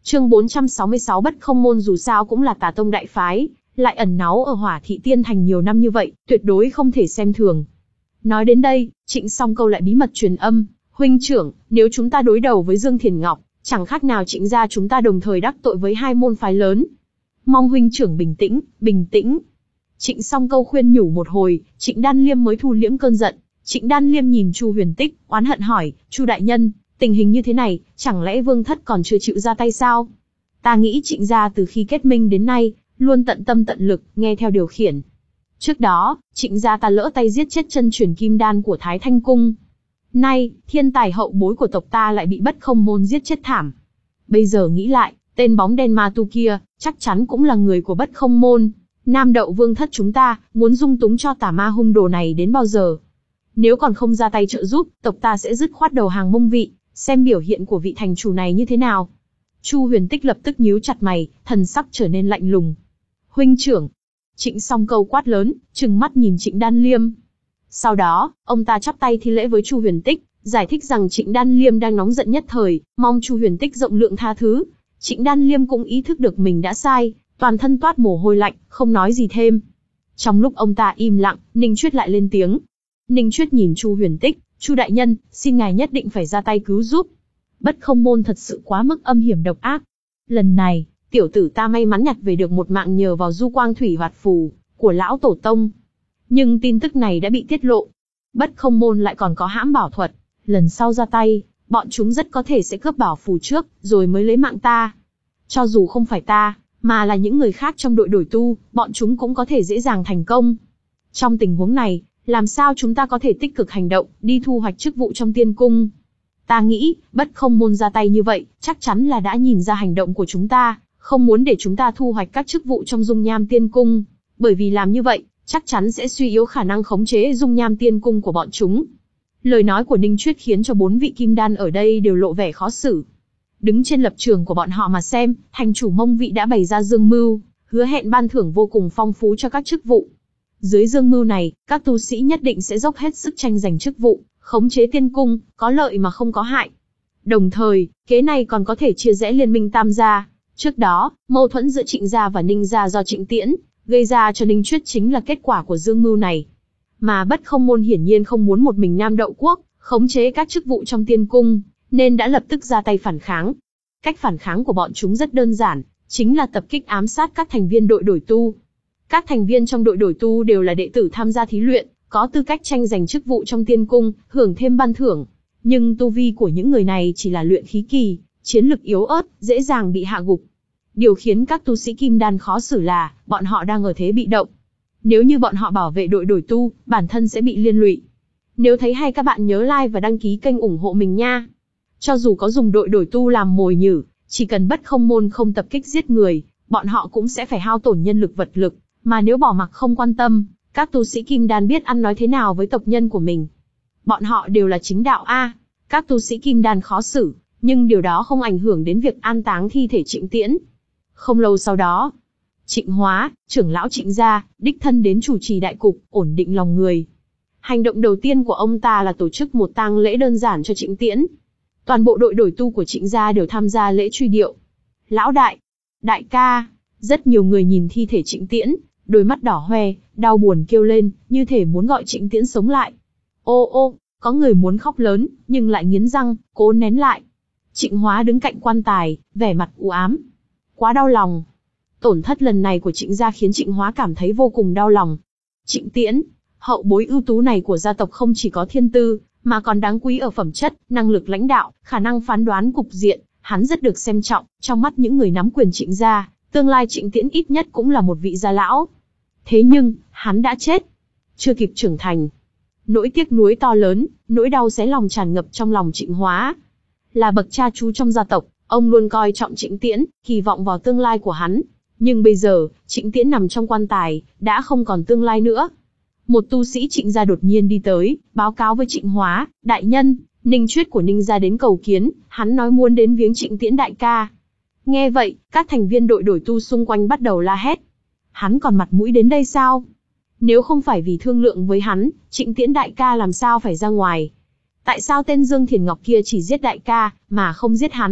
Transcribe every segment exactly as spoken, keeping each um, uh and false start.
Chương bốn trăm sáu mươi sáu Bất Không Môn dù sao cũng là tà tông đại phái, lại ẩn náu ở Hỏa Thị Tiên Thành nhiều năm như vậy, tuyệt đối không thể xem thường. Nói đến đây, Trịnh Song Câu lại bí mật truyền âm, huynh trưởng, nếu chúng ta đối đầu với Dương Thiền Ngọc, chẳng khác nào Trịnh gia chúng ta đồng thời đắc tội với hai môn phái lớn. Mong huynh trưởng bình tĩnh, bình tĩnh. Trịnh Song Câu khuyên nhủ một hồi, Trịnh Đan Liêm mới thu liễm cơn giận. Trịnh Đan Liêm nhìn Chu Huyền Tích, oán hận hỏi, Chu đại nhân, tình hình như thế này, chẳng lẽ Vương Thất còn chưa chịu ra tay sao? Ta nghĩ Trịnh gia từ khi kết minh đến nay, luôn tận tâm tận lực, nghe theo điều khiển. Trước đó, Trịnh gia ta lỡ tay giết chết chân truyền kim đan của Thái Thanh Cung. Nay, thiên tài hậu bối của tộc ta lại bị Bất Không Môn giết chết thảm. Bây giờ nghĩ lại, tên bóng đen ma tu kia, chắc chắn cũng là người của Bất Không Môn. Nam Đậu Vương Thất chúng ta, muốn dung túng cho tà ma hung đồ này đến bao giờ? Nếu còn không ra tay trợ giúp, tộc ta sẽ dứt khoát đầu hàng mông vị, xem biểu hiện của vị thành chủ này như thế nào. Chu Huyền Tích lập tức nhíu chặt mày, thần sắc trở nên lạnh lùng. Huynh trưởng. Trịnh Song Câu quát lớn, trừng mắt nhìn Trịnh Đan Liêm. Sau đó, ông ta chắp tay thi lễ với Chu Huyền Tích, giải thích rằng Trịnh Đan Liêm đang nóng giận nhất thời, mong Chu Huyền Tích rộng lượng tha thứ. Trịnh Đan Liêm cũng ý thức được mình đã sai, toàn thân toát mồ hôi lạnh, không nói gì thêm. Trong lúc ông ta im lặng, Ninh Chuyết lại lên tiếng. Ninh Chuyết nhìn Chu Huyền Tích, Chu đại nhân, xin ngài nhất định phải ra tay cứu giúp. Bất Không Môn thật sự quá mức âm hiểm độc ác. Lần này, tiểu tử ta may mắn nhặt về được một mạng nhờ vào du quang thủy hoạt phù của lão tổ tông. Nhưng tin tức này đã bị tiết lộ. Bất Không Môn lại còn có hãm bảo thuật. Lần sau ra tay, bọn chúng rất có thể sẽ cướp bảo phù trước, rồi mới lấy mạng ta. Cho dù không phải ta, mà là những người khác trong đội đổi tu, bọn chúng cũng có thể dễ dàng thành công. Trong tình huống này, làm sao chúng ta có thể tích cực hành động, đi thu hoạch chức vụ trong tiên cung? Ta nghĩ, Bất Không Môn ra tay như vậy, chắc chắn là đã nhìn ra hành động của chúng ta, không muốn để chúng ta thu hoạch các chức vụ trong dung nham tiên cung. Bởi vì làm như vậy, chắc chắn sẽ suy yếu khả năng khống chế dung nham tiên cung của bọn chúng. Lời nói của Ninh Chuyết khiến cho bốn vị kim đan ở đây đều lộ vẻ khó xử. Đứng trên lập trường của bọn họ mà xem, thành chủ mông vị đã bày ra dương mưu, hứa hẹn ban thưởng vô cùng phong phú cho các chức vụ. Dưới dương mưu này, các tu sĩ nhất định sẽ dốc hết sức tranh giành chức vụ, khống chế tiên cung, có lợi mà không có hại. Đồng thời, kế này còn có thể chia rẽ liên minh tam gia. Trước đó, mâu thuẫn giữa Trịnh gia và Ninh gia do Trịnh Tiễn gây ra cho Ninh Chuyết chính là kết quả của dương mưu này. Mà Bất Không Môn hiển nhiên không muốn một mình Nam Đậu Quốc khống chế các chức vụ trong tiên cung, nên đã lập tức ra tay phản kháng. Cách phản kháng của bọn chúng rất đơn giản, chính là tập kích ám sát các thành viên đội đổi tu. Các thành viên trong đội đổi tu đều là đệ tử tham gia thí luyện, có tư cách tranh giành chức vụ trong tiên cung, hưởng thêm ban thưởng. Nhưng tu vi của những người này chỉ là luyện khí kỳ, chiến lực yếu ớt, dễ dàng bị hạ gục. Điều khiến các tu sĩ kim đan khó xử là, bọn họ đang ở thế bị động. Nếu như bọn họ bảo vệ đội đổi tu, bản thân sẽ bị liên lụy. Nếu thấy hay các bạn nhớ like và đăng ký kênh ủng hộ mình nha. Cho dù có dùng đội đổi tu làm mồi nhử, chỉ cần Bất Không Môn không tập kích giết người, bọn họ cũng sẽ phải hao tổn nhân lực vật lực. Mà nếu bỏ mặc không quan tâm, các tu sĩ kim đan biết ăn nói thế nào với tộc nhân của mình. Bọn họ đều là chính đạo A. Các tu sĩ kim đan khó xử, nhưng điều đó không ảnh hưởng đến việc an táng thi thể Trịnh Tiễn. Không lâu sau đó, Trịnh Hóa, trưởng lão Trịnh gia, đích thân đến chủ trì đại cục, ổn định lòng người. Hành động đầu tiên của ông ta là tổ chức một tang lễ đơn giản cho Trịnh Tiễn. Toàn bộ đội đổi tu của Trịnh gia đều tham gia lễ truy điệu. Lão đại, đại ca, rất nhiều người nhìn thi thể Trịnh Tiễn, đôi mắt đỏ hoe, đau buồn kêu lên, như thể muốn gọi Trịnh Tiễn sống lại. Ô ô, có người muốn khóc lớn, nhưng lại nghiến răng, cố nén lại. Trịnh Hóa đứng cạnh quan tài, vẻ mặt u ám. Quá đau lòng. Tổn thất lần này của Trịnh gia khiến Trịnh Hóa cảm thấy vô cùng đau lòng. Trịnh Tiễn, hậu bối ưu tú này của gia tộc không chỉ có thiên tư, mà còn đáng quý ở phẩm chất, năng lực lãnh đạo, khả năng phán đoán cục diện, hắn rất được xem trọng, trong mắt những người nắm quyền Trịnh gia, tương lai Trịnh Tiễn ít nhất cũng là một vị gia lão. Thế nhưng, hắn đã chết. Chưa kịp trưởng thành. Nỗi tiếc nuối to lớn, nỗi đau xé lòng tràn ngập trong lòng Trịnh Hóa. Là bậc cha chú trong gia tộc, ông luôn coi trọng Trịnh Tiễn, kỳ vọng vào tương lai của hắn. Nhưng bây giờ, Trịnh Tiễn nằm trong quan tài, đã không còn tương lai nữa. Một tu sĩ Trịnh gia đột nhiên đi tới, báo cáo với Trịnh Hóa, đại nhân, Ninh Chuyết của Ninh gia đến cầu kiến, hắn nói muốn đến viếng Trịnh Tiễn đại ca. Nghe vậy, các thành viên đội đổi tu xung quanh bắt đầu la hét. Hắn còn mặt mũi đến đây sao? Nếu không phải vì thương lượng với hắn, Trịnh Tiễn đại ca làm sao phải ra ngoài? Tại sao tên Dương Thiền Ngọc kia chỉ giết đại ca, mà không giết hắn?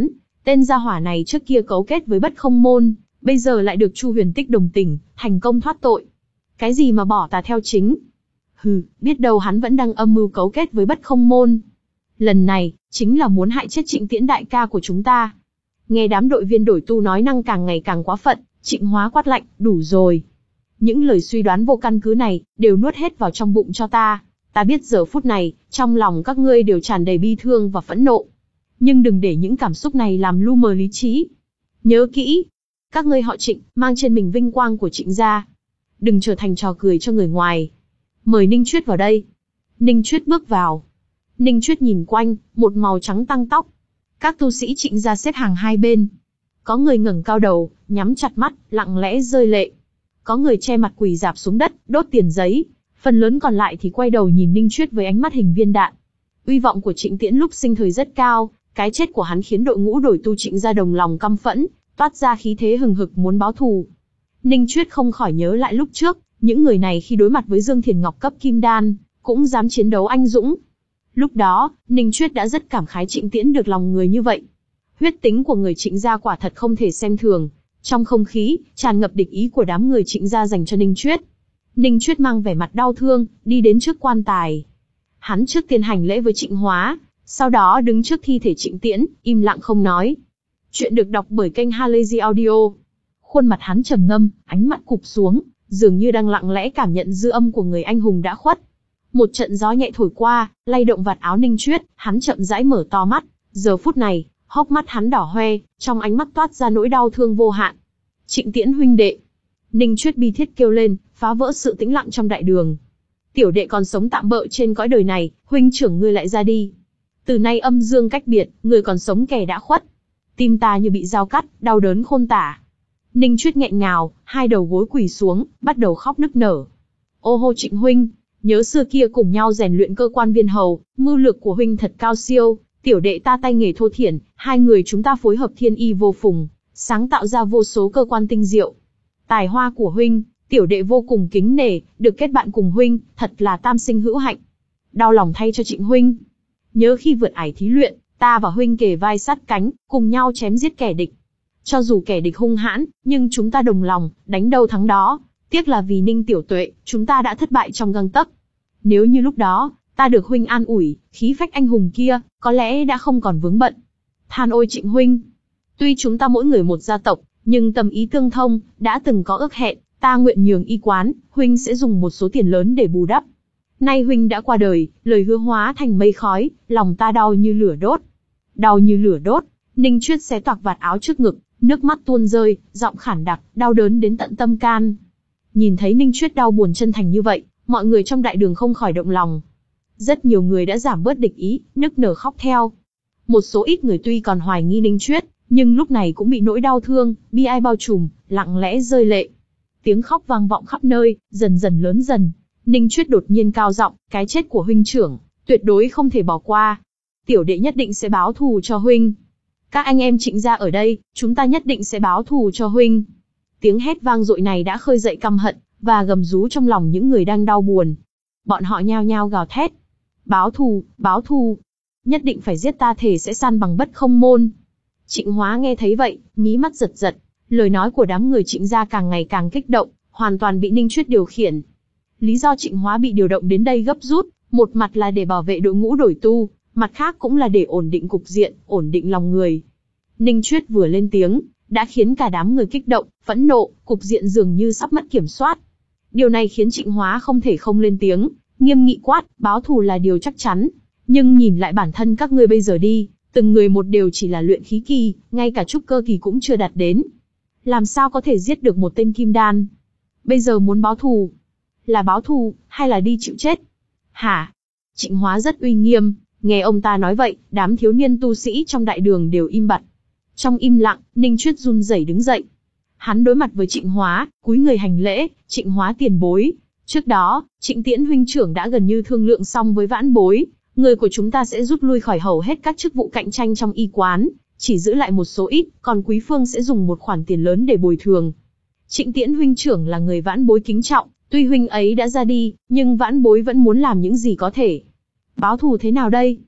Tên gia hỏa này trước kia cấu kết với Bất Không Môn, bây giờ lại được Chu Huyền Tích đồng tình, thành công thoát tội. Cái gì mà bỏ tà theo chính? Hừ, biết đâu hắn vẫn đang âm mưu cấu kết với Bất Không Môn. Lần này, chính là muốn hại chết Trịnh Tiễn đại ca của chúng ta. Nghe đám đội viên đổi tu nói năng càng ngày càng quá phận, Trịnh Hóa quát lạnh, đủ rồi. Những lời suy đoán vô căn cứ này, đều nuốt hết vào trong bụng cho ta. Ta biết giờ phút này, trong lòng các ngươi đều tràn đầy bi thương và phẫn nộ. Nhưng đừng để những cảm xúc này làm lu mờ lý trí. Nhớ kỹ, các ngươi họ Trịnh, mang trên mình vinh quang của Trịnh gia. Đừng trở thành trò cười cho người ngoài. Mời Ninh Chuyết vào đây. Ninh Chuyết bước vào. Ninh Chuyết nhìn quanh, một màu trắng tăng tóc. Các tu sĩ Trịnh gia xếp hàng hai bên. Có người ngẩng cao đầu, nhắm chặt mắt, lặng lẽ rơi lệ. Có người che mặt quỳ rạp xuống đất, đốt tiền giấy. Phần lớn còn lại thì quay đầu nhìn Ninh Chuyết với ánh mắt hình viên đạn. Uy vọng của Trịnh Tiễn lúc sinh thời rất cao, cái chết của hắn khiến đội ngũ đổi tu Trịnh gia đồng lòng căm phẫn, toát ra khí thế hừng hực muốn báo thù. Ninh Chuyết không khỏi nhớ lại lúc trước, những người này khi đối mặt với Dương Thiền Ngọc cấp kim đan, cũng dám chiến đấu anh dũng. Lúc đó, Ninh Chuyết đã rất cảm khái Trịnh Tiễn được lòng người như vậy. Huyết tính của người Trịnh gia quả thật không thể xem thường. Trong không khí, tràn ngập địch ý của đám người Trịnh gia dành cho Ninh Chuyết. Ninh Chuyết mang vẻ mặt đau thương, đi đến trước quan tài. Hắn trước tiên hành lễ với Trịnh Hóa, sau đó đứng trước thi thể Trịnh Tiễn, im lặng không nói. Chuyện được đọc bởi kênh Halazy Audio. Khuôn mặt hắn trầm ngâm, ánh mắt cụp xuống, dường như đang lặng lẽ cảm nhận dư âm của người anh hùng đã khuất. Một trận gió nhẹ thổi qua, lay động vạt áo Ninh Chuyết, hắn chậm rãi mở to mắt. Giờ phút này, hốc mắt hắn đỏ hoe, trong ánh mắt toát ra nỗi đau thương vô hạn. Trịnh Tiễn huynh đệ. Ninh Chuyết bi thiết kêu lên, phá vỡ sự tĩnh lặng trong đại đường. Tiểu đệ còn sống tạm bợ trên cõi đời này, huynh trưởng ngươi lại ra đi. Từ nay âm dương cách biệt, người còn sống kẻ đã khuất. Tim ta như bị dao cắt, đau đớn khôn tả. Ninh Chuyết nghẹn ngào, hai đầu gối quỳ xuống, bắt đầu khóc nức nở. Ô hô Trịnh huynh, nhớ xưa kia cùng nhau rèn luyện cơ quan viên hầu, mưu lược của huynh thật cao siêu, tiểu đệ ta tay nghề thô thiển, hai người chúng ta phối hợp thiên y vô phùng, sáng tạo ra vô số cơ quan tinh diệu. Tài hoa của huynh, tiểu đệ vô cùng kính nể, được kết bạn cùng huynh, thật là tam sinh hữu hạnh. Đau lòng thay cho Trịnh huynh. Nhớ khi vượt ải thí luyện, ta và huynh kề vai sát cánh, cùng nhau chém giết kẻ địch. Cho dù kẻ địch hung hãn, nhưng chúng ta đồng lòng, đánh đâu thắng đó. Tiếc là vì Ninh tiểu tuệ, chúng ta đã thất bại trong gang tấc. Nếu như lúc đó, ta được huynh an ủi, khí phách anh hùng kia, có lẽ đã không còn vướng bận. Than ôi Trịnh huynh. Tuy chúng ta mỗi người một gia tộc, nhưng tâm ý tương thông, đã từng có ước hẹn, ta nguyện nhường y quán, huynh sẽ dùng một số tiền lớn để bù đắp. Nay huynh đã qua đời, lời hứa hóa thành mây khói, lòng ta đau như lửa đốt. Đau như lửa đốt, Ninh Chuyết xé toạc vạt áo trước ngực, nước mắt tuôn rơi, giọng khản đặc, đau đớn đến tận tâm can. Nhìn thấy Ninh Chuyết đau buồn chân thành như vậy, mọi người trong đại đường không khỏi động lòng. Rất nhiều người đã giảm bớt địch ý, nức nở khóc theo. Một số ít người tuy còn hoài nghi Ninh Chuyết, nhưng lúc này cũng bị nỗi đau thương, bi ai bao trùm, lặng lẽ rơi lệ. Tiếng khóc vang vọng khắp nơi, dần dần lớn dần. Ninh Chuyết đột nhiên cao giọng, cái chết của huynh trưởng, tuyệt đối không thể bỏ qua. Tiểu đệ nhất định sẽ báo thù cho huynh. Các anh em Trịnh gia ở đây, chúng ta nhất định sẽ báo thù cho huynh. Tiếng hét vang dội này đã khơi dậy căm hận, và gầm rú trong lòng những người đang đau buồn. Bọn họ nhao nhao gào thét. Báo thù, báo thù. Nhất định phải giết ta thể sẽ san bằng Bất Không Môn. Trịnh Hóa nghe thấy vậy, mí mắt giật giật. Lời nói của đám người Trịnh gia càng ngày càng kích động, hoàn toàn bị Ninh Chuyết điều khiển. Lý do Trịnh Hóa bị điều động đến đây gấp rút, một mặt là để bảo vệ đội ngũ đổi tu, mặt khác cũng là để ổn định cục diện, ổn định lòng người. Ninh Chuyết vừa lên tiếng, đã khiến cả đám người kích động, phẫn nộ, cục diện dường như sắp mất kiểm soát. Điều này khiến Trịnh Hóa không thể không lên tiếng, nghiêm nghị quát, báo thù là điều chắc chắn. Nhưng nhìn lại bản thân các ngươi bây giờ đi, từng người một đều chỉ là luyện khí kỳ, ngay cả trúc cơ kỳ cũng chưa đạt đến. Làm sao có thể giết được một tên kim đan? Bây giờ muốn báo thù, là báo thù, hay là đi chịu chết? Hả? Trịnh Hóa rất uy nghiêm, nghe ông ta nói vậy, đám thiếu niên tu sĩ trong đại đường đều im bặt. Trong im lặng, Ninh Chuyết run rẩy đứng dậy. Hắn đối mặt với Trịnh Hóa, cúi người hành lễ, Trịnh Hóa tiền bối. Trước đó, Trịnh Tiễn huynh trưởng đã gần như thương lượng xong với vãn bối, người của chúng ta sẽ rút lui khỏi hầu hết các chức vụ cạnh tranh trong y quán, chỉ giữ lại một số ít, còn quý phương sẽ dùng một khoản tiền lớn để bồi thường. Trịnh Tiễn huynh trưởng là người vãn bối kính trọng, tuy huynh ấy đã ra đi, nhưng vãn bối vẫn muốn làm những gì có thể. Báo thù thế nào đây?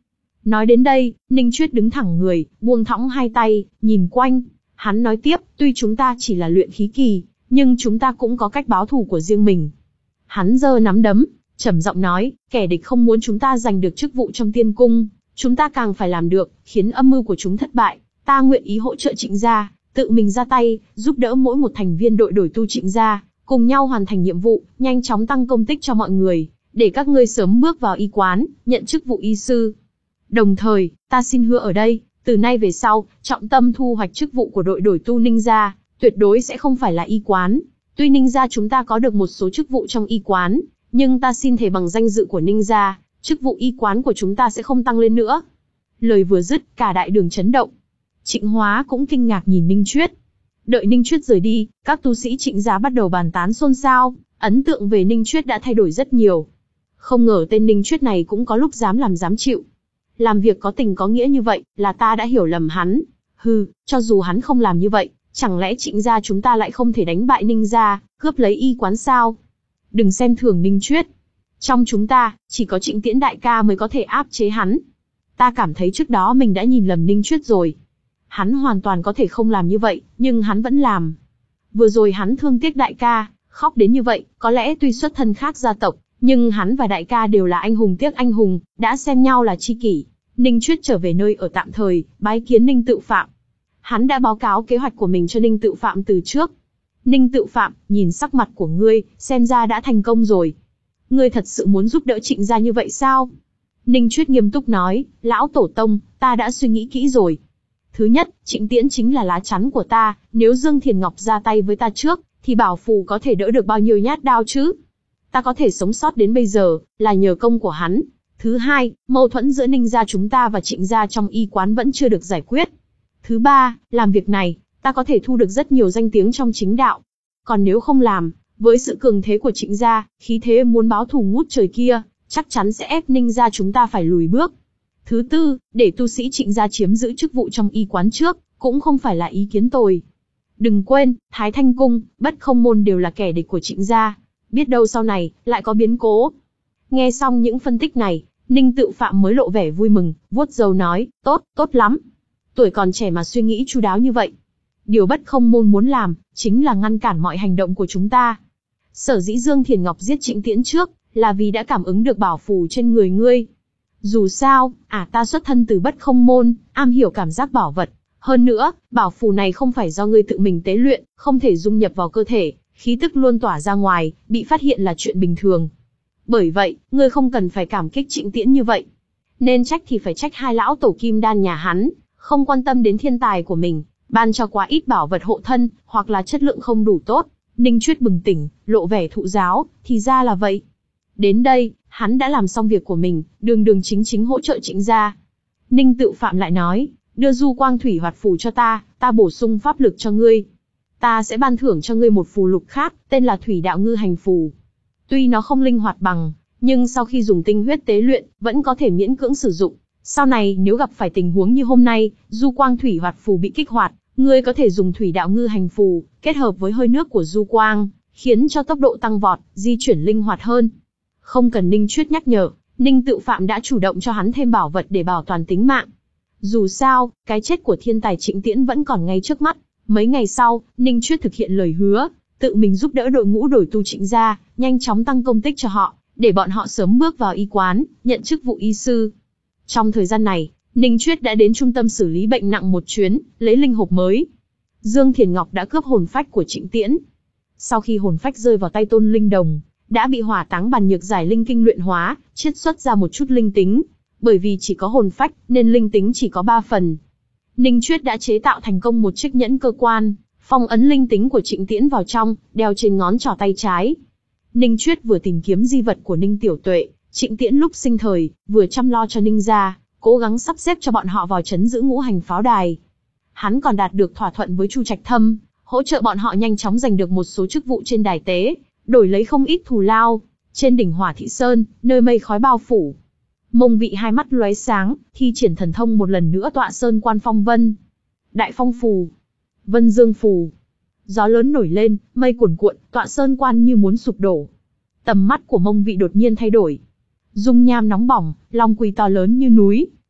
Nói đến đây, Ninh Chuyết đứng thẳng người, buông thõng hai tay, nhìn quanh. Hắn nói tiếp, tuy chúng ta chỉ là luyện khí kỳ, nhưng chúng ta cũng có cách báo thù của riêng mình. Hắn giơ nắm đấm, trầm giọng nói, kẻ địch không muốn chúng ta giành được chức vụ trong tiên cung, chúng ta càng phải làm được, khiến âm mưu của chúng thất bại. Ta nguyện ý hỗ trợ Trịnh gia, tự mình ra tay, giúp đỡ mỗi một thành viên đội đổi tu Trịnh gia, cùng nhau hoàn thành nhiệm vụ, nhanh chóng tăng công tích cho mọi người, để các ngươi sớm bước vào y quán, nhận chức vụ y sư. Đồng thời, ta xin hứa ở đây, từ nay về sau, trọng tâm thu hoạch chức vụ của đội đổi tu Ninh gia, tuyệt đối sẽ không phải là y quán. Tuy Ninh gia chúng ta có được một số chức vụ trong y quán, nhưng ta xin thề bằng danh dự của Ninh gia, chức vụ y quán của chúng ta sẽ không tăng lên nữa. Lời vừa dứt, cả đại đường chấn động. Trịnh Hóa cũng kinh ngạc nhìn Ninh Chuyết. Đợi Ninh Chuyết rời đi, các tu sĩ Trịnh gia bắt đầu bàn tán xôn xao, ấn tượng về Ninh Chuyết đã thay đổi rất nhiều. Không ngờ tên Ninh Chuyết này cũng có lúc dám làm dám chịu. Làm việc có tình có nghĩa như vậy, là ta đã hiểu lầm hắn. Hừ, cho dù hắn không làm như vậy, chẳng lẽ Trịnh gia chúng ta lại không thể đánh bại Ninh gia, cướp lấy y quán sao? Đừng xem thường Ninh Chuyết. Trong chúng ta, chỉ có Trịnh Tiễn đại ca mới có thể áp chế hắn. Ta cảm thấy trước đó mình đã nhìn lầm Ninh Chuyết rồi. Hắn hoàn toàn có thể không làm như vậy, nhưng hắn vẫn làm. Vừa rồi hắn thương tiếc đại ca, khóc đến như vậy, có lẽ tuy xuất thân khác gia tộc, nhưng hắn và đại ca đều là anh hùng tiếc anh hùng, đã xem nhau là tri kỷ. Ninh Chuyết trở về nơi ở tạm thời, bái kiến Ninh Tự Phạm. Hắn đã báo cáo kế hoạch của mình cho Ninh Tự Phạm từ trước. Ninh Tự Phạm, nhìn sắc mặt của ngươi, xem ra đã thành công rồi. Ngươi thật sự muốn giúp đỡ Trịnh gia như vậy sao? Ninh Chuyết nghiêm túc nói, lão tổ tông, ta đã suy nghĩ kỹ rồi. Thứ nhất, Trịnh Tiễn chính là lá chắn của ta, nếu Dương Thiền Ngọc ra tay với ta trước, thì Bảo Phù có thể đỡ được bao nhiêu nhát đao chứ? Ta có thể sống sót đến bây giờ, là nhờ công của hắn. Thứ hai, mâu thuẫn giữa Ninh gia chúng ta và Trịnh gia trong y quán vẫn chưa được giải quyết. Thứ ba, làm việc này, ta có thể thu được rất nhiều danh tiếng trong chính đạo. Còn nếu không làm, với sự cường thế của Trịnh gia, khí thế muốn báo thù ngút trời kia, chắc chắn sẽ ép Ninh gia chúng ta phải lùi bước. Thứ tư, để tu sĩ Trịnh gia chiếm giữ chức vụ trong y quán trước, cũng không phải là ý kiến tồi. Đừng quên, Thái Thanh Cung, Bất Không Môn đều là kẻ địch của Trịnh gia. Biết đâu sau này, lại có biến cố. Nghe xong những phân tích này, Ninh Tự Phạm mới lộ vẻ vui mừng, vuốt râu nói, tốt, tốt lắm. Tuổi còn trẻ mà suy nghĩ chu đáo như vậy. Điều Bất Không Môn muốn làm, chính là ngăn cản mọi hành động của chúng ta. Sở dĩ Dương Thiền Ngọc giết Trịnh Tiễn trước, là vì đã cảm ứng được bảo phù trên người ngươi. Dù sao, à ta xuất thân từ Bất Không Môn, am hiểu cảm giác bảo vật. Hơn nữa, bảo phù này không phải do ngươi tự mình tế luyện, không thể dung nhập vào cơ thể, khí tức luôn tỏa ra ngoài, bị phát hiện là chuyện bình thường. Bởi vậy, ngươi không cần phải cảm kích Trịnh Tiễn như vậy. Nên trách thì phải trách hai lão tổ kim đan nhà hắn, không quan tâm đến thiên tài của mình, ban cho quá ít bảo vật hộ thân, hoặc là chất lượng không đủ tốt. Ninh Chuyết bừng tỉnh, lộ vẻ thụ giáo, thì ra là vậy. Đến đây, hắn đã làm xong việc của mình, đường đường chính chính hỗ trợ Trịnh gia. Ninh Tự Phạm lại nói, đưa du quang thủy hoạt phù cho ta, ta bổ sung pháp lực cho ngươi. Ta sẽ ban thưởng cho ngươi một phù lục khác, tên là thủy đạo ngư hành phù. Tuy nó không linh hoạt bằng, nhưng sau khi dùng tinh huyết tế luyện, vẫn có thể miễn cưỡng sử dụng. Sau này nếu gặp phải tình huống như hôm nay, du quang thủy hoạt phù bị kích hoạt, ngươi có thể dùng thủy đạo ngư hành phù, kết hợp với hơi nước của du quang, khiến cho tốc độ tăng vọt, di chuyển linh hoạt hơn. Không cần Ninh Chuyết nhắc nhở, Ninh Tự Phạm đã chủ động cho hắn thêm bảo vật để bảo toàn tính mạng. Dù sao, cái chết của thiên tài Trịnh Tiễn vẫn còn ngay trước mắt. Mấy ngày sau, Ninh Chuyết thực hiện lời hứa, tự mình giúp đỡ đội ngũ đổi tu Trịnh gia, nhanh chóng tăng công tích cho họ, để bọn họ sớm bước vào y quán, nhận chức vụ y sư. Trong thời gian này, Ninh Chuyết đã đến trung tâm xử lý bệnh nặng một chuyến, lấy linh hộp mới. Dương Thiền Ngọc đã cướp hồn phách của Trịnh Tiễn. Sau khi hồn phách rơi vào tay Tôn Linh Đồng, đã bị hỏa táng bàn nhược giải linh kinh luyện hóa, chiết xuất ra một chút linh tính. Bởi vì chỉ có hồn phách, nên linh tính chỉ có ba phần. Ninh Chuyết đã chế tạo thành công một chiếc nhẫn cơ quan, phong ấn linh tính của Trịnh Tiễn vào trong, đeo trên ngón trỏ tay trái. Ninh Chuyết vừa tìm kiếm di vật của Ninh Tiểu Tuệ, Trịnh Tiễn lúc sinh thời, vừa chăm lo cho Ninh gia, cố gắng sắp xếp cho bọn họ vào trấn giữ ngũ hành pháo đài. Hắn còn đạt được thỏa thuận với Chu Trạch Thâm, hỗ trợ bọn họ nhanh chóng giành được một số chức vụ trên đài tế, đổi lấy không ít thù lao. Trên đỉnh Hỏa Thị Sơn, nơi mây khói bao phủ, Mông Vị hai mắt lóe sáng, thi triển thần thông một lần nữa tọa sơn quan phong vân. Đại phong phù, vân dương phù. Gió lớn nổi lên, mây cuồn cuộn, tọa sơn quan như muốn sụp đổ. Tầm mắt của Mông Vị đột nhiên thay đổi. Dung nham nóng bỏng, long quỳ to lớn như núi,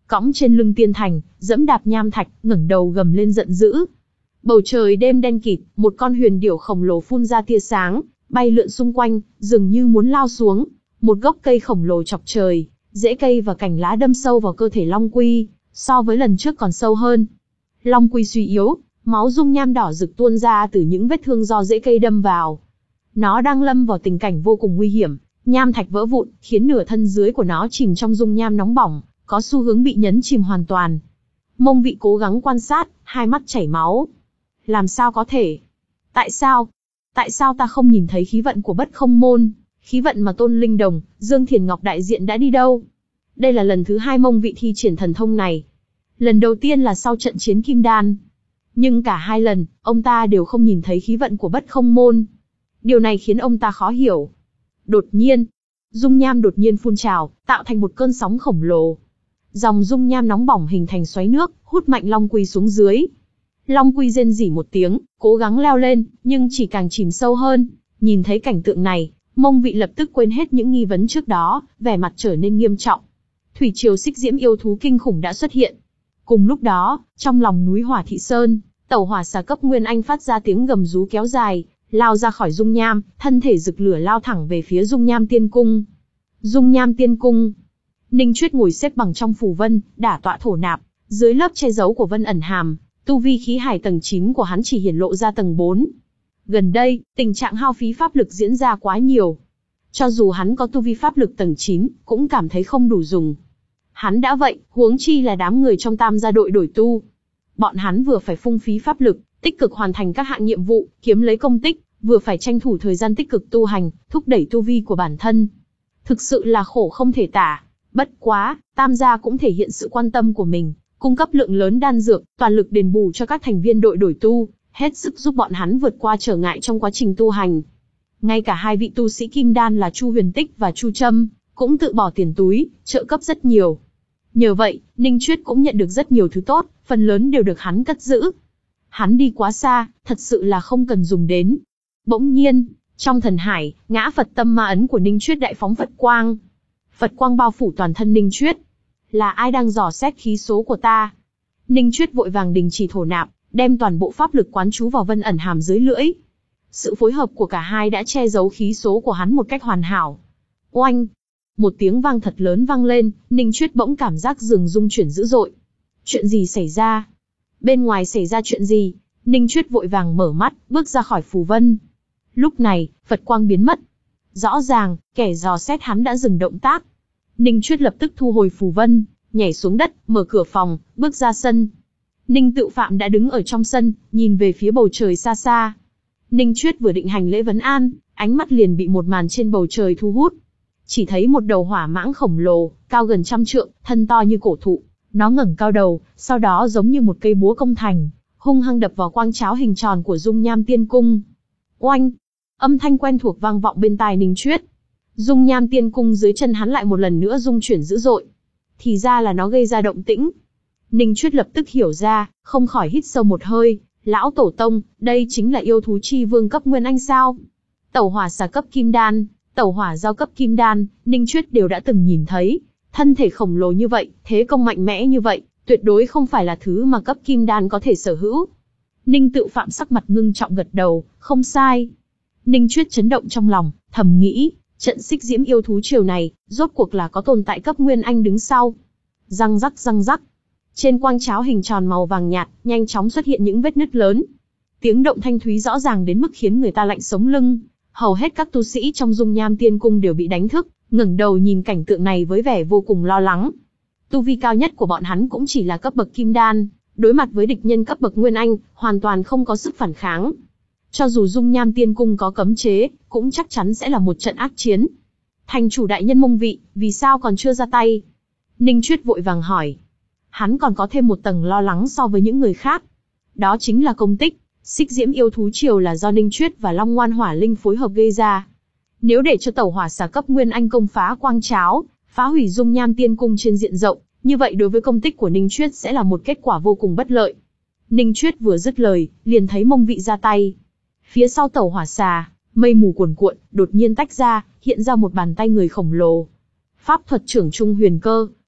cõng trên lưng tiên thành, dẫm đạp nham thạch, ngẩng đầu gầm lên giận dữ. Bầu trời đêm đen kịt, một con huyền điểu khổng lồ phun ra tia sáng, bay lượn xung quanh, dường như muốn lao xuống. Một gốc cây khổng lồ chọc trời, rễ cây và cành lá đâm sâu vào cơ thể Long Quy, so với lần trước còn sâu hơn. Long Quy suy yếu, máu dung nham đỏ rực tuôn ra từ những vết thương do rễ cây đâm vào. Nó đang lâm vào tình cảnh vô cùng nguy hiểm, nham thạch vỡ vụn, khiến nửa thân dưới của nó chìm trong dung nham nóng bỏng, có xu hướng bị nhấn chìm hoàn toàn. Mông Vị cố gắng quan sát, hai mắt chảy máu. Làm sao có thể? Tại sao? Tại sao ta không nhìn thấy khí vận của Bất Không Môn? Khí vận mà Tôn Linh Đồng, Dương Thiền Ngọc đại diện đã đi đâu? Đây là lần thứ hai Mông Vị thi triển thần thông này. Lần đầu tiên là sau trận chiến Kim Đan. Nhưng cả hai lần, ông ta đều không nhìn thấy khí vận của Bất Không Môn. Điều này khiến ông ta khó hiểu. Đột nhiên, dung nham đột nhiên phun trào, tạo thành một cơn sóng khổng lồ. Dòng dung nham nóng bỏng hình thành xoáy nước, hút mạnh Long Quy xuống dưới. Long Quy rên rỉ một tiếng, cố gắng leo lên, nhưng chỉ càng chìm sâu hơn. Nhìn thấy cảnh tượng này, Mông Vị lập tức quên hết những nghi vấn trước đó, vẻ mặt trở nên nghiêm trọng. Thủy triều xích diễm yêu thú kinh khủng đã xuất hiện. Cùng lúc đó, trong lòng núi Hỏa Thị Sơn, tẩu hỏa xà cấp Nguyên Anh phát ra tiếng gầm rú kéo dài, lao ra khỏi dung nham, thân thể rực lửa lao thẳng về phía dung nham tiên cung. Dung nham tiên cung. Ninh Chuyết ngồi xếp bằng trong phù vân, đả tọa thổ nạp, dưới lớp che giấu của vân ẩn hàm, tu vi khí hải tầng chín của hắn chỉ hiển lộ ra tầng bốn. Gần đây, tình trạng hao phí pháp lực diễn ra quá nhiều. Cho dù hắn có tu vi pháp lực tầng chín, cũng cảm thấy không đủ dùng. Hắn đã vậy, huống chi là đám người trong tam gia đội đổi tu. Bọn hắn vừa phải phung phí pháp lực, tích cực hoàn thành các hạng nhiệm vụ, kiếm lấy công tích, vừa phải tranh thủ thời gian tích cực tu hành, thúc đẩy tu vi của bản thân. Thực sự là khổ không thể tả. Bất quá, tam gia cũng thể hiện sự quan tâm của mình, cung cấp lượng lớn đan dược, toàn lực đền bù cho các thành viên đội đổi tu, hết sức giúp bọn hắn vượt qua trở ngại trong quá trình tu hành. Ngay cả hai vị tu sĩ kim đan là Chu Huyền Tích và Chu Trâm, cũng tự bỏ tiền túi, trợ cấp rất nhiều. Nhờ vậy, Ninh Chuyết cũng nhận được rất nhiều thứ tốt, phần lớn đều được hắn cất giữ. Hắn đi quá xa, thật sự là không cần dùng đến. Bỗng nhiên, trong thần hải, ngã Phật tâm ma ấn của Ninh Chuyết đại phóng Phật quang. Phật quang bao phủ toàn thân Ninh Chuyết. Là ai đang dò xét khí số của ta? Ninh Chuyết vội vàng đình chỉ thổ nạp, đem toàn bộ pháp lực quán trú vào vân ẩn hàm dưới lưỡi. Sự phối hợp của cả hai đã che giấu khí số của hắn một cách hoàn hảo. Oanh! Một tiếng vang thật lớn vang lên, Ninh Chuyết bỗng cảm giác giường rung chuyển dữ dội. Chuyện gì xảy ra? Bên ngoài xảy ra chuyện gì? Ninh Chuyết vội vàng mở mắt, bước ra khỏi phù vân. Lúc này, Phật quang biến mất. Rõ ràng, kẻ dò xét hắn đã dừng động tác. Ninh Chuyết lập tức thu hồi phù vân, nhảy xuống đất, mở cửa phòng, bước ra sân. Ninh Tự Phạm đã đứng ở trong sân, nhìn về phía bầu trời xa xa. Ninh Chuyết vừa định hành lễ vấn an, ánh mắt liền bị một màn trên bầu trời thu hút. Chỉ thấy một đầu hỏa mãng khổng lồ, cao gần trăm trượng, thân to như cổ thụ. Nó ngẩng cao đầu, sau đó giống như một cây búa công thành, hung hăng đập vào quang cháo hình tròn của dung nham tiên cung. Oanh! Âm thanh quen thuộc vang vọng bên tai Ninh Chuyết. Dung nham tiên cung dưới chân hắn lại một lần nữa rung chuyển dữ dội. Thì ra là nó gây ra động tĩnh. Ninh Chuyết lập tức hiểu ra, không khỏi hít sâu một hơi. Lão Tổ Tông, đây chính là yêu thú chi vương cấp Nguyên Anh sao? Tẩu hỏa xà cấp Kim Đan, tẩu hỏa giao cấp Kim Đan, Ninh Chuyết đều đã từng nhìn thấy. Thân thể khổng lồ như vậy, thế công mạnh mẽ như vậy, tuyệt đối không phải là thứ mà cấp Kim Đan có thể sở hữu. Ninh Tự Phạm sắc mặt ngưng trọng gật đầu, không sai. Ninh Chuyết chấn động trong lòng, thầm nghĩ, trận xích diễm yêu thú triều này, rốt cuộc là có tồn tại cấp Nguyên Anh đứng sau. Răng rắc răng rắc. Trên quang cháo hình tròn màu vàng nhạt, nhanh chóng xuất hiện những vết nứt lớn. Tiếng động thanh thúy rõ ràng đến mức khiến người ta lạnh sống lưng. Hầu hết các tu sĩ trong dung nham tiên cung đều bị đánh thức, ngẩng đầu nhìn cảnh tượng này với vẻ vô cùng lo lắng. Tu vi cao nhất của bọn hắn cũng chỉ là cấp bậc Kim Đan, đối mặt với địch nhân cấp bậc Nguyên Anh, hoàn toàn không có sức phản kháng. Cho dù dung nham tiên cung có cấm chế, cũng chắc chắn sẽ là một trận ác chiến. Thành chủ đại nhân Mông Vị, vì sao còn chưa ra tay? Ninh Chuyết vội vàng hỏi. Hắn còn có thêm một tầng lo lắng so với những người khác. Đó chính là công tích, xích diễm yêu thú triều là do Ninh Chuyết và Long Ngoan Hỏa Linh phối hợp gây ra. Nếu để cho tẩu hỏa xà cấp Nguyên Anh công phá quang cháo, phá hủy dung nham tiên cung trên diện rộng, như vậy đối với công tích của Ninh Chuyết sẽ là một kết quả vô cùng bất lợi. Ninh Chuyết vừa dứt lời, liền thấy Mông Vị ra tay. Phía sau tẩu hỏa xà, mây mù cuồn cuộn, đột nhiên tách ra, hiện ra một bàn tay người khổng lồ. Pháp thuật trưởng trung huyền cơ,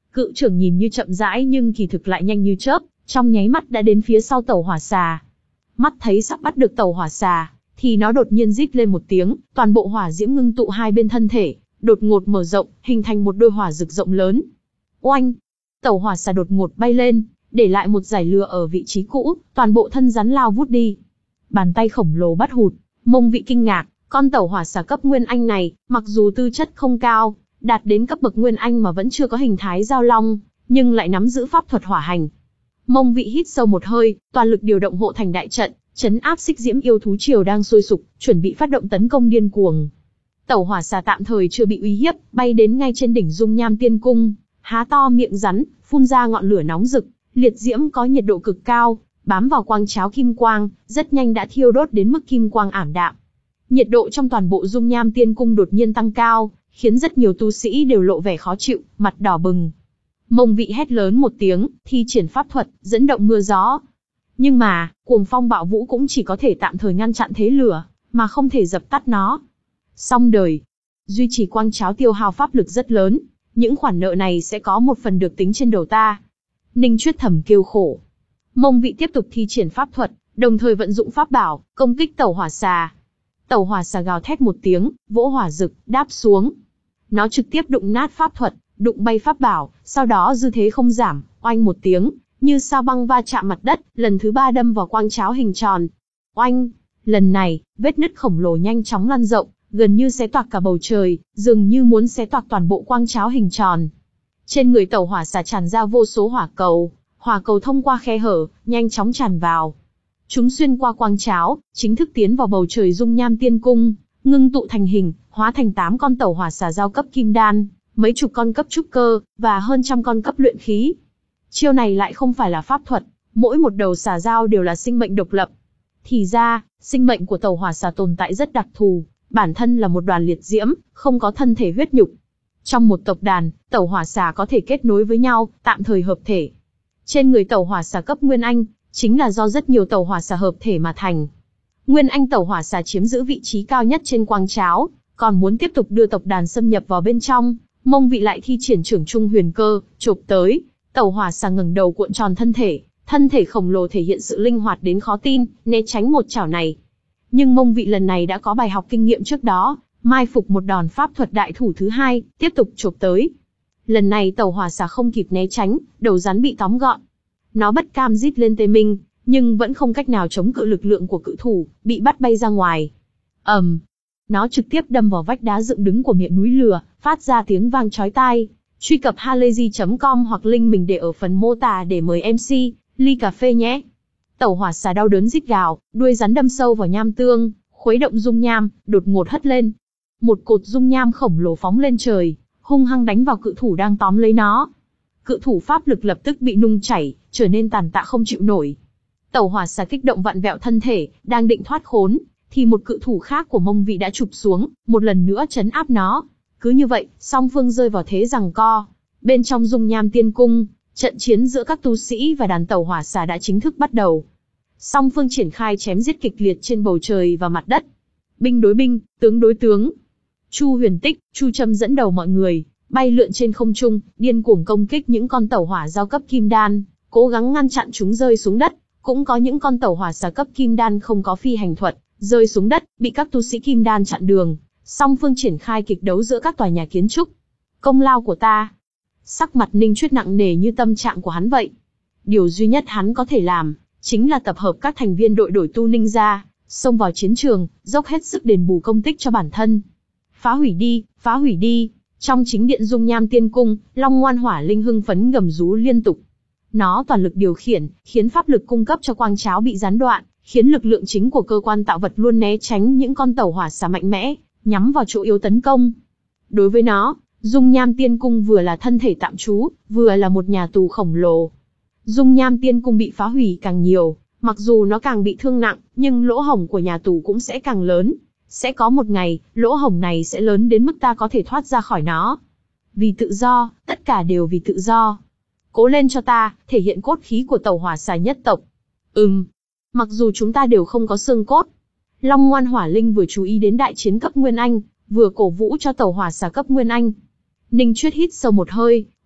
Cự trưởng nhìn như chậm rãi nhưng kỳ thực lại nhanh như chớp, trong nháy mắt đã đến phía sau tàu hỏa xà. Mắt thấy sắp bắt được tàu hỏa xà, thì nó đột nhiên rít lên một tiếng, toàn bộ hỏa diễm ngưng tụ hai bên thân thể, đột ngột mở rộng, hình thành một đôi hỏa rực rộng lớn. Oanh! Tàu hỏa xà đột ngột bay lên, để lại một dải lửa ở vị trí cũ, toàn bộ thân rắn lao vút đi. Bàn tay khổng lồ bắt hụt, Mông Vị kinh ngạc, con tàu hỏa xà cấp Nguyên Anh này, mặc dù tư chất không cao, đạt đến cấp bậc Nguyên Anh mà vẫn chưa có hình thái giao long, nhưng lại nắm giữ pháp thuật hỏa hành. Mông Vị hít sâu một hơi, toàn lực điều động hộ thành đại trận, trấn áp xích diễm yêu thú triều đang sôi sục, chuẩn bị phát động tấn công điên cuồng. Tàu hỏa xà tạm thời chưa bị uy hiếp, bay đến ngay trên đỉnh dung nham tiên cung, há to miệng rắn, phun ra ngọn lửa nóng rực, liệt diễm có nhiệt độ cực cao, bám vào quang cháo kim quang, rất nhanh đã thiêu đốt đến mức kim quang ảm đạm. Nhiệt độ trong toàn bộ dung nham tiên cung đột nhiên tăng cao, khiến rất nhiều tu sĩ đều lộ vẻ khó chịu, mặt đỏ bừng. Mông Vị hét lớn một tiếng, thi triển pháp thuật, dẫn động mưa gió. Nhưng mà, cuồng phong bạo vũ cũng chỉ có thể tạm thời ngăn chặn thế lửa, mà không thể dập tắt nó. Xong đời. Duy trì quang cháo tiêu hao pháp lực rất lớn, những khoản nợ này sẽ có một phần được tính trên đầu ta. Ninh Chuyết thầm kêu khổ. Mông Vị tiếp tục thi triển pháp thuật, đồng thời vận dụng pháp bảo, công kích tàu hỏa xà. Tàu hỏa xà gào thét một tiếng, vỗ hỏa rực, đáp xuống. Nó trực tiếp đụng nát pháp thuật, đụng bay pháp bảo, sau đó dư thế không giảm, oanh một tiếng, như sao băng va chạm mặt đất, lần thứ ba đâm vào quang cháo hình tròn. Oanh! Lần này, vết nứt khổng lồ nhanh chóng lan rộng, gần như xé toạc cả bầu trời, dường như muốn xé toạc toàn bộ quang cháo hình tròn. Trên người tàu hỏa xà tràn ra vô số hỏa cầu, hỏa cầu thông qua khe hở, nhanh chóng tràn vào. Chúng xuyên qua quang cháo, chính thức tiến vào bầu trời dung nham tiên cung, ngưng tụ thành hình, hóa thành tám con tàu hỏa xà giao cấp kim đan, mấy chục con cấp trúc cơ, và hơn trăm con cấp luyện khí. Chiêu này lại không phải là pháp thuật, mỗi một đầu xà giao đều là sinh mệnh độc lập. Thì ra, sinh mệnh của tàu hỏa xà tồn tại rất đặc thù, bản thân là một đoàn liệt diễm, không có thân thể huyết nhục. Trong một tộc đàn, tàu hỏa xà có thể kết nối với nhau, tạm thời hợp thể. Trên người tàu hỏa xà cấp Nguyên Anh, chính là do rất nhiều tàu hỏa xà hợp thể mà thành. Nguyên Anh tàu hỏa xà chiếm giữ vị trí cao nhất trên quang cháo, còn muốn tiếp tục đưa tộc đàn xâm nhập vào bên trong, Mông Vị lại thi triển trưởng trung huyền cơ, chộp tới. Tàu hỏa xà ngẩng đầu cuộn tròn thân thể, thân thể khổng lồ thể hiện sự linh hoạt đến khó tin, né tránh một chảo này. Nhưng Mông Vị lần này đã có bài học kinh nghiệm trước đó, mai phục một đòn pháp thuật đại thủ thứ hai, tiếp tục chộp tới. Lần này tàu hỏa xà không kịp né tránh, đầu rắn bị tóm gọn. Nó bất cam rít lên tê minh, nhưng vẫn không cách nào chống cự lực lượng của cự thủ, bị bắt bay ra ngoài. ầm, um, nó trực tiếp đâm vào vách đá dựng đứng của miệng núi lửa, phát ra tiếng vang chói tai. Truy cập halayzi chấm com hoặc link mình để ở phần mô tả để mời em xê, ly cà phê nhé. Tàu hỏa xà đau đớn rít gào, đuôi rắn đâm sâu vào nham tương, khuấy động dung nham, đột ngột hất lên. Một cột dung nham khổng lồ phóng lên trời, hung hăng đánh vào cự thủ đang tóm lấy nó. Cự thủ pháp lực lập tức bị nung chảy, trở nên tàn tạ không chịu nổi. Tàu hỏa xà kích động vặn vẹo thân thể, đang định thoát khốn, thì một cự thủ khác của Mông Vị đã chụp xuống, một lần nữa trấn áp nó. Cứ như vậy, song phương rơi vào thế giằng co. Bên trong dung nham tiên cung, trận chiến giữa các tu sĩ và đàn tàu hỏa xà đã chính thức bắt đầu. Song phương triển khai chém giết kịch liệt trên bầu trời và mặt đất. Binh đối binh, tướng đối tướng. Chu Huyền Tích, Chu Trâm dẫn đầu mọi người, bay lượn trên không trung, điên cuồng công kích những con tàu hỏa giao cấp kim đan, cố gắng ngăn chặn chúng rơi xuống đất. Cũng có những con tàu hỏa xà cấp kim đan không có phi hành thuật, rơi xuống đất, bị các tu sĩ kim đan chặn đường. Song phương triển khai kịch đấu giữa các tòa nhà kiến trúc. Công lao của ta. Sắc mặt Ninh Chuyết nặng nề như tâm trạng của hắn vậy. Điều duy nhất hắn có thể làm, chính là tập hợp các thành viên đội đổi tu ninh ra, xông vào chiến trường, dốc hết sức đền bù công tích cho bản thân. Phá hủy đi, phá hủy đi. Trong chính điện dung nham tiên cung, Long Ngoan Hỏa Linh hưng phấn gầm rú liên tục. Nó toàn lực điều khiển, khiến pháp lực cung cấp cho quang cháo bị gián đoạn, khiến lực lượng chính của cơ quan tạo vật luôn né tránh những con tàu hỏa xà mạnh mẽ, nhắm vào chỗ yếu tấn công. Đối với nó, dung nham tiên cung vừa là thân thể tạm trú, vừa là một nhà tù khổng lồ. Dung nham tiên cung bị phá hủy càng nhiều, mặc dù nó càng bị thương nặng, nhưng lỗ hổng của nhà tù cũng sẽ càng lớn. Sẽ có một ngày, lỗ hổng này sẽ lớn đến mức ta có thể thoát ra khỏi nó. Vì tự do, tất cả đều vì tự do. Cố lên cho ta, thể hiện cốt khí của tàu hỏa xà nhất tộc. Ừm, mặc dù chúng ta đều không có xương cốt. Long Ngoan Hỏa Linh vừa chú ý đến đại chiến cấp Nguyên Anh, vừa cổ vũ cho tàu hỏa xà cấp Nguyên Anh. Ninh Chuyết hít sâu một hơi,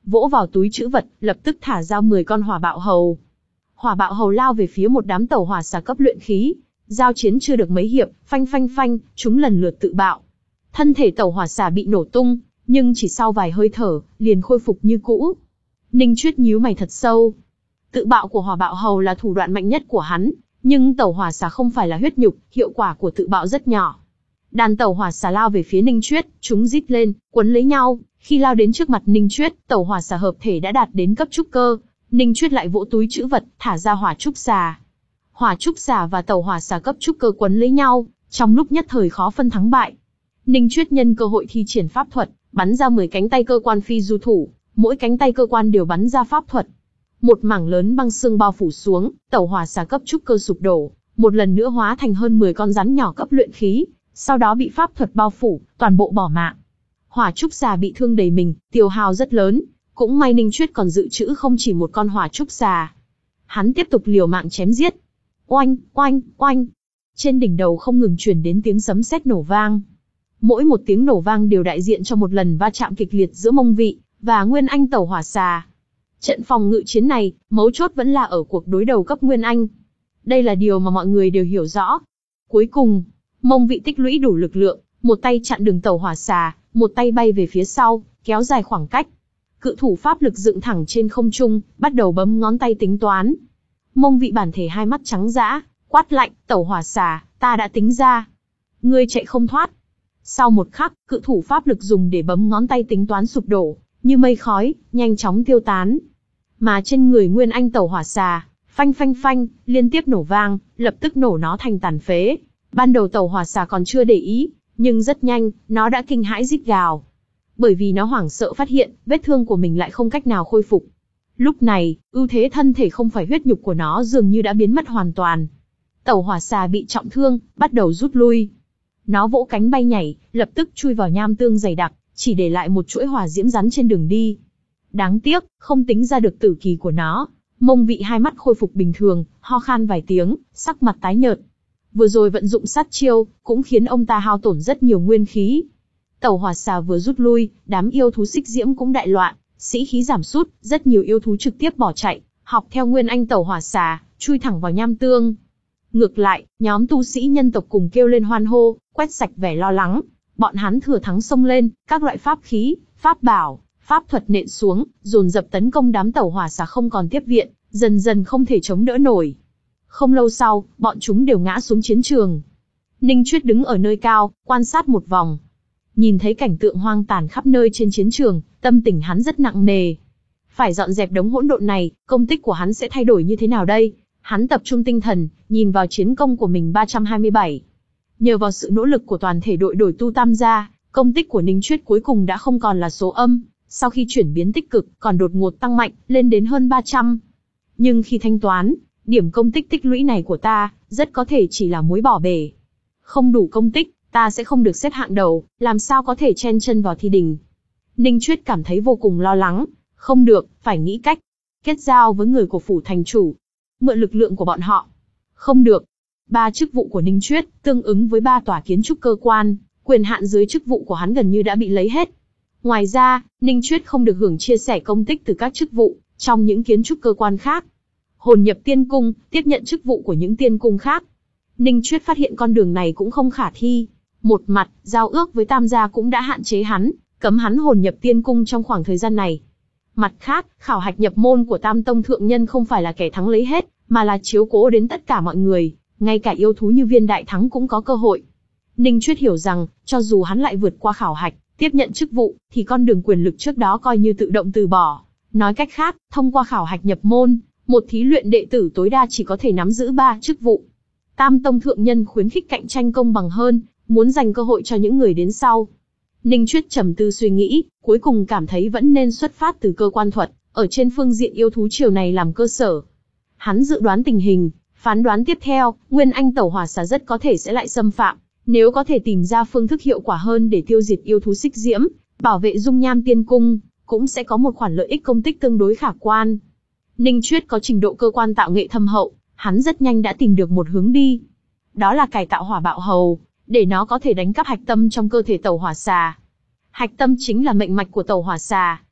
vỗ vào túi trữ vật, lập tức thả ra mười con hỏa bạo hầu. Hỏa bạo hầu lao về phía một đám tẩu hỏa xà cấp luyện khí, giao chiến chưa được mấy hiệp, phanh phanh phanh, chúng lần lượt tự bạo. Thân thể tẩu hỏa xà bị nổ tung, nhưng chỉ sau vài hơi thở, liền khôi phục như cũ. Ninh Chuyết nhíu mày thật sâu. Tự bạo của hỏa bạo hầu là thủ đoạn mạnh nhất của hắn, nhưng tẩu hỏa xà không phải là huyết nhục, hiệu quả của tự bạo rất nhỏ. Đàn tẩu hỏa xà lao về phía Ninh Chuyết, chúng rít lên, quấn lấy nhau. Khi lao đến trước mặt Ninh Chuyết, tẩu hỏa xà hợp thể đã đạt đến cấp trúc cơ. Ninh Chuyết lại vỗ túi trữ vật, thả ra hỏa trúc xà. Hỏa trúc xà và tẩu hỏa xà cấp trúc cơ quấn lấy nhau, trong lúc nhất thời khó phân thắng bại. Ninh Chuyết nhân cơ hội thi triển pháp thuật, bắn ra mười cánh tay cơ quan phi du thủ, mỗi cánh tay cơ quan đều bắn ra pháp thuật. Một mảng lớn băng xương bao phủ xuống, tẩu hỏa xà cấp trúc cơ sụp đổ, một lần nữa hóa thành hơn mười con rắn nhỏ cấp luyện khí, sau đó bị pháp thuật bao phủ, toàn bộ bỏ mạng. Hỏa trúc xà bị thương đầy mình, tiêu hao rất lớn, cũng may Ninh Chuyết còn dự trữ không chỉ một con hỏa trúc xà. Hắn tiếp tục liều mạng chém giết. Oanh, oanh, oanh. Trên đỉnh đầu không ngừng truyền đến tiếng sấm sét nổ vang. Mỗi một tiếng nổ vang đều đại diện cho một lần va chạm kịch liệt giữa Mông Vị và Nguyên Anh tẩu hỏa xà. Trận phòng ngự chiến này, mấu chốt vẫn là ở cuộc đối đầu cấp Nguyên Anh. Đây là điều mà mọi người đều hiểu rõ. Cuối cùng, Mông Vị tích lũy đủ lực lượng, một tay chặn đường tẩu hỏa xà, một tay bay về phía sau, kéo dài khoảng cách. Cự thủ pháp lực dựng thẳng trên không trung, bắt đầu bấm ngón tay tính toán. Mông Vị bản thể hai mắt trắng dã, quát lạnh, tẩu hỏa xà, ta đã tính ra. Ngươi chạy không thoát. Sau một khắc, cự thủ pháp lực dùng để bấm ngón tay tính toán sụp đổ, như mây khói, nhanh chóng tiêu tán. Mà trên người Nguyên Anh tẩu hỏa xà, phanh phanh phanh, liên tiếp nổ vang, lập tức nổ nó thành tàn phế. Ban đầu tẩu hỏa xà còn chưa để ý, nhưng rất nhanh, nó đã kinh hãi rít gào. Bởi vì nó hoảng sợ phát hiện, vết thương của mình lại không cách nào khôi phục. Lúc này, ưu thế thân thể không phải huyết nhục của nó dường như đã biến mất hoàn toàn. Tẩu hỏa xà bị trọng thương, bắt đầu rút lui. Nó vỗ cánh bay nhảy, lập tức chui vào nham tương dày đặc, chỉ để lại một chuỗi hỏa diễm rắn trên đường đi. Đáng tiếc, không tính ra được tử kỳ của nó. Mông Vị hai mắt khôi phục bình thường, ho khan vài tiếng, sắc mặt tái nhợt. Vừa rồi vận dụng sát chiêu, cũng khiến ông ta hao tổn rất nhiều nguyên khí. Tẩu hỏa xà vừa rút lui, đám yêu thú xích diễm cũng đại loạn, sĩ khí giảm sút, rất nhiều yêu thú trực tiếp bỏ chạy, học theo Nguyên Anh tẩu hỏa xà, chui thẳng vào nham tương. Ngược lại, nhóm tu sĩ nhân tộc cùng kêu lên hoan hô, quét sạch vẻ lo lắng. Bọn hắn thừa thắng xông lên, các loại pháp khí, pháp bảo, pháp thuật nện xuống, dồn dập tấn công đám tẩu hỏa xà không còn tiếp viện, dần dần không thể chống đỡ nổi. Không lâu sau, bọn chúng đều ngã xuống chiến trường. Ninh Chuyết đứng ở nơi cao, quan sát một vòng. Nhìn thấy cảnh tượng hoang tàn khắp nơi trên chiến trường, tâm tình hắn rất nặng nề. Phải dọn dẹp đống hỗn độn này, công tích của hắn sẽ thay đổi như thế nào đây? Hắn tập trung tinh thần, nhìn vào chiến công của mình ba trăm hai mươi bảy. Nhờ vào sự nỗ lực của toàn thể đội đổi tu tam gia, công tích của Ninh Chuyết cuối cùng đã không còn là số âm, sau khi chuyển biến tích cực, còn đột ngột tăng mạnh, lên đến hơn ba trăm. Nhưng khi thanh toán, điểm công tích tích lũy này của ta, rất có thể chỉ là muối bỏ bể. Không đủ công tích, ta sẽ không được xếp hạng đầu, làm sao có thể chen chân vào thi đình. Ninh Chuyết cảm thấy vô cùng lo lắng, không được, phải nghĩ cách. Kết giao với người của phủ thành chủ, mượn lực lượng của bọn họ. Không được. Ba chức vụ của Ninh Chuyết, tương ứng với ba tòa kiến trúc cơ quan, quyền hạn dưới chức vụ của hắn gần như đã bị lấy hết. Ngoài ra, Ninh Chuyết không được hưởng chia sẻ công tích từ các chức vụ, trong những kiến trúc cơ quan khác. Hồn nhập tiên cung, tiếp nhận chức vụ của những tiên cung khác. Ninh Chuyết phát hiện con đường này cũng không khả thi. Một mặt, giao ước với Tam gia cũng đã hạn chế hắn, cấm hắn hồn nhập tiên cung trong khoảng thời gian này. Mặt khác, khảo hạch nhập môn của Tam Tông Thượng Nhân không phải là kẻ thắng lấy hết, mà là chiếu cố đến tất cả mọi người, ngay cả yêu thú như Viên Đại Thắng cũng có cơ hội. Ninh Chuyết hiểu rằng, cho dù hắn lại vượt qua khảo hạch, tiếp nhận chức vụ, thì con đường quyền lực trước đó coi như tự động từ bỏ. Nói cách khác, thông qua khảo hạch nhập môn, một thí luyện đệ tử tối đa chỉ có thể nắm giữ ba chức vụ. Tam Tông Thượng Nhân khuyến khích cạnh tranh công bằng hơn, muốn dành cơ hội cho những người đến sau. Ninh Chuyết trầm tư suy nghĩ, cuối cùng cảm thấy vẫn nên xuất phát từ cơ quan thuật, ở trên phương diện yêu thú triều này làm cơ sở. Hắn dự đoán tình hình, phán đoán tiếp theo, Nguyên Anh tẩu hỏa xà rất có thể sẽ lại xâm phạm. Nếu có thể tìm ra phương thức hiệu quả hơn để tiêu diệt yêu thú xích diễm, bảo vệ dung nham tiên cung, cũng sẽ có một khoản lợi ích công tích tương đối khả quan. Ninh Chuyết có trình độ cơ quan tạo nghệ thâm hậu, hắn rất nhanh đã tìm được một hướng đi. Đó là cải tạo hỏa bạo hầu, để nó có thể đánh cắp hạch tâm trong cơ thể tẩu hỏa xà. Hạch tâm chính là mệnh mạch của tẩu hỏa xà,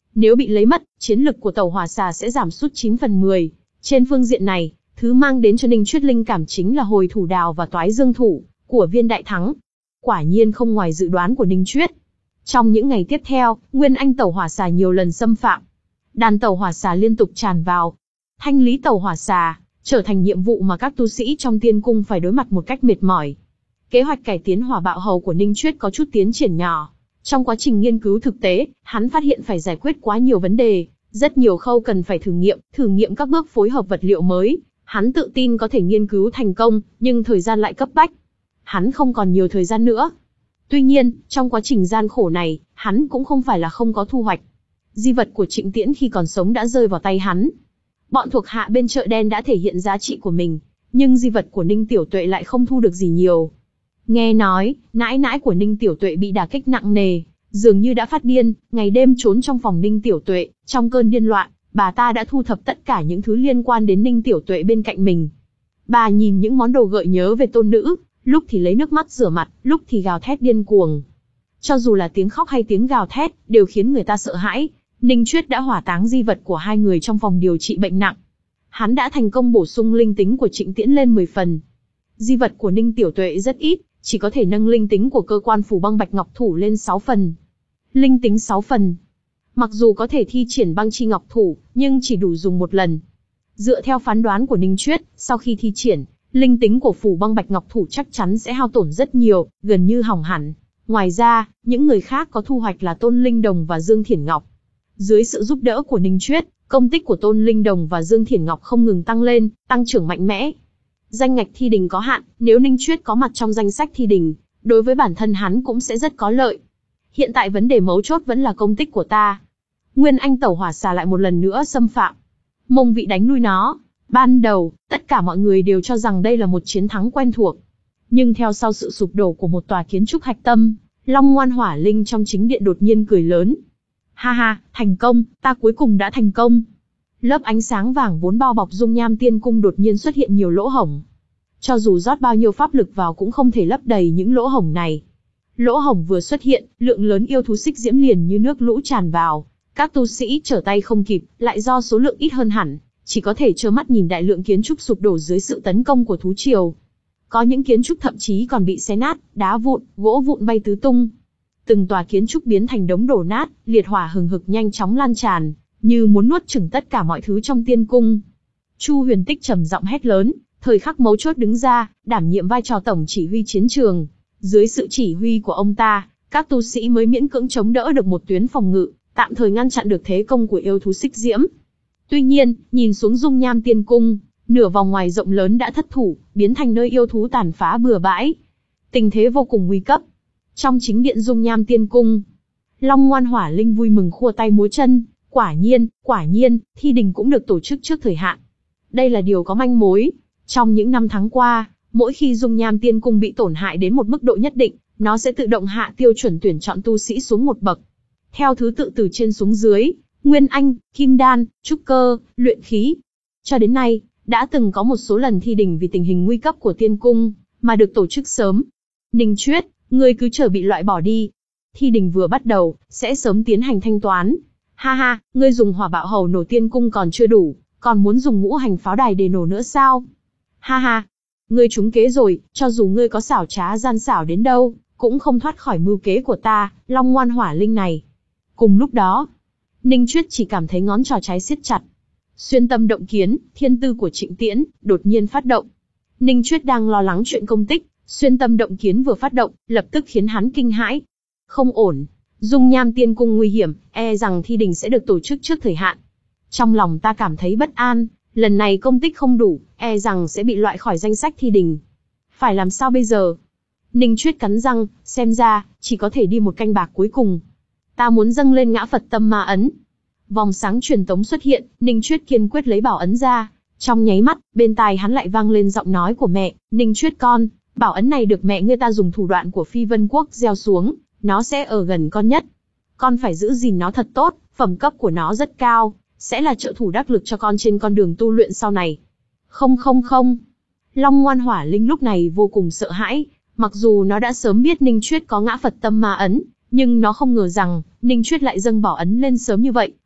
Nếu bị lấy mất, chiến lực của tẩu hỏa xà sẽ giảm sút chín phần mười. Trên phương diện này, thứ mang đến cho Ninh Chuyết linh cảm chính là hồi thủ đào và toái dương thủ của viên đại thắng. Quả nhiên không ngoài dự đoán của Ninh Chuyết. Trong những ngày tiếp theo, Nguyên Anh tẩu hỏa xà nhiều lần xâm phạm. Đàn tẩu hỏa xà liên tục tràn vào. Thanh lý tẩu hỏa xà trở thành nhiệm vụ mà các tu sĩ trong tiên cung phải đối mặt một cách mệt mỏi. Kế hoạch cải tiến hỏa bạo hầu của Ninh Chuyết có chút tiến triển nhỏ. Trong quá trình nghiên cứu thực tế, hắn phát hiện phải giải quyết quá nhiều vấn đề, rất nhiều khâu cần phải thử nghiệm, thử nghiệm các bước phối hợp vật liệu mới. Hắn tự tin có thể nghiên cứu thành công, nhưng thời gian lại cấp bách. Hắn không còn nhiều thời gian nữa. Tuy nhiên, trong quá trình gian khổ này, hắn cũng không phải là không có thu hoạch. Di vật của Trịnh Tiễn khi còn sống đã rơi vào tay hắn. Bọn thuộc hạ bên chợ đen đã thể hiện giá trị của mình, nhưng di vật của Ninh Tiểu Tuệ lại không thu được gì nhiều. Nghe nói, nãi nãi của Ninh Tiểu Tuệ bị đả kích nặng nề, dường như đã phát điên, ngày đêm trốn trong phòng Ninh Tiểu Tuệ, trong cơn điên loạn, bà ta đã thu thập tất cả những thứ liên quan đến Ninh Tiểu Tuệ bên cạnh mình. Bà nhìn những món đồ gợi nhớ về tôn nữ, lúc thì lấy nước mắt rửa mặt, lúc thì gào thét điên cuồng. Cho dù là tiếng khóc hay tiếng gào thét, đều khiến người ta sợ hãi. Ninh Chuyết đã hỏa táng di vật của hai người trong phòng điều trị bệnh nặng. Hắn đã thành công bổ sung linh tính của Trịnh Tiễn lên mười phần. Di vật của Ninh Tiểu Tuệ rất ít, chỉ có thể nâng linh tính của cơ quan phủ băng bạch ngọc thủ lên sáu phần. Linh tính sáu phần. Mặc dù có thể thi triển băng chi ngọc thủ, nhưng chỉ đủ dùng một lần. Dựa theo phán đoán của Ninh Chuyết, sau khi thi triển, linh tính của phủ băng bạch ngọc thủ chắc chắn sẽ hao tổn rất nhiều, gần như hỏng hẳn. Ngoài ra, những người khác có thu hoạch là Tôn Linh Đồng và Dương Thiển Ngọc. Dưới sự giúp đỡ của Ninh Chuyết, công tích của Tôn Linh Đồng và Dương Thiển Ngọc không ngừng tăng lên, tăng trưởng mạnh mẽ. Danh ngạch thi đình có hạn, nếu Ninh Chuyết có mặt trong danh sách thi đình, đối với bản thân hắn cũng sẽ rất có lợi. Hiện tại vấn đề mấu chốt vẫn là công tích của ta. Nguyên Anh tẩu hỏa xà lại một lần nữa xâm phạm. Mông Vị đánh lui nó. Ban đầu, tất cả mọi người đều cho rằng đây là một chiến thắng quen thuộc. Nhưng theo sau sự sụp đổ của một tòa kiến trúc hạch tâm, Long Ngoan Hỏa Linh trong chính điện đột nhiên cười lớn. Ha ha, thành công, ta cuối cùng đã thành công. Lớp ánh sáng vàng vốn bao bọc dung nham tiên cung đột nhiên xuất hiện nhiều lỗ hổng. Cho dù rót bao nhiêu pháp lực vào cũng không thể lấp đầy những lỗ hổng này. Lỗ hổng vừa xuất hiện, lượng lớn yêu thú xích diễm liền như nước lũ tràn vào. Các tu sĩ trở tay không kịp, lại do số lượng ít hơn hẳn, chỉ có thể trơ mắt nhìn đại lượng kiến trúc sụp đổ dưới sự tấn công của thú triều. Có những kiến trúc thậm chí còn bị xé nát, đá vụn, gỗ vụn bay tứ tung. Từng tòa kiến trúc biến thành đống đổ nát, liệt hỏa hừng hực nhanh chóng lan tràn, như muốn nuốt chửng tất cả mọi thứ trong tiên cung. Chu Huyền Tích trầm giọng hét lớn, thời khắc mấu chốt đứng ra, đảm nhiệm vai trò tổng chỉ huy chiến trường. Dưới sự chỉ huy của ông ta, các tu sĩ mới miễn cưỡng chống đỡ được một tuyến phòng ngự, tạm thời ngăn chặn được thế công của yêu thú xích diễm. Tuy nhiên, nhìn xuống dung nham tiên cung, nửa vòng ngoài rộng lớn đã thất thủ, biến thành nơi yêu thú tàn phá bừa bãi. Tình thế vô cùng nguy cấp. Trong chính điện dung nham tiên cung, Long Ngoan Hỏa Linh vui mừng khua tay múa chân, quả nhiên, quả nhiên, thi đình cũng được tổ chức trước thời hạn. Đây là điều có manh mối. Trong những năm tháng qua, mỗi khi dung nham tiên cung bị tổn hại đến một mức độ nhất định, nó sẽ tự động hạ tiêu chuẩn tuyển chọn tu sĩ xuống một bậc. Theo thứ tự từ trên xuống dưới, Nguyên Anh, Kim Đan, Trúc Cơ, Luyện Khí. Cho đến nay, đã từng có một số lần thi đình vì tình hình nguy cấp của tiên cung, mà được tổ chức sớm. Ninh Chuyết, ngươi cứ chờ bị loại bỏ đi. Thi đình vừa bắt đầu, sẽ sớm tiến hành thanh toán. Ha ha, ngươi dùng hỏa bạo hầu nổ tiên cung còn chưa đủ, còn muốn dùng ngũ hành pháo đài để nổ nữa sao? Ha ha, ngươi trúng kế rồi, cho dù ngươi có xảo trá gian xảo đến đâu, cũng không thoát khỏi mưu kế của ta, Long Ngoan Hỏa Linh này. Cùng lúc đó, Ninh Chuyết chỉ cảm thấy ngón trỏ trái siết chặt. Xuyên tâm động kiến, thiên tư của Trịnh Tiễn, đột nhiên phát động. Ninh Chuyết đang lo lắng chuyện công tích, xuyên tâm động kiến vừa phát động, lập tức khiến hắn kinh hãi. Không ổn, dung nham tiên cung nguy hiểm, e rằng thi đình sẽ được tổ chức trước thời hạn. Trong lòng ta cảm thấy bất an, lần này công tích không đủ, e rằng sẽ bị loại khỏi danh sách thi đình. Phải làm sao bây giờ? Ninh Chuyết cắn răng, xem ra, chỉ có thể đi một canh bạc cuối cùng. Ta muốn dâng lên ngã Phật tâm ma ấn. Vòng sáng truyền tống xuất hiện, Ninh Chuyết kiên quyết lấy bảo ấn ra. Trong nháy mắt, bên tai hắn lại vang lên giọng nói của mẹ, Ninh Chuyết con, bảo ấn này được mẹ ngươi ta dùng thủ đoạn của Phi Vân Quốc gieo xuống, nó sẽ ở gần con nhất. Con phải giữ gìn nó thật tốt, phẩm cấp của nó rất cao, sẽ là trợ thủ đắc lực cho con trên con đường tu luyện sau này. Không không không. Long Ngoan Hỏa Linh lúc này vô cùng sợ hãi, mặc dù nó đã sớm biết Ninh Chuyết có ngã Phật tâm ma ấn, nhưng nó không ngờ rằng, Ninh Chuyết lại dâng bảo ấn lên sớm như vậy,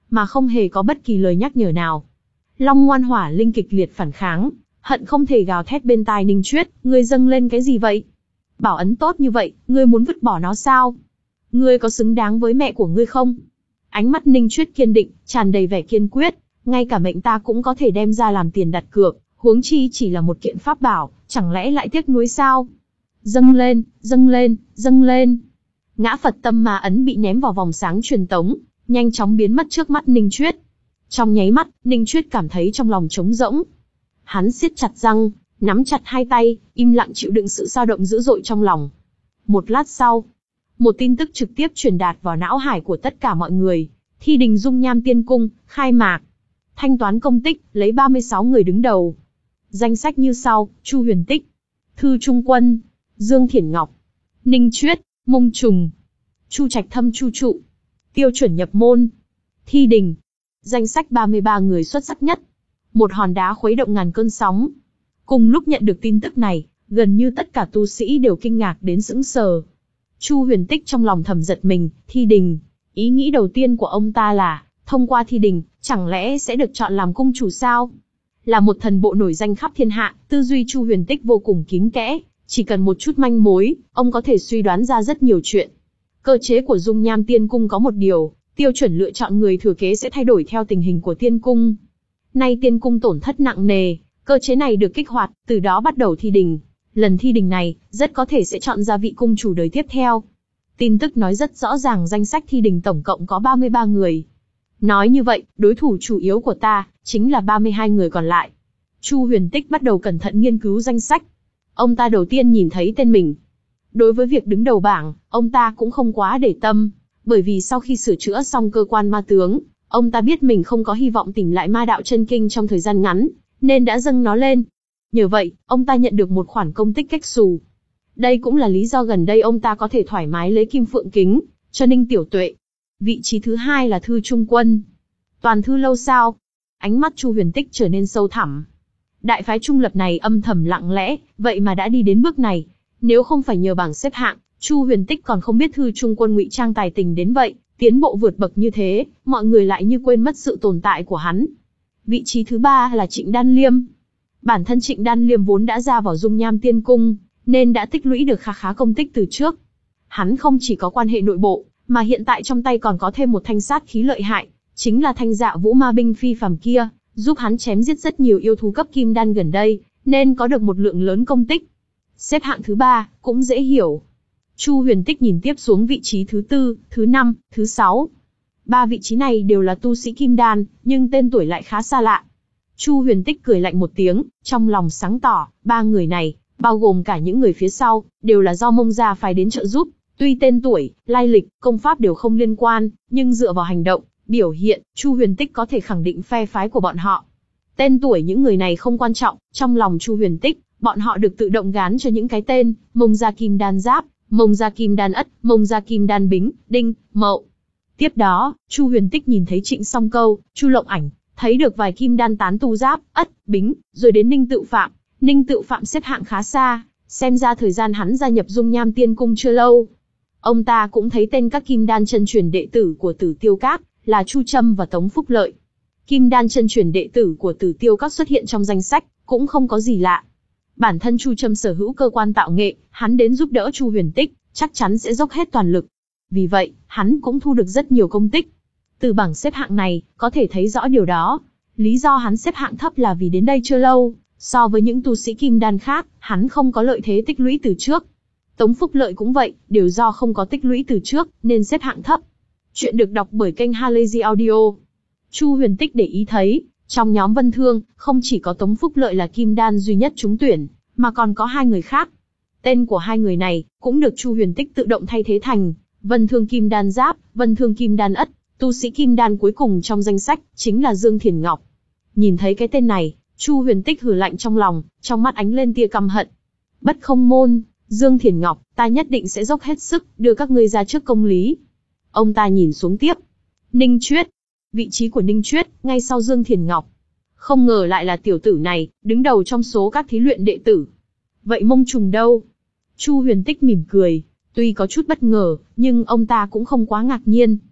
mà không hề có bất kỳ lời nhắc nhở nào. Long Ngoan Hỏa Linh kịch liệt phản kháng, hận không thể gào thét bên tai Ninh Chuyết, ngươi dâng lên cái gì vậy? Bảo ấn tốt như vậy, ngươi muốn vứt bỏ nó sao? Ngươi có xứng đáng với mẹ của ngươi không? Ánh mắt Ninh Chuyết kiên định, tràn đầy vẻ kiên quyết, ngay cả mệnh ta cũng có thể đem ra làm tiền đặt cược, huống chi chỉ là một kiện pháp bảo, chẳng lẽ lại tiếc nuối sao? Dâng lên, dâng lên, dâng lên. Ngã Phật tâm ma ấn bị ném vào vòng sáng truyền tống, nhanh chóng biến mất trước mắt Ninh Chuyết. Trong nháy mắt, Ninh Chuyết cảm thấy trong lòng trống rỗng. Hắn siết chặt răng, nắm chặt hai tay, im lặng chịu đựng sự dao động dữ dội trong lòng. Một lát sau, một tin tức trực tiếp truyền đạt vào não hải của tất cả mọi người. Thi đình Dung Nham Tiên Cung, khai mạc. Thanh toán công tích, lấy ba mươi sáu người đứng đầu. Danh sách như sau: Chu Huyền Tích, Thư Trung Quân, Dương Thiển Ngọc, Ninh Chuyết, Mông Trùng, Chu Trạch Thâm Chu Trụ. Tiêu chuẩn nhập môn: Thi đình. Danh sách ba mươi ba người xuất sắc nhất. Một hòn đá khuấy động ngàn cơn sóng. Cùng lúc nhận được tin tức này, gần như tất cả tu sĩ đều kinh ngạc đến sững sờ. Chu Huyền Tích trong lòng thầm giật mình, thi đình. Ý nghĩ đầu tiên của ông ta là, thông qua thi đình, chẳng lẽ sẽ được chọn làm cung chủ sao? Là một thần bộ nổi danh khắp thiên hạ, tư duy Chu Huyền Tích vô cùng kín kẽ, chỉ cần một chút manh mối, ông có thể suy đoán ra rất nhiều chuyện. Cơ chế của Dung Nham Tiên Cung có một điều, tiêu chuẩn lựa chọn người thừa kế sẽ thay đổi theo tình hình của Tiên Cung. Nay Tiên Cung tổn thất nặng nề, cơ chế này được kích hoạt, từ đó bắt đầu thi đình. Lần thi đình này, rất có thể sẽ chọn ra vị cung chủ đời tiếp theo. Tin tức nói rất rõ ràng danh sách thi đình tổng cộng có ba mươi ba người. Nói như vậy, đối thủ chủ yếu của ta, chính là ba mươi hai người còn lại. Chu Huyền Tích bắt đầu cẩn thận nghiên cứu danh sách. Ông ta đầu tiên nhìn thấy tên mình. Đối với việc đứng đầu bảng, ông ta cũng không quá để tâm, bởi vì sau khi sửa chữa xong cơ quan ma tướng, ông ta biết mình không có hy vọng tìm lại ma đạo chân kinh trong thời gian ngắn, nên đã dâng nó lên. Nhờ vậy, ông ta nhận được một khoản công tích cách xù. Đây cũng là lý do gần đây ông ta có thể thoải mái lấy kim phượng kính cho Ninh Tiểu Tuệ. Vị trí thứ hai là Thư Trung Quân. Toàn thư lâu sao? Ánh mắt Chu Huyền Tích trở nên sâu thẳm. Đại phái trung lập này âm thầm lặng lẽ, vậy mà đã đi đến bước này. Nếu không phải nhờ bảng xếp hạng, Chu Huyền Tích còn không biết Thư Trung Quân ngụy trang tài tình đến vậy, tiến bộ vượt bậc như thế, mọi người lại như quên mất sự tồn tại của hắn. Vị trí thứ ba là Trịnh Đan Liêm. Bản thân Trịnh Đan Liêm vốn đã ra vào Dung Nham Tiên Cung, nên đã tích lũy được khá khá công tích từ trước. Hắn không chỉ có quan hệ nội bộ, mà hiện tại trong tay còn có thêm một thanh sát khí lợi hại, chính là thanh Dạ Vũ Ma binh phi phàm kia, giúp hắn chém giết rất nhiều yêu thú cấp kim đan gần đây, nên có được một lượng lớn công tích. Xếp hạng thứ ba, cũng dễ hiểu. Chu Huyền Tích nhìn tiếp xuống vị trí thứ tư, thứ năm, thứ sáu. Ba vị trí này đều là tu sĩ kim đan, nhưng tên tuổi lại khá xa lạ. Chu Huyền Tích cười lạnh một tiếng, trong lòng sáng tỏ, ba người này, bao gồm cả những người phía sau, đều là do Mông gia phái đến trợ giúp. Tuy tên tuổi, lai lịch, công pháp đều không liên quan, nhưng dựa vào hành động, biểu hiện, Chu Huyền Tích có thể khẳng định phe phái của bọn họ. Tên tuổi những người này không quan trọng, trong lòng Chu Huyền Tích, bọn họ được tự động gán cho những cái tên, Mông gia Kim Đan Giáp, Mông gia Kim Đan Ất, Mông gia Kim Đan Bính, Đinh, Mậu. Tiếp đó, Chu Huyền Tích nhìn thấy Trịnh Song Câu, Chu Lộng Ảnh, thấy được vài Kim Đan tán tu Giáp, Ất, Bính, rồi đến Ninh Tự Phạm. Ninh Tự Phạm xếp hạng khá xa, xem ra thời gian hắn gia nhập Dung Nham Tiên Cung chưa lâu. Ông ta cũng thấy tên các Kim Đan chân truyền đệ tử của Tử Tiêu Các, là Chu Trâm và Tống Phúc Lợi. Kim Đan chân truyền đệ tử của Tử Tiêu Các xuất hiện trong danh sách, cũng không có gì lạ. Bản thân Chu Trâm sở hữu cơ quan tạo nghệ, hắn đến giúp đỡ Chu Huyền Tích, chắc chắn sẽ dốc hết toàn lực. Vì vậy, hắn cũng thu được rất nhiều công tích. Từ bảng xếp hạng này, có thể thấy rõ điều đó. Lý do hắn xếp hạng thấp là vì đến đây chưa lâu, so với những tu sĩ Kim Đan khác, hắn không có lợi thế tích lũy từ trước. Tống Phúc Lợi cũng vậy, đều do không có tích lũy từ trước, nên xếp hạng thấp. Chuyện được đọc bởi kênh Halazy Audio. Chu Huyền Tích để ý thấy, trong nhóm Vân Thương, không chỉ có Tống Phúc Lợi là Kim Đan duy nhất trúng tuyển, mà còn có hai người khác. Tên của hai người này, cũng được Chu Huyền Tích tự động thay thế thành Vân Thương Kim Đan Giáp, Vân Thương Kim Đan Ất. Tu sĩ Kim Đan cuối cùng trong danh sách, chính là Dương Thiển Ngọc. Nhìn thấy cái tên này, Chu Huyền Tích hừ lạnh trong lòng, trong mắt ánh lên tia căm hận. Bất Không Môn, Dương Thiển Ngọc, ta nhất định sẽ dốc hết sức, đưa các ngươi ra trước công lý. Ông ta nhìn xuống tiếp. Ninh Chuyết. Vị trí của Ninh Chuyết, ngay sau Dương Thiển Ngọc. Không ngờ lại là tiểu tử này, đứng đầu trong số các thí luyện đệ tử. Vậy Mông Trùng đâu? Chu Huyền Tích mỉm cười, tuy có chút bất ngờ, nhưng ông ta cũng không quá ngạc nhiên.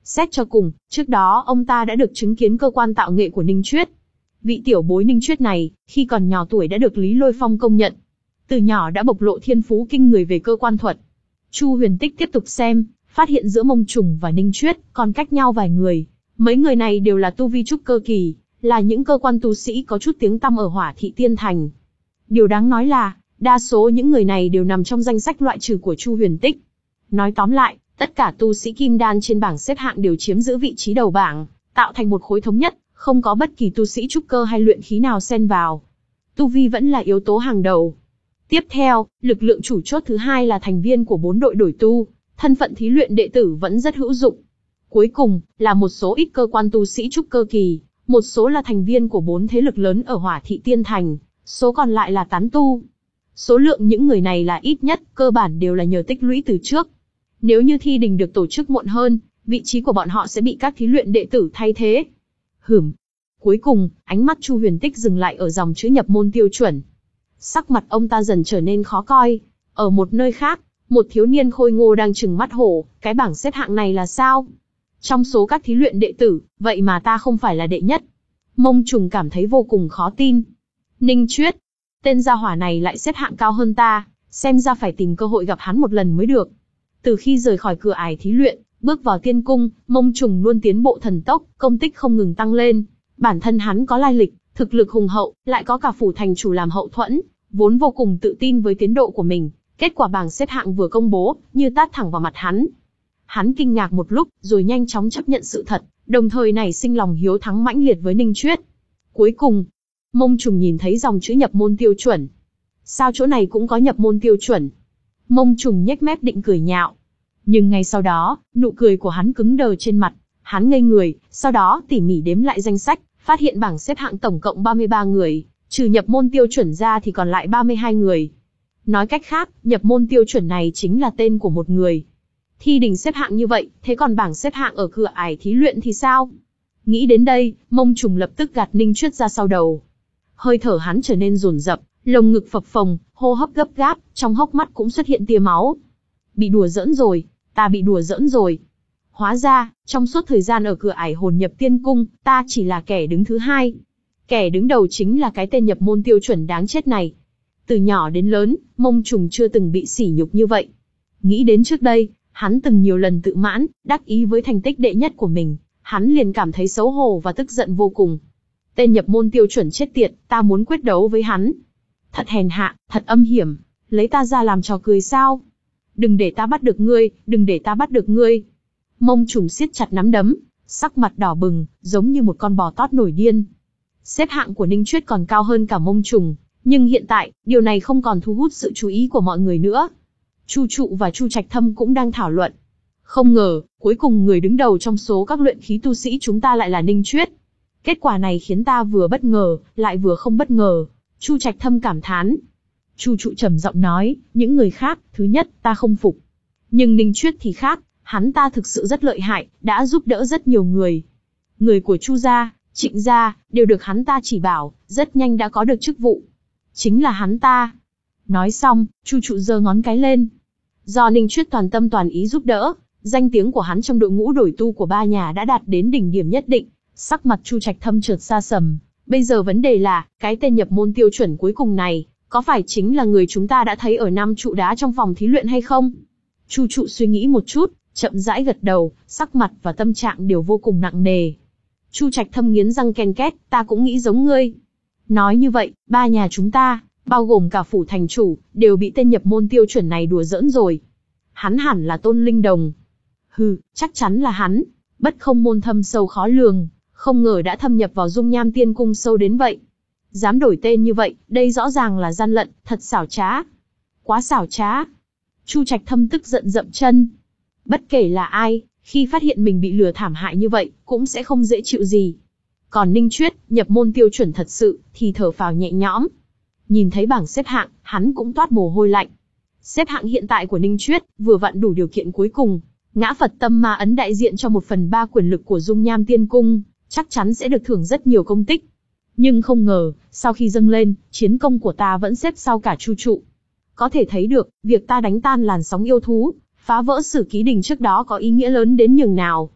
Xét cho cùng, trước đó ông ta đã được chứng kiến cơ quan tạo nghệ của Ninh Chuyết. Vị tiểu bối Ninh Chuyết này, khi còn nhỏ tuổi đã được Lý Lôi Phong công nhận. Từ nhỏ đã bộc lộ thiên phú kinh người về cơ quan thuật. Chu Huyền Tích tiếp tục xem, phát hiện giữa Mông Trùng và Ninh Chuyết còn cách nhau vài người. Mấy người này đều là tu vi trúc cơ kỳ, là những cơ quan tu sĩ có chút tiếng tăm ở Hỏa Thị Tiên Thành. Điều đáng nói là, đa số những người này đều nằm trong danh sách loại trừ của Chu Huyền Tích. Nói tóm lại, tất cả tu sĩ kim đan trên bảng xếp hạng đều chiếm giữ vị trí đầu bảng, tạo thành một khối thống nhất, không có bất kỳ tu sĩ trúc cơ hay luyện khí nào xen vào. Tu vi vẫn là yếu tố hàng đầu. Tiếp theo, lực lượng chủ chốt thứ hai là thành viên của bốn đội đổi tu, thân phận thí luyện đệ tử vẫn rất hữu dụng. Cuối cùng, là một số ít cơ quan tu sĩ trúc cơ kỳ, một số là thành viên của bốn thế lực lớn ở Hỏa Thị Tiên Thành, số còn lại là tán tu. Số lượng những người này là ít nhất, cơ bản đều là nhờ tích lũy từ trước. Nếu như thi đình được tổ chức muộn hơn, vị trí của bọn họ sẽ bị các thí luyện đệ tử thay thế. Hửm. Cuối cùng, ánh mắt Chu Huyền Tích dừng lại ở dòng chữ nhập môn tiêu chuẩn. Sắc mặt ông ta dần trở nên khó coi. Ở một nơi khác, một thiếu niên khôi ngô đang trừng mắt hổ, cái bảng xếp hạng này là sao? Trong số các thí luyện đệ tử, vậy mà ta không phải là đệ nhất. Mông Trùng cảm thấy vô cùng khó tin. Ninh Chuyết, tên gia hỏa này lại xếp hạng cao hơn ta, xem ra phải tìm cơ hội gặp hắn một lần mới được. Từ khi rời khỏi cửa ải thí luyện, bước vào tiên cung, Mông Trùng luôn tiến bộ thần tốc, công tích không ngừng tăng lên. Bản thân hắn có lai lịch, thực lực hùng hậu, lại có cả phủ thành chủ làm hậu thuẫn, vốn vô cùng tự tin với tiến độ của mình. Kết quả bảng xếp hạng vừa công bố, như tát thẳng vào mặt hắn. Hắn kinh ngạc một lúc, rồi nhanh chóng chấp nhận sự thật, đồng thời nảy sinh lòng hiếu thắng mãnh liệt với Ninh Chuyết. Cuối cùng, Mông Trùng nhìn thấy dòng chữ nhập môn tiêu chuẩn. Sao chỗ này cũng có nhập môn tiêu chuẩn? Mông Trùng nhếch mép định cười nhạo. Nhưng ngay sau đó, nụ cười của hắn cứng đờ trên mặt. Hắn ngây người, sau đó tỉ mỉ đếm lại danh sách, phát hiện bảng xếp hạng tổng cộng ba mươi ba người, trừ nhập môn tiêu chuẩn ra thì còn lại ba mươi hai người. Nói cách khác, nhập môn tiêu chuẩn này chính là tên của một người. Thi đình xếp hạng như vậy, thế còn bảng xếp hạng ở cửa ải thí luyện thì sao? Nghĩ đến đây, Mông Trùng lập tức gạt Ninh Chuyết ra sau đầu. Hơi thở hắn trở nên dồn dập, lồng ngực phập phồng, hô hấp gấp gáp, trong hốc mắt cũng xuất hiện tia máu. Bị đùa giỡn rồi, ta bị đùa giỡn rồi. Hóa ra, trong suốt thời gian ở cửa ải hồn nhập tiên cung, ta chỉ là kẻ đứng thứ hai. Kẻ đứng đầu chính là cái tên nhập môn tiêu chuẩn đáng chết này. Từ nhỏ đến lớn, Mông Trùng chưa từng bị sỉ nhục như vậy. Nghĩ đến trước đây, hắn từng nhiều lần tự mãn, đắc ý với thành tích đệ nhất của mình, hắn liền cảm thấy xấu hổ và tức giận vô cùng. Tên nhập môn tiêu chuẩn chết tiệt, ta muốn quyết đấu với hắn. Thật hèn hạ, thật âm hiểm, lấy ta ra làm trò cười sao? Đừng để ta bắt được ngươi, đừng để ta bắt được ngươi. Mông Trùng siết chặt nắm đấm, sắc mặt đỏ bừng, giống như một con bò tót nổi điên. Xếp hạng của Ninh Chuyết còn cao hơn cả Mông Trùng, nhưng hiện tại, điều này không còn thu hút sự chú ý của mọi người nữa. Chu Trụ và Chu Trạch Thâm cũng đang thảo luận. Không ngờ, cuối cùng người đứng đầu trong số các luyện khí tu sĩ chúng ta lại là Ninh Chuyết. Kết quả này khiến ta vừa bất ngờ, lại vừa không bất ngờ. Chu Trạch Thâm cảm thán. Chu Trụ trầm giọng nói, những người khác, thứ nhất, ta không phục. Nhưng Ninh Chuyết thì khác, hắn ta thực sự rất lợi hại, đã giúp đỡ rất nhiều người. Người của Chu gia, Trịnh gia, đều được hắn ta chỉ bảo, rất nhanh đã có được chức vụ. Chính là hắn ta. Nói xong, Chu Trụ giơ ngón cái lên. Do Ninh Chuyết toàn tâm toàn ý giúp đỡ, danh tiếng của hắn trong đội ngũ đổi tu của ba nhà đã đạt đến đỉnh điểm nhất định. Sắc mặt Chu Trạch Thâm chợt xa sầm. Bây giờ vấn đề là, cái tên nhập môn tiêu chuẩn cuối cùng này, có phải chính là người chúng ta đã thấy ở năm trụ đá trong phòng thí luyện hay không? Chu Trụ suy nghĩ một chút, chậm rãi gật đầu, sắc mặt và tâm trạng đều vô cùng nặng nề. Chu Trạch Thâm nghiến răng ken két, ta cũng nghĩ giống ngươi. Nói như vậy, ba nhà chúng ta, bao gồm cả phủ thành chủ, đều bị tên nhập môn tiêu chuẩn này đùa giỡn rồi. Hắn hẳn là Tôn Linh Đồng. Hừ, chắc chắn là hắn. Bất không môn thâm sâu khó lường, không ngờ đã thâm nhập vào dung nham tiên cung sâu đến vậy. Dám đổi tên như vậy, đây rõ ràng là gian lận, thật xảo trá. Quá xảo trá. Chu Trạch Thâm tức giận dậm chân. Bất kể là ai, khi phát hiện mình bị lừa thảm hại như vậy, cũng sẽ không dễ chịu gì. Còn Ninh Chuyết, nhập môn tiêu chuẩn thật sự, thì thở phào nhẹ nhõm. Nhìn thấy bảng xếp hạng, hắn cũng toát mồ hôi lạnh. Xếp hạng hiện tại của Ninh Chuyết, vừa vặn đủ điều kiện cuối cùng. Ngã Phật Tâm Ma Ấn đại diện cho một phần ba quyền lực của dung nham tiên cung, chắc chắn sẽ được thưởng rất nhiều công tích. Nhưng không ngờ, sau khi dâng lên, chiến công của ta vẫn xếp sau cả Chu Trụ. Có thể thấy được, việc ta đánh tan làn sóng yêu thú, phá vỡ sử ký đình trước đó có ý nghĩa lớn đến nhường nào.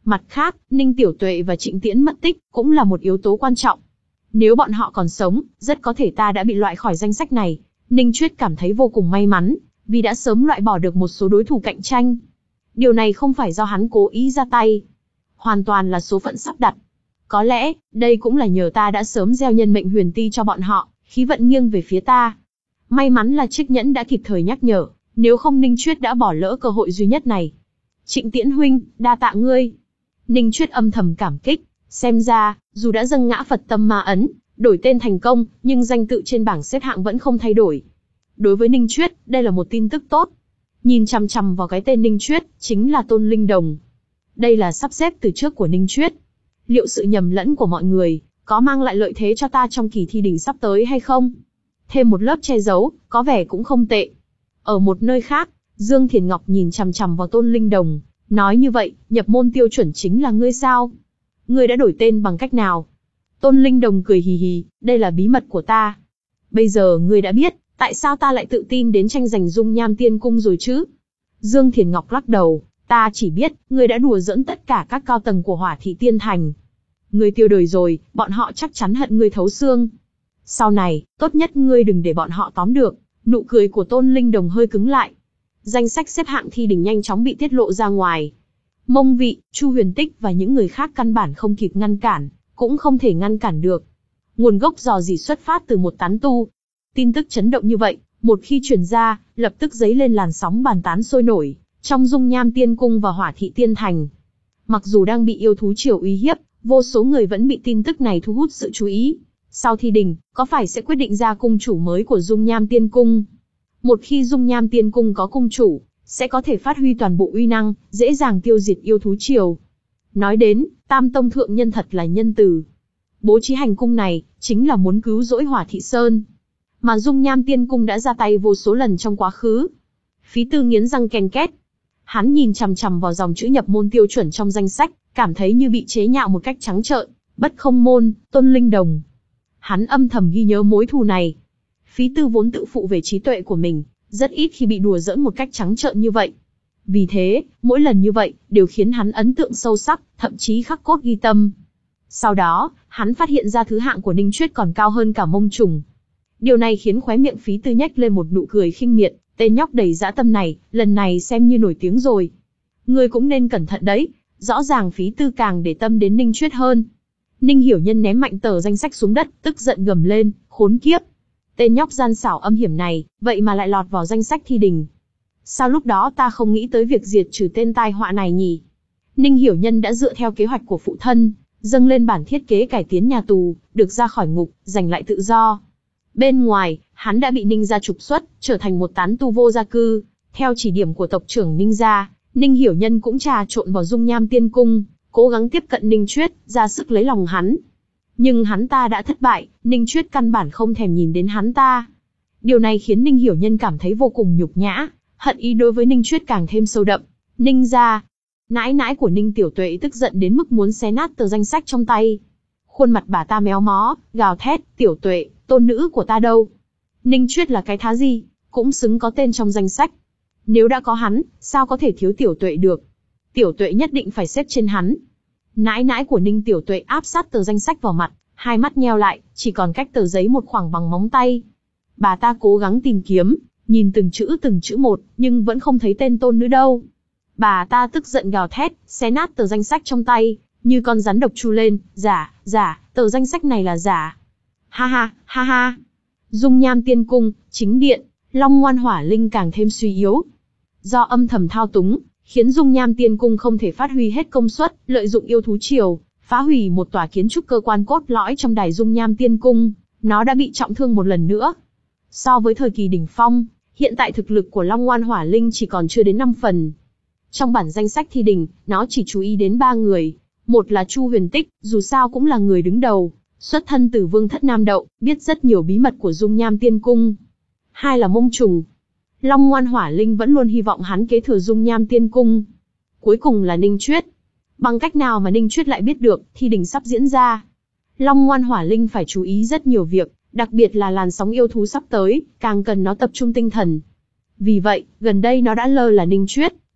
Mặt khác, Ninh Tiểu Tuệ và Trịnh Tiễn mất tích cũng là một yếu tố quan trọng. Nếu bọn họ còn sống, rất có thể ta đã bị loại khỏi danh sách này. Ninh Chuyết cảm thấy vô cùng may mắn, vì đã sớm loại bỏ được một số đối thủ cạnh tranh. Điều này không phải do hắn cố ý ra tay, hoàn toàn là số phận sắp đặt. Có lẽ, đây cũng là nhờ ta đã sớm gieo nhân mệnh huyền ti cho bọn họ, khí vận nghiêng về phía ta. May mắn là chiếc nhẫn đã kịp thời nhắc nhở, nếu không Ninh Chuyết đã bỏ lỡ cơ hội duy nhất này. Trịnh Tiễn huynh, đa tạ ngươi. Ninh Chuyết âm thầm cảm kích, xem ra, dù đã dâng ngã Phật tâm ma ấn, đổi tên thành công, nhưng danh tự trên bảng xếp hạng vẫn không thay đổi. Đối với Ninh Chuyết, đây là một tin tức tốt. Nhìn chằm chằm vào cái tên Ninh Chuyết, chính là Tôn Linh Đồng. Đây là sắp xếp từ trước của Ninh Chuyết. Liệu sự nhầm lẫn của mọi người, có mang lại lợi thế cho ta trong kỳ thi đình sắp tới hay không? Thêm một lớp che giấu, có vẻ cũng không tệ. Ở một nơi khác, Dương Thiền Ngọc nhìn chằm chằm vào Tôn Linh Đồng, nói như vậy, nhập môn tiêu chuẩn chính là ngươi sao? Ngươi đã đổi tên bằng cách nào? Tôn Linh Đồng cười hì hì, đây là bí mật của ta. Bây giờ ngươi đã biết, tại sao ta lại tự tin đến tranh giành dung nham tiên cung rồi chứ? Dương Thiền Ngọc lắc đầu, ta chỉ biết, ngươi đã đùa giỡn tất cả các cao tầng của Hỏa Thị Tiên Thành. Ngươi tiêu đời rồi, bọn họ chắc chắn hận ngươi thấu xương. Sau này, tốt nhất ngươi đừng để bọn họ tóm được. Nụ cười của Tôn Linh Đồng hơi cứng lại. Danh sách xếp hạng thi đình nhanh chóng bị tiết lộ ra ngoài. Mông Vị, Chu Huyền Tích và những người khác căn bản không kịp ngăn cản, cũng không thể ngăn cản được. Nguồn gốc dò dỉ xuất phát từ một tán tu. Tin tức chấn động như vậy, một khi truyền ra, lập tức dấy lên làn sóng bàn tán sôi nổi, trong dung nham tiên cung và Hỏa Thị Tiên Thành. Mặc dù đang bị yêu thú triều uy hiếp, vô số người vẫn bị tin tức này thu hút sự chú ý. Sau thi đình, có phải sẽ quyết định ra cung chủ mới của dung nham tiên cung? Một khi dung nham tiên cung có cung chủ, sẽ có thể phát huy toàn bộ uy năng, dễ dàng tiêu diệt yêu thú triều. Nói đến, Tam Tông thượng nhân thật là nhân từ. Bố trí hành cung này, chính là muốn cứu rỗi Hỏa Thị Sơn. Mà dung nham tiên cung đã ra tay vô số lần trong quá khứ. Phí Tư nghiến răng ken két. Hắn nhìn chằm chằm vào dòng chữ nhập môn tiêu chuẩn trong danh sách, cảm thấy như bị chế nhạo một cách trắng trợn. Bất Không Môn, Tôn Linh Đồng. Hắn âm thầm ghi nhớ mối thù này. Phí Tư vốn tự phụ về trí tuệ của mình, rất ít khi bị đùa giỡn một cách trắng trợn như vậy. Vì thế, mỗi lần như vậy, đều khiến hắn ấn tượng sâu sắc, thậm chí khắc cốt ghi tâm. Sau đó, hắn phát hiện ra thứ hạng của Ninh Chuyết còn cao hơn cả Mông Trùng. Điều này khiến khóe miệng Phí Tư nhếch lên một nụ cười khinh miệt, tên nhóc đầy dã tâm này, lần này xem như nổi tiếng rồi. Ngươi cũng nên cẩn thận đấy, rõ ràng Phí Tư càng để tâm đến Ninh Chuyết hơn. Ninh Hiểu Nhân ném mạnh tờ danh sách xuống đất, tức giận gầm lên, khốn kiếp. Tên nhóc gian xảo âm hiểm này, vậy mà lại lọt vào danh sách thi đình. Sao lúc đó ta không nghĩ tới việc diệt trừ tên tai họa này nhỉ? Ninh Hiểu Nhân đã dựa theo kế hoạch của phụ thân, dâng lên bản thiết kế cải tiến nhà tù, được ra khỏi ngục, giành lại tự do. Bên ngoài, hắn đã bị Ninh gia trục xuất, trở thành một tán tu vô gia cư. Theo chỉ điểm của tộc trưởng Ninh gia, Ninh Hiểu Nhân cũng trà trộn vào dung nham tiên cung, cố gắng tiếp cận Ninh Chuyết, ra sức lấy lòng hắn. Nhưng hắn ta đã thất bại, Ninh Chuyết căn bản không thèm nhìn đến hắn ta. Điều này khiến Ninh Hiểu Nhân cảm thấy vô cùng nhục nhã, hận ý đối với Ninh Chuyết càng thêm sâu đậm. Ninh gia, nãi nãi của Ninh Tiểu Tuệ tức giận đến mức muốn xé nát tờ danh sách trong tay. Khuôn mặt bà ta méo mó, gào thét, Tiểu Tuệ, tôn nữ của ta đâu? Ninh Chuyết là cái thá gì, cũng xứng có tên trong danh sách. Nếu đã có hắn, sao có thể thiếu Tiểu Tuệ được? Tiểu Tuệ nhất định phải xếp trên hắn. Nãi nãi của Ninh Tiểu Tuệ áp sát tờ danh sách vào mặt, hai mắt nheo lại, chỉ còn cách tờ giấy một khoảng bằng móng tay. Bà ta cố gắng tìm kiếm, nhìn từng chữ từng chữ một, nhưng vẫn không thấy tên tôn nữ đâu. Bà ta tức giận gào thét, xé nát tờ danh sách trong tay, như con rắn độc chu lên, giả, giả, tờ danh sách này là giả. Ha ha, ha ha. Dung nham tiên cung, chính điện, Long Ngoan Hỏa Linh càng thêm suy yếu. Do âm thầm thao túng, khiến dung nham tiên cung không thể phát huy hết công suất, lợi dụng yêu thú triều, phá hủy một tòa kiến trúc cơ quan cốt lõi trong đài dung nham tiên cung, nó đã bị trọng thương một lần nữa. So với thời kỳ đỉnh phong, hiện tại thực lực của Long Ngoan Hỏa Linh chỉ còn chưa đến năm phần. Trong bản danh sách thi đình, nó chỉ chú ý đến ba người. Một là Chu Huyền Tích, dù sao cũng là người đứng đầu, xuất thân từ Vương thất Nam Đậu, biết rất nhiều bí mật của dung nham tiên cung. Hai là Mông Trùng. Long Ngoan Hỏa Linh vẫn luôn hy vọng hắn kế thừa dung nham tiên cung. Cuối cùng là Ninh Chuyết. Bằng cách nào mà Ninh Chuyết lại biết được thi đình sắp diễn ra? Long Ngoan Hỏa Linh phải chú ý rất nhiều việc, đặc biệt là làn sóng yêu thú sắp tới, càng cần nó tập trung tinh thần. Vì vậy, gần đây nó đã lơ là Ninh Chuyết,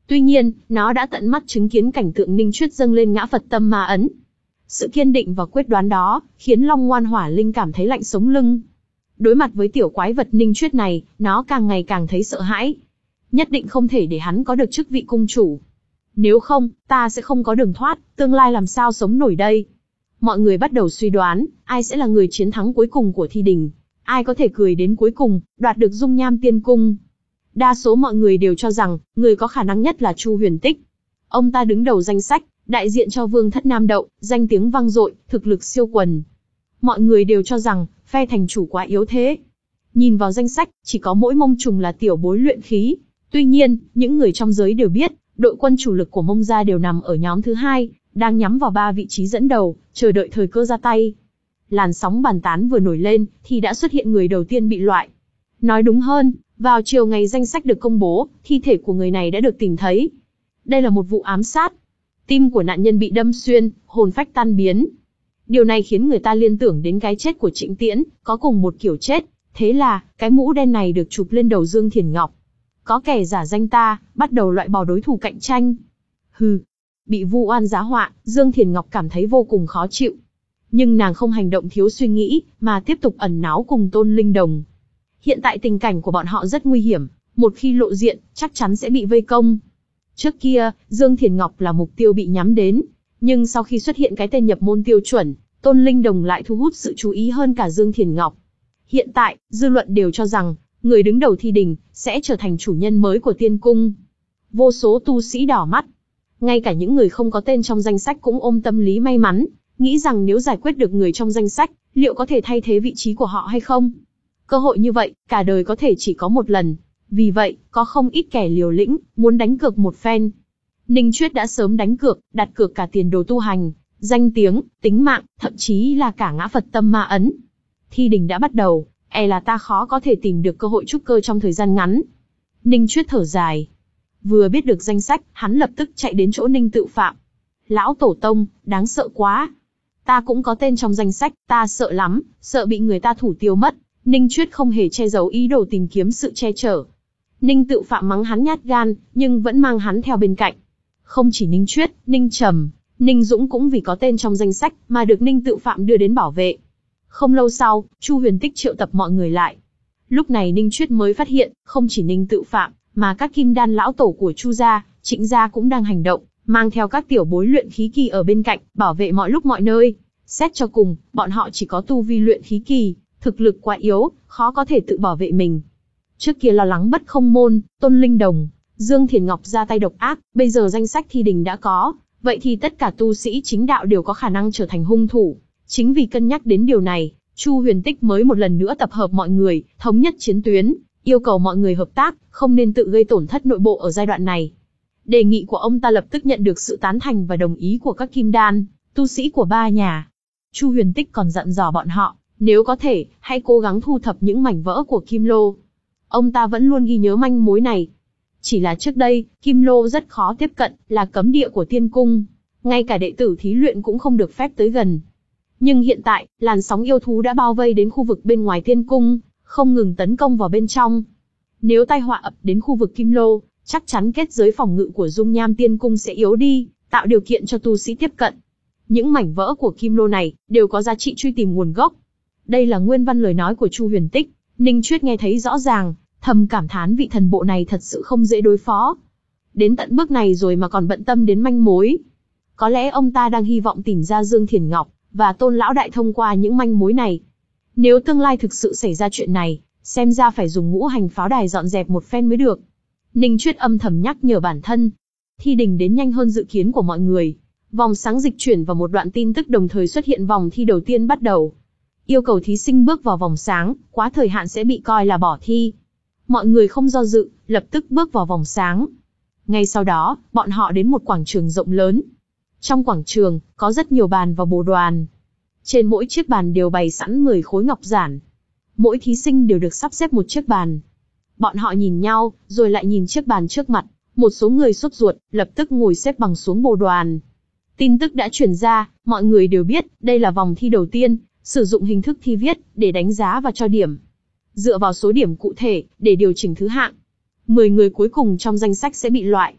Tuy nhiên, nó đã tận mắt chứng kiến cảnh tượng Ninh Chuyết dâng lên ngã Phật tâm ma ấn. Sự kiên định và quyết đoán đó, khiến Long Ngoan Hỏa Linh cảm thấy lạnh sống lưng. Đối mặt với tiểu quái vật Ninh Chuyết này, nó càng ngày càng thấy sợ hãi. Nhất định không thể để hắn có được chức vị cung chủ. Nếu không, ta sẽ không có đường thoát, tương lai làm sao sống nổi đây. Mọi người bắt đầu suy đoán, ai sẽ là người chiến thắng cuối cùng của thi đình. Ai có thể cười đến cuối cùng, đoạt được dung nham tiên cung. Đa số mọi người đều cho rằng, người có khả năng nhất là Chu Huyền Tích. Ông ta đứng đầu danh sách, đại diện cho Vương thất Nam Đậu, danh tiếng vang dội, thực lực siêu quần. Mọi người đều cho rằng, phe thành chủ quá yếu thế. Nhìn vào danh sách, chỉ có mỗi Mông Trùng là tiểu bối luyện khí. Tuy nhiên, những người trong giới đều biết, đội quân chủ lực của Mông gia đều nằm ở nhóm thứ hai, đang nhắm vào ba vị trí dẫn đầu, chờ đợi thời cơ ra tay. Làn sóng bàn tán vừa nổi lên, thì đã xuất hiện người đầu tiên bị loại. Nói đúng hơn, vào chiều ngày danh sách được công bố, thi thể của người này đã được tìm thấy. Đây là một vụ ám sát. Tim của nạn nhân bị đâm xuyên, hồn phách tan biến. Điều này khiến người ta liên tưởng đến cái chết của Trịnh Tiễn, có cùng một kiểu chết. Thế là, cái mũ đen này được chụp lên đầu Dương Thiền Ngọc. Có kẻ giả danh ta, bắt đầu loại bỏ đối thủ cạnh tranh. Hừ, bị vu oan giá họa, Dương Thiền Ngọc cảm thấy vô cùng khó chịu. Nhưng nàng không hành động thiếu suy nghĩ, mà tiếp tục ẩn náu cùng Tôn Linh Đồng. Hiện tại tình cảnh của bọn họ rất nguy hiểm, một khi lộ diện, chắc chắn sẽ bị vây công. Trước kia, Dương Thiền Ngọc là mục tiêu bị nhắm đến, nhưng sau khi xuất hiện cái tên nhập môn tiêu chuẩn, Tôn Linh Đồng lại thu hút sự chú ý hơn cả Dương Thiền Ngọc. Hiện tại, dư luận đều cho rằng, người đứng đầu thi đình, sẽ trở thành chủ nhân mới của tiên cung. Vô số tu sĩ đỏ mắt. Ngay cả những người không có tên trong danh sách cũng ôm tâm lý may mắn, nghĩ rằng nếu giải quyết được người trong danh sách, liệu có thể thay thế vị trí của họ hay không? Cơ hội như vậy, cả đời có thể chỉ có một lần. Vì vậy, có không ít kẻ liều lĩnh, muốn đánh cược một phen. Ninh Chuyết đã sớm đánh cược, đặt cược cả tiền đồ tu hành, danh tiếng, tính mạng, thậm chí là cả ngã Phật tâm ma ấn. Thi đình đã bắt đầu, e là ta khó có thể tìm được cơ hội trúc cơ trong thời gian ngắn. Ninh Chuyết thở dài. Vừa biết được danh sách, hắn lập tức chạy đến chỗ Ninh Tự Phạm. Lão Tổ Tông, đáng sợ quá. Ta cũng có tên trong danh sách, ta sợ lắm, sợ bị người ta thủ tiêu mất. Ninh Chuyết không hề che giấu ý đồ tìm kiếm sự che chở. Ninh Tự Phạm mắng hắn nhát gan, nhưng vẫn mang hắn theo bên cạnh. Không chỉ Ninh Chuyết, Ninh Trầm, Ninh Dũng cũng vì có tên trong danh sách mà được Ninh Tự Phạm đưa đến bảo vệ. Không lâu sau, Chu Huyền Tích triệu tập mọi người lại. Lúc này Ninh Chuyết mới phát hiện, không chỉ Ninh Tự Phạm, mà các kim đan lão tổ của Chu gia, Trịnh gia cũng đang hành động, mang theo các tiểu bối luyện khí kỳ ở bên cạnh, bảo vệ mọi lúc mọi nơi. Xét cho cùng, bọn họ chỉ có tu vi luyện khí kỳ, thực lực quá yếu, khó có thể tự bảo vệ mình. Trước kia lo lắng Bất Không Môn, Tôn Linh Đồng, Dương Thiền Ngọc ra tay độc ác, bây giờ danh sách thi đình đã có, vậy thì tất cả tu sĩ chính đạo đều có khả năng trở thành hung thủ. Chính vì cân nhắc đến điều này, Chu Huyền Tích mới một lần nữa tập hợp mọi người, thống nhất chiến tuyến, yêu cầu mọi người hợp tác, không nên tự gây tổn thất nội bộ ở giai đoạn này. Đề nghị của ông ta lập tức nhận được sự tán thành và đồng ý của các kim đan, tu sĩ của ba nhà. Chu Huyền Tích còn dặn dò bọn họ, nếu có thể, hãy cố gắng thu thập những mảnh vỡ của Kim Lô. Ông ta vẫn luôn ghi nhớ manh mối này. Chỉ là trước đây, Kim Lô rất khó tiếp cận, là cấm địa của tiên cung. Ngay cả đệ tử thí luyện cũng không được phép tới gần. Nhưng hiện tại, làn sóng yêu thú đã bao vây đến khu vực bên ngoài tiên cung, không ngừng tấn công vào bên trong. Nếu tai họa ập đến khu vực Kim Lô, chắc chắn kết giới phòng ngự của dung nham tiên cung sẽ yếu đi, tạo điều kiện cho tu sĩ tiếp cận. Những mảnh vỡ của Kim Lô này, đều có giá trị truy tìm nguồn gốc. Đây là nguyên văn lời nói của Chu Huyền Tích, Ninh Chuyết nghe thấy rõ ràng, thầm cảm thán vị thần bộ này thật sự không dễ đối phó. Đến tận bước này rồi mà còn bận tâm đến manh mối. Có lẽ ông ta đang hy vọng tìm ra Dương Thiền Ngọc, và Tôn Lão Đại thông qua những manh mối này. Nếu tương lai thực sự xảy ra chuyện này, xem ra phải dùng ngũ hành pháo đài dọn dẹp một phen mới được. Ninh Chuyết âm thầm nhắc nhở bản thân. Thi đình đến nhanh hơn dự kiến của mọi người. Vòng sáng dịch chuyển và một đoạn tin tức đồng thời xuất hiện. Vòng thi đầu tiên bắt đầu. Yêu cầu thí sinh bước vào vòng sáng, quá thời hạn sẽ bị coi là bỏ thi. Mọi người không do dự, lập tức bước vào vòng sáng. Ngay sau đó, bọn họ đến một quảng trường rộng lớn. Trong quảng trường, có rất nhiều bàn và bồ đoàn. Trên mỗi chiếc bàn đều bày sẵn mười khối ngọc giản. Mỗi thí sinh đều được sắp xếp một chiếc bàn. Bọn họ nhìn nhau, rồi lại nhìn chiếc bàn trước mặt. Một số người sốt ruột, lập tức ngồi xếp bằng xuống bồ đoàn. Tin tức đã truyền ra, mọi người đều biết, đây là vòng thi đầu tiên, sử dụng hình thức thi viết, để đánh giá và cho điểm. Dựa vào số điểm cụ thể, để điều chỉnh thứ hạng. mười người cuối cùng trong danh sách sẽ bị loại.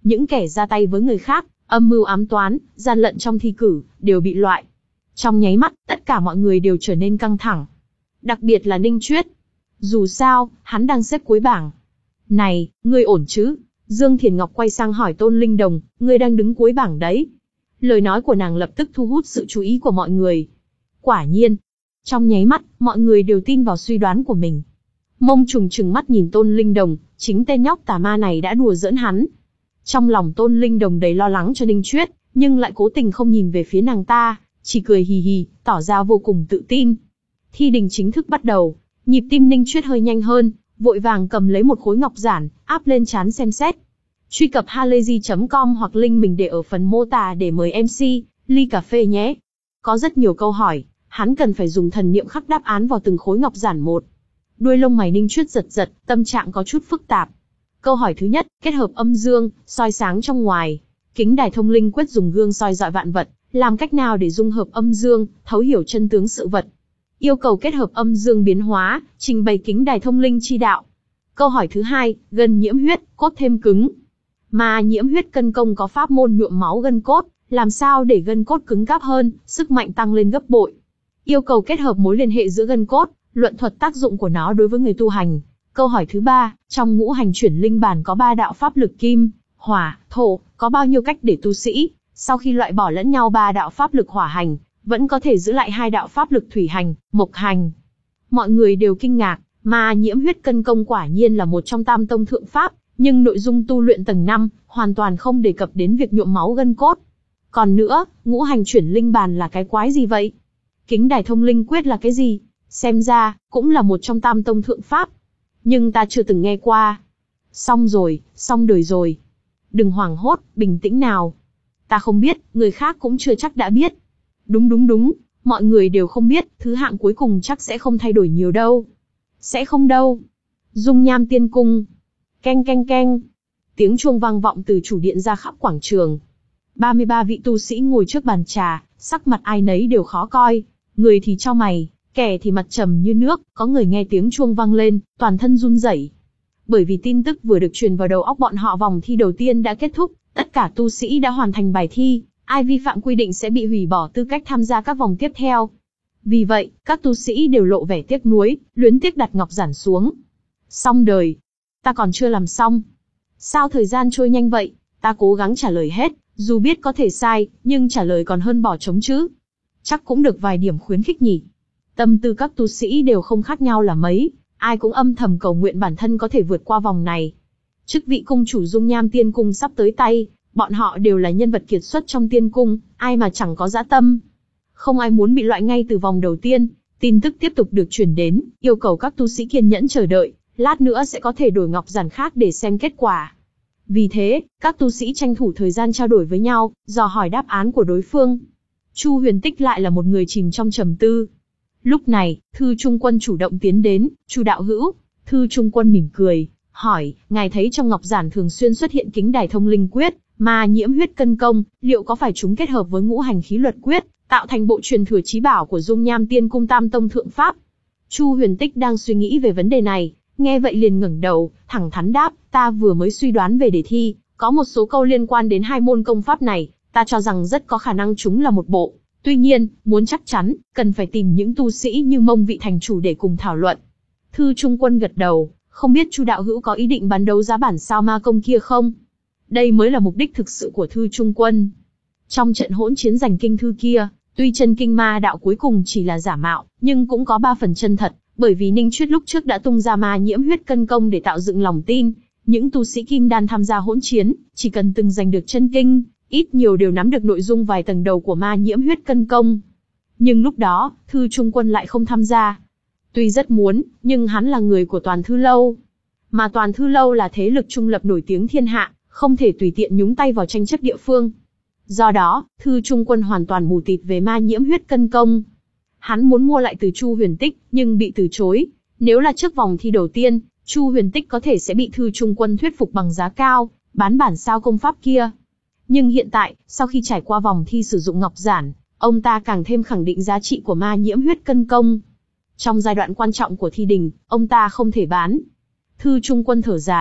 Những kẻ ra tay với người khác, âm mưu ám toán, gian lận trong thi cử, đều bị loại. Trong nháy mắt, tất cả mọi người đều trở nên căng thẳng. Đặc biệt là Ninh Chuyết. Dù sao, hắn đang xếp cuối bảng. Này, ngươi ổn chứ? Dương Thiền Ngọc quay sang hỏi Tôn Linh Đồng, ngươi đang đứng cuối bảng đấy. Lời nói của nàng lập tức thu hút sự chú ý của mọi người. Quả nhiên, trong nháy mắt, mọi người đều tin vào suy đoán của mình. Mông Trùng trừng mắt nhìn Tôn Linh Đồng, chính tên nhóc tà ma này đã đùa giỡn hắn. Trong lòng Tôn Linh Đồng đầy lo lắng cho Ninh Chuyết, nhưng lại cố tình không nhìn về phía nàng ta, chỉ cười hì hì, tỏ ra vô cùng tự tin. Thi đình chính thức bắt đầu, nhịp tim Ninh Chuyết hơi nhanh hơn, vội vàng cầm lấy một khối ngọc giản, áp lên trán xem xét. Truy cập halayzi chấm com hoặc link mình để ở phần mô tả để mời em xê, ly cà phê nhé. Có rất nhiều câu hỏi, hắn cần phải dùng thần niệm khắc đáp án vào từng khối ngọc giản một. Đuôi lông mày Ninh Chuyết giật giật, tâm trạng có chút phức tạp. Câu hỏi thứ nhất, kết hợp âm dương, soi sáng trong ngoài. Kính đài thông linh quyết dùng gương soi dọi vạn vật, làm cách nào để dung hợp âm dương, thấu hiểu chân tướng sự vật. Yêu cầu kết hợp âm dương biến hóa, trình bày kính đài thông linh chi đạo. Câu hỏi thứ hai, gân nhiễm huyết, cốt thêm cứng. Mà nhiễm huyết cân công có pháp môn nhuộm máu gân cốt, làm sao để gân cốt cứng cáp hơn, sức mạnh tăng lên gấp bội. Yêu cầu kết hợp mối liên hệ giữa gân cốt, luận thuật tác dụng của nó đối với người tu hành. Câu hỏi thứ ba, trong ngũ hành chuyển linh bản có ba đạo pháp lực kim, hỏa, thổ, có bao nhiêu cách để tu sĩ, sau khi loại bỏ lẫn nhau ba đạo pháp lực hỏa hành, vẫn có thể giữ lại hai đạo pháp lực thủy hành, mộc hành. Mọi người đều kinh ngạc, mà nhiễm huyết cân công quả nhiên là một trong tam tông thượng pháp, nhưng nội dung tu luyện tầng năm, hoàn toàn không đề cập đến việc nhuộm máu gân cốt. Còn nữa, ngũ hành chuyển linh bàn là cái quái gì vậy? Kính đài thông linh quyết là cái gì? Xem ra, cũng là một trong tam tông thượng pháp. Nhưng ta chưa từng nghe qua. Xong rồi, xong đời rồi. Đừng hoảng hốt, bình tĩnh nào. Ta không biết, người khác cũng chưa chắc đã biết. Đúng đúng đúng, mọi người đều không biết, thứ hạng cuối cùng chắc sẽ không thay đổi nhiều đâu. Sẽ không đâu. Dung Nham Tiên Cung. Keng keng keng. Tiếng chuông vang vọng từ chủ điện ra khắp quảng trường. ba mươi ba vị tu sĩ ngồi trước bàn trà, sắc mặt ai nấy đều khó coi. Người thì chau mày, kẻ thì mặt trầm như nước, có người nghe tiếng chuông vang lên, toàn thân run rẩy. Bởi vì tin tức vừa được truyền vào đầu óc bọn họ vòng thi đầu tiên đã kết thúc, tất cả tu sĩ đã hoàn thành bài thi, ai vi phạm quy định sẽ bị hủy bỏ tư cách tham gia các vòng tiếp theo. Vì vậy, các tu sĩ đều lộ vẻ tiếc nuối, luyến tiếc đặt ngọc giản xuống. Xong đời. Ta còn chưa làm xong. Sao thời gian trôi nhanh vậy? Ta cố gắng trả lời hết, dù biết có thể sai, nhưng trả lời còn hơn bỏ trống chứ. Chắc cũng được vài điểm khuyến khích nhỉ. Tâm tư các tu sĩ đều không khác nhau là mấy, ai cũng âm thầm cầu nguyện bản thân có thể vượt qua vòng này. Chức vị cung chủ Dung Nham Tiên Cung sắp tới tay, bọn họ đều là nhân vật kiệt xuất trong tiên cung, ai mà chẳng có dã tâm. Không ai muốn bị loại ngay từ vòng đầu tiên, tin tức tiếp tục được truyền đến, yêu cầu các tu sĩ kiên nhẫn chờ đợi, lát nữa sẽ có thể đổi ngọc giản khác để xem kết quả. Vì thế, các tu sĩ tranh thủ thời gian trao đổi với nhau, dò hỏi đáp án của đối phương. Chu Huyền Tích lại là một người chìm trong trầm tư. Lúc này, Thư Trung Quân chủ động tiến đến, Chu đạo hữu. Thư Trung Quân mỉm cười, hỏi, ngài thấy trong ngọc giản thường xuyên xuất hiện kính đài thông linh quyết, mà nhiễm huyết cân công, liệu có phải chúng kết hợp với ngũ hành khí luật quyết, tạo thành bộ truyền thừa chí bảo của Dung Nham Tiên Cung tam tông thượng pháp? Chu Huyền Tích đang suy nghĩ về vấn đề này, nghe vậy liền ngẩng đầu, thẳng thắn đáp, ta vừa mới suy đoán về đề thi, có một số câu liên quan đến hai môn công pháp này, ta cho rằng rất có khả năng chúng là một bộ. Tuy nhiên, muốn chắc chắn, cần phải tìm những tu sĩ như Mông vị thành chủ để cùng thảo luận. Thư Trung Quân gật đầu, không biết Chu đạo hữu có ý định bán đấu giá bản sao ma công kia không? Đây mới là mục đích thực sự của Thư Trung Quân. Trong trận hỗn chiến giành kinh thư kia, tuy chân kinh ma đạo cuối cùng chỉ là giả mạo, nhưng cũng có ba phần chân thật, bởi vì Ninh Chuyết lúc trước đã tung ra ma nhiễm huyết cân công để tạo dựng lòng tin. Những tu sĩ kim đan tham gia hỗn chiến, chỉ cần từng giành được chân kinh, ít nhiều đều nắm được nội dung vài tầng đầu của ma nhiễm huyết cân công. Nhưng lúc đó, Thư Trung Quân lại không tham gia. Tuy rất muốn, nhưng hắn là người của Toàn Thư Lâu. Mà Toàn Thư Lâu là thế lực trung lập nổi tiếng thiên hạ, không thể tùy tiện nhúng tay vào tranh chấp địa phương. Do đó, Thư Trung Quân hoàn toàn mù tịt về ma nhiễm huyết cân công. Hắn muốn mua lại từ Chu Huyền Tích, nhưng bị từ chối. Nếu là trước vòng thi đầu tiên, Chu Huyền Tích có thể sẽ bị Thư Trung Quân thuyết phục bằng giá cao, bán bản sao công pháp kia. Nhưng hiện tại, sau khi trải qua vòng thi sử dụng ngọc giản, ông ta càng thêm khẳng định giá trị của ma nhiễm huyết cân công. Trong giai đoạn quan trọng của thi đình, ông ta không thể bán. Thư Trung Quân thở dài,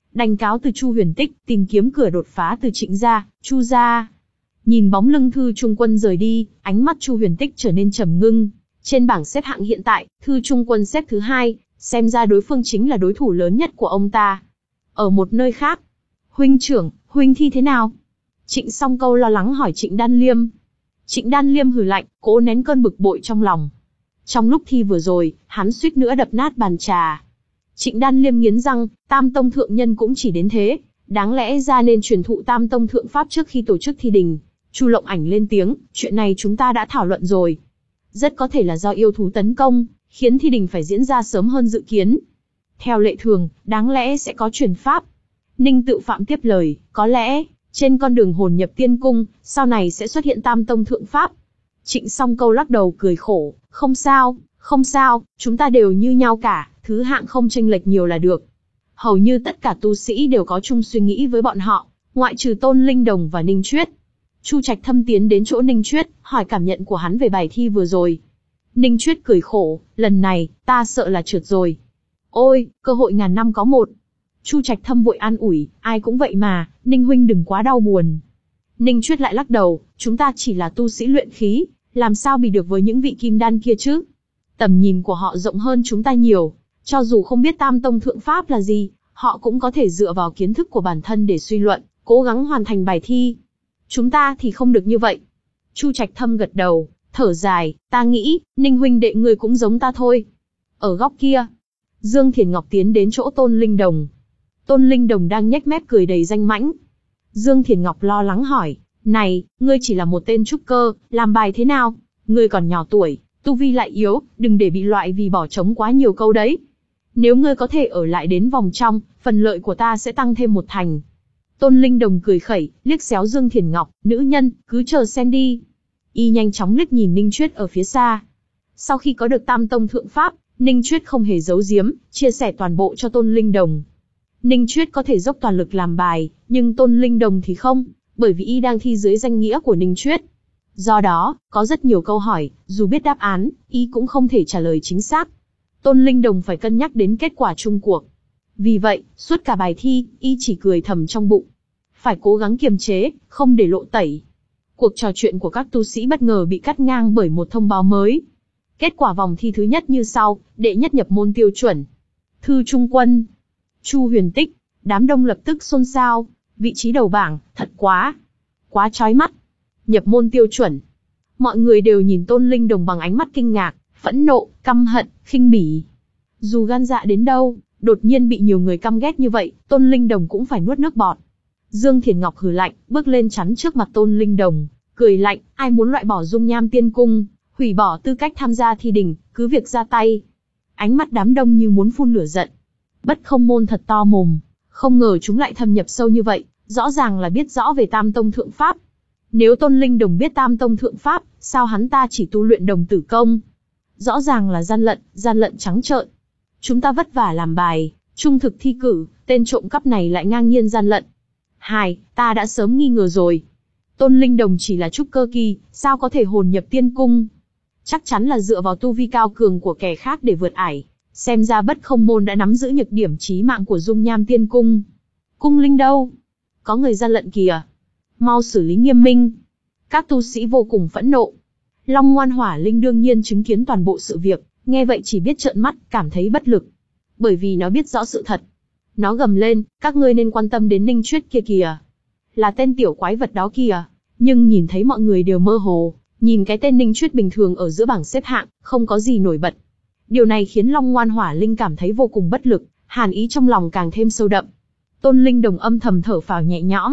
Đành cáo từ Chu Huyền Tích, tìm kiếm cửa đột phá từ Trịnh gia, Chu gia. Nhìn bóng lưng Thư Trung Quân rời đi, ánh mắt Chu Huyền Tích trở nên trầm ngưng. Trên bảng xếp hạng hiện tại, Thư Trung Quân xếp thứ hai, xem ra đối phương chính là đối thủ lớn nhất của ông ta. Ở một nơi khác, huynh trưởng, huynh thi thế nào? Trịnh Song Câu lo lắng hỏi Trịnh Đan Liêm. Trịnh Đan Liêm hừ lạnh, cố nén cơn bực bội trong lòng. Trong lúc thi vừa rồi, hắn suýt nữa đập nát bàn trà. Trịnh Đan Liêm nghiến răng, Tam Tông thượng nhân cũng chỉ đến thế, đáng lẽ ra nên truyền thụ Tam Tông thượng pháp trước khi tổ chức thi đình. Chu Lộng Ảnh lên tiếng, chuyện này chúng ta đã thảo luận rồi. Rất có thể là do yêu thú tấn công, khiến thi đình phải diễn ra sớm hơn dự kiến. Theo lệ thường, đáng lẽ sẽ có truyền pháp. Ninh Tự Phạm tiếp lời, có lẽ, trên con đường hồn nhập tiên cung, sau này sẽ xuất hiện Tam Tông thượng pháp. Trịnh Song Câu lắc đầu cười khổ, không sao, không sao, chúng ta đều như nhau cả, thứ hạng không chênh lệch nhiều là được. Hầu như tất cả tu sĩ đều có chung suy nghĩ với bọn họ, ngoại trừ Tôn Linh Đồng và Ninh Chuyết. Chu Trạch Thâm tiến đến chỗ Ninh Chuyết, hỏi cảm nhận của hắn về bài thi vừa rồi. Ninh Chuyết cười khổ, lần này, ta sợ là trượt rồi. Ôi, cơ hội ngàn năm có một. Chu Trạch Thâm vội an ủi, ai cũng vậy mà, Ninh huynh đừng quá đau buồn. Ninh Chuyết lại lắc đầu, chúng ta chỉ là tu sĩ luyện khí, làm sao bị được với những vị kim đan kia chứ? Tầm nhìn của họ rộng hơn chúng ta nhiều, cho dù không biết Tam Tông thượng pháp là gì, họ cũng có thể dựa vào kiến thức của bản thân để suy luận, cố gắng hoàn thành bài thi. Chúng ta thì không được như vậy. Chu Trạch Thâm gật đầu, thở dài, ta nghĩ, Ninh huynh đệ người cũng giống ta thôi. Ở góc kia, Dương Thiền Ngọc tiến đến chỗ Tôn Linh Đồng. Tôn Linh Đồng đang nhếch mép cười đầy danh mãnh. Dương Thiền Ngọc lo lắng hỏi, này, ngươi chỉ là một tên trúc cơ, làm bài thế nào? Ngươi còn nhỏ tuổi, tu vi lại yếu, đừng để bị loại vì bỏ trống quá nhiều câu đấy. Nếu ngươi có thể ở lại đến vòng trong, phần lợi của ta sẽ tăng thêm một thành. Tôn Linh Đồng cười khẩy, liếc xéo Dương Thiền Ngọc, nữ nhân, cứ chờ xem đi. Y nhanh chóng liếc nhìn Ninh Chuyết ở phía xa. Sau khi có được Tam Tông thượng pháp, Ninh Chuyết không hề giấu giếm, chia sẻ toàn bộ cho Tôn Linh Đồng. Ninh Chuyết có thể dốc toàn lực làm bài, nhưng Tôn Linh Đồng thì không, bởi vì y đang thi dưới danh nghĩa của Ninh Chuyết. Do đó, có rất nhiều câu hỏi, dù biết đáp án, y cũng không thể trả lời chính xác. Tôn Linh Đồng phải cân nhắc đến kết quả chung cuộc. Vì vậy, suốt cả bài thi, y chỉ cười thầm trong bụng. Phải cố gắng kiềm chế, không để lộ tẩy. Cuộc trò chuyện của các tu sĩ bất ngờ bị cắt ngang bởi một thông báo mới. Kết quả vòng thi thứ nhất như sau, đệ nhất nhập môn tiêu chuẩn. Thư Trung Quân, Chu Huyền Tích, đám đông lập tức xôn xao, vị trí đầu bảng, thật quá, quá chói mắt. Nhập môn tiêu chuẩn. Mọi người đều nhìn Tôn Linh Đồng bằng ánh mắt kinh ngạc, phẫn nộ, căm hận, khinh bỉ. Dù gan dạ đến đâu, đột nhiên bị nhiều người căm ghét như vậy, Tôn Linh Đồng cũng phải nuốt nước bọt. Dương Thiền Ngọc hừ lạnh, bước lên chắn trước mặt Tôn Linh Đồng, cười lạnh, ai muốn loại bỏ dung nham tiên cung, hủy bỏ tư cách tham gia thi đình, cứ việc ra tay. Ánh mắt đám đông như muốn phun lửa giận. Bất Không Môn thật to mồm, không ngờ chúng lại thâm nhập sâu như vậy, rõ ràng là biết rõ về Tam Tông thượng pháp. Nếu Tôn Linh Đồng biết Tam Tông thượng pháp, sao hắn ta chỉ tu luyện đồng tử công? Rõ ràng là gian lận, gian lận trắng trợn. Chúng ta vất vả làm bài, trung thực thi cử, tên trộm cắp này lại ngang nhiên gian lận. Hai, ta đã sớm nghi ngờ rồi. Tôn Linh Đồng chỉ là trúc cơ kỳ, sao có thể hồn nhập tiên cung? Chắc chắn là dựa vào tu vi cao cường của kẻ khác để vượt ải. Xem ra Bất Không Môn đã nắm giữ nhược điểm chí mạng của dung nham tiên cung. Cung linh đâu? Có người gian lận kìa. Mau xử lý nghiêm minh. Các tu sĩ vô cùng phẫn nộ. Long Ngoan Hỏa Linh đương nhiên chứng kiến toàn bộ sự việc, nghe vậy chỉ biết trợn mắt, cảm thấy bất lực. Bởi vì nó biết rõ sự thật. Nó gầm lên, các ngươi nên quan tâm đến Ninh Chuyết kia kìa. Là tên tiểu quái vật đó kìa. Nhưng nhìn thấy mọi người đều mơ hồ, nhìn cái tên Ninh Chuyết bình thường ở giữa bảng xếp hạng, không có gì nổi bật. Điều này khiến Long Ngoan Hỏa Linh cảm thấy vô cùng bất lực, hàn ý trong lòng càng thêm sâu đậm. Tôn Linh Đồng âm thầm thở phào nhẹ nhõm.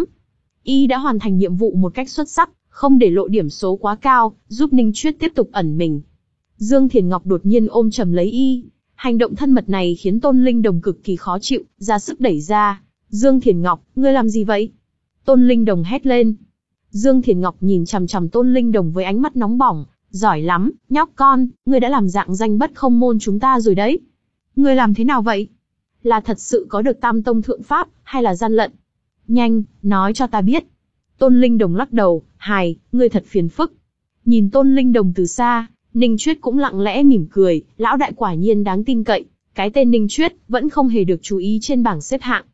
Y đã hoàn thành nhiệm vụ một cách xuất sắc, không để lộ điểm số quá cao, giúp Ninh Chuyết tiếp tục ẩn mình. Dương Thiền Ngọc đột nhiên ôm chầm lấy Y. Hành động thân mật này khiến Tôn Linh Đồng cực kỳ khó chịu, ra sức đẩy ra. Dương Thiền Ngọc, ngươi làm gì vậy? Tôn Linh Đồng hét lên. Dương Thiền Ngọc nhìn chằm chằm Tôn Linh Đồng với ánh mắt nóng bỏng. Giỏi lắm, nhóc con, ngươi đã làm rạng danh Bất Không Môn chúng ta rồi đấy. Ngươi làm thế nào vậy? Là thật sự có được Tam Tông thượng pháp, hay là gian lận? Nhanh, nói cho ta biết. Tôn Linh Đồng lắc đầu, hài, ngươi thật phiền phức. Nhìn Tôn Linh Đồng từ xa, Ninh Chuyết cũng lặng lẽ mỉm cười, lão đại quả nhiên đáng tin cậy. Cái tên Ninh Chuyết vẫn không hề được chú ý trên bảng xếp hạng.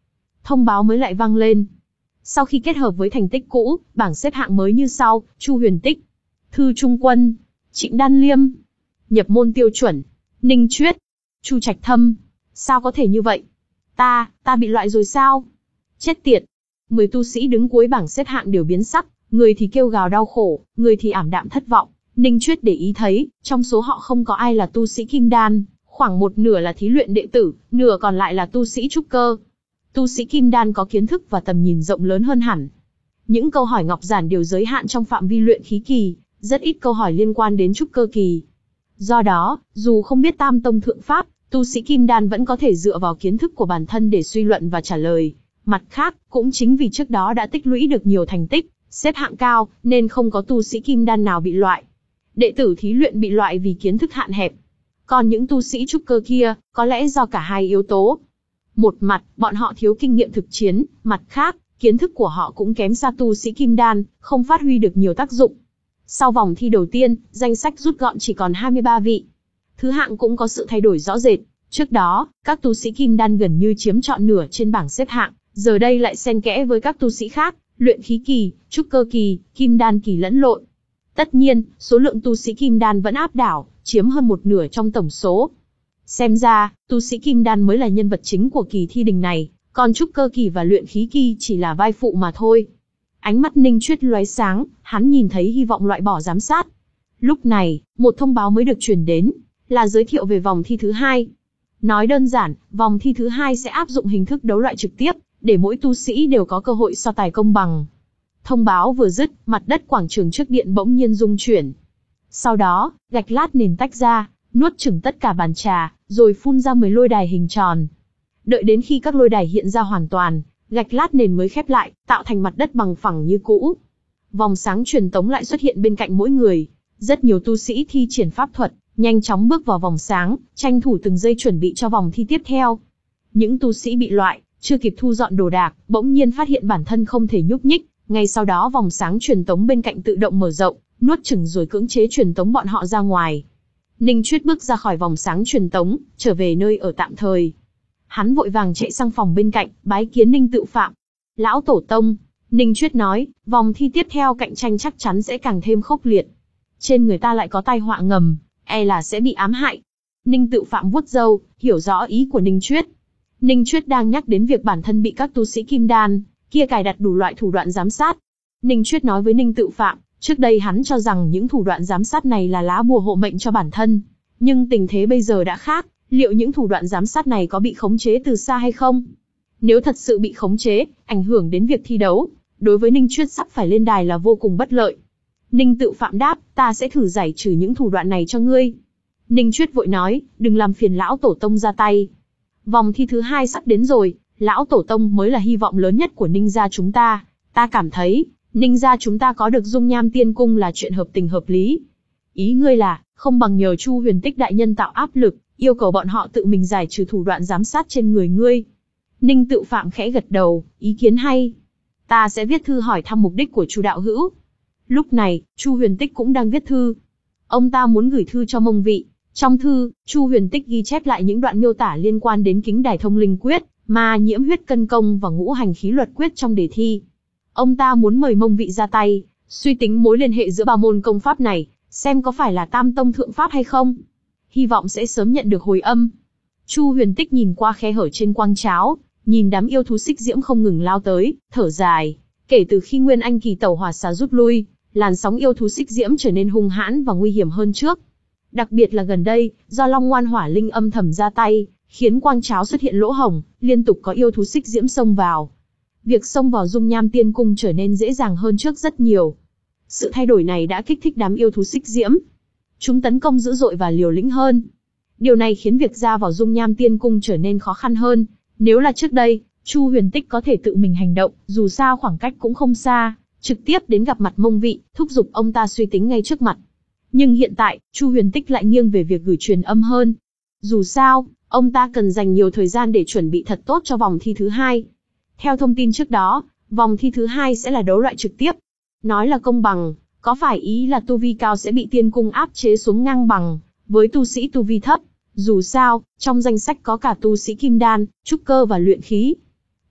thông báo mới lại vang lên. Sau khi kết hợp với thành tích cũ, bảng xếp hạng mới như sau: Chu Huyền Tích, Thư Trung Quân, Trịnh Đan Liêm, nhập môn tiêu chuẩn, Ninh Chuyết, Chu Trạch Thâm. Sao có thể như vậy? Ta, ta bị loại rồi sao? Chết tiệt! Mười tu sĩ đứng cuối bảng xếp hạng đều biến sắc, người thì kêu gào đau khổ, người thì ảm đạm thất vọng. Ninh Chuyết để ý thấy, trong số họ không có ai là tu sĩ kim đan, khoảng một nửa là thí luyện đệ tử, nửa còn lại là tu sĩ trúc cơ. Tu sĩ kim đan có kiến thức và tầm nhìn rộng lớn hơn hẳn. Những câu hỏi ngọc giản đều giới hạn trong phạm vi luyện khí kỳ, rất ít câu hỏi liên quan đến trúc cơ kỳ. Do đó, dù không biết tam tông thượng pháp, tu sĩ kim đan vẫn có thể dựa vào kiến thức của bản thân để suy luận và trả lời. Mặt khác, cũng chính vì trước đó đã tích lũy được nhiều thành tích, xếp hạng cao, nên không có tu sĩ kim đan nào bị loại. Đệ tử thí luyện bị loại vì kiến thức hạn hẹp. Còn những tu sĩ trúc cơ kia, có lẽ do cả hai yếu tố. Một mặt, bọn họ thiếu kinh nghiệm thực chiến, mặt khác, kiến thức của họ cũng kém xa tu sĩ kim đan, không phát huy được nhiều tác dụng. Sau vòng thi đầu tiên, danh sách rút gọn chỉ còn hai mươi ba vị. Thứ hạng cũng có sự thay đổi rõ rệt. Trước đó, các tu sĩ kim đan gần như chiếm trọn nửa trên bảng xếp hạng, giờ đây lại xen kẽ với các tu sĩ khác, luyện khí kỳ, trúc cơ kỳ, kim đan kỳ lẫn lộn. Tất nhiên, số lượng tu sĩ kim đan vẫn áp đảo, chiếm hơn một nửa trong tổng số. Xem ra, tu sĩ kim đan mới là nhân vật chính của kỳ thi đình này, còn trúc cơ kỳ và luyện khí kỳ chỉ là vai phụ mà thôi. Ánh mắt Ninh Chuyết lóe sáng, hắn nhìn thấy hy vọng loại bỏ giám sát. Lúc này, một thông báo mới được truyền đến, là giới thiệu về vòng thi thứ hai. Nói đơn giản, vòng thi thứ hai sẽ áp dụng hình thức đấu loại trực tiếp, để mỗi tu sĩ đều có cơ hội so tài công bằng. Thông báo vừa dứt, mặt đất quảng trường trước điện bỗng nhiên rung chuyển. Sau đó, gạch lát nền tách ra, nuốt chửng tất cả bàn trà, rồi phun ra mười lôi đài hình tròn. Đợi đến khi các lôi đài hiện ra hoàn toàn, gạch lát nền mới khép lại, tạo thành mặt đất bằng phẳng như cũ. Vòng sáng truyền tống lại xuất hiện bên cạnh mỗi người. Rất nhiều tu sĩ thi triển pháp thuật, nhanh chóng bước vào vòng sáng, tranh thủ từng giây chuẩn bị cho vòng thi tiếp theo. Những tu sĩ bị loại, chưa kịp thu dọn đồ đạc, bỗng nhiên phát hiện bản thân không thể nhúc nhích. Ngay sau đó vòng sáng truyền tống bên cạnh tự động mở rộng, nuốt chửng rồi cưỡng chế truyền tống bọn họ ra ngoài. Ninh Chuyết bước ra khỏi vòng sáng truyền tống, trở về nơi ở tạm thời. Hắn vội vàng chạy sang phòng bên cạnh, bái kiến Ninh Tự Phạm. Lão Tổ Tông, Ninh Chuyết nói, vòng thi tiếp theo cạnh tranh chắc chắn sẽ càng thêm khốc liệt. Trên người ta lại có tai họa ngầm, e là sẽ bị ám hại. Ninh Tự Phạm vuốt râu, hiểu rõ ý của Ninh Chuyết. Ninh Chuyết đang nhắc đến việc bản thân bị các tu sĩ kim đan kia cài đặt đủ loại thủ đoạn giám sát. Ninh Chuyết nói với Ninh Tự Phạm, trước đây hắn cho rằng những thủ đoạn giám sát này là lá bùa hộ mệnh cho bản thân. Nhưng tình thế bây giờ đã khác, liệu những thủ đoạn giám sát này có bị khống chế từ xa hay không? Nếu thật sự bị khống chế, ảnh hưởng đến việc thi đấu, đối với Ninh Chuyết sắp phải lên đài là vô cùng bất lợi. Ninh Tự Phạm đáp, ta sẽ thử giải trừ những thủ đoạn này cho ngươi. Ninh Chuyết vội nói, đừng làm phiền Lão Tổ Tông ra tay. Vòng thi thứ hai sắp đến rồi, Lão Tổ Tông mới là hy vọng lớn nhất của Ninh gia chúng ta. Ta cảm thấy, Ninh gia chúng ta có được dung nham tiên cung là chuyện hợp tình hợp lý. Ý ngươi là, không bằng nhờ Chu Huyền Tích đại nhân tạo áp lực, yêu cầu bọn họ tự mình giải trừ thủ đoạn giám sát trên người ngươi. Ninh Tự Phạm khẽ gật đầu, ý kiến hay. Ta sẽ viết thư hỏi thăm mục đích của Chu đạo hữu. Lúc này, Chu Huyền Tích cũng đang viết thư. Ông ta muốn gửi thư cho Mông Vị. Trong thư, Chu Huyền Tích ghi chép lại những đoạn miêu tả liên quan đến Kính Đài Thông Linh Quyết, Ma Nhiễm Huyết Cân Công và Ngũ Hành Khí Luật Quyết trong đề thi. Ông ta muốn mời Mông Vị ra tay, suy tính mối liên hệ giữa ba môn công pháp này, xem có phải là tam tông thượng pháp hay không. Hy vọng sẽ sớm nhận được hồi âm. Chu Huyền Tích nhìn qua khe hở trên quang cháo, nhìn đám yêu thú xích diễm không ngừng lao tới, thở dài. Kể từ khi Nguyên Anh kỳ tẩu hỏa xà rút lui, làn sóng yêu thú xích diễm trở nên hung hãn và nguy hiểm hơn trước. Đặc biệt là gần đây, do Long Ngoan Hỏa Linh âm thầm ra tay, khiến quang cháo xuất hiện lỗ hổng, liên tục có yêu thú xích diễm xông vào. Việc xông vào dung nham tiên cung trở nên dễ dàng hơn trước rất nhiều. Sự thay đổi này đã kích thích đám yêu thú xích diễm. Chúng tấn công dữ dội và liều lĩnh hơn. Điều này khiến việc ra vào dung nham tiên cung trở nên khó khăn hơn. Nếu là trước đây, Chu Huyền Tích có thể tự mình hành động, dù sao khoảng cách cũng không xa, trực tiếp đến gặp mặt Mông Vị, thúc giục ông ta suy tính ngay trước mặt. Nhưng hiện tại, Chu Huyền Tích lại nghiêng về việc gửi truyền âm hơn. Dù sao, ông ta cần dành nhiều thời gian để chuẩn bị thật tốt cho vòng thi thứ hai. Theo thông tin trước đó, vòng thi thứ hai sẽ là đấu loại trực tiếp. Nói là công bằng, có phải ý là tu vi cao sẽ bị tiên cung áp chế xuống ngang bằng với tu sĩ tu vi thấp. Dù sao, trong danh sách có cả tu sĩ kim đan, trúc cơ và luyện khí.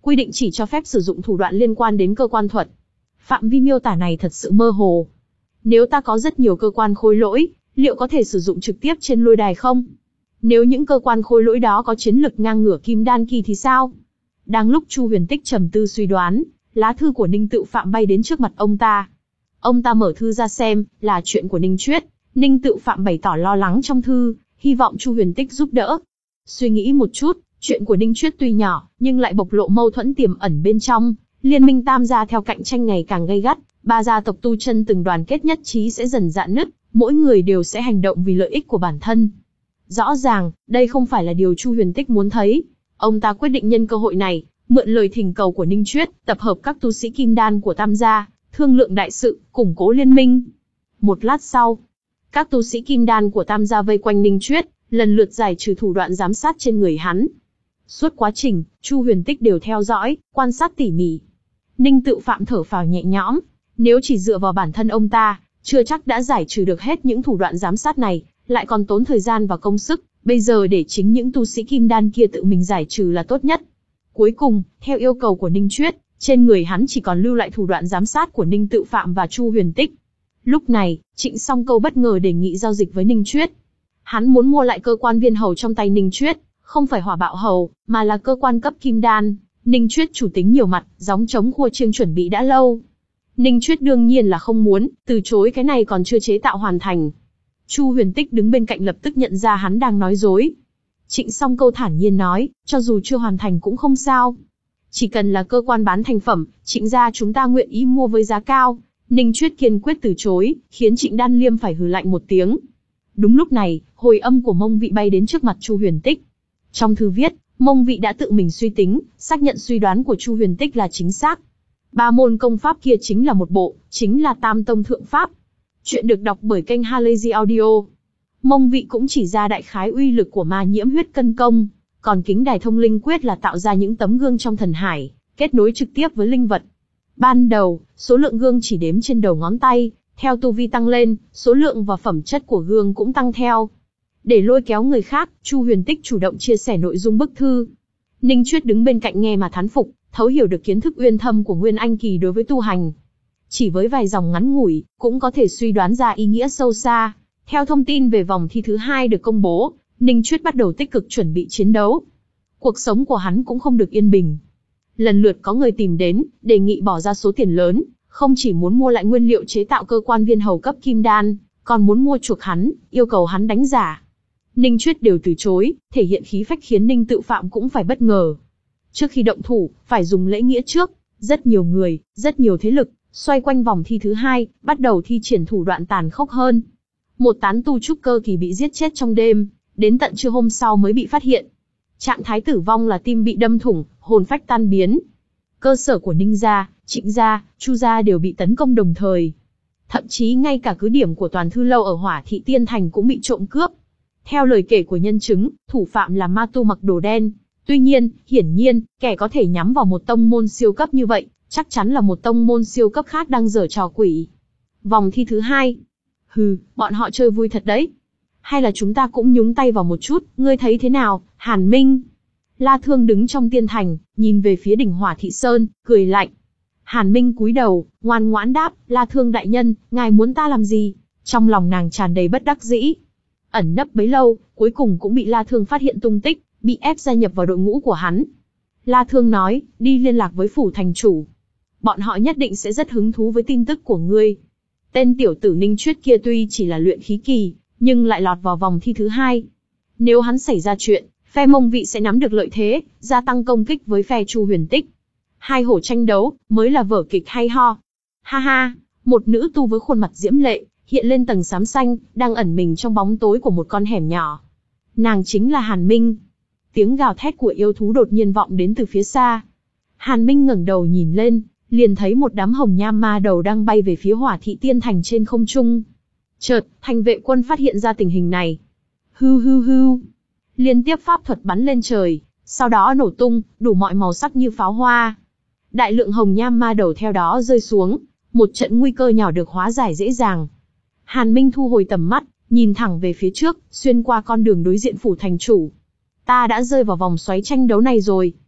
quy định chỉ cho phép sử dụng thủ đoạn liên quan đến cơ quan thuật. Phạm vi miêu tả này thật sự mơ hồ. Nếu ta có rất nhiều cơ quan khôi lỗi, liệu có thể sử dụng trực tiếp trên lôi đài không? Nếu những cơ quan khôi lỗi đó có chiến lực ngang ngửa kim đan kỳ thì sao? Đang lúc Chu Huyền Tích trầm tư suy đoán, lá thư của Ninh Tự Phạm bay đến trước mặt ông ta. Ông ta mở thư ra xem, là chuyện của Ninh Chuyết. Ninh Tự Phạm bày tỏ lo lắng trong thư, hy vọng Chu Huyền Tích giúp đỡ. Suy nghĩ một chút, chuyện của Ninh Chuyết tuy nhỏ, nhưng lại bộc lộ mâu thuẫn tiềm ẩn bên trong. Liên minh tam gia theo cạnh tranh ngày càng gay gắt, ba gia tộc tu chân từng đoàn kết nhất trí sẽ dần rạn nứt, mỗi người đều sẽ hành động vì lợi ích của bản thân. Rõ ràng, đây không phải là điều Chu Huyền Tích muốn thấy. Ông ta quyết định nhân cơ hội này, mượn lời thỉnh cầu của Ninh Chuyết, tập hợp các tu sĩ kim đan của tam gia, thương lượng đại sự, củng cố liên minh. Một lát sau, các tu sĩ kim đan của tam gia vây quanh Ninh Chuyết, lần lượt giải trừ thủ đoạn giám sát trên người hắn. Suốt quá trình, Chu Huyền Tích đều theo dõi, quan sát tỉ mỉ. Ninh Tự Phạm thở phào nhẹ nhõm, nếu chỉ dựa vào bản thân ông ta, chưa chắc đã giải trừ được hết những thủ đoạn giám sát này, lại còn tốn thời gian và công sức, bây giờ để chính những tu sĩ kim đan kia tự mình giải trừ là tốt nhất. Cuối cùng, theo yêu cầu của Ninh Chuyết, trên người hắn chỉ còn lưu lại thủ đoạn giám sát của Ninh Tự Phạm và Chu Huyền Tích. Lúc này, Trịnh Song Câu bất ngờ đề nghị giao dịch với Ninh Chuyết. Hắn muốn mua lại cơ quan viên hầu trong tay Ninh Chuyết, không phải hỏa bạo hầu, mà là cơ quan cấp kim đan. Ninh Chuyết chủ tính nhiều mặt, gióng trống khua chiêng chuẩn bị đã lâu. Ninh Chuyết đương nhiên là không muốn, từ chối cái này còn chưa chế tạo hoàn thành. Chu Huyền Tích đứng bên cạnh lập tức nhận ra hắn đang nói dối. Trịnh Song Câu thản nhiên nói, cho dù chưa hoàn thành cũng không sao. Chỉ cần là cơ quan bán thành phẩm, Trịnh gia chúng ta nguyện ý mua với giá cao. Ninh Chuyết kiên quyết từ chối, khiến Trịnh Đan Liêm phải hừ lạnh một tiếng. Đúng lúc này, hồi âm của Mông Vị bay đến trước mặt Chu Huyền Tích. Trong thư viết, Mông Vị đã tự mình suy tính, xác nhận suy đoán của Chu Huyền Tích là chính xác. Ba môn công pháp kia chính là một bộ, chính là Tam Tông Thượng Pháp. Chuyện được đọc bởi kênh Halazy Audio. Mông Vị cũng chỉ ra đại khái uy lực của ma nhiễm huyết cân công, còn kính đài thông linh quyết là tạo ra những tấm gương trong thần hải, kết nối trực tiếp với linh vật. Ban đầu, số lượng gương chỉ đếm trên đầu ngón tay, theo tu vi tăng lên, số lượng và phẩm chất của gương cũng tăng theo. Để lôi kéo người khác, Chu Huyền Tích chủ động chia sẻ nội dung bức thư. Ninh Chuyết đứng bên cạnh nghe mà thán phục, thấu hiểu được kiến thức uyên thâm của Nguyên Anh Kỳ đối với tu hành. Chỉ với vài dòng ngắn ngủi, cũng có thể suy đoán ra ý nghĩa sâu xa. Theo thông tin về vòng thi thứ hai được công bố, Ninh Chuyết bắt đầu tích cực chuẩn bị chiến đấu. Cuộc sống của hắn cũng không được yên bình. Lần lượt có người tìm đến, đề nghị bỏ ra số tiền lớn, không chỉ muốn mua lại nguyên liệu chế tạo cơ quan viên hầu cấp kim đan, còn muốn mua chuộc hắn, yêu cầu hắn đánh giả. Ninh Chuyết đều từ chối, thể hiện khí phách khiến Ninh Tự Phạm cũng phải bất ngờ. Trước khi động thủ, phải dùng lễ nghĩa trước, rất nhiều người, rất nhiều thế lực, xoay quanh vòng thi thứ hai, bắt đầu thi triển thủ đoạn tàn khốc hơn. Một tán tu trúc cơ kỳ bị giết chết trong đêm, đến tận trưa hôm sau mới bị phát hiện. Trạng thái tử vong là tim bị đâm thủng, hồn phách tan biến. Cơ sở của Ninh gia, Trịnh gia, Chu gia đều bị tấn công đồng thời. Thậm chí ngay cả cứ điểm của Toàn Thư Lâu ở Hỏa Thị Tiên Thành cũng bị trộm cướp. Theo lời kể của nhân chứng, thủ phạm là ma tu mặc đồ đen. Tuy nhiên, hiển nhiên, kẻ có thể nhắm vào một tông môn siêu cấp như vậy, chắc chắn là một tông môn siêu cấp khác đang giở trò quỷ. Vòng thi thứ hai. Hừ, bọn họ chơi vui thật đấy. Hay là chúng ta cũng nhúng tay vào một chút, ngươi thấy thế nào, Hàn Minh? La Thương đứng trong tiên thành, nhìn về phía đỉnh Hỏa Thị Sơn, cười lạnh. Hàn Minh cúi đầu, ngoan ngoãn đáp, La Thương đại nhân, ngài muốn ta làm gì? Trong lòng nàng tràn đầy bất đắc dĩ. Ẩn nấp bấy lâu, cuối cùng cũng bị La Thương phát hiện tung tích, bị ép gia nhập vào đội ngũ của hắn. La Thương nói, đi liên lạc với phủ thành chủ. Bọn họ nhất định sẽ rất hứng thú với tin tức của ngươi. Tên tiểu tử Ninh Chuyết kia tuy chỉ là luyện khí kỳ, nhưng lại lọt vào vòng thi thứ hai. Nếu hắn xảy ra chuyện, phe Mông Vị sẽ nắm được lợi thế, gia tăng công kích với phe Chu Huyền Tích. Hai hổ tranh đấu, mới là vở kịch hay ho. Ha ha, một nữ tu với khuôn mặt diễm lệ, hiện lên tầng xám xanh, đang ẩn mình trong bóng tối của một con hẻm nhỏ. Nàng chính là Hàn Minh. Tiếng gào thét của yêu thú đột nhiên vọng đến từ phía xa. Hàn Minh ngẩng đầu nhìn lên, liền thấy một đám hồng nham ma đầu đang bay về phía Hỏa Thị Tiên Thành trên không trung. Chợt, thành vệ quân phát hiện ra tình hình này. Hưu hưu hưu. Liên tiếp pháp thuật bắn lên trời, sau đó nổ tung, đủ mọi màu sắc như pháo hoa. Đại lượng hồng nham ma đầu theo đó rơi xuống, một trận nguy cơ nhỏ được hóa giải dễ dàng. Hàn Minh thu hồi tầm mắt, nhìn thẳng về phía trước, xuyên qua con đường đối diện phủ thành chủ. Ta đã rơi vào vòng xoáy tranh đấu này rồi.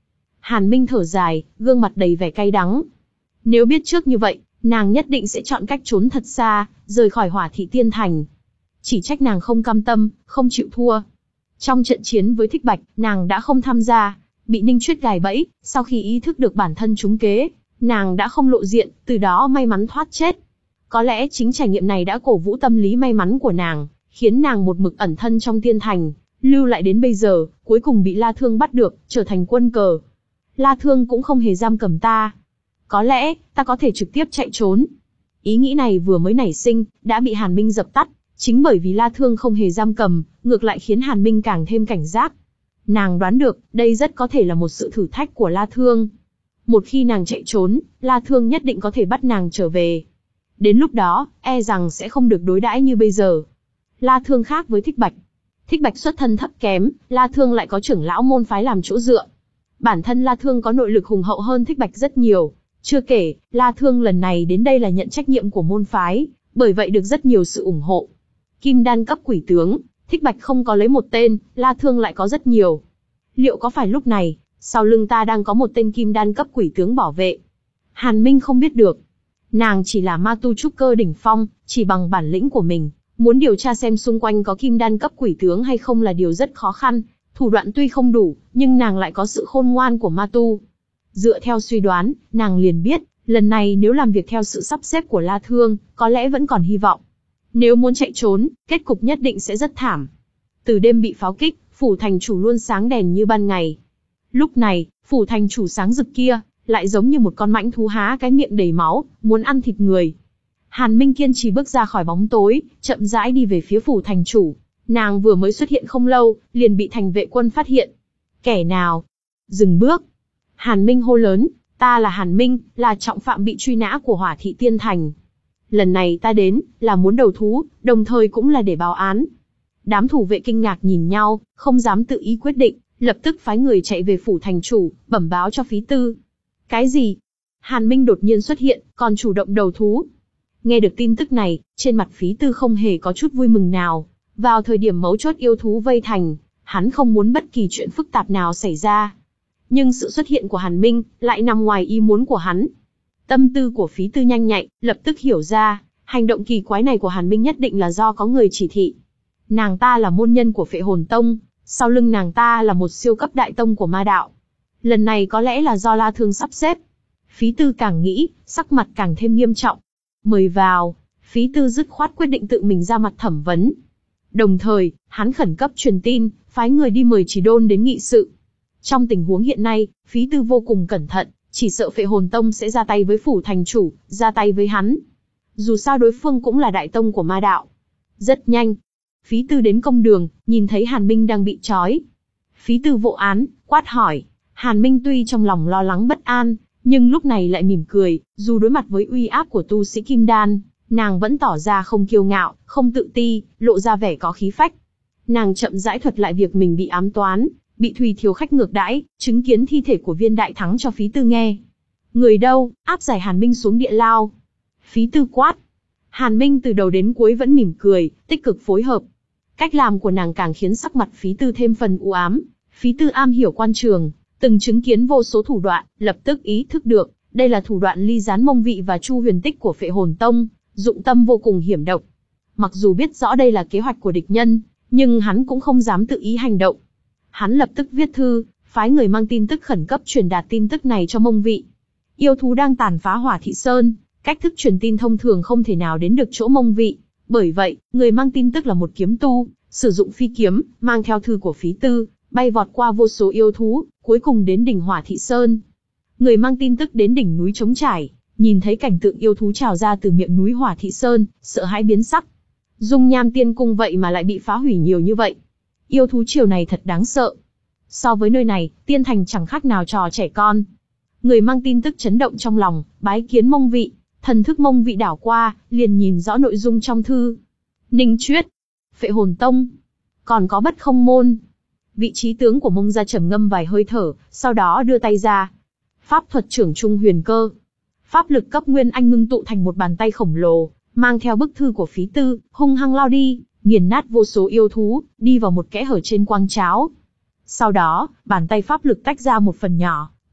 Hàn Minh thở dài, gương mặt đầy vẻ cay đắng. Nếu biết trước như vậy, nàng nhất định sẽ chọn cách trốn thật xa, rời khỏi Hỏa Thị Tiên Thành. Chỉ trách nàng không cam tâm, không chịu thua. Trong trận chiến với Thích Bạch, nàng đã không tham gia, bị Ninh Chuyết gài bẫy, sau khi ý thức được bản thân trúng kế, nàng đã không lộ diện, từ đó may mắn thoát chết. Có lẽ chính trải nghiệm này đã cổ vũ tâm lý may mắn của nàng, khiến nàng một mực ẩn thân trong tiên thành, lưu lại đến bây giờ, cuối cùng bị La Thương bắt được, trở thành quân cờ. La Thương cũng không hề giam cầm ta. Có lẽ, ta có thể trực tiếp chạy trốn. Ý nghĩ này vừa mới nảy sinh, đã bị Hàn Minh dập tắt. Chính bởi vì La Thương không hề giam cầm, ngược lại khiến Hàn Minh càng thêm cảnh giác. Nàng đoán được, đây rất có thể là một sự thử thách của La Thương. Một khi nàng chạy trốn, La Thương nhất định có thể bắt nàng trở về. Đến lúc đó, e rằng sẽ không được đối đãi như bây giờ. La Thương khác với Thích Bạch. Thích Bạch xuất thân thấp kém, La Thương lại có trưởng lão môn phái làm chỗ dựa. Bản thân La Thương có nội lực hùng hậu hơn Thích Bạch rất nhiều. Chưa kể, La Thương lần này đến đây là nhận trách nhiệm của môn phái, bởi vậy được rất nhiều sự ủng hộ. Kim đan cấp quỷ tướng, Thích Bạch không có lấy một tên, La Thương lại có rất nhiều. Liệu có phải lúc này, sau lưng ta đang có một tên kim đan cấp quỷ tướng bảo vệ? Hàn Minh không biết được. Nàng chỉ là ma tu trúc cơ đỉnh phong, chỉ bằng bản lĩnh của mình, muốn điều tra xem xung quanh có kim đan cấp quỷ tướng hay không là điều rất khó khăn. Thủ đoạn tuy không đủ, nhưng nàng lại có sự khôn ngoan của ma tu. Dựa theo suy đoán, nàng liền biết, lần này nếu làm việc theo sự sắp xếp của La Thương, có lẽ vẫn còn hy vọng. Nếu muốn chạy trốn, kết cục nhất định sẽ rất thảm. Từ đêm bị pháo kích, phủ thành chủ luôn sáng đèn như ban ngày. Lúc này, phủ thành chủ sáng rực kia, lại giống như một con mãnh thú há cái miệng đầy máu, muốn ăn thịt người. Hàn Minh kiên trì bước ra khỏi bóng tối, chậm rãi đi về phía phủ thành chủ. Nàng vừa mới xuất hiện không lâu, liền bị thành vệ quân phát hiện. Kẻ nào? Dừng bước. Hàn Minh hô lớn, ta là Hàn Minh, là trọng phạm bị truy nã của Hỏa Thị Tiên Thành. Lần này ta đến, là muốn đầu thú, đồng thời cũng là để báo án. Đám thủ vệ kinh ngạc nhìn nhau, không dám tự ý quyết định, lập tức phái người chạy về phủ thành chủ, bẩm báo cho Phí Tư. Cái gì? Hàn Minh đột nhiên xuất hiện, còn chủ động đầu thú. Nghe được tin tức này, trên mặt Phí Tư không hề có chút vui mừng nào. Vào thời điểm mấu chốt yêu thú vây thành, hắn không muốn bất kỳ chuyện phức tạp nào xảy ra. Nhưng sự xuất hiện của Hàn Minh lại nằm ngoài ý muốn của hắn. Tâm tư của Phí Tư nhanh nhạy, lập tức hiểu ra, hành động kỳ quái này của Hàn Minh nhất định là do có người chỉ thị. Nàng ta là môn nhân của Phệ Hồn Tông, sau lưng nàng ta là một siêu cấp đại tông của ma đạo. Lần này có lẽ là do La Thương sắp xếp. Phí Tư càng nghĩ, sắc mặt càng thêm nghiêm trọng. Mời vào, Phí Tư dứt khoát quyết định tự mình ra mặt thẩm vấn. Đồng thời, hắn khẩn cấp truyền tin, phái người đi mời Chỉ Đôn đến nghị sự. Trong tình huống hiện nay, Phí Tư vô cùng cẩn thận, chỉ sợ Phệ Hồn Tông sẽ ra tay với phủ thành chủ, ra tay với hắn. Dù sao đối phương cũng là đại tông của ma đạo. Rất nhanh, Phí Tư đến công đường, nhìn thấy Hàn Minh đang bị trói. Phí Tư vô án, quát hỏi. Hàn Minh tuy trong lòng lo lắng bất an, nhưng lúc này lại mỉm cười, dù đối mặt với uy áp của tu sĩ Kim Đan, nàng vẫn tỏ ra không kiêu ngạo, không tự ti, lộ ra vẻ có khí phách. Nàng chậm rãi thuật lại việc mình bị ám toán, bị Thùy Thiếu Khách ngược đãi, chứng kiến thi thể của Viên Đại Thắng cho Phí Tư nghe. Người đâu, áp giải Hàn Minh xuống địa lao. Phí Tư quát. Hàn Minh từ đầu đến cuối vẫn mỉm cười, tích cực phối hợp. Cách làm của nàng càng khiến sắc mặt Phí Tư thêm phần u ám. Phí Tư am hiểu quan trường, từng chứng kiến vô số thủ đoạn, lập tức ý thức được, đây là thủ đoạn ly gián Mông Vị và Chu Huyền Tích của Phệ Hồn Tông, dụng tâm vô cùng hiểm độc. Mặc dù biết rõ đây là kế hoạch của địch nhân, nhưng hắn cũng không dám tự ý hành động. Hắn lập tức viết thư, phái người mang tin tức khẩn cấp truyền đạt tin tức này cho Mông Vị. Yêu thú đang tàn phá Hỏa Thị Sơn, cách thức truyền tin thông thường không thể nào đến được chỗ Mông Vị. Bởi vậy, người mang tin tức là một kiếm tu, sử dụng phi kiếm, mang theo thư của Phí Tư, bay vọt qua vô số yêu thú, cuối cùng đến đỉnh Hỏa Thị Sơn. Người mang tin tức đến đỉnh núi trống trải, nhìn thấy cảnh tượng yêu thú trào ra từ miệng núi Hỏa Thị Sơn, sợ hãi biến sắc. Dung Nham Tiên Cung vậy mà lại bị phá hủy nhiều như vậy. Yêu thú triều này thật đáng sợ. So với nơi này, tiên thành chẳng khác nào trò trẻ con. Người mang tin tức chấn động trong lòng, bái kiến Mông Vị. Thần thức Mông Vị đảo qua, liền nhìn rõ nội dung trong thư. Ninh Chuyết, Phệ Hồn Tông, còn có Bất Không Môn. Vị trí tướng của Mông gia trầm ngâm vài hơi thở, sau đó đưa tay ra. Pháp thuật trưởng trung huyền cơ. Pháp lực cấp nguyên anh ngưng tụ thành một bàn tay khổng lồ, mang theo bức thư của Phí Tư, hung hăng lao đi, nghiền nát vô số yêu thú, đi vào một kẽ hở trên quang cháo. Sau đó, bàn tay pháp lực tách ra một phần nhỏ,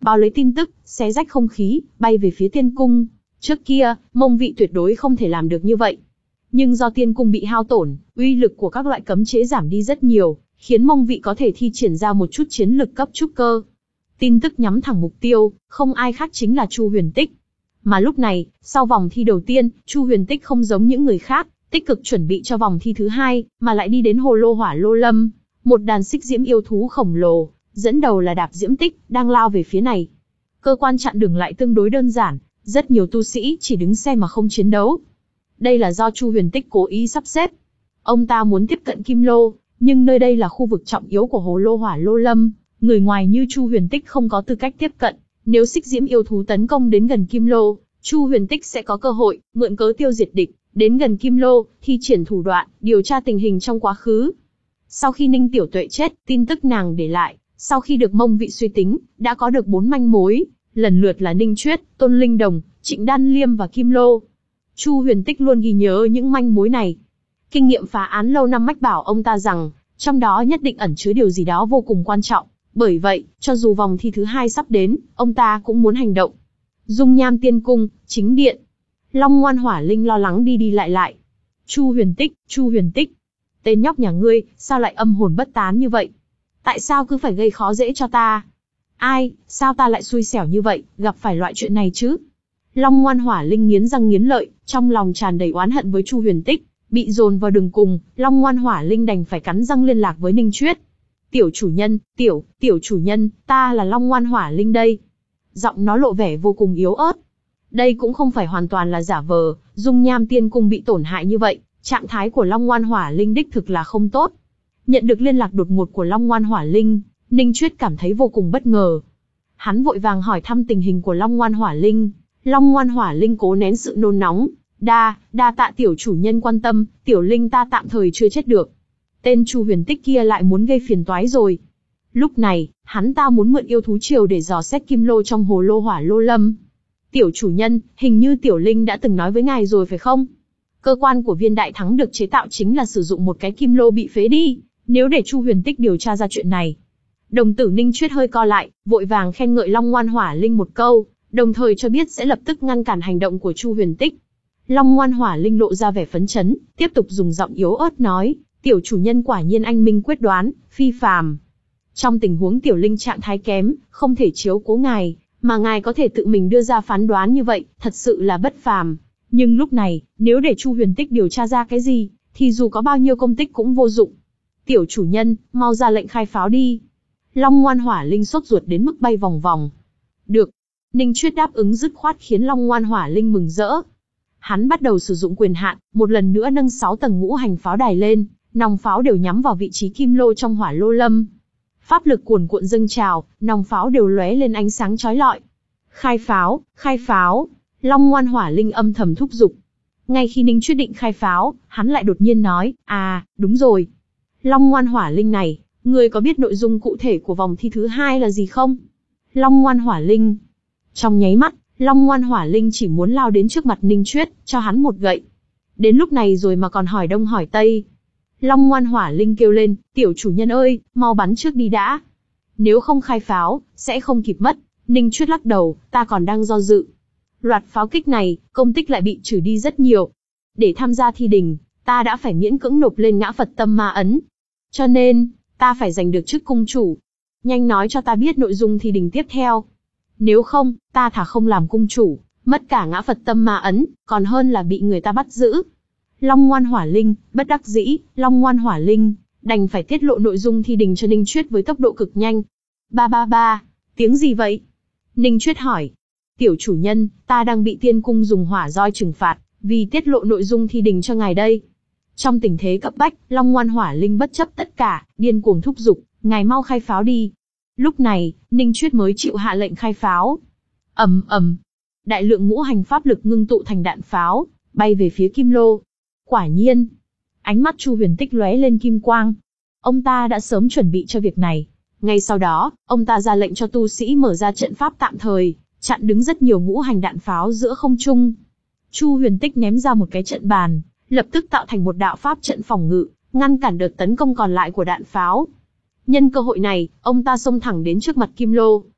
báo lấy tin tức, xé rách không khí, bay về phía tiên cung. Trước kia, Mông Vị tuyệt đối không thể làm được như vậy. Nhưng do tiên cung bị hao tổn, uy lực của các loại cấm chế giảm đi rất nhiều, khiến Mông Vị có thể thi triển ra một chút chiến lực cấp trúc cơ. Tin tức nhắm thẳng mục tiêu, không ai khác chính là Chu Huyền Tích. Mà lúc này, sau vòng thi đầu tiên, Chu Huyền Tích không giống những người khác, tích cực chuẩn bị cho vòng thi thứ hai, mà lại đi đến Hồ Lô Hỏa Lô Lâm, một đàn xích diễm yêu thú khổng lồ, dẫn đầu là Đạp Diễm Tích, đang lao về phía này. Cơ quan chặn đường lại tương đối đơn giản, rất nhiều tu sĩ chỉ đứng xem mà không chiến đấu. Đây là do Chu Huyền Tích cố ý sắp xếp. Ông ta muốn tiếp cận Kim Lô, nhưng nơi đây là khu vực trọng yếu của Hồ Lô Hỏa Lô Lâm, người ngoài như Chu Huyền Tích không có tư cách tiếp cận. Nếu xích diễm yêu thú tấn công đến gần Kim Lô, Chu Huyền Tích sẽ có cơ hội mượn cớ tiêu diệt địch, đến gần Kim Lô, thi triển thủ đoạn, điều tra tình hình trong quá khứ. Sau khi Ninh Tiểu Tuệ chết, tin tức nàng để lại, sau khi được Mông Vị suy tính, đã có được bốn manh mối, lần lượt là Ninh Chuyết, Tôn Linh Đồng, Trịnh Đan Liêm và Kim Lô. Chu Huyền Tích luôn ghi nhớ những manh mối này. Kinh nghiệm phá án lâu năm mách bảo ông ta rằng, trong đó nhất định ẩn chứa điều gì đó vô cùng quan trọng. Bởi vậy, cho dù vòng thi thứ hai sắp đến, ông ta cũng muốn hành động. Dung Nham Tiên Cung, chính điện. Long Ngoan Hỏa Linh lo lắng đi đi lại lại. Chu Huyền Tích, Chu Huyền Tích. Tên nhóc nhà ngươi, sao lại âm hồn bất tán như vậy? Tại sao cứ phải gây khó dễ cho ta? Ai, sao ta lại xui xẻo như vậy, gặp phải loại chuyện này chứ? Long Ngoan Hỏa Linh nghiến răng nghiến lợi, trong lòng tràn đầy oán hận với Chu Huyền Tích. Bị dồn vào đường cùng, Long Ngoan Hỏa Linh đành phải cắn răng liên lạc với Ninh Chuyết. Tiểu chủ nhân, tiểu, tiểu chủ nhân, ta là Long Ngoan Hỏa Linh đây. Giọng nó lộ vẻ vô cùng yếu ớt. Đây cũng không phải hoàn toàn là giả vờ, Dung Nham Tiên Cung bị tổn hại như vậy, trạng thái của Long Ngoan Hỏa Linh đích thực là không tốt. Nhận được liên lạc đột ngột của Long Ngoan Hỏa Linh, Ninh Chuyết cảm thấy vô cùng bất ngờ. Hắn vội vàng hỏi thăm tình hình của Long Ngoan Hỏa Linh. Long Ngoan Hỏa Linh cố nén sự nôn nóng. Đa, đa tạ tiểu chủ nhân quan tâm, tiểu linh ta tạm thời chưa chết được. Tên Chu Huyền Tích kia lại muốn gây phiền toái rồi. Lúc này, hắn ta muốn mượn yêu thú triều để dò xét Kim Lô trong Hồ Lô Hỏa Lô Lâm. Tiểu chủ nhân, hình như tiểu linh đã từng nói với ngài rồi phải không? Cơ quan của viên đại thắng được chế tạo chính là sử dụng một cái Kim Lô bị phế đi, nếu để Chu Huyền Tích điều tra ra chuyện này. Đồng tử Ninh Chuyết hơi co lại, vội vàng khen ngợi Long Ngoan Hỏa Linh một câu, đồng thời cho biết sẽ lập tức ngăn cản hành động của Chu Huyền Tích. Long Ngoan Hỏa Linh lộ ra vẻ phấn chấn, tiếp tục dùng giọng yếu ớt nói, tiểu chủ nhân quả nhiên anh minh quyết đoán, phi phàm. Trong tình huống tiểu linh trạng thái kém, không thể chiếu cố ngài, mà ngài có thể tự mình đưa ra phán đoán như vậy, thật sự là bất phàm. Nhưng lúc này, nếu để Chu Huyền Tích điều tra ra cái gì, thì dù có bao nhiêu công tích cũng vô dụng. Tiểu chủ nhân, mau ra lệnh khai pháo đi. Long Ngoan Hỏa Linh sốt ruột đến mức bay vòng vòng. Được. Ninh Chuyết đáp ứng dứt khoát khiến Long Ngoan Hỏa Linh mừng rỡ. Hắn bắt đầu sử dụng quyền hạn, một lần nữa nâng sáu tầng ngũ hành pháo đài lên, nòng pháo đều nhắm vào vị trí Kim Lô trong Hỏa Lô Lâm. Pháp lực cuồn cuộn dâng trào, nòng pháo đều lóe lên ánh sáng chói lọi. Khai pháo, khai pháo, Long Ngoan Hỏa Linh âm thầm thúc giục. Ngay khi Ninh Chuyết định khai pháo, hắn lại đột nhiên nói, à, đúng rồi. Long Ngoan Hỏa Linh này, ngươi có biết nội dung cụ thể của vòng thi thứ hai là gì không? Long Ngoan Hỏa Linh. Trong nháy mắt, Long Ngoan Hỏa Linh chỉ muốn lao đến trước mặt Ninh Chuyết, cho hắn một gậy. Đến lúc này rồi mà còn hỏi đông hỏi tây. Long Ngoan Hỏa Linh kêu lên, tiểu chủ nhân ơi, mau bắn trước đi đã. Nếu không khai pháo, sẽ không kịp mất. Ninh Chuyết lắc đầu, ta còn đang do dự. Loạt pháo kích này, công tích lại bị trừ đi rất nhiều. Để tham gia thi đình, ta đã phải miễn cưỡng nộp lên ngã Phật tâm ma ấn. Cho nên, ta phải giành được chức cung chủ. Nhanh nói cho ta biết nội dung thi đình tiếp theo. Nếu không, ta thà không làm cung chủ, mất cả ngã Phật tâm ma ấn, còn hơn là bị người ta bắt giữ. Long Ngoan Hỏa Linh, bất đắc dĩ, Long Ngoan Hỏa Linh, đành phải tiết lộ nội dung thi đình cho Ninh Chuyết với tốc độ cực nhanh. Ba ba ba, tiếng gì vậy? Ninh Chuyết hỏi. Tiểu chủ nhân, ta đang bị tiên cung dùng hỏa roi trừng phạt, vì tiết lộ nội dung thi đình cho ngài đây. Trong tình thế cấp bách, Long Ngoan Hỏa Linh bất chấp tất cả, điên cuồng thúc giục, ngài mau khai pháo đi. Lúc này, Ninh Chuyết mới chịu hạ lệnh khai pháo. Ầm ầm, đại lượng ngũ hành pháp lực ngưng tụ thành đạn pháo, bay về phía Kim Lô. Quả nhiên, ánh mắt Chu Huyền Tích lóe lên kim quang. Ông ta đã sớm chuẩn bị cho việc này. Ngay sau đó, ông ta ra lệnh cho tu sĩ mở ra trận pháp tạm thời, chặn đứng rất nhiều ngũ hành đạn pháo giữa không trung. Chu Huyền Tích ném ra một cái trận bàn, lập tức tạo thành một đạo pháp trận phòng ngự, ngăn cản đợt tấn công còn lại của đạn pháo. Nhân cơ hội này, ông ta xông thẳng đến trước mặt Kim Lô.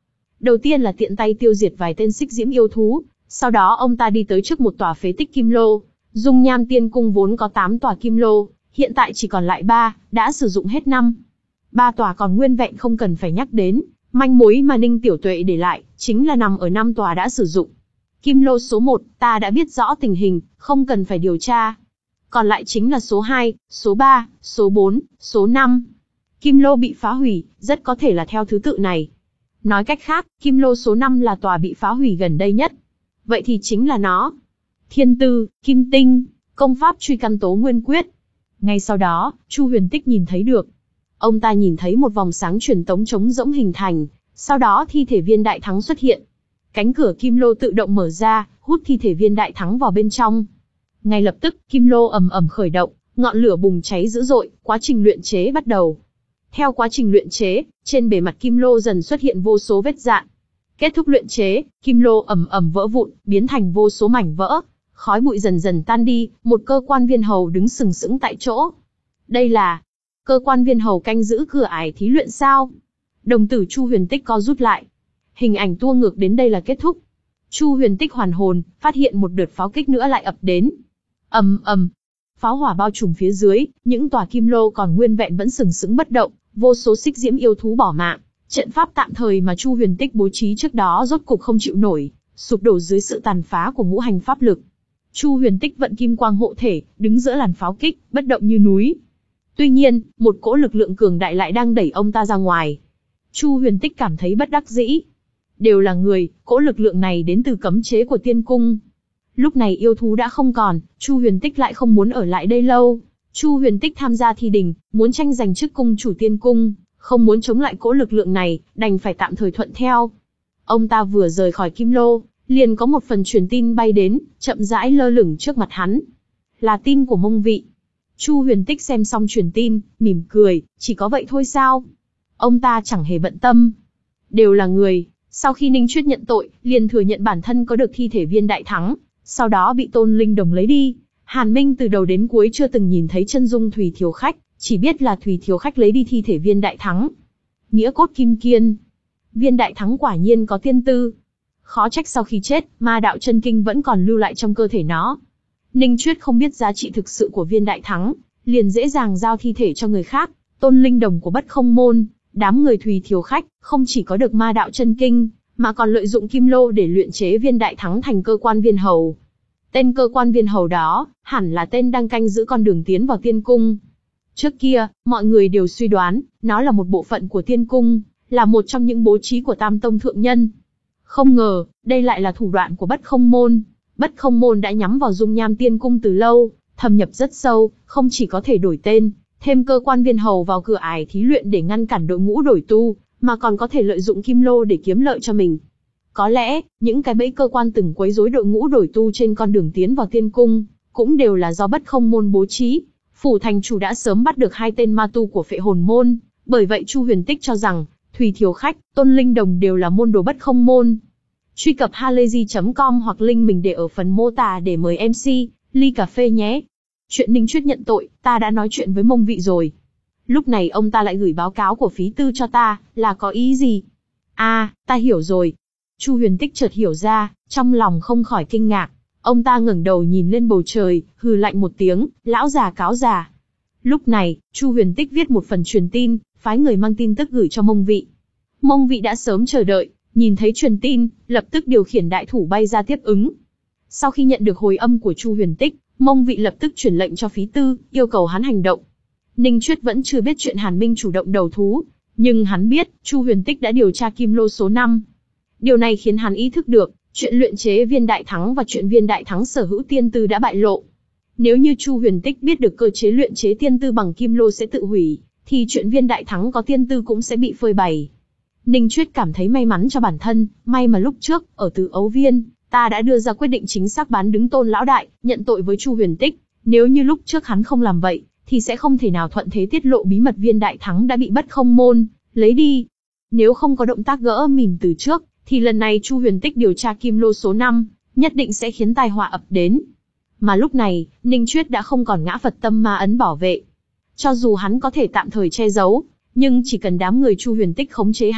Đầu tiên là tiện tay tiêu diệt vài tên xích diễm yêu thú, sau đó ông ta đi tới trước một tòa phế tích kim lô. Dung Nham Tiên Cung vốn có tám tòa kim lô, hiện tại chỉ còn lại ba, đã sử dụng hết năm. Ba tòa còn nguyên vẹn không cần phải nhắc đến, manh mối mà Ninh Tiểu Tuệ để lại, chính là nằm ở năm tòa đã sử dụng. Kim lô số một, ta đã biết rõ tình hình, không cần phải điều tra. Còn lại chính là số hai, số ba, số bốn, số năm. Kim lô bị phá hủy, rất có thể là theo thứ tự này. Nói cách khác, kim lô số năm là tòa bị phá hủy gần đây nhất. Vậy thì chính là nó. Thiên Tư, Kim Tinh, công pháp Truy Căn Tố Nguyên Quyết. Ngay sau đó, Chu Huyền Tích nhìn thấy được. Ông ta nhìn thấy một vòng sáng truyền tống trống rỗng hình thành, sau đó thi thể Viên Đại Thắng xuất hiện. Cánh cửa kim lô tự động mở ra, hút thi thể Viên Đại Thắng vào bên trong. Ngay lập tức, kim lô ầm ầm khởi động, ngọn lửa bùng cháy dữ dội, quá trình luyện chế bắt đầu. Theo quá trình luyện chế, trên bề mặt kim lô dần xuất hiện vô số vết rạn. Kết thúc luyện chế, kim lô ầm ầm vỡ vụn, biến thành vô số mảnh vỡ. Khói bụi dần dần tan đi, một cơ quan viên hầu đứng sừng sững tại chỗ. Đây là cơ quan viên hầu canh giữ cửa ải thí luyện sao? Đồng tử Chu Huyền Tích co rút lại. Hình ảnh tua ngược đến đây là kết thúc. Chu Huyền Tích hoàn hồn, phát hiện một đợt pháo kích nữa lại ập đến. Ầm ầm, pháo hỏa bao trùm phía dưới, những tòa kim lô còn nguyên vẹn vẫn sừng sững bất động, vô số xích diễm yêu thú bỏ mạng. Trận pháp tạm thời mà Chu Huyền Tích bố trí trước đó rốt cục không chịu nổi, sụp đổ dưới sự tàn phá của ngũ hành pháp lực. Chu Huyền Tích vận kim quang hộ thể, đứng giữa làn pháo kích, bất động như núi. Tuy nhiên, một cỗ lực lượng cường đại lại đang đẩy ông ta ra ngoài. Chu Huyền Tích cảm thấy bất đắc dĩ. Đều là người, cỗ lực lượng này đến từ cấm chế của tiên cung. Lúc này yêu thú đã không còn, Chu Huyền Tích lại không muốn ở lại đây lâu. Chu Huyền Tích tham gia thi đình, muốn tranh giành chức cung chủ tiên cung, không muốn chống lại cỗ lực lượng này, đành phải tạm thời thuận theo. Ông ta vừa rời khỏi kim lô, liền có một phần truyền tin bay đến, chậm rãi lơ lửng trước mặt hắn. Là tin của Mông Vị. Chu Huyền Tích xem xong truyền tin, mỉm cười, chỉ có vậy thôi sao? Ông ta chẳng hề bận tâm. Đều là người, sau khi Ninh Chuyết nhận tội, liền thừa nhận bản thân có được thi thể Viên Đại Thắng, sau đó bị Tôn Linh Đồng lấy đi. Hàn Minh từ đầu đến cuối chưa từng nhìn thấy chân dung Thùy Thiếu Khách, chỉ biết là Thùy Thiếu Khách lấy đi thi thể Viên Đại Thắng. Nghĩa cốt kim kiên. Viên Đại Thắng quả nhiên có tiên tư. Khó trách sau khi chết, ma đạo chân kinh vẫn còn lưu lại trong cơ thể nó. Ninh Chuyết không biết giá trị thực sự của Viên Đại Thắng, liền dễ dàng giao thi thể cho người khác. Tôn Linh Đồng của Bất Không Môn, đám người Thùy Thiếu Khách, không chỉ có được ma đạo chân kinh, mà còn lợi dụng kim lô để luyện chế Viên Đại Thắng thành cơ quan viên hầu. Tên cơ quan viên hầu đó, hẳn là tên đang canh giữ con đường tiến vào tiên cung. Trước kia, mọi người đều suy đoán, nó là một bộ phận của tiên cung, là một trong những bố trí của Tam Tông Thượng Nhân. Không ngờ, đây lại là thủ đoạn của Bất Không Môn. Bất Không Môn đã nhắm vào Dung Nham Tiên Cung từ lâu, thâm nhập rất sâu, không chỉ có thể đổi tên, thêm cơ quan viên hầu vào cửa ải thí luyện để ngăn cản đội ngũ đổi tu, mà còn có thể lợi dụng kim lô để kiếm lợi cho mình. Có lẽ, những cái bẫy cơ quan từng quấy rối đội ngũ đổi tu trên con đường tiến vào tiên cung, cũng đều là do Bất Không Môn bố trí. Phủ thành chủ đã sớm bắt được hai tên ma tu của Phệ Hồn Môn, bởi vậy Chu Huyền Tích cho rằng, Thùy Thiếu Khách, Tôn Linh Đồng đều là môn đồ Bất Không Môn. Truy cập halayzi chấm com hoặc link mình để ở phần mô tả để mời em xê, ly cà phê nhé. Chuyện Ninh Chuyết nhận tội, ta đã nói chuyện với Mông Vị rồi. Lúc này ông ta lại gửi báo cáo của phí tư cho ta, là có ý gì? À, ta hiểu rồi. Chu Huyền Tích chợt hiểu ra, trong lòng không khỏi kinh ngạc. Ông ta ngẩng đầu nhìn lên bầu trời, hừ lạnh một tiếng, lão già cáo già. Lúc này, Chu Huyền Tích viết một phần truyền tin, phái người mang tin tức gửi cho Mông Vị. Mông Vị đã sớm chờ đợi, nhìn thấy truyền tin, lập tức điều khiển đại thủ bay ra tiếp ứng. Sau khi nhận được hồi âm của Chu Huyền Tích, Mông Vị lập tức truyền lệnh cho phí tư, yêu cầu hắn hành động. Ninh Chuyết vẫn chưa biết chuyện Hàn Minh chủ động đầu thú, nhưng hắn biết, Chu Huyền Tích đã điều tra kim lô số năm. Điều này khiến hắn ý thức được, chuyện luyện chế Viên Đại Thắng và chuyện Viên Đại Thắng sở hữu tiên tư đã bại lộ. Nếu như Chu Huyền Tích biết được cơ chế luyện chế tiên tư bằng kim lô sẽ tự hủy, thì chuyện Viên Đại Thắng có tiên tư cũng sẽ bị phơi bày. Ninh Chuyết cảm thấy may mắn cho bản thân, may mà lúc trước, ở Từ Ấu Viên, ta đã đưa ra quyết định chính xác bán đứng Tôn lão đại, nhận tội với Chu Huyền Tích. Nếu như lúc trước hắn không làm vậy, thì sẽ không thể nào thuận thế tiết lộ bí mật Viên Đại Thắng đã bị Bất Không Môn lấy đi. Nếu không có động tác gỡ mìn từ trước, thì lần này Chu Huyền Tích điều tra kim lô số năm, nhất định sẽ khiến tai họa ập đến. Mà lúc này, Ninh Chuyết đã không còn ngã Phật tâm ma ấn bảo vệ. Cho dù hắn có thể tạm thời che giấu, nhưng chỉ cần đám người Chu Huyền Tích khống chế hắn,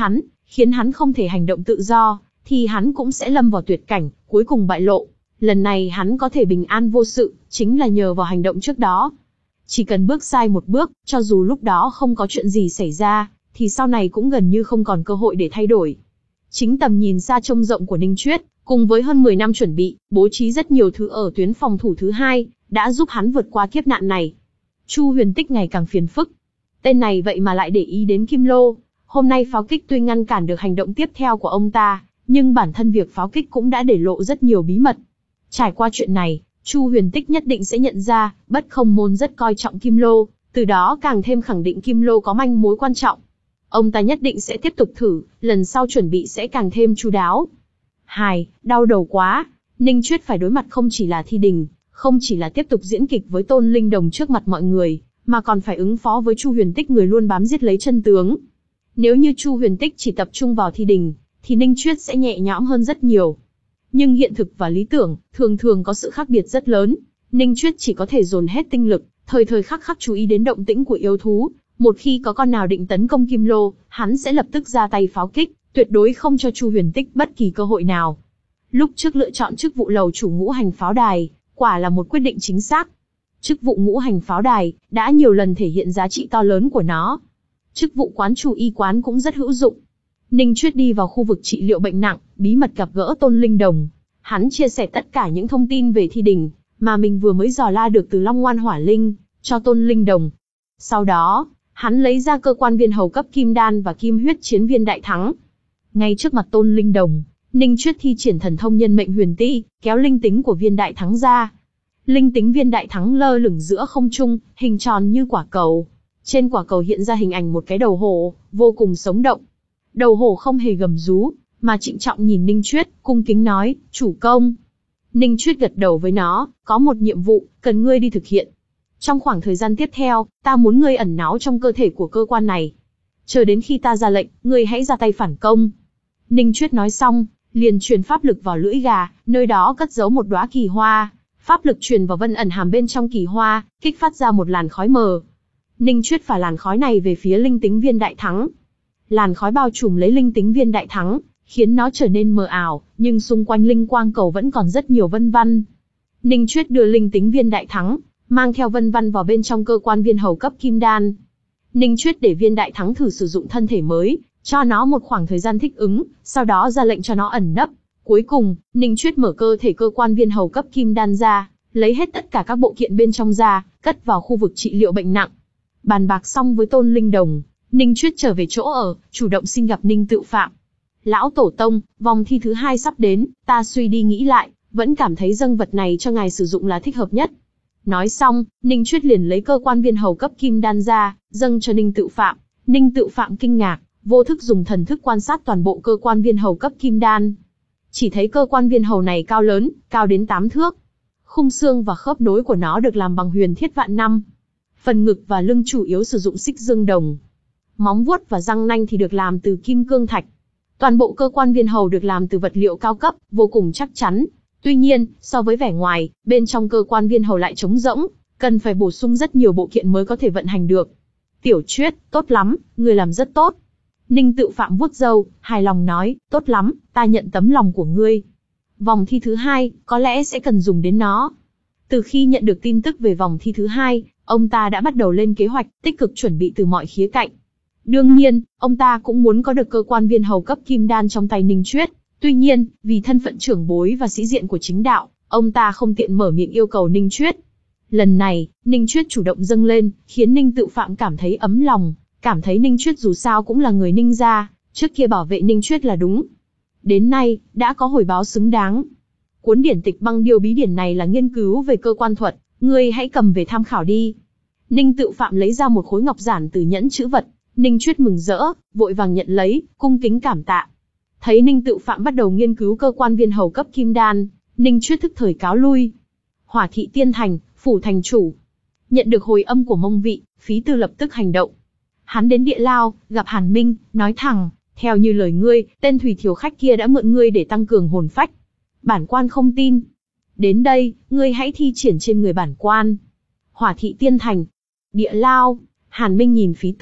khiến hắn không thể hành động tự do, thì hắn cũng sẽ lâm vào tuyệt cảnh, cuối cùng bại lộ. Lần này hắn có thể bình an vô sự, chính là nhờ vào hành động trước đó. Chỉ cần bước sai một bước, cho dù lúc đó không có chuyện gì xảy ra, thì sau này cũng gần như không còn cơ hội để thay đổi. Chính tầm nhìn xa trông rộng của Ninh Chuyết, cùng với hơn mười năm chuẩn bị, bố trí rất nhiều thứ ở tuyến phòng thủ thứ hai, đã giúp hắn vượt qua kiếp nạn này. Chu Huyền Tích ngày càng phiền phức. Tên này vậy mà lại để ý đến Kim Lô. Hôm nay pháo kích tuy ngăn cản được hành động tiếp theo của ông ta, nhưng bản thân việc pháo kích cũng đã để lộ rất nhiều bí mật. Trải qua chuyện này, Chu Huyền Tích nhất định sẽ nhận ra, Bất Không Môn rất coi trọng Kim Lô, từ đó càng thêm khẳng định Kim Lô có manh mối quan trọng. Ông ta nhất định sẽ tiếp tục thử, lần sau chuẩn bị sẽ càng thêm chu đáo. Hài, đau đầu quá. Ninh Chuyết phải đối mặt không chỉ là thi đình, không chỉ là tiếp tục diễn kịch với Tôn Linh Đồng trước mặt mọi người, mà còn phải ứng phó với Chu Huyền Tích người luôn bám giết lấy chân tướng. Nếu như Chu Huyền Tích chỉ tập trung vào thi đình, thì Ninh Chuyết sẽ nhẹ nhõm hơn rất nhiều. Nhưng hiện thực và lý tưởng, thường thường có sự khác biệt rất lớn. Ninh Chuyết chỉ có thể dồn hết tinh lực, thời thời khắc khắc chú ý đến động tĩnh của yêu thú. Một khi có con nào định tấn công Kim Lô, hắn sẽ lập tức ra tay pháo kích, tuyệt đối không cho Chu Huyền Tích bất kỳ cơ hội nào. Lúc trước lựa chọn chức vụ lầu chủ ngũ hành pháo đài, quả là một quyết định chính xác. Chức vụ ngũ hành pháo đài đã nhiều lần thể hiện giá trị to lớn của nó. Chức vụ quán chủ y quán cũng rất hữu dụng. Ninh Chuyết đi vào khu vực trị liệu bệnh nặng, bí mật gặp gỡ Tôn Linh Đồng. Hắn chia sẻ tất cả những thông tin về thi đình mà mình vừa mới dò la được từ Long Ngoan Hỏa Linh cho Tôn Linh Đồng. Sau đó, hắn lấy ra cơ quan viên hầu cấp kim đan và kim huyết chiến viên đại thắng. Ngay trước mặt Tôn Linh Đồng, Ninh Chuyết thi triển thần thông nhân mệnh huyền ti, kéo linh tính của viên đại thắng ra. Linh tính viên đại thắng lơ lửng giữa không trung, hình tròn như quả cầu. Trên quả cầu hiện ra hình ảnh một cái đầu hổ, vô cùng sống động. Đầu hổ không hề gầm rú, mà trịnh trọng nhìn Ninh Chuyết, cung kính nói, chủ công. Ninh Chuyết gật đầu với nó, có một nhiệm vụ, cần ngươi đi thực hiện. Trong khoảng thời gian tiếp theo, ta muốn ngươi ẩn náu trong cơ thể của cơ quan này. Chờ đến khi ta ra lệnh, ngươi hãy ra tay phản công. Ninh Chuyết nói xong, liền truyền pháp lực vào lưỡi gà, nơi đó cất giấu một đóa kỳ hoa. Pháp lực truyền vào vân ẩn hàm bên trong kỳ hoa, kích phát ra một làn khói mờ. Ninh Chuyết phả làn khói này về phía linh tính viên đại thắng. Làn khói bao trùm lấy linh tính viên đại thắng, khiến nó trở nên mờ ảo, nhưng xung quanh linh quang cầu vẫn còn rất nhiều vân văn. Ninh Chuyết đưa linh tính viên đại thắng, mang theo vân văn vào bên trong cơ quan viên hầu cấp kim đan. Ninh Chuyết để viên đại thắng thử sử dụng thân thể mới, cho nó một khoảng thời gian thích ứng, sau đó ra lệnh cho nó ẩn nấp. Cuối cùng, Ninh Chuyết mở cơ thể cơ quan viên hầu cấp kim đan ra, lấy hết tất cả các bộ kiện bên trong ra, cất vào khu vực trị liệu bệnh nặng. Bàn bạc xong với Tôn Linh Đồng, Ninh Chuyết trở về chỗ ở, chủ động xin gặp Ninh Tự Phạm. Lão Tổ Tông, vòng thi thứ hai sắp đến, ta suy đi nghĩ lại, vẫn cảm thấy dâng vật này cho ngài sử dụng là thích hợp nhất. Nói xong, Ninh Chuyết liền lấy cơ quan viên hầu cấp kim đan ra, dâng cho Ninh Tự Phạm. Ninh Tự Phạm kinh ngạc, vô thức dùng thần thức quan sát toàn bộ cơ quan viên hầu cấp kim đan. Chỉ thấy cơ quan viên hầu này cao lớn, cao đến tám thước. Khung xương và khớp nối của nó được làm bằng huyền thiết vạn năm. Phần ngực và lưng chủ yếu sử dụng xích dương đồng. Móng vuốt và răng nanh thì được làm từ kim cương thạch. Toàn bộ cơ quan viên hầu được làm từ vật liệu cao cấp, vô cùng chắc chắn. Tuy nhiên, so với vẻ ngoài, bên trong cơ quan viên hầu lại trống rỗng, cần phải bổ sung rất nhiều bộ kiện mới có thể vận hành được. Tiểu Chuyết, tốt lắm, người làm rất tốt. Ninh Tự Phạm vuốt râu, hài lòng nói, tốt lắm, ta nhận tấm lòng của ngươi. Vòng thi thứ hai, có lẽ sẽ cần dùng đến nó. Từ khi nhận được tin tức về vòng thi thứ hai, ông ta đã bắt đầu lên kế hoạch, tích cực chuẩn bị từ mọi khía cạnh. Đương nhiên, ông ta cũng muốn có được cơ quan viên hầu cấp kim đan trong tay Ninh Chuyết. Tuy nhiên, vì thân phận trưởng bối và sĩ diện của chính đạo, ông ta không tiện mở miệng yêu cầu Ninh Chuyết. Lần này, Ninh Chuyết chủ động dâng lên, khiến Ninh Tự Phạm cảm thấy ấm lòng, cảm thấy Ninh Chuyết dù sao cũng là người Ninh gia, trước kia bảo vệ Ninh Chuyết là đúng. Đến nay, đã có hồi báo xứng đáng. Cuốn điển tịch băng điêu bí điển này là nghiên cứu về cơ quan thuật, ngươi hãy cầm về tham khảo đi. Ninh Tự Phạm lấy ra một khối ngọc giản từ nhẫn chữ vật, Ninh Chuyết mừng rỡ, vội vàng nhận lấy, cung kính cảm tạ. Thấy Ninh Tự Phạm bắt đầu nghiên cứu cơ quan viên hầu cấp kim đan, Ninh Chuyết thức thời cáo lui. Hỏa thị tiên thành, phủ thành chủ. Nhận được hồi âm của Mông Vị, Phí Tư lập tức hành động. Hắn đến địa lao, gặp Hàn Minh, nói thẳng, theo như lời ngươi, tên Thủy Thiểu khách kia đã mượn ngươi để tăng cường hồn phách. Bản quan không tin. Đến đây, ngươi hãy thi triển trên người bản quan. Hỏa thị tiên thành, địa lao. Hàn Minh nhìn Phí Tư,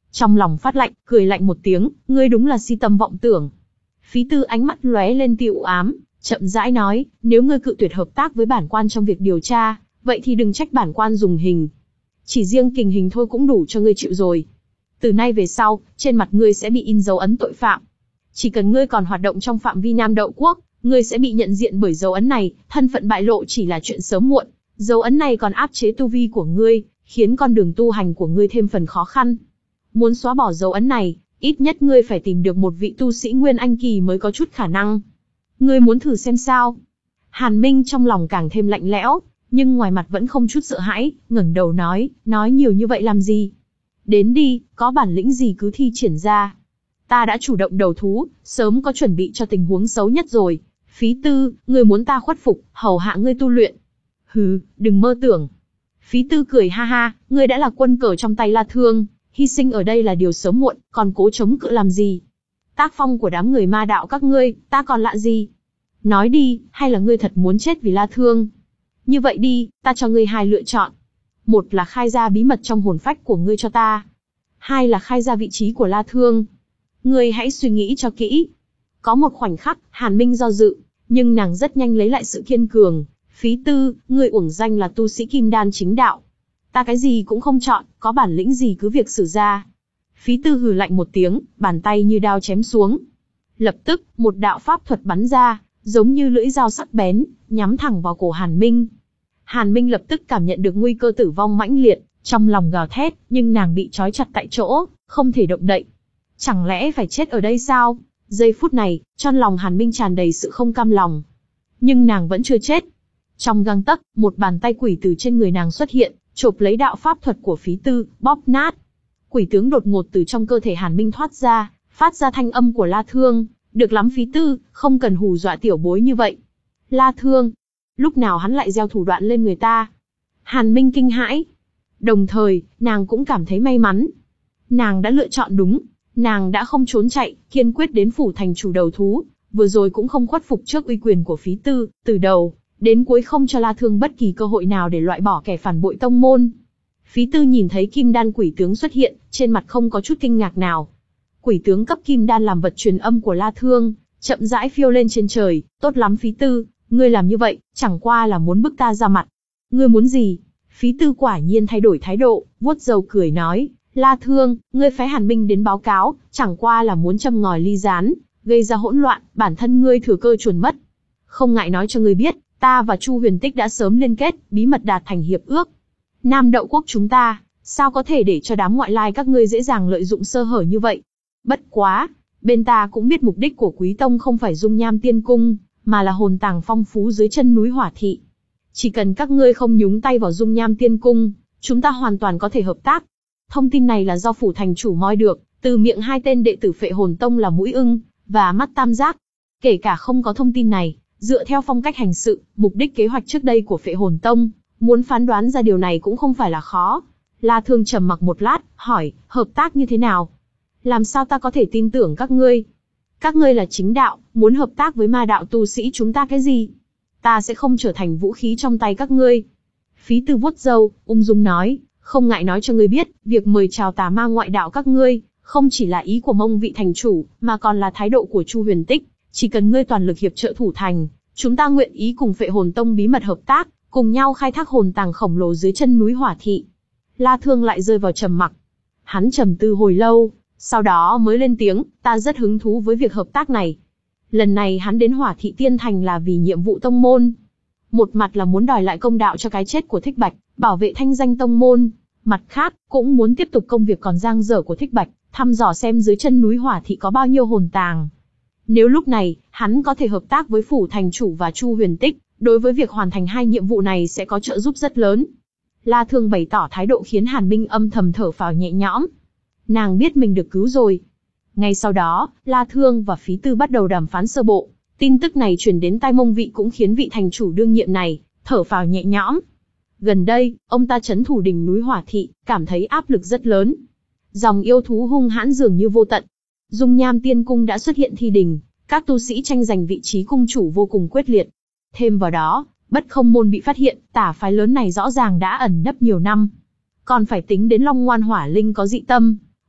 Trong lòng phát lạnh, cười lạnh một tiếng, ngươi đúng là si tâm vọng tưởng. Phí Tư ánh mắt lóe lên tiu ám, chậm rãi nói, nếu ngươi cự tuyệt hợp tác với bản quan trong việc điều tra, vậy thì đừng trách bản quan dùng hình. Chỉ riêng kình hình thôi cũng đủ cho ngươi chịu rồi. Từ nay về sau, trên mặt ngươi sẽ bị in dấu ấn tội phạm. Chỉ cần ngươi còn hoạt động trong phạm vi Nam Đậu Quốc, ngươi sẽ bị nhận diện bởi dấu ấn này, thân phận bại lộ chỉ là chuyện sớm muộn. Dấu ấn này còn áp chế tu vi của ngươi, khiến con đường tu hành của ngươi thêm phần khó khăn. Muốn xóa bỏ dấu ấn này, ít nhất ngươi phải tìm được một vị tu sĩ Nguyên Anh kỳ mới có chút khả năng. Ngươi muốn thử xem sao? Hàn Minh trong lòng càng thêm lạnh lẽo, nhưng ngoài mặt vẫn không chút sợ hãi, ngẩng đầu nói, nói nhiều như vậy làm gì? Đến đi, có bản lĩnh gì cứ thi triển ra. Ta đã chủ động đầu thú, sớm có chuẩn bị cho tình huống xấu nhất rồi. Phí Tư, ngươi muốn ta khuất phục, hầu hạ ngươi tu luyện. Hừ, đừng mơ tưởng. Phí Tư cười ha ha, ngươi đã là quân cờ trong tay La Thương, hy sinh ở đây là điều sớm muộn, còn cố chống cự làm gì? Tác phong của đám người ma đạo các ngươi, ta còn lạ gì? Nói đi, hay là ngươi thật muốn chết vì La Thương? Như vậy đi, ta cho ngươi hai lựa chọn. Một là khai ra bí mật trong hồn phách của ngươi cho ta. Hai là khai ra vị trí của La Thương. Ngươi hãy suy nghĩ cho kỹ. Có một khoảnh khắc, Hàn Minh do dự, nhưng nàng rất nhanh lấy lại sự kiên cường. Phí Tư, ngươi uổng danh là tu sĩ kim đan chính đạo. Ta cái gì cũng không chọn, có bản lĩnh gì cứ việc sử ra. Phí Tư hừ lạnh một tiếng, bàn tay như đao chém xuống. Lập tức, một đạo pháp thuật bắn ra, giống như lưỡi dao sắc bén, nhắm thẳng vào cổ Hàn Minh. Hàn Minh lập tức cảm nhận được nguy cơ tử vong mãnh liệt, trong lòng gào thét, nhưng nàng bị trói chặt tại chỗ, không thể động đậy. Chẳng lẽ phải chết ở đây sao? Giây phút này, trong lòng Hàn Minh tràn đầy sự không cam lòng. Nhưng nàng vẫn chưa chết. Trong gang tấc, một bàn tay quỷ từ trên người nàng xuất hiện, chộp lấy đạo pháp thuật của Phí Tư, bóp nát. Quỷ tướng đột ngột từ trong cơ thể Hàn Minh thoát ra, phát ra thanh âm của La Thương. Được lắm Phí Tư, không cần hù dọa tiểu bối như vậy. La Thương, lúc nào hắn lại gieo thủ đoạn lên người ta? Hàn Minh kinh hãi. Đồng thời, nàng cũng cảm thấy may mắn. Nàng đã lựa chọn đúng, nàng đã không trốn chạy, kiên quyết đến phủ thành chủ đầu thú, vừa rồi cũng không khuất phục trước uy quyền của Phí Tư, từ đầu đến cuối không cho La Thương bất kỳ cơ hội nào để loại bỏ kẻ phản bội tông môn. Phí Tư nhìn thấy kim đan quỷ tướng xuất hiện, trên mặt không có chút kinh ngạc nào. Quỷ tướng cấp kim đan làm vật truyền âm của La Thương, chậm rãi phiêu lên trên trời, tốt lắm Phí Tư, ngươi làm như vậy, chẳng qua là muốn bức ta ra mặt. Ngươi muốn gì? Phí Tư quả nhiên thay đổi thái độ, vuốt râu cười nói, La Thương, ngươi phái Hàn Minh đến báo cáo, chẳng qua là muốn châm ngòi ly gián, gây ra hỗn loạn, bản thân ngươi thừa cơ chuồn mất. Không ngại nói cho ngươi biết, ta và Chu Huyền Tích đã sớm liên kết, bí mật đạt thành hiệp ước. Nam Đậu Quốc chúng ta, sao có thể để cho đám ngoại lai các ngươi dễ dàng lợi dụng sơ hở như vậy? Bất quá, bên ta cũng biết mục đích của Quý Tông không phải dung nham tiên cung, mà là hồn tàng phong phú dưới chân núi Hỏa Thị. Chỉ cần các ngươi không nhúng tay vào dung nham tiên cung, chúng ta hoàn toàn có thể hợp tác. Thông tin này là do phủ thành chủ moi được, từ miệng hai tên đệ tử Phệ Hồn Tông là Mũi Ưng và Mắt Tam Giác. Kể cả không có thông tin này, dựa theo phong cách hành sự, mục đích kế hoạch trước đây của Phệ Hồn Tông, muốn phán đoán ra điều này cũng không phải là khó. La Thương trầm mặc một lát, hỏi, hợp tác như thế nào? Làm sao ta có thể tin tưởng các ngươi? Các ngươi là chính đạo, muốn hợp tác với ma đạo tu sĩ chúng ta cái gì? Ta sẽ không trở thành vũ khí trong tay các ngươi. Phí Tư vuốt râu, ung dung nói, không ngại nói cho ngươi biết, việc mời chào tà ma ngoại đạo các ngươi, không chỉ là ý của Mông vị thành chủ, mà còn là thái độ của Chu Huyền Tích. Chỉ cần ngươi toàn lực hiệp trợ thủ thành, chúng ta nguyện ý cùng Phệ Hồn Tông bí mật hợp tác, cùng nhau khai thác hồn tàng khổng lồ dưới chân núi Hỏa Thị. La Thương lại rơi vào trầm mặc. Hắn trầm tư hồi lâu, sau đó mới lên tiếng, ta rất hứng thú với việc hợp tác này. Lần này hắn đến Hỏa Thị Tiên Thành là vì nhiệm vụ tông môn. Một mặt là muốn đòi lại công đạo cho cái chết của Thích Bạch, bảo vệ thanh danh tông môn. Mặt khác, cũng muốn tiếp tục công việc còn dang dở của Thích Bạch, thăm dò xem dưới chân núi Hỏa Thị có bao nhiêu hồn tàng. Nếu lúc này, hắn có thể hợp tác với phủ thành chủ và Chu Huyền Tích, đối với việc hoàn thành hai nhiệm vụ này sẽ có trợ giúp rất lớn. La Thương bày tỏ thái độ khiến Hàn Minh âm thầm thở phào nhẹ nhõm. Nàng biết mình được cứu rồi. Ngay sau đó, La Thương và Phí Tư bắt đầu đàm phán sơ bộ. Tin tức này truyền đến tai Mông vị cũng khiến vị thành chủ đương nhiệm này thở phào nhẹ nhõm. Gần đây, ông ta trấn thủ đỉnh núi Hỏa Thị, cảm thấy áp lực rất lớn. Dòng yêu thú hung hãn dường như vô tận. Dung Nham Tiên Cung đã xuất hiện thi đình, các tu sĩ tranh giành vị trí cung chủ vô cùng quyết liệt. Thêm vào đó, Bất Không Môn bị phát hiện, tả phái lớn này rõ ràng đã ẩn nấp nhiều năm. Còn phải tính đến Long Ngoan Hỏa Linh có dị tâm.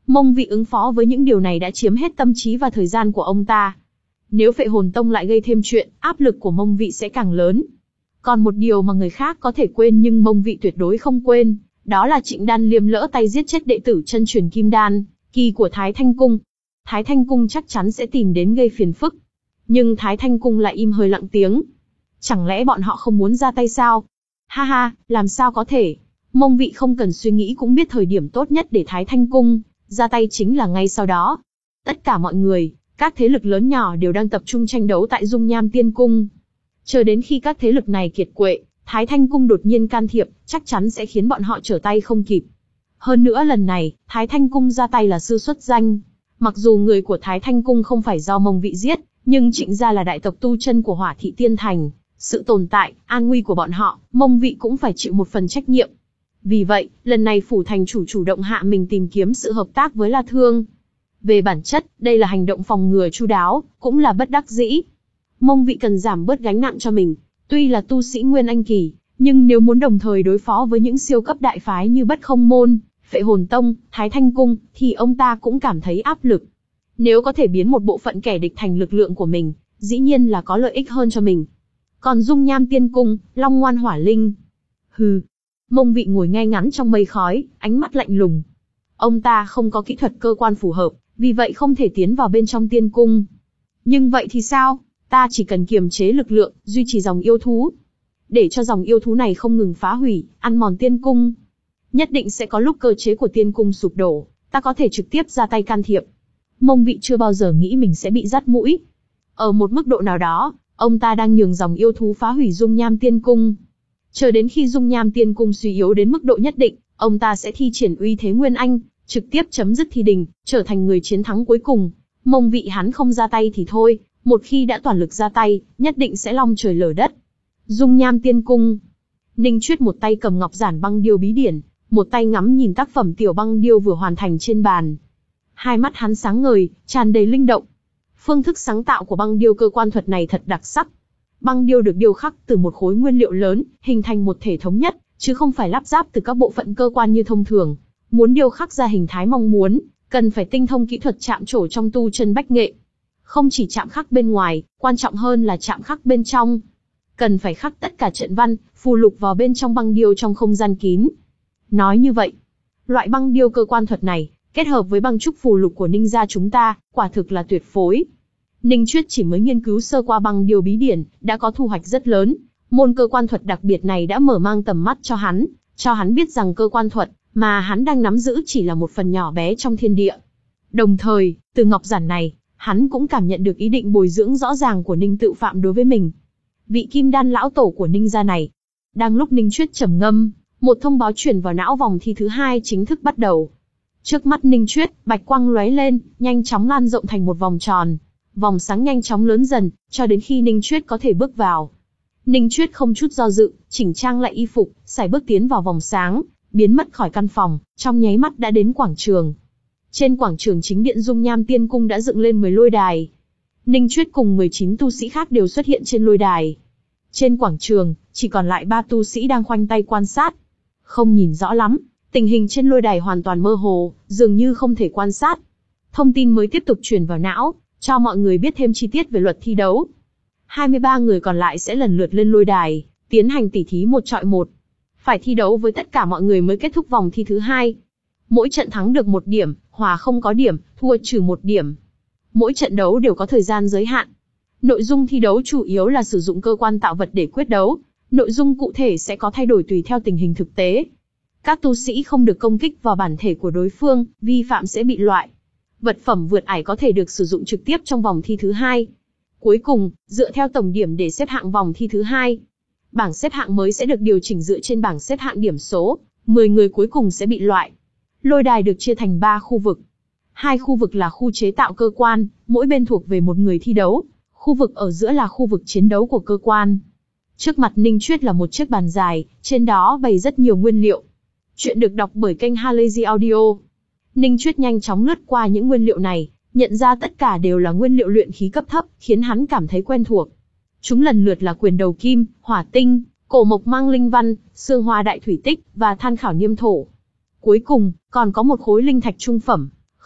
Mông Vị ứng phó với những điều này đã chiếm hết tâm trí và thời gian của ông ta. Nếu Phệ Hồn Tông lại gây thêm chuyện, áp lực của Mông Vị sẽ càng lớn. Còn một điều mà người khác có thể quên nhưng Mông Vị tuyệt đối không quên, đó là Trịnh Đan Liêm lỡ tay giết chết đệ tử chân truyền Kim Đan kỳ của Thái Thanh Cung. Thái Thanh Cung chắc chắn sẽ tìm đến gây phiền phức. Nhưng Thái Thanh Cung lại im hơi lặng tiếng. Chẳng lẽ bọn họ không muốn ra tay sao? Ha ha, làm sao có thể? Mông Vị không cần suy nghĩ cũng biết thời điểm tốt nhất để Thái Thanh Cung ra tay chính là ngay sau đó. Tất cả mọi người, các thế lực lớn nhỏ đều đang tập trung tranh đấu tại Dung Nham Tiên Cung. Chờ đến khi các thế lực này kiệt quệ, Thái Thanh Cung đột nhiên can thiệp, chắc chắn sẽ khiến bọn họ trở tay không kịp. Hơn nữa lần này, Thái Thanh Cung ra tay là sư xuất danh. Mặc dù người của Thái Thanh Cung không phải do Mông Vị giết, nhưng Trịnh gia là đại tộc tu chân của Hỏa Thị Tiên Thành. Sự tồn tại, an nguy của bọn họ, Mông Vị cũng phải chịu một phần trách nhiệm. Vì vậy, lần này phủ thành chủ chủ động hạ mình tìm kiếm sự hợp tác với La Thương. Về bản chất, đây là hành động phòng ngừa chu đáo, cũng là bất đắc dĩ. Mông Vị cần giảm bớt gánh nặng cho mình. Tuy là tu sĩ Nguyên Anh kỳ, nhưng nếu muốn đồng thời đối phó với những siêu cấp đại phái như Bất Không Môn, Phệ Hồn Tông, Thái Thanh Cung, thì ông ta cũng cảm thấy áp lực. Nếu có thể biến một bộ phận kẻ địch thành lực lượng của mình, dĩ nhiên là có lợi ích hơn cho mình. Còn Dung Nham Tiên Cung, Long Ngoan Hỏa Linh. Hừ. Mông Vị ngồi ngay ngắn trong mây khói, ánh mắt lạnh lùng. Ông ta không có kỹ thuật cơ quan phù hợp, vì vậy không thể tiến vào bên trong tiên cung. Nhưng vậy thì sao? Ta chỉ cần kiềm chế lực lượng, duy trì dòng yêu thú. Để cho dòng yêu thú này không ngừng phá hủy, ăn mòn tiên cung. Nhất định sẽ có lúc cơ chế của tiên cung sụp đổ, ta có thể trực tiếp ra tay can thiệp. Mông Vị chưa bao giờ nghĩ mình sẽ bị dắt mũi. Ở một mức độ nào đó, ông ta đang nhường dòng yêu thú phá hủy Dung Nham Tiên Cung. Chờ đến khi Dung Nham Tiên Cung suy yếu đến mức độ nhất định, ông ta sẽ thi triển uy thế Nguyên Anh, trực tiếp chấm dứt thi đình, trở thành người chiến thắng cuối cùng. Mông Vị hắn không ra tay thì thôi, một khi đã toàn lực ra tay, nhất định sẽ long trời lở đất. Dung Nham Tiên Cung. Ninh Chuyết một tay cầm ngọc giản băng điêu bí điển, một tay ngắm nhìn tác phẩm tiểu băng điêu vừa hoàn thành trên bàn. Hai mắt hắn sáng ngời, tràn đầy linh động. Phương thức sáng tạo của băng điêu cơ quan thuật này thật đặc sắc. Băng điêu được điêu khắc từ một khối nguyên liệu lớn, hình thành một thể thống nhất, chứ không phải lắp ráp từ các bộ phận cơ quan như thông thường. Muốn điêu khắc ra hình thái mong muốn, cần phải tinh thông kỹ thuật chạm trổ trong tu chân bách nghệ. Không chỉ chạm khắc bên ngoài, quan trọng hơn là chạm khắc bên trong. Cần phải khắc tất cả trận văn, phù lục vào bên trong băng điêu trong không gian kín. Nói như vậy, loại băng điêu cơ quan thuật này, kết hợp với băng trúc phù lục của Ninh gia chúng ta, quả thực là tuyệt phối. Ninh Chuyết chỉ mới nghiên cứu sơ qua băng điêu bí điển, đã có thu hoạch rất lớn. Môn cơ quan thuật đặc biệt này đã mở mang tầm mắt cho hắn, cho hắn biết rằng cơ quan thuật mà hắn đang nắm giữ chỉ là một phần nhỏ bé trong thiên địa. Đồng thời, từ ngọc giản này, hắn cũng cảm nhận được ý định bồi dưỡng rõ ràng của Ninh Tự Phạm đối với mình. Vị Kim Đan lão tổ của Ninh gia này. Đang lúc Ninh Chuyết trầm ngâm, một thông báo truyền vào não vòng thi thứ hai chính thức bắt đầu. Trước mắt Ninh Chuyết, bạch quang lóe lên, nhanh chóng lan rộng thành một vòng tròn. Vòng sáng nhanh chóng lớn dần, cho đến khi Ninh Chuyết có thể bước vào. Ninh Chuyết không chút do dự, chỉnh trang lại y phục, sải bước tiến vào vòng sáng, biến mất khỏi căn phòng, trong nháy mắt đã đến quảng trường. Trên quảng trường chính điện Dung Nham Tiên Cung đã dựng lên mười lôi đài. Ninh Chuyết cùng mười chín tu sĩ khác đều xuất hiện trên lôi đài. Trên quảng trường, chỉ còn lại ba tu sĩ đang khoanh tay quan sát. Không nhìn rõ lắm, tình hình trên lôi đài hoàn toàn mơ hồ, dường như không thể quan sát. Thông tin mới tiếp tục truyền vào não, cho mọi người biết thêm chi tiết về luật thi đấu. hai mươi ba người còn lại sẽ lần lượt lên lôi đài, tiến hành tỉ thí một chọi một. Phải thi đấu với tất cả mọi người mới kết thúc vòng thi thứ hai. Mỗi trận thắng được một điểm, hòa không có điểm, thua trừ một điểm. Mỗi trận đấu đều có thời gian giới hạn. Nội dung thi đấu chủ yếu là sử dụng cơ quan tạo vật để quyết đấu. Nội dung cụ thể sẽ có thay đổi tùy theo tình hình thực tế. Các tu sĩ không được công kích vào bản thể của đối phương, vi phạm sẽ bị loại. Vật phẩm vượt ải có thể được sử dụng trực tiếp trong vòng thi thứ hai. Cuối cùng, dựa theo tổng điểm để xếp hạng vòng thi thứ hai. Bảng xếp hạng mới sẽ được điều chỉnh dựa trên bảng xếp hạng điểm số, mười người cuối cùng sẽ bị loại. Lôi đài được chia thành ba khu vực. Hai khu vực là khu chế tạo cơ quan, mỗi bên thuộc về một người thi đấu. Khu vực ở giữa là khu vực chiến đấu của cơ quan. Trước mặt Ninh Chuyết là một chiếc bàn dài, trên đó bày rất nhiều nguyên liệu. Chuyện được đọc bởi kênh Halazy Audio. Ninh Chuyết nhanh chóng lướt qua những nguyên liệu này, nhận ra tất cả đều là nguyên liệu luyện khí cấp thấp, khiến hắn cảm thấy quen thuộc. Chúng lần lượt là quyền đầu kim, hỏa tinh, cổ mộc mang linh văn, xương hoa đại thủy tích và than khảo niêm thổ. Cuối cùng, còn có một khối linh thạch trung phẩm,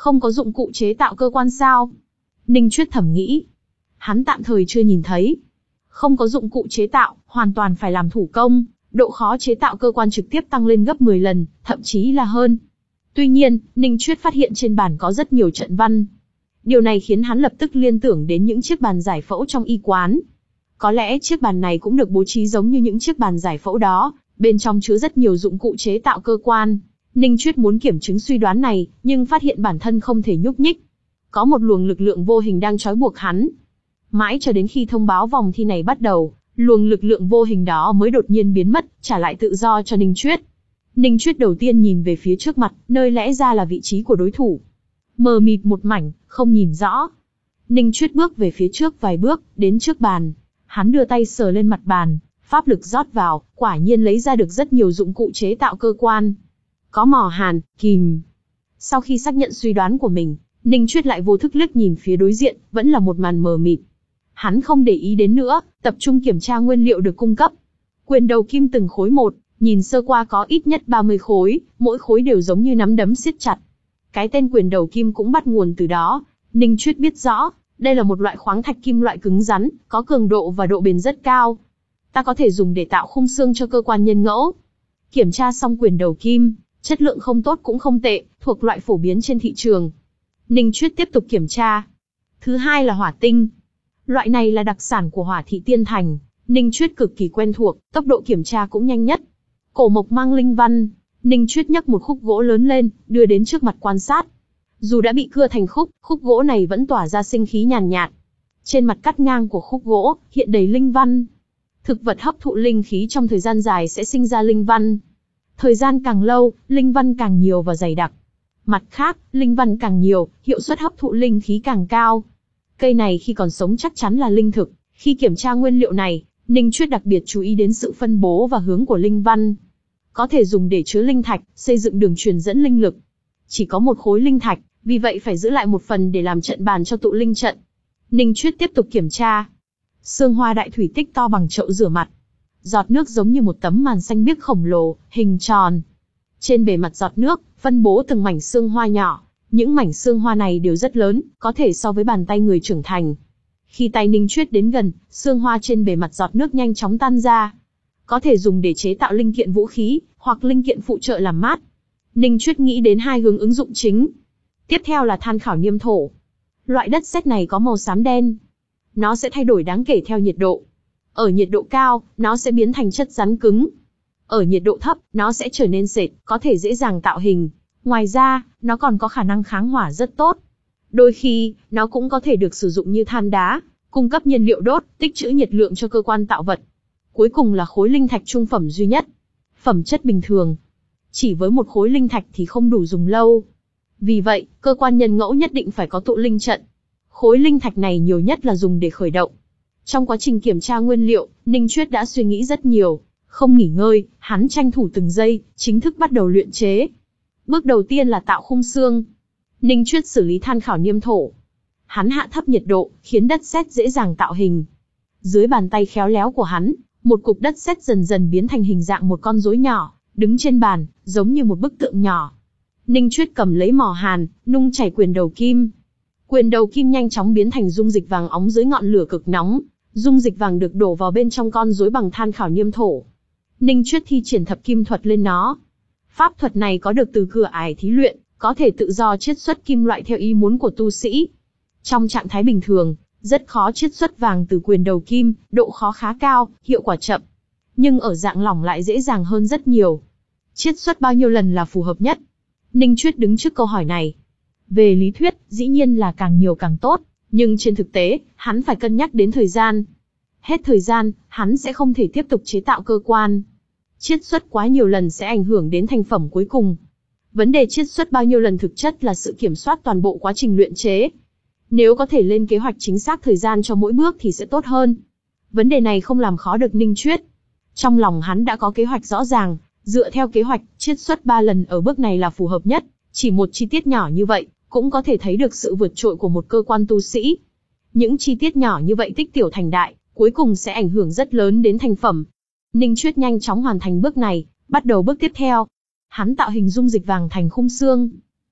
Không có dụng cụ chế tạo cơ quan sao? Ninh Chuyết thầm nghĩ. Hắn tạm thời chưa nhìn thấy. Không có dụng cụ chế tạo, hoàn toàn phải làm thủ công, độ khó chế tạo cơ quan trực tiếp tăng lên gấp mười lần, thậm chí là hơn. Tuy nhiên, Ninh Chuyết phát hiện trên bàn có rất nhiều trận văn. Điều này khiến hắn lập tức liên tưởng đến những chiếc bàn giải phẫu trong y quán. Có lẽ chiếc bàn này cũng được bố trí giống như những chiếc bàn giải phẫu đó, bên trong chứa rất nhiều dụng cụ chế tạo cơ quan. Ninh Chuyết muốn kiểm chứng suy đoán này, nhưng phát hiện bản thân không thể nhúc nhích. Có một luồng lực lượng vô hình đang trói buộc hắn. Mãi cho đến khi thông báo vòng thi này bắt đầu, luồng lực lượng vô hình đó mới đột nhiên biến mất, trả lại tự do cho Ninh Chuyết. Ninh Chuyết đầu tiên nhìn về phía trước mặt, nơi lẽ ra là vị trí của đối thủ. Mờ mịt một mảnh, không nhìn rõ. Ninh Chuyết bước về phía trước vài bước, đến trước bàn. Hắn đưa tay sờ lên mặt bàn, pháp lực rót vào, quả nhiên lấy ra được rất nhiều dụng cụ chế tạo cơ quan. Có mỏ hàn, kìm. Sau khi xác nhận suy đoán của mình, Ninh Chuyết lại vô thức liếc nhìn phía đối diện, vẫn là một màn mờ mịt. Hắn không để ý đến nữa, tập trung kiểm tra nguyên liệu được cung cấp. Quyền đầu kim từng khối một, nhìn sơ qua có ít nhất ba mươi khối, mỗi khối đều giống như nắm đấm siết chặt. Cái tên quyền đầu kim cũng bắt nguồn từ đó. Ninh Chuyết biết rõ, đây là một loại khoáng thạch kim loại cứng rắn, có cường độ và độ bền rất cao. Ta có thể dùng để tạo khung xương cho cơ quan nhân ngẫu. Kiểm tra xong quyền đầu kim, chất lượng không tốt cũng không tệ, thuộc loại phổ biến trên thị trường. Ninh Chuyết tiếp tục kiểm tra. Thứ hai là hỏa tinh. Loại này là đặc sản của Hỏa Thị Tiên Thành, Ninh Chuyết cực kỳ quen thuộc, tốc độ kiểm tra cũng nhanh nhất. Cổ mộc mang linh văn. Ninh Chuyết nhấc một khúc gỗ lớn lên, đưa đến trước mặt quan sát. Dù đã bị cưa thành khúc, khúc gỗ này vẫn tỏa ra sinh khí nhàn nhạt. Trên mặt cắt ngang của khúc gỗ, hiện đầy linh văn. Thực vật hấp thụ linh khí trong thời gian dài sẽ sinh ra linh văn. Thời gian càng lâu, linh văn càng nhiều và dày đặc. Mặt khác, linh văn càng nhiều, hiệu suất hấp thụ linh khí càng cao. Cây này khi còn sống chắc chắn là linh thực. Khi kiểm tra nguyên liệu này, Ninh Chuyết đặc biệt chú ý đến sự phân bố và hướng của linh văn. Có thể dùng để chứa linh thạch, xây dựng đường truyền dẫn linh lực. Chỉ có một khối linh thạch, vì vậy phải giữ lại một phần để làm trận bàn cho tụ linh trận. Ninh Chuyết tiếp tục kiểm tra. Sương hoa đại thủy tích to bằng chậu rửa mặt. Giọt nước giống như một tấm màn xanh biếc khổng lồ, hình tròn. Trên bề mặt giọt nước, phân bố từng mảnh sương hoa nhỏ. Những mảnh sương hoa này đều rất lớn, có thể so với bàn tay người trưởng thành. Khi tay Ninh Chuyết đến gần, sương hoa trên bề mặt giọt nước nhanh chóng tan ra. Có thể dùng để chế tạo linh kiện vũ khí, hoặc linh kiện phụ trợ làm mát. Ninh Chuyết nghĩ đến hai hướng ứng dụng chính. Tiếp theo là than khảo niêm thổ. Loại đất sét này có màu xám đen. Nó sẽ thay đổi đáng kể theo nhiệt độ. Ở nhiệt độ cao, nó sẽ biến thành chất rắn cứng. Ở nhiệt độ thấp, nó sẽ trở nên sệt, có thể dễ dàng tạo hình. Ngoài ra, nó còn có khả năng kháng hỏa rất tốt. Đôi khi, nó cũng có thể được sử dụng như than đá, cung cấp nhiên liệu đốt, tích trữ nhiệt lượng cho cơ quan tạo vật. Cuối cùng là khối linh thạch trung phẩm duy nhất. Phẩm chất bình thường. Chỉ với một khối linh thạch thì không đủ dùng lâu. Vì vậy, cơ quan nhân ngẫu nhất định phải có tụ linh trận. Khối linh thạch này nhiều nhất là dùng để khởi động. Trong quá trình kiểm tra nguyên liệu, Ninh Chuyết đã suy nghĩ rất nhiều. Không nghỉ ngơi, hắn tranh thủ từng giây, chính thức bắt đầu luyện chế. Bước đầu tiên là tạo khung xương. Ninh Chuyết xử lý than khảo niêm thổ. Hắn hạ thấp nhiệt độ, khiến đất sét dễ dàng tạo hình. Dưới bàn tay khéo léo của hắn, một cục đất sét dần dần biến thành hình dạng một con rối nhỏ, đứng trên bàn, giống như một bức tượng nhỏ. Ninh Chuyết cầm lấy mỏ hàn, nung chảy quyền đầu kim. Quyền đầu kim nhanh chóng biến thành dung dịch vàng óng dưới ngọn lửa cực nóng. Dung dịch vàng được đổ vào bên trong con rối bằng than khảo niêm thổ. Ninh Chuyết thi triển thập kim thuật lên nó. Pháp thuật này có được từ cửa ải thí luyện, có thể tự do chiết xuất kim loại theo ý muốn của tu sĩ. Trong trạng thái bình thường, rất khó chiết xuất vàng từ quyền đầu kim, độ khó khá cao, hiệu quả chậm. Nhưng ở dạng lỏng lại dễ dàng hơn rất nhiều. Chiết xuất bao nhiêu lần là phù hợp nhất? Ninh Chuyết đứng trước câu hỏi này. Về lý thuyết, dĩ nhiên là càng nhiều càng tốt, nhưng trên thực tế, hắn phải cân nhắc đến thời gian. Hết thời gian, hắn sẽ không thể tiếp tục chế tạo cơ quan. Chiết xuất quá nhiều lần sẽ ảnh hưởng đến thành phẩm cuối cùng. Vấn đề chiết xuất bao nhiêu lần thực chất là sự kiểm soát toàn bộ quá trình luyện chế. Nếu có thể lên kế hoạch chính xác thời gian cho mỗi bước thì sẽ tốt hơn. Vấn đề này không làm khó được Ninh Chuyết. Trong lòng hắn đã có kế hoạch rõ ràng, dựa theo kế hoạch, chiết xuất ba lần ở bước này là phù hợp nhất. Chỉ một chi tiết nhỏ như vậy, cũng có thể thấy được sự vượt trội của một cơ quan tu sĩ. Những chi tiết nhỏ như vậy tích tiểu thành đại, cuối cùng sẽ ảnh hưởng rất lớn đến thành phẩm. Ninh Chuyết nhanh chóng hoàn thành bước này, bắt đầu bước tiếp theo. Hắn tạo hình dung dịch vàng thành khung xương.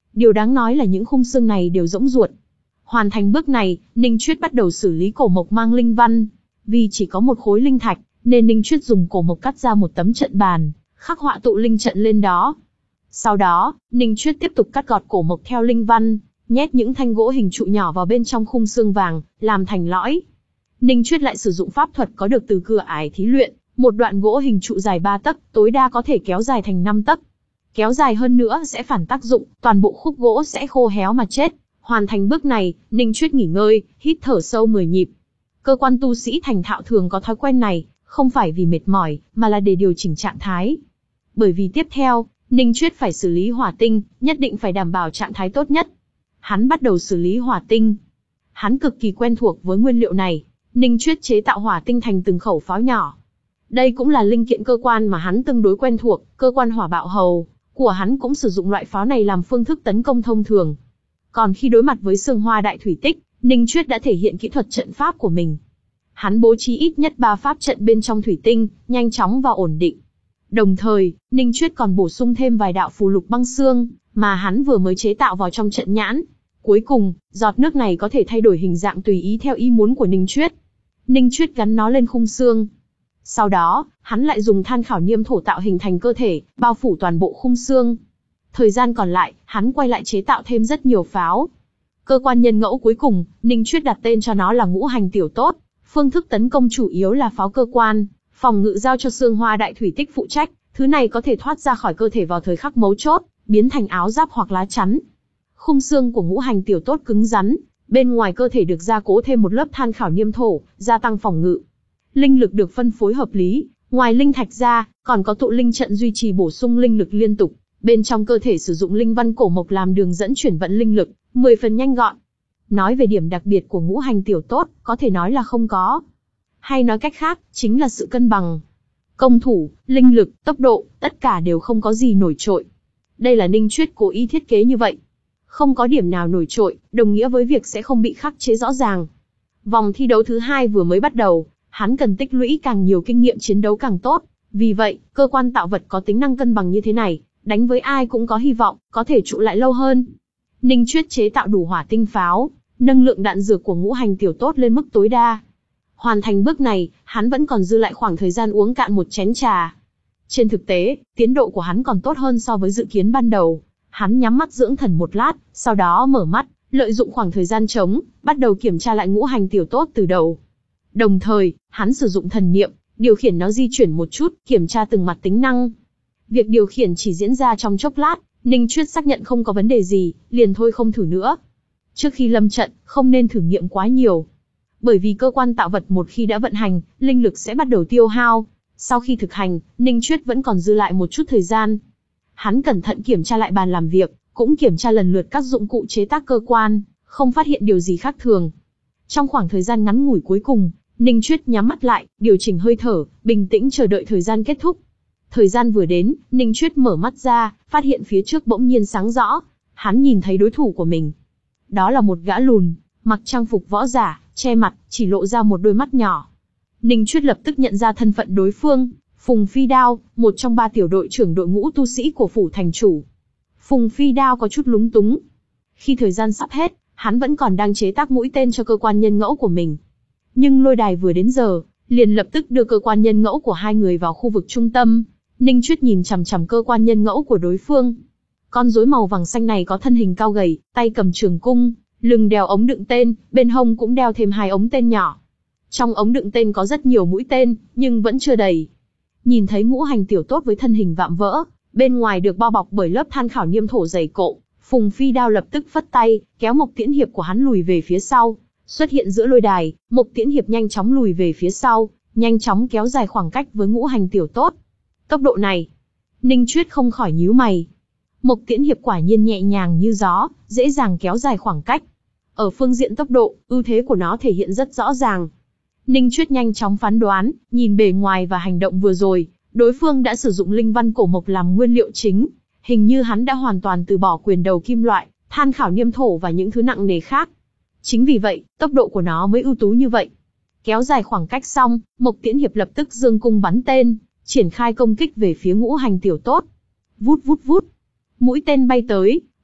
Điều đáng nói là những khung xương này đều rỗng ruột. Hoàn thành bước này, Ninh Chuyết bắt đầu xử lý cổ mộc mang linh văn. Vì chỉ có một khối linh thạch, nên Ninh Chuyết dùng cổ mộc cắt ra một tấm trận bàn, khắc họa tụ linh trận lên đó. Sau đó, Ninh Chuyết tiếp tục cắt gọt cổ mộc theo linh văn, nhét những thanh gỗ hình trụ nhỏ vào bên trong khung xương vàng, làm thành lõi. Ninh Chuyết lại sử dụng pháp thuật có được từ cửa ải thí luyện, một đoạn gỗ hình trụ dài ba tấc, tối đa có thể kéo dài thành năm tấc. Kéo dài hơn nữa sẽ phản tác dụng, toàn bộ khúc gỗ sẽ khô héo mà chết. Hoàn thành bước này, Ninh Chuyết nghỉ ngơi, hít thở sâu mười nhịp. Cơ quan tu sĩ thành thạo thường có thói quen này, không phải vì mệt mỏi, mà là để điều chỉnh trạng thái. Bởi vì tiếp theo, Ninh Chuyết phải xử lý hỏa tinh, nhất định phải đảm bảo trạng thái tốt nhất. Hắn bắt đầu xử lý hỏa tinh. Hắn cực kỳ quen thuộc với nguyên liệu này. Ninh Chuyết chế tạo hỏa tinh thành từng khẩu pháo nhỏ. Đây cũng là linh kiện cơ quan mà hắn tương đối quen thuộc, cơ quan hỏa bạo hầu của hắn cũng sử dụng loại pháo này làm phương thức tấn công thông thường. Còn khi đối mặt với Sương Hoa Đại Thủy Tích, Ninh Chuyết đã thể hiện kỹ thuật trận pháp của mình. Hắn bố trí ít nhất ba pháp trận bên trong thủy tinh, nhanh chóng và ổn định. Đồng thời, Ninh Chuyết còn bổ sung thêm vài đạo phù lục băng xương, mà hắn vừa mới chế tạo vào trong trận nhãn. Cuối cùng, giọt nước này có thể thay đổi hình dạng tùy ý theo ý muốn của Ninh Chuyết. Ninh Chuyết gắn nó lên khung xương. Sau đó, hắn lại dùng than khảo niêm thổ tạo hình thành cơ thể, bao phủ toàn bộ khung xương. Thời gian còn lại, hắn quay lại chế tạo thêm rất nhiều pháo. Cơ quan nhân ngẫu cuối cùng, Ninh Chuyết đặt tên cho nó là Ngũ Hành Tiểu Tốt. Phương thức tấn công chủ yếu là pháo cơ quan, phòng ngự giao cho Sương Hoa Đại Thủy Tích phụ trách. Thứ này có thể thoát ra khỏi cơ thể vào thời khắc mấu chốt, biến thành áo giáp hoặc lá chắn. Khung xương của Ngũ Hành Tiểu Tốt cứng rắn, bên ngoài cơ thể được gia cố thêm một lớp than khảo niêm thổ, gia tăng phòng ngự. Linh lực được phân phối hợp lý, ngoài linh thạch ra, còn có tụ linh trận duy trì bổ sung linh lực liên tục. Bên trong cơ thể sử dụng linh văn cổ mộc làm đường dẫn chuyển vận linh lực, mười phần nhanh gọn. Nói về điểm đặc biệt của Ngũ Hành Tiểu Tốt, có thể nói là không có. Hay nói cách khác, chính là sự cân bằng. Công thủ, linh lực, tốc độ, tất cả đều không có gì nổi trội. Đây là Ninh Chuyết cố ý thiết kế như vậy. Không có điểm nào nổi trội, đồng nghĩa với việc sẽ không bị khắc chế rõ ràng. Vòng thi đấu thứ hai vừa mới bắt đầu, hắn cần tích lũy càng nhiều kinh nghiệm chiến đấu càng tốt. Vì vậy, cơ quan tạo vật có tính năng cân bằng như thế này, đánh với ai cũng có hy vọng, có thể trụ lại lâu hơn. Ninh Chuyết chế tạo đủ hỏa tinh pháo, nâng lượng đạn dược của Ngũ Hành Tiểu Tốt lên mức tối đa. Hoàn thành bước này, hắn vẫn còn dư lại khoảng thời gian uống cạn một chén trà. Trên thực tế, tiến độ của hắn còn tốt hơn so với dự kiến ban đầu. Hắn nhắm mắt dưỡng thần một lát, sau đó mở mắt, lợi dụng khoảng thời gian trống, bắt đầu kiểm tra lại Ngũ Hành Tiểu Tốt từ đầu. Đồng thời, hắn sử dụng thần niệm, điều khiển nó di chuyển một chút, kiểm tra từng mặt tính năng. Việc điều khiển chỉ diễn ra trong chốc lát, Ninh Chuyết xác nhận không có vấn đề gì, liền thôi không thử nữa. Trước khi lâm trận, không nên thử nghiệm quá nhiều. Bởi vì cơ quan tạo vật một khi đã vận hành, linh lực sẽ bắt đầu tiêu hao. Sau khi thực hành, Ninh Chuyết vẫn còn dư lại một chút thời gian. Hắn cẩn thận kiểm tra lại bàn làm việc, cũng kiểm tra lần lượt các dụng cụ chế tác cơ quan, không phát hiện điều gì khác thường. Trong khoảng thời gian ngắn ngủi cuối cùng, Ninh Chuyết nhắm mắt lại, điều chỉnh hơi thở, bình tĩnh chờ đợi thời gian kết thúc. Thời gian vừa đến, Ninh Chuyết mở mắt ra, phát hiện phía trước bỗng nhiên sáng rõ. Hắn nhìn thấy đối thủ của mình. Đó là một gã lùn, mặc trang phục võ giả, che mặt, chỉ lộ ra một đôi mắt nhỏ. Ninh Chuyết lập tức nhận ra thân phận đối phương, Phùng Phi Đao, một trong ba tiểu đội trưởng đội ngũ tu sĩ của phủ thành chủ. Phùng Phi Đao có chút lúng túng. Khi thời gian sắp hết, hắn vẫn còn đang chế tác mũi tên cho cơ quan nhân ngẫu của mình. Nhưng lôi đài vừa đến giờ, liền lập tức đưa cơ quan nhân ngẫu của hai người vào khu vực trung tâm. Ninh Chuyết nhìn chằm chằm cơ quan nhân ngẫu của đối phương. Con rối màu vàng xanh này có thân hình cao gầy, tay cầm trường cung, lưng đeo ống đựng tên, bên hông cũng đeo thêm hai ống tên nhỏ. Trong ống đựng tên có rất nhiều mũi tên, nhưng vẫn chưa đầy. Nhìn thấy Ngũ Hành Tiểu Tốt với thân hình vạm vỡ, bên ngoài được bao bọc bởi lớp than khảo niêm thổ dày cộm, Phùng Phi Đao lập tức phất tay, kéo Mộc Tiễn Hiệp của hắn lùi về phía sau. Xuất hiện giữa lôi đài, Mộc Tiễn Hiệp nhanh chóng lùi về phía sau, nhanh chóng kéo dài khoảng cách với Ngũ Hành Tiểu Tốt. Tốc độ này, Ninh Chuyết không khỏi nhíu mày. Mộc Tiễn Hiệp quả nhiên nhẹ nhàng như gió, dễ dàng kéo dài khoảng cách. Ở phương diện tốc độ, ưu thế của nó thể hiện rất rõ ràng. Ninh Chuyết nhanh chóng phán đoán, nhìn bề ngoài và hành động vừa rồi, đối phương đã sử dụng linh văn cổ mộc làm nguyên liệu chính. Hình như hắn đã hoàn toàn từ bỏ quyền đầu kim loại, than khảo niêm thổ và những thứ nặng nề khác. Chính vì vậy, tốc độ của nó mới ưu tú như vậy. Kéo dài khoảng cách xong, Mộc Tiễn Hiệp lập tức giương cung bắn tên, triển khai công kích về phía Ngũ Hành Tiểu Tốt. Vút vút vút. Mũi tên bay tới,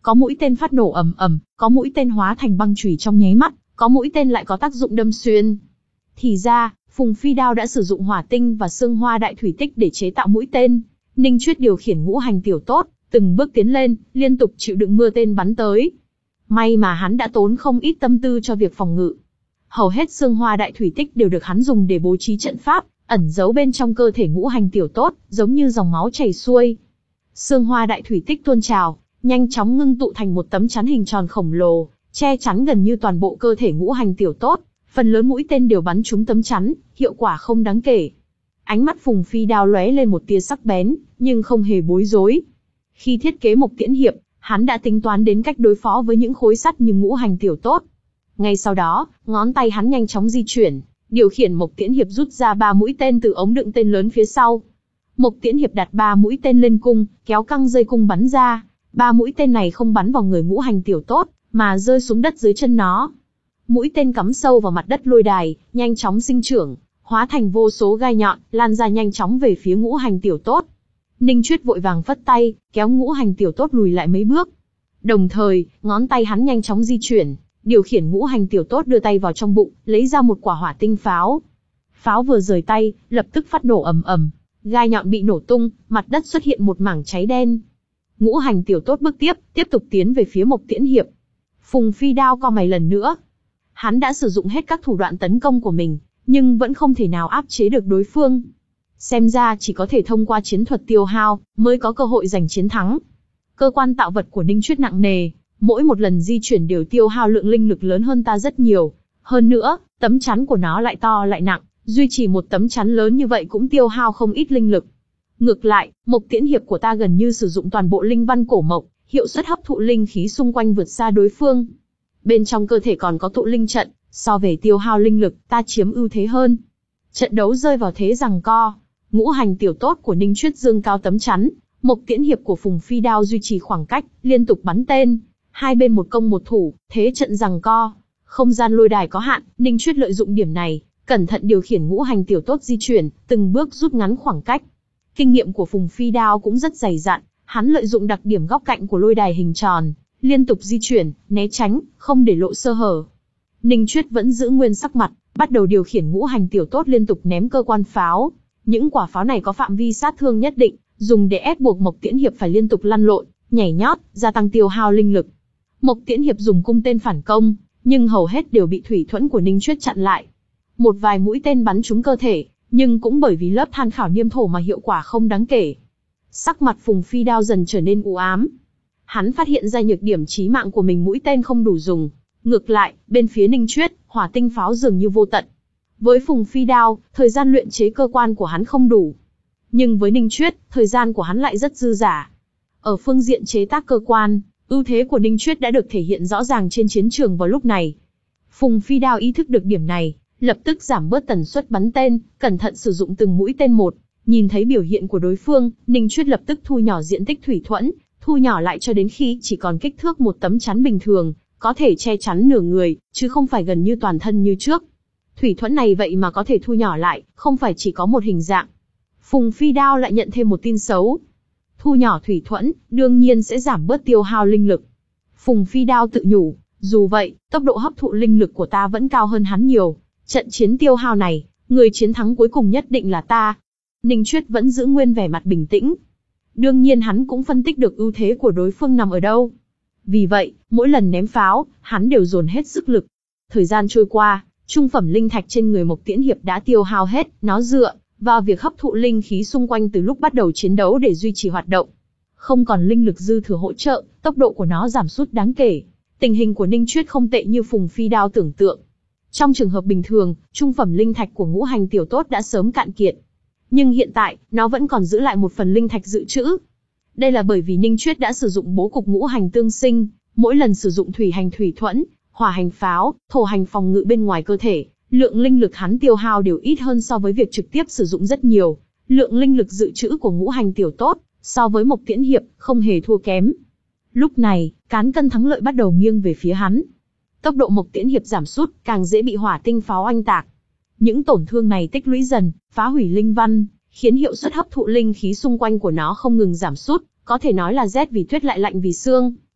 Có mũi tên phát nổ ầm ầm, có mũi tên hóa thành băng chùy trong nháy mắt, có mũi tên lại có tác dụng đâm xuyên. Thì ra, Phùng Phi Đao đã sử dụng hỏa tinh và xương hoa đại thủy tích để chế tạo mũi tên. Ninh Chuyết điều khiển ngũ hành tiểu tốt, từng bước tiến lên, liên tục chịu đựng mưa tên bắn tới. May mà hắn đã tốn không ít tâm tư cho việc phòng ngự. Hầu hết xương hoa đại thủy tích đều được hắn dùng để bố trí trận pháp, ẩn giấu bên trong cơ thể ngũ hành tiểu tốt, giống như dòng máu chảy xuôi. Xương hoa đại thủy tích tuôn trào, nhanh chóng ngưng tụ thành một tấm chắn hình tròn khổng lồ, che chắn gần như toàn bộ cơ thể ngũ hành tiểu tốt. Phần lớn mũi tên đều bắn trúng tấm chắn, hiệu quả không đáng kể. Ánh mắt Phùng Phi Đao lóe lên một tia sắc bén, nhưng không hề bối rối. Khi thiết kế Mộc Tiễn Hiệp, hắn đã tính toán đến cách đối phó với những khối sắt như ngũ hành tiểu tốt. Ngay sau đó, ngón tay hắn nhanh chóng di chuyển, điều khiển Mộc Tiễn Hiệp rút ra ba mũi tên từ ống đựng tên lớn phía sau. Mộc Tiễn Hiệp đặt ba mũi tên lên cung, kéo căng dây cung bắn ra. Ba mũi tên này không bắn vào người ngũ hành tiểu tốt, mà rơi xuống đất dưới chân nó. Mũi tên cắm sâu vào mặt đất lôi đài, nhanh chóng sinh trưởng, hóa thành vô số gai nhọn, lan ra nhanh chóng về phía ngũ hành tiểu tốt. Ninh Chuyết vội vàng phất tay, kéo ngũ hành tiểu tốt lùi lại mấy bước. Đồng thời, ngón tay hắn nhanh chóng di chuyển, điều khiển ngũ hành tiểu tốt đưa tay vào trong bụng, lấy ra một quả hỏa tinh pháo. Pháo vừa rời tay, lập tức phát nổ ầm ầm, gai nhọn bị nổ tung, mặt đất xuất hiện một mảng cháy đen. Ngũ hành tiểu tốt bước tiếp, tiếp tục tiến về phía Mộc Tiễn Hiệp. Phùng Phi Đao cau mày lần nữa. Hắn đã sử dụng hết các thủ đoạn tấn công của mình, nhưng vẫn không thể nào áp chế được đối phương. Xem ra chỉ có thể thông qua chiến thuật tiêu hao, mới có cơ hội giành chiến thắng. Cơ quan tạo vật của Ninh Chuyết nặng nề, mỗi một lần di chuyển đều tiêu hao lượng linh lực lớn hơn ta rất nhiều. Hơn nữa, tấm chắn của nó lại to lại nặng, duy trì một tấm chắn lớn như vậy cũng tiêu hao không ít linh lực. Ngược lại, Mộc Tiễn Hiệp của ta gần như sử dụng toàn bộ linh văn cổ mộc, hiệu suất hấp thụ linh khí xung quanh vượt xa đối phương. Bên trong cơ thể còn có tụ linh trận, so về tiêu hao linh lực, ta chiếm ưu thế hơn. Trận đấu rơi vào thế giằng co. Ngũ hành tiểu tốt của Ninh Chuyết dương cao tấm chắn, Mộc Tiễn Hiệp của Phùng Phi Đao duy trì khoảng cách, liên tục bắn tên. Hai bên một công một thủ, thế trận giằng co. Không gian lôi đài có hạn, Ninh Chuyết lợi dụng điểm này, cẩn thận điều khiển ngũ hành tiểu tốt di chuyển, từng bước rút ngắn khoảng cách. Kinh nghiệm của Phùng Phi Đao cũng rất dày dặn, hắn lợi dụng đặc điểm góc cạnh của lôi đài hình tròn, liên tục di chuyển, né tránh, không để lộ sơ hở. Ninh Chuyết vẫn giữ nguyên sắc mặt, bắt đầu điều khiển ngũ hành tiểu tốt liên tục ném cơ quan pháo. Những quả pháo này có phạm vi sát thương nhất định, dùng để ép buộc Mộc Tiễn Hiệp phải liên tục lăn lộn, nhảy nhót, gia tăng tiêu hao linh lực. Mộc Tiễn Hiệp dùng cung tên phản công, nhưng hầu hết đều bị thủy thuẫn của Ninh Chuyết chặn lại. Một vài mũi tên bắn trúng cơ thể, nhưng cũng bởi vì lớp than khảo niêm thổ mà hiệu quả không đáng kể. Sắc mặt Phùng Phi Đao dần trở nên u ám. Hắn phát hiện ra nhược điểm chí mạng của mình, mũi tên không đủ dùng. Ngược lại, bên phía Ninh Chuyết, hỏa tinh pháo dường như vô tận. Với Phùng Phi Đao, thời gian luyện chế cơ quan của hắn không đủ. Nhưng với Ninh Chuyết, thời gian của hắn lại rất dư dả. Ở phương diện chế tác cơ quan, ưu thế của Ninh Chuyết đã được thể hiện rõ ràng trên chiến trường vào lúc này. Phùng Phi Đao ý thức được điểm này, lập tức giảm bớt tần suất bắn tên, cẩn thận sử dụng từng mũi tên một. Nhìn thấy biểu hiện của đối phương, Ninh Chuyết lập tức thu nhỏ diện tích thủy thuẫn, thu nhỏ lại cho đến khi chỉ còn kích thước một tấm chắn bình thường, có thể che chắn nửa người, chứ không phải gần như toàn thân như trước. Thủy thuẫn này vậy mà có thể thu nhỏ lại, không phải chỉ có một hình dạng. Phùng Phi Đao lại nhận thêm một tin xấu. Thu nhỏ thủy thuẫn, đương nhiên sẽ giảm bớt tiêu hao linh lực. Phùng Phi Đao tự nhủ, dù vậy, tốc độ hấp thụ linh lực của ta vẫn cao hơn hắn nhiều. Trận chiến tiêu hao này, người chiến thắng cuối cùng nhất định là ta. Ninh Chuyết vẫn giữ nguyên vẻ mặt bình tĩnh. Đương nhiên hắn cũng phân tích được ưu thế của đối phương nằm ở đâu. Vì vậy, mỗi lần ném pháo, hắn đều dồn hết sức lực. Thời gian trôi qua, trung phẩm linh thạch trên người Mộc Tiễn Hiệp đã tiêu hao hết, nó dựa vào việc hấp thụ linh khí xung quanh từ lúc bắt đầu chiến đấu để duy trì hoạt động. Không còn linh lực dư thừa hỗ trợ, tốc độ của nó giảm sút đáng kể. Tình hình của Ninh Chuyết không tệ như Phùng Phi Đao tưởng tượng. Trong trường hợp bình thường, trung phẩm linh thạch của ngũ hành tiểu tốt đã sớm cạn kiệt. Nhưng hiện tại, nó vẫn còn giữ lại một phần linh thạch dự trữ. Đây là bởi vì Ninh Chuyết đã sử dụng bố cục ngũ hành tương sinh, mỗi lần sử dụng thủy hành thủy thuẫn, hỏa hành pháo, thổ hành phòng ngự bên ngoài cơ thể, lượng linh lực hắn tiêu hao đều ít hơn so với việc trực tiếp sử dụng rất nhiều. Lượng linh lực dự trữ của ngũ hành tiểu tốt, so với Mộc Tiễn Hiệp, không hề thua kém. Lúc này, cán cân thắng lợi bắt đầu nghiêng về phía hắn. Tốc độ Mộc Tiễn Hiệp giảm sút, càng dễ bị hỏa tinh pháo oanh tạc. Những tổn thương này tích lũy dần, phá hủy linh văn, khiến hiệu suất hấp thụ linh khí xung quanh của nó không ngừng giảm sút, có thể nói là rét vì tuyết lại lạnh vì xương.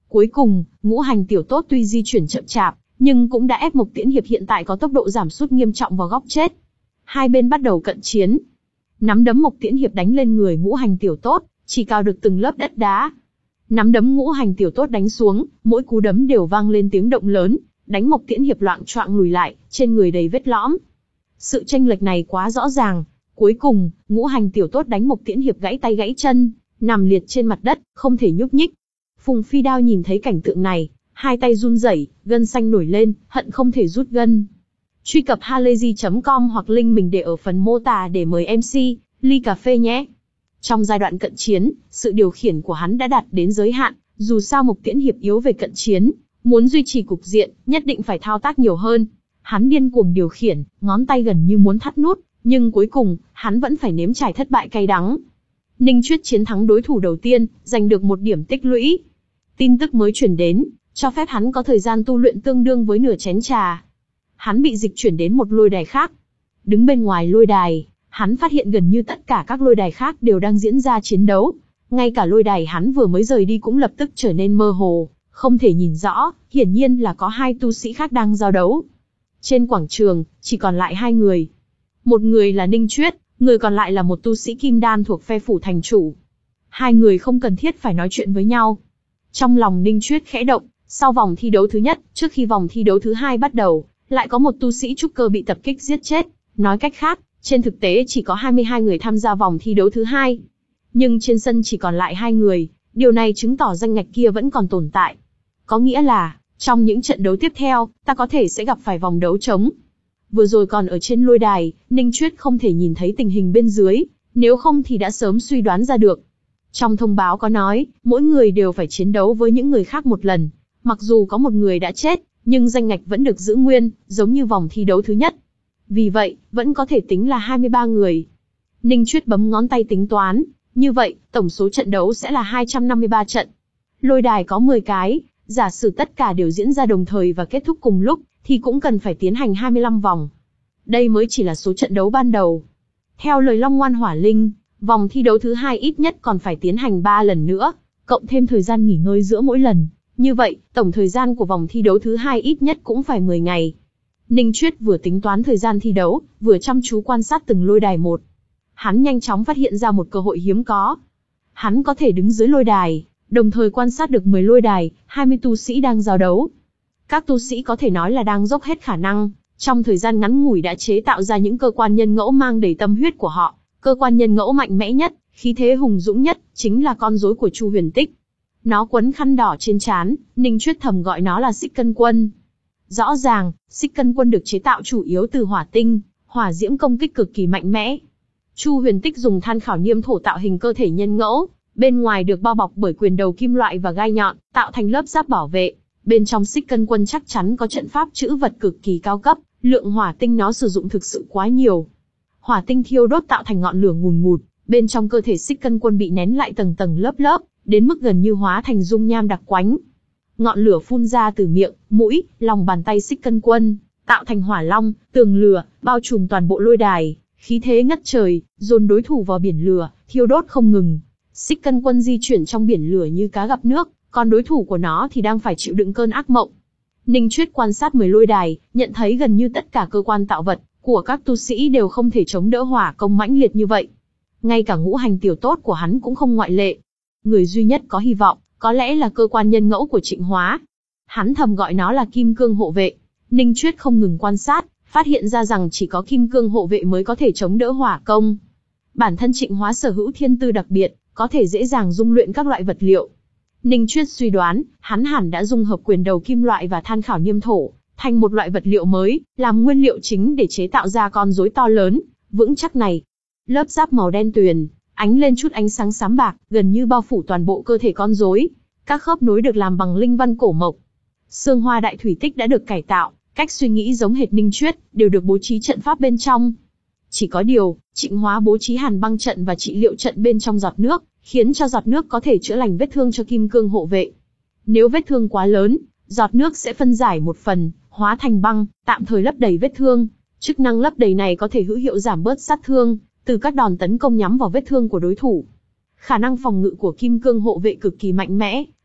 Cuối cùng, ngũ hành tiểu tốt tuy di chuyển chậm chạp, nhưng cũng đã ép Mộc Tiễn Hiệp hiện tại có tốc độ giảm sút nghiêm trọng vào góc chết. Hai bên bắt đầu cận chiến. Nắm đấm Mộc Tiễn Hiệp đánh lên người ngũ hành tiểu tốt, chỉ cào được từng lớp đất đá. Nắm đấm ngũ hành tiểu tốt đánh xuống, mỗi cú đấm đều vang lên tiếng động lớn, đánh Mộc Tiễn Hiệp loạng choạng lùi lại, trên người đầy vết lõm. Sự chênh lệch này quá rõ ràng. Cuối cùng, ngũ hành tiểu tốt đánh Mộc Tiễn Hiệp gãy tay gãy chân, nằm liệt trên mặt đất, không thể nhúc nhích. Phùng Phi Đao nhìn thấy cảnh tượng này, hai tay run rẩy, gân xanh nổi lên, hận không thể rút gân. Truy cập halayzi chấm com hoặc link mình để ở phần mô tả để mời em xê, ly cà phê nhé. Trong giai đoạn cận chiến, sự điều khiển của hắn đã đạt đến giới hạn, dù sao Mộc Tiễn Hiệp yếu về cận chiến, muốn duy trì cục diện, nhất định phải thao tác nhiều hơn. Hắn điên cuồng điều khiển, ngón tay gần như muốn thắt nút, nhưng cuối cùng, hắn vẫn phải nếm trải thất bại cay đắng. Ninh Chuyết chiến thắng đối thủ đầu tiên, giành được một điểm tích lũy. Tin tức mới truyền đến, cho phép hắn có thời gian tu luyện tương đương với nửa chén trà. Hắn bị dịch chuyển đến một lôi đài khác. Đứng bên ngoài lôi đài, hắn phát hiện gần như tất cả các lôi đài khác đều đang diễn ra chiến đấu. Ngay cả lôi đài hắn vừa mới rời đi cũng lập tức trở nên mơ hồ, không thể nhìn rõ, hiển nhiên là có hai tu sĩ khác đang giao đấu. Trên quảng trường, chỉ còn lại hai người. Một người là Ninh Chuyết, người còn lại là một tu sĩ kim đan thuộc phe phủ thành chủ. Hai người không cần thiết phải nói chuyện với nhau. Trong lòng Ninh Chuyết khẽ động, sau vòng thi đấu thứ nhất, trước khi vòng thi đấu thứ hai bắt đầu, lại có một tu sĩ trúc cơ bị tập kích giết chết. Nói cách khác, trên thực tế chỉ có hai mươi hai người tham gia vòng thi đấu thứ hai. Nhưng trên sân chỉ còn lại hai người, điều này chứng tỏ danh ngạch kia vẫn còn tồn tại. Có nghĩa là, trong những trận đấu tiếp theo, ta có thể sẽ gặp phải vòng đấu trống. Vừa rồi còn ở trên lôi đài, Ninh Chuyết không thể nhìn thấy tình hình bên dưới, nếu không thì đã sớm suy đoán ra được. Trong thông báo có nói, mỗi người đều phải chiến đấu với những người khác một lần. Mặc dù có một người đã chết, nhưng danh ngạch vẫn được giữ nguyên, giống như vòng thi đấu thứ nhất. Vì vậy, vẫn có thể tính là hai mươi ba người. Ninh Chuyết bấm ngón tay tính toán, như vậy, tổng số trận đấu sẽ là hai trăm năm mươi ba trận. Lôi đài có mười cái, giả sử tất cả đều diễn ra đồng thời và kết thúc cùng lúc, thì cũng cần phải tiến hành hai mươi lăm vòng. Đây mới chỉ là số trận đấu ban đầu. Theo lời Long Ngoan Hỏa Linh, vòng thi đấu thứ hai ít nhất còn phải tiến hành ba lần nữa, cộng thêm thời gian nghỉ ngơi giữa mỗi lần. Như vậy, tổng thời gian của vòng thi đấu thứ hai ít nhất cũng phải mười ngày. Ninh Chuyết vừa tính toán thời gian thi đấu, vừa chăm chú quan sát từng lôi đài một. Hắn nhanh chóng phát hiện ra một cơ hội hiếm có. Hắn có thể đứng dưới lôi đài, đồng thời quan sát được mười lôi đài, hai mươi tu sĩ đang giao đấu. Các tu sĩ có thể nói là đang dốc hết khả năng, trong thời gian ngắn ngủi đã chế tạo ra những cơ quan nhân ngẫu mang đầy tâm huyết của họ. Cơ quan nhân ngẫu mạnh mẽ nhất, khí thế hùng dũng nhất, chính là con rối của Chu Huyền Tích. Nó quấn khăn đỏ trên trán, Ninh Chuyết thầm gọi nó là Xích Cân Quân. Rõ ràng, Xích Cân Quân được chế tạo chủ yếu từ hỏa tinh, hỏa diễm công kích cực kỳ mạnh mẽ. Chu Huyền Tích dùng than khảo niêm thổ tạo hình cơ thể nhân ngẫu, bên ngoài được bao bọc bởi quyền đầu kim loại và gai nhọn, tạo thành lớp giáp bảo vệ. Bên trong Xích Cân Quân chắc chắn có trận pháp trữ vật cực kỳ cao cấp, lượng hỏa tinh nó sử dụng thực sự quá nhiều. Hỏa tinh thiêu đốt tạo thành ngọn lửa ngùn ngụt, bên trong cơ thể Xích Cân Quân bị nén lại tầng tầng lớp lớp, đến mức gần như hóa thành dung nham đặc quánh. Ngọn lửa phun ra từ miệng, mũi, lòng bàn tay Xích Cân Quân, tạo thành hỏa long, tường lửa, bao trùm toàn bộ lôi đài, khí thế ngất trời, dồn đối thủ vào biển lửa, thiêu đốt không ngừng. Xích Cân Quân di chuyển trong biển lửa như cá gặp nước, còn đối thủ của nó thì đang phải chịu đựng cơn ác mộng. Ninh Chuyết quan sát mười lôi đài, nhận thấy gần như tất cả cơ quan tạo vật của các tu sĩ đều không thể chống đỡ hỏa công mãnh liệt như vậy. Ngay cả ngũ hành tiểu tốt của hắn cũng không ngoại lệ. Người duy nhất có hy vọng, có lẽ là cơ quan nhân ngẫu của Trịnh Hóa. Hắn thầm gọi nó là Kim Cương Hộ Vệ. Ninh Chuyết không ngừng quan sát, phát hiện ra rằng chỉ có Kim Cương Hộ Vệ mới có thể chống đỡ hỏa công. Bản thân Trịnh Hóa sở hữu thiên tư đặc biệt, có thể dễ dàng dung luyện các loại vật liệu. Ninh Chuyết suy đoán, hắn hẳn đã dung hợp quyền đầu kim loại và than khảo niêm thổ, thành một loại vật liệu mới, làm nguyên liệu chính để chế tạo ra con rối to lớn, vững chắc này. Lớp giáp màu đen tuyền, ánh lên chút ánh sáng xám bạc, gần như bao phủ toàn bộ cơ thể con rối. Các khớp nối được làm bằng linh văn cổ mộc. Xương hoa đại thủy tích đã được cải tạo, cách suy nghĩ giống hệt Ninh Chuyết, đều được bố trí trận pháp bên trong. Chỉ có điều, Trịnh Hóa bố trí hàn băng trận và trị liệu trận bên trong giọt nước, khiến cho giọt nước có thể chữa lành vết thương cho Kim Cương Hộ Vệ. Nếu vết thương quá lớn, giọt nước sẽ phân giải một phần, hóa thành băng, tạm thời lấp đầy vết thương. Chức năng lấp đầy này có thể hữu hiệu giảm bớt sát thương từ các đòn tấn công nhắm vào vết thương của đối thủ. Khả năng phòng ngự của Kim Cương Hộ Vệ cực kỳ mạnh mẽ,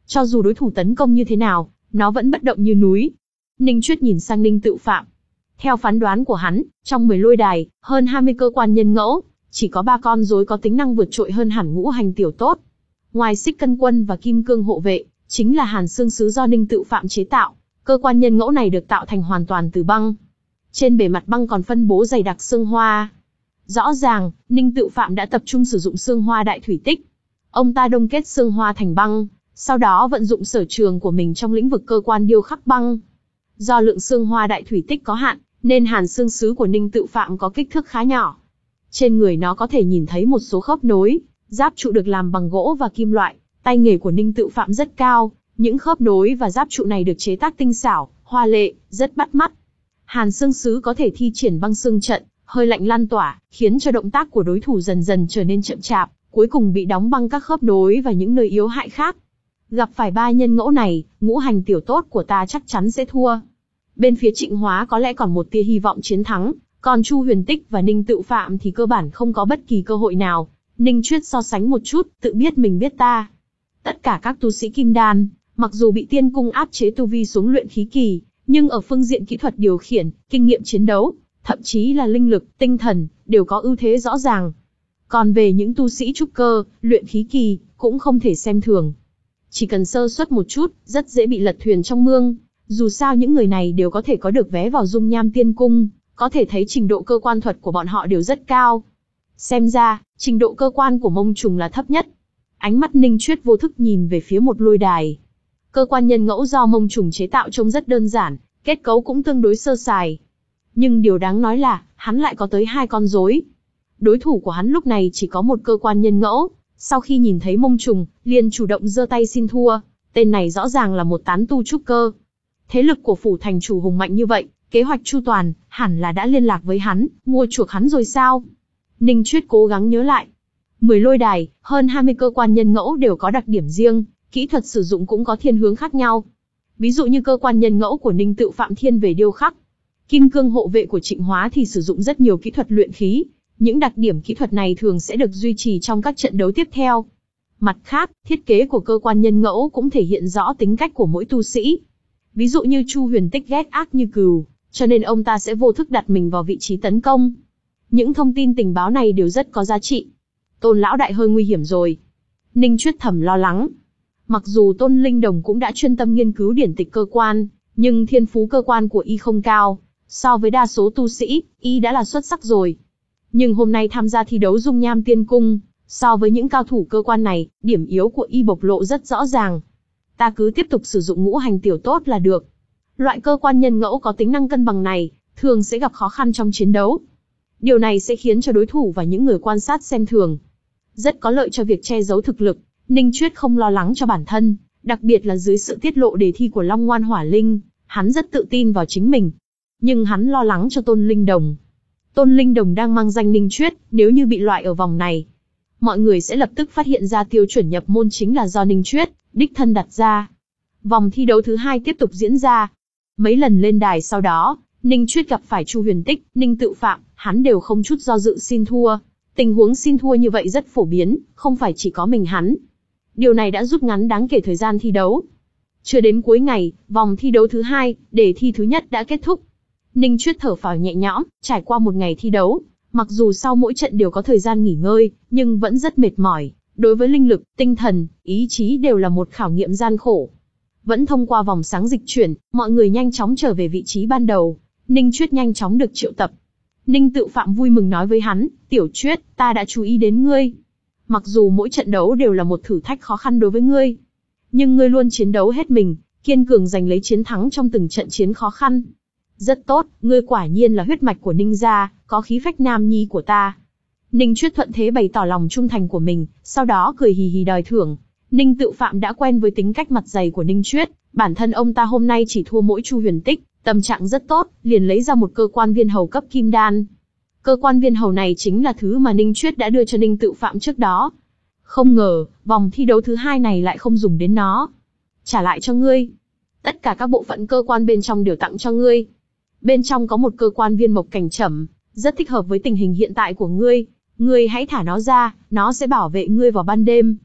Cho dù đối thủ tấn công như thế nào, nó vẫn bất động như núi. Ninh Chuyết nhìn sang Ninh Tự Phạm. Theo phán đoán của hắn, trong mười lôi đài, hơn hai mươi cơ quan nhân ngẫu, chỉ có ba con rối có tính năng vượt trội hơn hẳn ngũ hành tiểu tốt. Ngoài Xích Cân Quân và Kim Cương hộ vệ, chính là Hàn Xương Sứ do Ninh Tự Phạm chế tạo. Cơ quan nhân ngẫu này được tạo thành hoàn toàn từ băng. Trên bề mặt băng còn phân bố dày đặc xương hoa. Rõ ràng, Ninh Tự Phạm đã tập trung sử dụng xương hoa đại thủy tích. Ông ta đông kết xương hoa thành băng, sau đó vận dụng sở trường của mình trong lĩnh vực cơ quan điêu khắc băng. Do lượng xương hoa đại thủy tích có hạn, nên Hàn Xương Sứ của Ninh Tự Phạm có kích thước khá nhỏ. Trên người nó có thể nhìn thấy một số khớp nối, giáp trụ được làm bằng gỗ và kim loại. Tay nghề của Ninh Tự Phạm rất cao, những khớp nối và giáp trụ này được chế tác tinh xảo, hoa lệ, rất bắt mắt. Hàn Xương Sứ có thể thi triển băng xương trận, hơi lạnh lan tỏa, khiến cho động tác của đối thủ dần dần trở nên chậm chạp, cuối cùng bị đóng băng các khớp nối và những nơi yếu hại khác. Gặp phải ba nhân ngẫu này, ngũ hành tiểu tốt của ta chắc chắn sẽ thua. Bên phía Trịnh Hóa có lẽ còn một tia hy vọng chiến thắng, còn Chu Huyền Tích và Ninh Tự Phạm thì cơ bản không có bất kỳ cơ hội nào. Ninh Chuyết so sánh một chút, tự biết mình biết ta. Tất cả các tu sĩ kim đan, mặc dù bị tiên cung áp chế tu vi xuống luyện khí kỳ, nhưng ở phương diện kỹ thuật điều khiển, kinh nghiệm chiến đấu, thậm chí là linh lực, tinh thần, đều có ưu thế rõ ràng. Còn về những tu sĩ trúc cơ, luyện khí kỳ, cũng không thể xem thường. Chỉ cần sơ suất một chút, rất dễ bị lật thuyền trong mương. Dù sao những người này đều có thể có được vé vào dung nham tiên cung, có thể thấy trình độ cơ quan thuật của bọn họ đều rất cao. Xem ra, trình độ cơ quan của Mông Trùng là thấp nhất. Ánh mắt Ninh Chuyết vô thức nhìn về phía một lôi đài. Cơ quan nhân ngẫu do Mông Trùng chế tạo trông rất đơn giản, kết cấu cũng tương đối sơ sài. Nhưng điều đáng nói là, hắn lại có tới hai con rối. Đối thủ của hắn lúc này chỉ có một cơ quan nhân ngẫu. Sau khi nhìn thấy Mông Trùng, liền chủ động giơ tay xin thua. Tên này rõ ràng là một tán tu trúc cơ. Thế lực của phủ thành chủ hùng mạnh như vậy, kế hoạch chu toàn, hẳn là đã liên lạc với hắn, mua chuộc hắn rồi sao? Ninh Chuyết cố gắng nhớ lại. Mười lôi đài, hơn hai mươi cơ quan nhân ngẫu đều có đặc điểm riêng, kỹ thuật sử dụng cũng có thiên hướng khác nhau. Ví dụ như cơ quan nhân ngẫu của Ninh Tự Phạm thiên về điêu khắc. Kim Cương hộ vệ của Trịnh Hóa thì sử dụng rất nhiều kỹ thuật luyện khí. Những đặc điểm kỹ thuật này thường sẽ được duy trì trong các trận đấu tiếp theo. Mặt khác, thiết kế của cơ quan nhân ngẫu cũng thể hiện rõ tính cách của mỗi tu sĩ. Ví dụ như Chu Huyền Tích ghét ác như cừu, cho nên ông ta sẽ vô thức đặt mình vào vị trí tấn công. Những thông tin tình báo này đều rất có giá trị. Tôn lão đại hơi nguy hiểm rồi. Ninh Chuyết thầm lo lắng. Mặc dù Tôn Linh Đồng cũng đã chuyên tâm nghiên cứu điển tịch cơ quan, nhưng thiên phú cơ quan của y không cao. So với đa số tu sĩ, y đã là xuất sắc rồi. Nhưng hôm nay tham gia thi đấu dung nham tiên cung, so với những cao thủ cơ quan này, điểm yếu của y bộc lộ rất rõ ràng. Ta cứ tiếp tục sử dụng ngũ hành tiểu tốt là được. Loại cơ quan nhân ngẫu có tính năng cân bằng này, thường sẽ gặp khó khăn trong chiến đấu. Điều này sẽ khiến cho đối thủ và những người quan sát xem thường. Rất có lợi cho việc che giấu thực lực. Ninh Chuyết không lo lắng cho bản thân, đặc biệt là dưới sự tiết lộ đề thi của Long Ngoan Hỏa Linh, hắn rất tự tin vào chính mình. Nhưng hắn lo lắng cho Tôn Linh Đồng. Tôn Linh Đồng đang mang danh Ninh Chuyết, nếu như bị loại ở vòng này, mọi người sẽ lập tức phát hiện ra tiêu chuẩn nhập môn chính là do Ninh Chuyết đích thân đặt ra. Vòng thi đấu thứ hai tiếp tục diễn ra. Mấy lần lên đài sau đó, Ninh Chuyết gặp phải Chu Huyền Tích, Ninh Tự Phạm, hắn đều không chút do dự xin thua. Tình huống xin thua như vậy rất phổ biến, không phải chỉ có mình hắn. Điều này đã rút ngắn đáng kể thời gian thi đấu. Chưa đến cuối ngày, vòng thi đấu thứ hai, đề thi thứ nhất đã kết thúc. Ninh Chuyết thở phào nhẹ nhõm, trải qua một ngày thi đấu, mặc dù sau mỗi trận đều có thời gian nghỉ ngơi, nhưng vẫn rất mệt mỏi. Đối với linh lực, tinh thần, ý chí đều là một khảo nghiệm gian khổ. Vẫn thông qua vòng sáng dịch chuyển, mọi người nhanh chóng trở về vị trí ban đầu. Ninh Chuyết nhanh chóng được triệu tập. Ninh Tự Phạm vui mừng nói với hắn, Tiểu Chuyết, ta đã chú ý đến ngươi. Mặc dù mỗi trận đấu đều là một thử thách khó khăn đối với ngươi, nhưng ngươi luôn chiến đấu hết mình, kiên cường giành lấy chiến thắng trong từng trận chiến khó khăn. Rất tốt, ngươi quả nhiên là huyết mạch của Ninh gia, có khí phách nam nhi của ta. Ninh Chuyết thuận thế bày tỏ lòng trung thành của mình, sau đó cười hì hì đòi thưởng. Ninh Tự Phạm đã quen với tính cách mặt dày của Ninh Chuyết, bản thân ông ta hôm nay chỉ thua mỗi Chu Huyền Tích, tâm trạng rất tốt, liền lấy ra một cơ quan viên hầu cấp kim đan. Cơ quan viên hầu này chính là thứ mà Ninh Chuyết đã đưa cho Ninh Tự Phạm trước đó. Không ngờ, vòng thi đấu thứ hai này lại không dùng đến nó. Trả lại cho ngươi. Tất cả các bộ phận cơ quan bên trong đều tặng cho ngươi. Bên trong có một cơ quan viên mộc cảnh trẩm, rất thích hợp với tình hình hiện tại của ngươi. Ngươi hãy thả nó ra, nó sẽ bảo vệ ngươi vào ban đêm.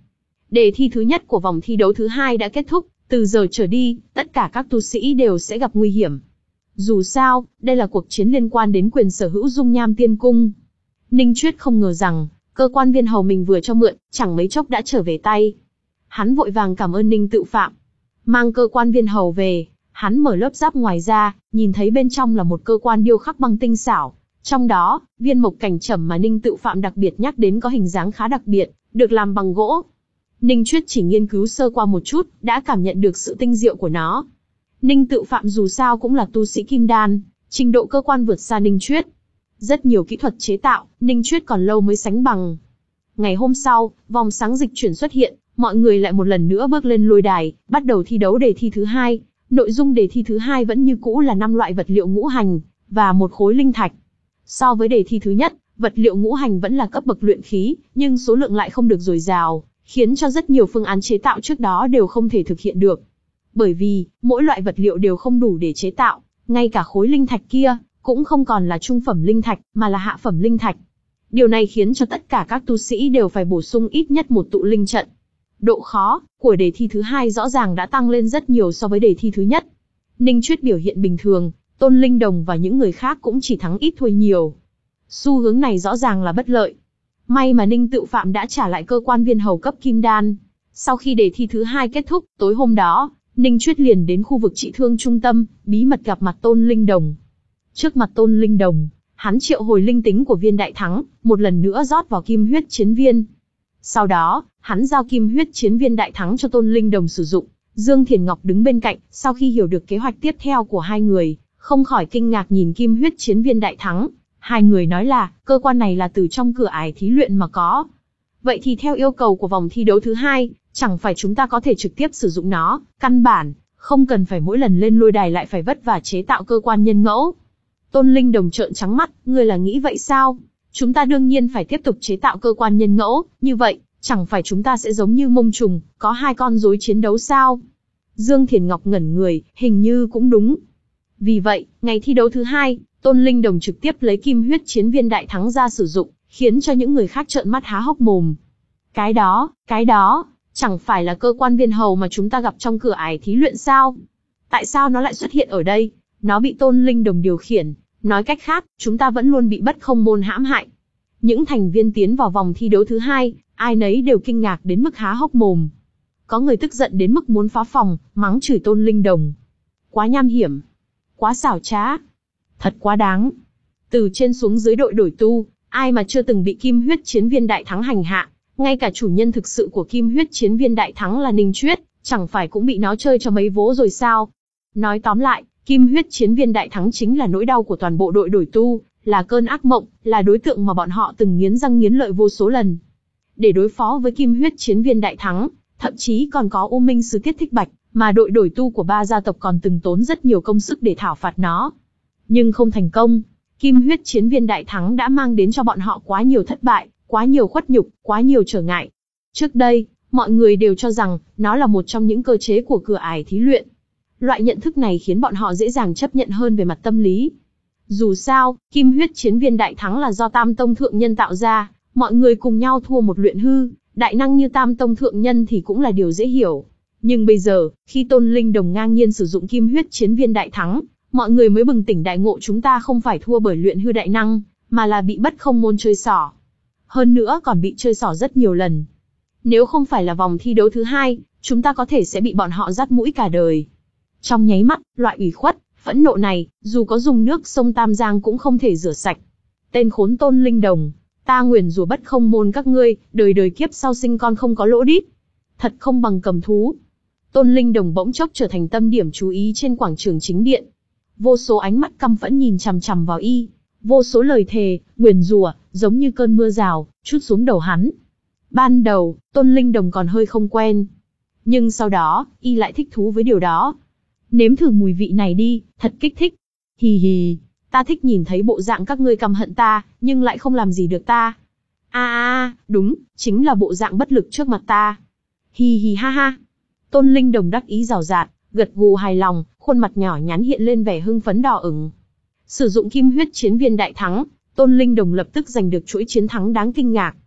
Đề thi thứ nhất của vòng thi đấu thứ hai đã kết thúc, từ giờ trở đi, tất cả các tu sĩ đều sẽ gặp nguy hiểm. Dù sao, đây là cuộc chiến liên quan đến quyền sở hữu dung nham tiên cung. Ninh Chuyết không ngờ rằng, cơ quan viên hầu mình vừa cho mượn, chẳng mấy chốc đã trở về tay. Hắn vội vàng cảm ơn Ninh Tự Phạm. Mang cơ quan viên hầu về, hắn mở lớp giáp ngoài ra, nhìn thấy bên trong là một cơ quan điêu khắc bằng tinh xảo. Trong đó, viên mộc cảnh trầm mà Ninh Tự Phạm đặc biệt nhắc đến có hình dáng khá đặc biệt, được làm bằng gỗ. Ninh Chuyết chỉ nghiên cứu sơ qua một chút, đã cảm nhận được sự tinh diệu của nó. Ninh Tự Phạm dù sao cũng là tu sĩ kim đan, trình độ cơ quan vượt xa Ninh Chuyết. Rất nhiều kỹ thuật chế tạo, Ninh Chuyết còn lâu mới sánh bằng. Ngày hôm sau, vòng sáng dịch chuyển xuất hiện, mọi người lại một lần nữa bước lên lôi đài, bắt đầu thi đấu đề thi thứ hai. Nội dung đề thi thứ hai vẫn như cũ là năm loại vật liệu ngũ hành, và một khối linh thạch. So với đề thi thứ nhất, vật liệu ngũ hành vẫn là cấp bậc luyện khí, nhưng số lượng lại không được dồi dào, khiến cho rất nhiều phương án chế tạo trước đó đều không thể thực hiện được. Bởi vì, mỗi loại vật liệu đều không đủ để chế tạo, ngay cả khối linh thạch kia, cũng không còn là trung phẩm linh thạch, mà là hạ phẩm linh thạch. Điều này khiến cho tất cả các tu sĩ đều phải bổ sung ít nhất một tụ linh trận. Độ khó của đề thi thứ hai rõ ràng đã tăng lên rất nhiều so với đề thi thứ nhất. Ninh Chuyết biểu hiện bình thường, Tôn Linh Đồng và những người khác cũng chỉ thắng ít thua nhiều. Xu hướng này rõ ràng là bất lợi. May mà Ninh Tự Phạm đã trả lại cơ quan viên hầu cấp kim đan. Sau khi đề thi thứ hai kết thúc, tối hôm đó, Ninh Chuyết liền đến khu vực trị thương trung tâm, bí mật gặp mặt Tôn Linh Đồng. Trước mặt Tôn Linh Đồng, hắn triệu hồi linh tính của viên đại thắng, một lần nữa rót vào kim huyết chiến viên. Sau đó, hắn giao kim huyết chiến viên đại thắng cho Tôn Linh Đồng sử dụng. Dương Thiền Ngọc đứng bên cạnh, sau khi hiểu được kế hoạch tiếp theo của hai người, không khỏi kinh ngạc nhìn kim huyết chiến viên đại thắng. Hai người nói là, cơ quan này là từ trong cửa ải thí luyện mà có. Vậy thì theo yêu cầu của vòng thi đấu thứ hai, chẳng phải chúng ta có thể trực tiếp sử dụng nó, căn bản, không cần phải mỗi lần lên lôi đài lại phải vất vả chế tạo cơ quan nhân ngẫu. Tôn Linh Đồng trợn trắng mắt, ngươi là nghĩ vậy sao? Chúng ta đương nhiên phải tiếp tục chế tạo cơ quan nhân ngẫu, như vậy, chẳng phải chúng ta sẽ giống như mông trùng, có hai con rối chiến đấu sao? Dương Thiền Ngọc ngẩn người, hình như cũng đúng. Vì vậy, ngày thi đấu thứ hai, Tôn Linh Đồng trực tiếp lấy kim huyết chiến viên đại thắng ra sử dụng, khiến cho những người khác trợn mắt há hốc mồm. Cái đó, cái đó, chẳng phải là cơ quan viên hầu mà chúng ta gặp trong cửa ải thí luyện sao? Tại sao nó lại xuất hiện ở đây? Nó bị Tôn Linh Đồng điều khiển, nói cách khác, chúng ta vẫn luôn bị Bất Không Môn hãm hại. Những thành viên tiến vào vòng thi đấu thứ hai, ai nấy đều kinh ngạc đến mức há hốc mồm. Có người tức giận đến mức muốn phá phòng, mắng chửi Tôn Linh Đồng. Quá nham hiểm, quá xảo trá, thật quá đáng. Từ trên xuống dưới đội đổi tu, ai mà chưa từng bị kim huyết chiến viên đại thắng hành hạ, ngay cả chủ nhân thực sự của kim huyết chiến viên đại thắng là Ninh Chuyết, chẳng phải cũng bị nó chơi cho mấy vố rồi sao? Nói tóm lại, kim huyết chiến viên đại thắng chính là nỗi đau của toàn bộ đội đổi tu, là cơn ác mộng, là đối tượng mà bọn họ từng nghiến răng nghiến lợi vô số lần. Để đối phó với kim huyết chiến viên đại thắng, thậm chí còn có U Minh Sứ Tiết Thích Bạch, mà đội đổi tu của ba gia tộc còn từng tốn rất nhiều công sức để thảo phạt nó. Nhưng không thành công, kim huyết chiến viên đại thắng đã mang đến cho bọn họ quá nhiều thất bại, quá nhiều khuất nhục, quá nhiều trở ngại. Trước đây, mọi người đều cho rằng, nó là một trong những cơ chế của cửa ải thí luyện. Loại nhận thức này khiến bọn họ dễ dàng chấp nhận hơn về mặt tâm lý. Dù sao, kim huyết chiến viên đại thắng là do Tam Tông Thượng Nhân tạo ra, mọi người cùng nhau thua một luyện hư, đại năng như Tam Tông Thượng Nhân thì cũng là điều dễ hiểu. Nhưng bây giờ, khi Tôn Linh Đồng ngang nhiên sử dụng kim huyết chiến viên đại thắng, mọi người mới bừng tỉnh đại ngộ chúng ta không phải thua bởi luyện hư đại năng, mà là bị Bất Không Môn chơi xỏ. Hơn nữa còn bị chơi xỏ rất nhiều lần. Nếu không phải là vòng thi đấu thứ hai, chúng ta có thể sẽ bị bọn họ dắt mũi cả đời. Trong nháy mắt, loại ủy khuất, phẫn nộ này, dù có dùng nước sông Tam Giang cũng không thể rửa sạch. Tên khốn Tôn Linh Đồng, ta nguyền rủa Bất Không Môn các ngươi, đời đời kiếp sau sinh con không có lỗ đít. Thật không bằng cầm thú. Tôn Linh Đồng bỗng chốc trở thành tâm điểm chú ý trên quảng trường chính điện. Vô số ánh mắt căm phẫn nhìn chằm chằm vào y, vô số lời thề, nguyền rủa, giống như cơn mưa rào, trút xuống đầu hắn. Ban đầu, Tôn Linh Đồng còn hơi không quen. Nhưng sau đó, y lại thích thú với điều đó. Nếm thử mùi vị này đi, thật kích thích. Hì hì, ta thích nhìn thấy bộ dạng các ngươi căm hận ta, nhưng lại không làm gì được ta. A a, đúng, chính là bộ dạng bất lực trước mặt ta. Hì hì ha ha. Tôn Linh Đồng đắc ý rào rạt, gật gù hài lòng, khuôn mặt nhỏ nhắn hiện lên vẻ hưng phấn đỏ ửng. Sử dụng kim huyết chiến viên đại thắng, Tôn Linh Đồng lập tức giành được chuỗi chiến thắng đáng kinh ngạc.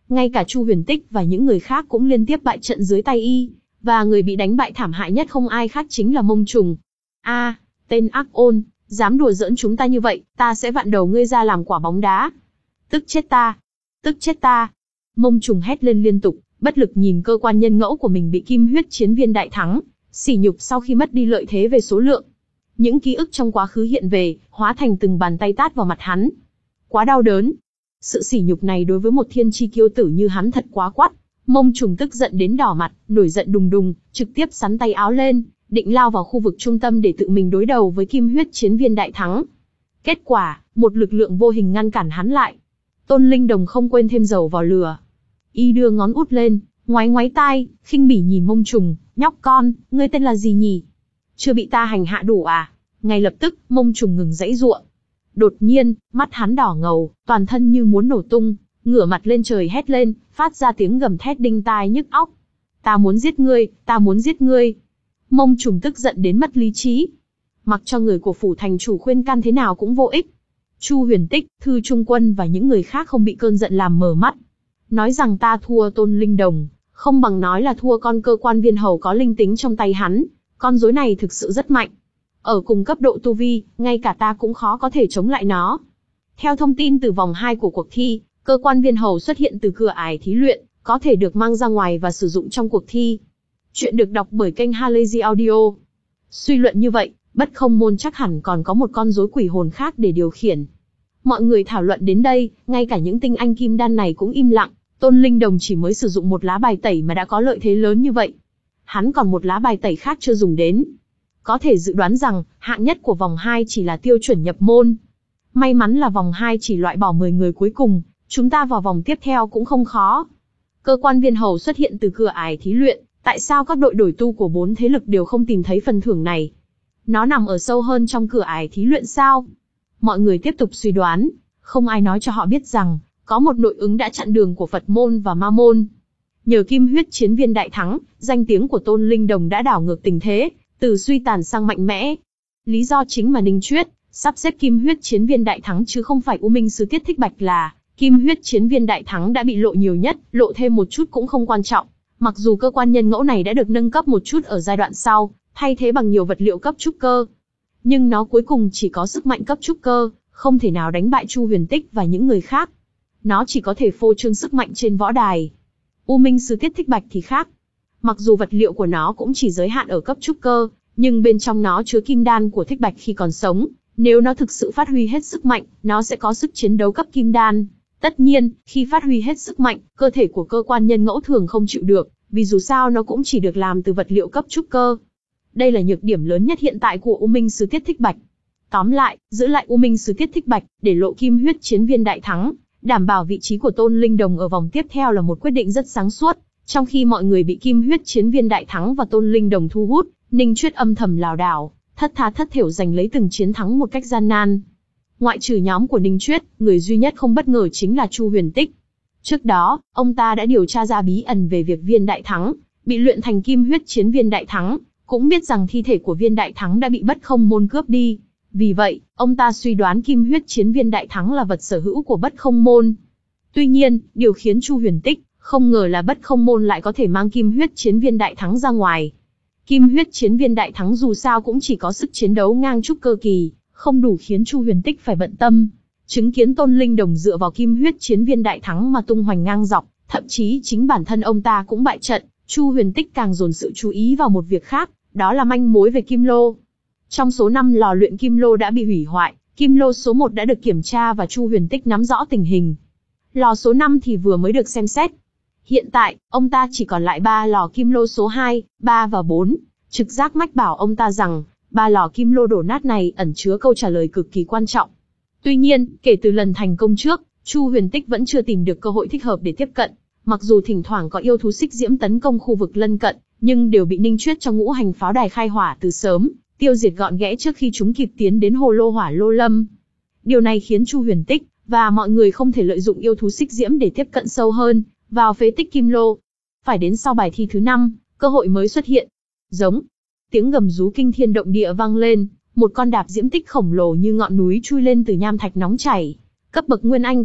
Ngay cả Chu Huyền Tích và những người khác cũng liên tiếp bại trận dưới tay y, và người bị đánh bại thảm hại nhất không ai khác chính là Mông Trùng. A, tên ác ôn, dám đùa giỡn chúng ta như vậy, ta sẽ vặn đầu ngươi ra làm quả bóng đá. Tức chết ta, tức chết ta. Mông Trùng hét lên liên tục, bất lực nhìn cơ quan nhân ngẫu của mình bị kim huyết chiến viên đại thắng, sỉ nhục sau khi mất đi lợi thế về số lượng. Những ký ức trong quá khứ hiện về, hóa thành từng bàn tay tát vào mặt hắn. Quá đau đớn. Sự sỉ nhục này đối với một thiên chi kiêu tử như hắn thật quá quắt. Mông Trùng tức giận đến đỏ mặt, nổi giận đùng đùng, trực tiếp sắn tay áo lên, định lao vào khu vực trung tâm để tự mình đối đầu với kim huyết chiến viên đại thắng. Kết quả, một lực lượng vô hình ngăn cản hắn lại. Tôn Linh Đồng không quên thêm dầu vào lửa. Y đưa ngón út lên, ngoáy ngoáy tai, khinh bỉ nhìn Mông Trùng, nhóc con, ngươi tên là gì nhỉ? Chưa bị ta hành hạ đủ à? Ngay lập tức, Mông Trùng ngừng giãy giụa. Đột nhiên, mắt hắn đỏ ngầu, toàn thân như muốn nổ tung, ngửa mặt lên trời hét lên, phát ra tiếng gầm thét đinh tai nhức óc. Ta muốn giết ngươi, ta muốn giết ngươi. Mông Trùng tức giận đến mất lý trí. Mặc cho người của phủ thành chủ khuyên can thế nào cũng vô ích. Chu Huyền Tích, Thư Trung Quân và những người khác không bị cơn giận làm mờ mắt. Nói rằng ta thua Tôn Linh Đồng, không bằng nói là thua con cơ quan viên hầu có linh tính trong tay hắn. Con rối này thực sự rất mạnh. Ở cùng cấp độ tu vi, ngay cả ta cũng khó có thể chống lại nó. Theo thông tin từ vòng hai của cuộc thi, cơ quan viên hầu xuất hiện từ cửa ải thí luyện, có thể được mang ra ngoài và sử dụng trong cuộc thi. Chuyện được đọc bởi kênh Halazy Audio. Suy luận như vậy, Bất Không Môn chắc hẳn còn có một con rối quỷ hồn khác để điều khiển. Mọi người thảo luận đến đây, ngay cả những tinh anh kim đan này cũng im lặng. Tôn Linh Đồng chỉ mới sử dụng một lá bài tẩy mà đã có lợi thế lớn như vậy. Hắn còn một lá bài tẩy khác chưa dùng đến. Có thể dự đoán rằng, hạng nhất của vòng hai chỉ là tiêu chuẩn nhập môn. May mắn là vòng hai chỉ loại bỏ mười người cuối cùng, chúng ta vào vòng tiếp theo cũng không khó. Cơ quan viên hầu xuất hiện từ cửa ải thí luyện, tại sao các đội đổi tu của bốn thế lực đều không tìm thấy phần thưởng này? Nó nằm ở sâu hơn trong cửa ải thí luyện sao? Mọi người tiếp tục suy đoán, không ai nói cho họ biết rằng, có một nội ứng đã chặn đường của Phật môn và Ma môn. Nhờ kim huyết chiến viên đại thắng, danh tiếng của Tôn Linh Đồng đã đảo ngược tình thế, từ suy tàn sang mạnh mẽ. Lý do chính mà Ninh Chuyết sắp xếp kim huyết chiến viên đại thắng chứ không phải U Minh Sứ Tiết Thích Bạch là kim huyết chiến viên đại thắng đã bị lộ nhiều nhất, lộ thêm một chút cũng không quan trọng. Mặc dù cơ quan nhân ngẫu này đã được nâng cấp một chút ở giai đoạn sau, thay thế bằng nhiều vật liệu cấp trúc cơ, nhưng nó cuối cùng chỉ có sức mạnh cấp trúc cơ, không thể nào đánh bại Chu Huyền Tích và những người khác. Nó chỉ có thể phô trương sức mạnh trên võ đài. U Minh Sứ Tiết Thích Bạch thì khác. Mặc dù vật liệu của nó cũng chỉ giới hạn ở cấp trúc cơ, nhưng bên trong nó chứa kim đan của Thích Bạch khi còn sống. Nếu nó thực sự phát huy hết sức mạnh, nó sẽ có sức chiến đấu cấp kim đan. Tất nhiên, khi phát huy hết sức mạnh, cơ thể của cơ quan nhân ngẫu thường không chịu được, vì dù sao nó cũng chỉ được làm từ vật liệu cấp trúc cơ. Đây là nhược điểm lớn nhất hiện tại của U Minh Sứ Tiết Thích Bạch. Tóm lại, giữ lại U Minh Sứ Tiết Thích Bạch, để lộ kim huyết chiến viên đại thắng, đảm bảo vị trí của Tôn Linh Đồng ở vòng tiếp theo là một quyết định rất sáng suốt. Trong khi mọi người bị kim huyết chiến viên đại thắng và Tôn Linh Đồng thu hút, Ninh Chuyết âm thầm lảo đảo, thất tha thất thểu giành lấy từng chiến thắng một cách gian nan. Ngoại trừ nhóm của Ninh Chuyết, người duy nhất không bất ngờ chính là Chu Huyền Tích. Trước đó, ông ta đã điều tra ra bí ẩn về việc viên đại thắng bị luyện thành kim huyết chiến viên đại thắng, cũng biết rằng thi thể của viên đại thắng đã bị Bất Không Môn cướp đi. Vì vậy, ông ta suy đoán kim huyết chiến viên đại thắng là vật sở hữu của Bất Không Môn. Tuy nhiên, điều khiến Chu Huyền Tích không ngờ là Bất Không Môn lại có thể mang kim huyết chiến viên đại thắng ra ngoài. Kim huyết chiến viên đại thắng dù sao cũng chỉ có sức chiến đấu ngang trúc cơ kỳ, không đủ khiến Chu Huyền Tích phải bận tâm. Chứng kiến Tôn Linh Đồng dựa vào kim huyết chiến viên đại thắng mà tung hoành ngang dọc, thậm chí chính bản thân ông ta cũng bại trận, Chu Huyền Tích càng dồn sự chú ý vào một việc khác, đó là manh mối về kim lô. Trong số năm lò luyện kim lô đã bị hủy hoại, kim lô số một đã được kiểm tra và Chu Huyền Tích nắm rõ tình hình. Lò số năm thì vừa mới được xem xét. Hiện tại, ông ta chỉ còn lại ba lò kim lô số hai, ba và bốn. Trực giác mách bảo ông ta rằng, ba lò kim lô đổ nát này ẩn chứa câu trả lời cực kỳ quan trọng. Tuy nhiên, kể từ lần thành công trước, Chu Huyền Tích vẫn chưa tìm được cơ hội thích hợp để tiếp cận. Mặc dù thỉnh thoảng có yêu thú xích diễm tấn công khu vực lân cận, nhưng đều bị Ninh Chuyết trong ngũ hành pháo đài khai hỏa từ sớm, tiêu diệt gọn ghẽ trước khi chúng kịp tiến đến hồ lô hỏa lô lâm. Điều này khiến Chu Huyền Tích và mọi người không thể lợi dụng yêu thú xích diễm để tiếp cận sâu hơn vào phế tích kim lô. Phải đến sau bài thi thứ năm, cơ hội mới xuất hiện. Giống. Tiếng gầm rú kinh thiên động địa vang lên, một con đạp diễm tích khổng lồ như ngọn núi chui lên từ nham thạch nóng chảy, cấp bậc nguyên anh.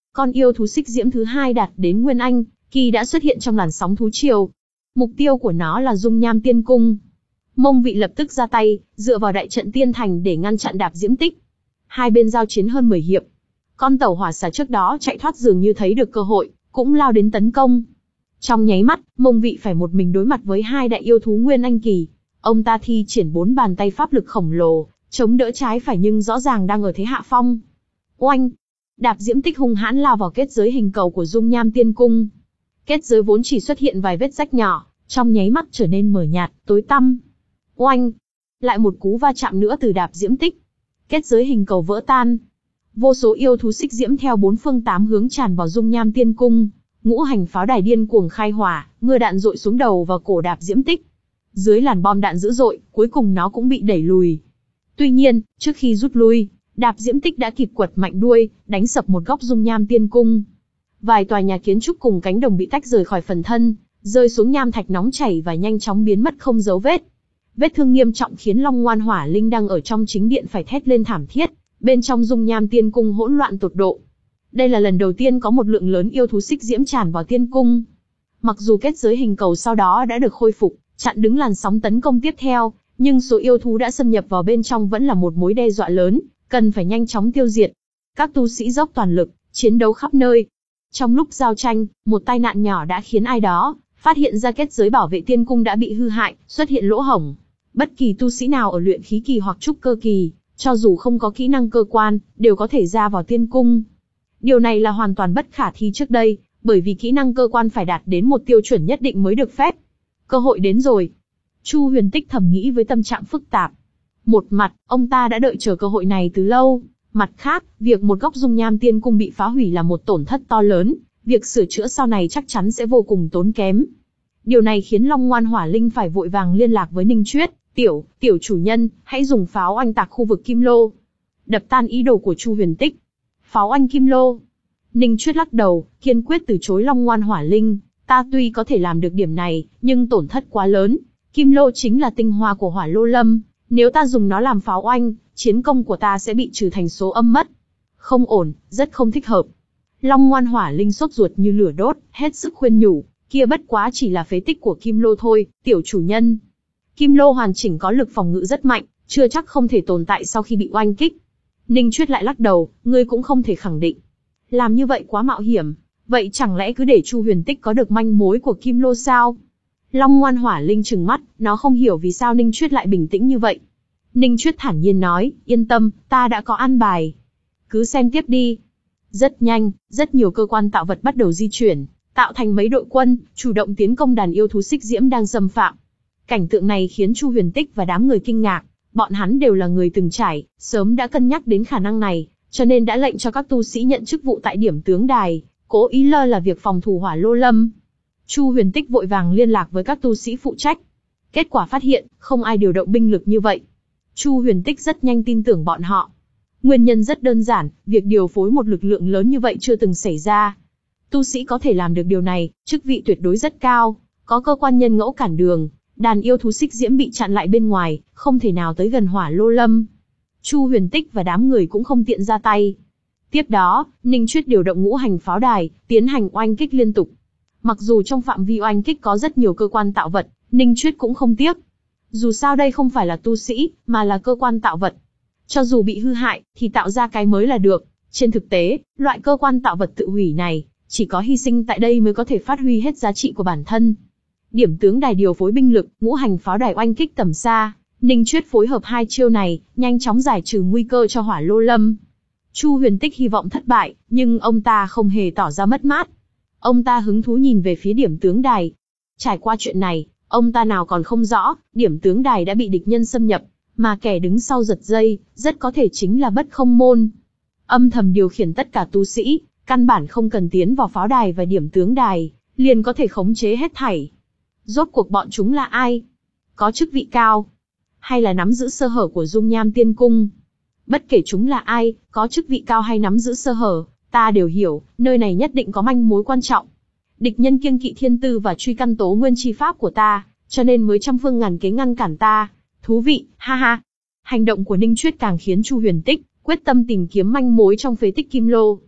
Con yêu thú xích diễm thứ hai đạt đến Nguyên Anh kỳ đã xuất hiện trong làn sóng thú triều. Mục tiêu của nó là Dung Nham Tiên Cung. Mông Vị lập tức ra tay, dựa vào đại trận tiên thành để ngăn chặn Đạp Diễm Tích. Hai bên giao chiến hơn mười hiệp. Con tẩu hỏa xà trước đó chạy thoát dường như thấy được cơ hội, cũng lao đến tấn công. Trong nháy mắt, Mông Vị phải một mình đối mặt với hai đại yêu thú Nguyên Anh kỳ. Ông ta thi triển bốn bàn tay pháp lực khổng lồ, chống đỡ trái phải nhưng rõ ràng đang ở thế hạ phong. Oanh! Đạp Diễm Tích hung hãn lao vào kết giới hình cầu của Dung Nham Tiên Cung. Kết giới vốn chỉ xuất hiện vài vết rách nhỏ, trong nháy mắt trở nên mờ nhạt, tối tăm. Oanh! Lại một cú va chạm nữa từ Đạp Diễm Tích. Kết giới hình cầu vỡ tan. Vô số yêu thú xích diễm theo bốn phương tám hướng tràn vào Dung Nham Tiên Cung. Ngũ hành pháo đài điên cuồng khai hỏa, mưa đạn dội xuống đầu và cổ Đạp Diễm Tích. Dưới làn bom đạn dữ dội, cuối cùng nó cũng bị đẩy lùi. Tuy nhiên, trước khi rút lui, Đạp Diễm Tích đã kịp quật mạnh đuôi, đánh sập một góc Dung Nham Tiên Cung. Vài tòa nhà kiến trúc cùng cánh đồng bị tách rời khỏi phần thân, rơi xuống nham thạch nóng chảy và nhanh chóng biến mất không dấu vết. Vết thương nghiêm trọng khiến Long Ngoan Hỏa Linh đang ở trong chính điện phải thét lên thảm thiết, bên trong Dung Nham Tiên Cung hỗn loạn tột độ. Đây là lần đầu tiên có một lượng lớn yêu thú xích diễm tràn vào tiên cung. Mặc dù kết giới hình cầu sau đó đã được khôi phục, chặn đứng làn sóng tấn công tiếp theo, nhưng số yêu thú đã xâm nhập vào bên trong vẫn là một mối đe dọa lớn, cần phải nhanh chóng tiêu diệt. Các tu sĩ dốc toàn lực, chiến đấu khắp nơi. Trong lúc giao tranh, một tai nạn nhỏ đã khiến ai đó phát hiện ra kết giới bảo vệ tiên cung đã bị hư hại, xuất hiện lỗ hổng. Bất kỳ tu sĩ nào ở luyện khí kỳ hoặc trúc cơ kỳ, cho dù không có kỹ năng cơ quan, đều có thể ra vào tiên cung. Điều này là hoàn toàn bất khả thi trước đây, bởi vì kỹ năng cơ quan phải đạt đến một tiêu chuẩn nhất định mới được phép. Cơ hội đến rồi. Chu Huyền Tích thầm nghĩ với tâm trạng phức tạp. Một mặt, ông ta đã đợi chờ cơ hội này từ lâu. Mặt khác, việc một góc Dung Nham Tiên Cung bị phá hủy là một tổn thất to lớn, việc sửa chữa sau này chắc chắn sẽ vô cùng tốn kém. Điều này khiến Long Ngoan Hỏa Linh phải vội vàng liên lạc với Ninh Chuyết. Tiểu, tiểu chủ nhân, hãy dùng pháo oanh tạc khu vực Kim Lô. Đập tan ý đồ của Chu Huyền Tích. Pháo oanh Kim Lô. Ninh Chuyết lắc đầu, kiên quyết từ chối Long Ngoan Hỏa Linh. Ta tuy có thể làm được điểm này, nhưng tổn thất quá lớn. Kim Lô chính là tinh hoa của Hỏa Lô Lâm. Nếu ta dùng nó làm pháo oanh, chiến công của ta sẽ bị trừ thành số âm mất. Không ổn, rất không thích hợp. Long Ngoan Hỏa Linh sốt ruột như lửa đốt, hết sức khuyên nhủ. Kia bất quá chỉ là phế tích của Kim Lô thôi, tiểu chủ nhân. Kim Lô hoàn chỉnh có lực phòng ngự rất mạnh, chưa chắc không thể tồn tại sau khi bị oanh kích. Ninh Chuyết lại lắc đầu, ngươi cũng không thể khẳng định. Làm như vậy quá mạo hiểm, vậy chẳng lẽ cứ để Chu Huyền Tích có được manh mối của Kim Lô sao? Long Ngoan Hỏa Linh trừng mắt, nó không hiểu vì sao Ninh Chuyết lại bình tĩnh như vậy. Ninh Chuyết thản nhiên nói, yên tâm, ta đã có an bài. Cứ xem tiếp đi. Rất nhanh, rất nhiều cơ quan tạo vật bắt đầu di chuyển, tạo thành mấy đội quân, chủ động tiến công đàn yêu thú xích diễm đang xâm phạm. Cảnh tượng này khiến Chu Huyền Tích và đám người kinh ngạc, bọn hắn đều là người từng trải, sớm đã cân nhắc đến khả năng này, cho nên đã lệnh cho các tu sĩ nhận chức vụ tại điểm tướng đài, cố ý lơ là việc phòng thủ Hỏa Lô Lâm. Chu Huyền Tích vội vàng liên lạc với các tu sĩ phụ trách. Kết quả phát hiện, không ai điều động binh lực như vậy. Chu Huyền Tích rất nhanh tin tưởng bọn họ. Nguyên nhân rất đơn giản, việc điều phối một lực lượng lớn như vậy chưa từng xảy ra. Tu sĩ có thể làm được điều này, chức vị tuyệt đối rất cao, có cơ quan nhân ngẫu cản đường, đàn yêu thú xích diễm bị chặn lại bên ngoài, không thể nào tới gần Hỏa Lô Lâm. Chu Huyền Tích và đám người cũng không tiện ra tay. Tiếp đó, Ninh Chuyết điều động ngũ hành pháo đài, tiến hành oanh kích liên tục. Mặc dù trong phạm vi oanh kích có rất nhiều cơ quan tạo vật, Ninh Chuyết cũng không tiếc. Dù sao đây không phải là tu sĩ, mà là cơ quan tạo vật. Cho dù bị hư hại, thì tạo ra cái mới là được. Trên thực tế, loại cơ quan tạo vật tự hủy này, chỉ có hy sinh tại đây mới có thể phát huy hết giá trị của bản thân. Điểm tướng đài điều phối binh lực, ngũ hành pháo đài oanh kích tầm xa, Ninh Chuyết phối hợp hai chiêu này, nhanh chóng giải trừ nguy cơ cho Hỏa Lô Lâm. Chu Huyền Tích hy vọng thất bại, nhưng ông ta không hề tỏ ra mất mát. Ông ta hứng thú nhìn về phía điểm tướng đài. Trải qua chuyện này, ông ta nào còn không rõ, điểm tướng đài đã bị địch nhân xâm nhập, mà kẻ đứng sau giật dây, rất có thể chính là Bất Không Môn. Âm thầm điều khiển tất cả tu sĩ, căn bản không cần tiến vào pháo đài và điểm tướng đài, liền có thể khống chế hết thảy. Rốt cuộc bọn chúng là ai? Có chức vị cao? Hay là nắm giữ sơ hở của Dung Nham Tiên Cung? Bất kể chúng là ai, có chức vị cao hay nắm giữ sơ hở, ta đều hiểu, nơi này nhất định có manh mối quan trọng. Địch nhân kiêng kỵ thiên tư và truy căn tố nguyên chi pháp của ta, cho nên mới trăm phương ngàn kế ngăn cản ta. Thú vị, ha ha. Hành động của Ninh Chuyết càng khiến Chu Huyền Tích quyết tâm tìm kiếm manh mối trong phế tích Kim Lô.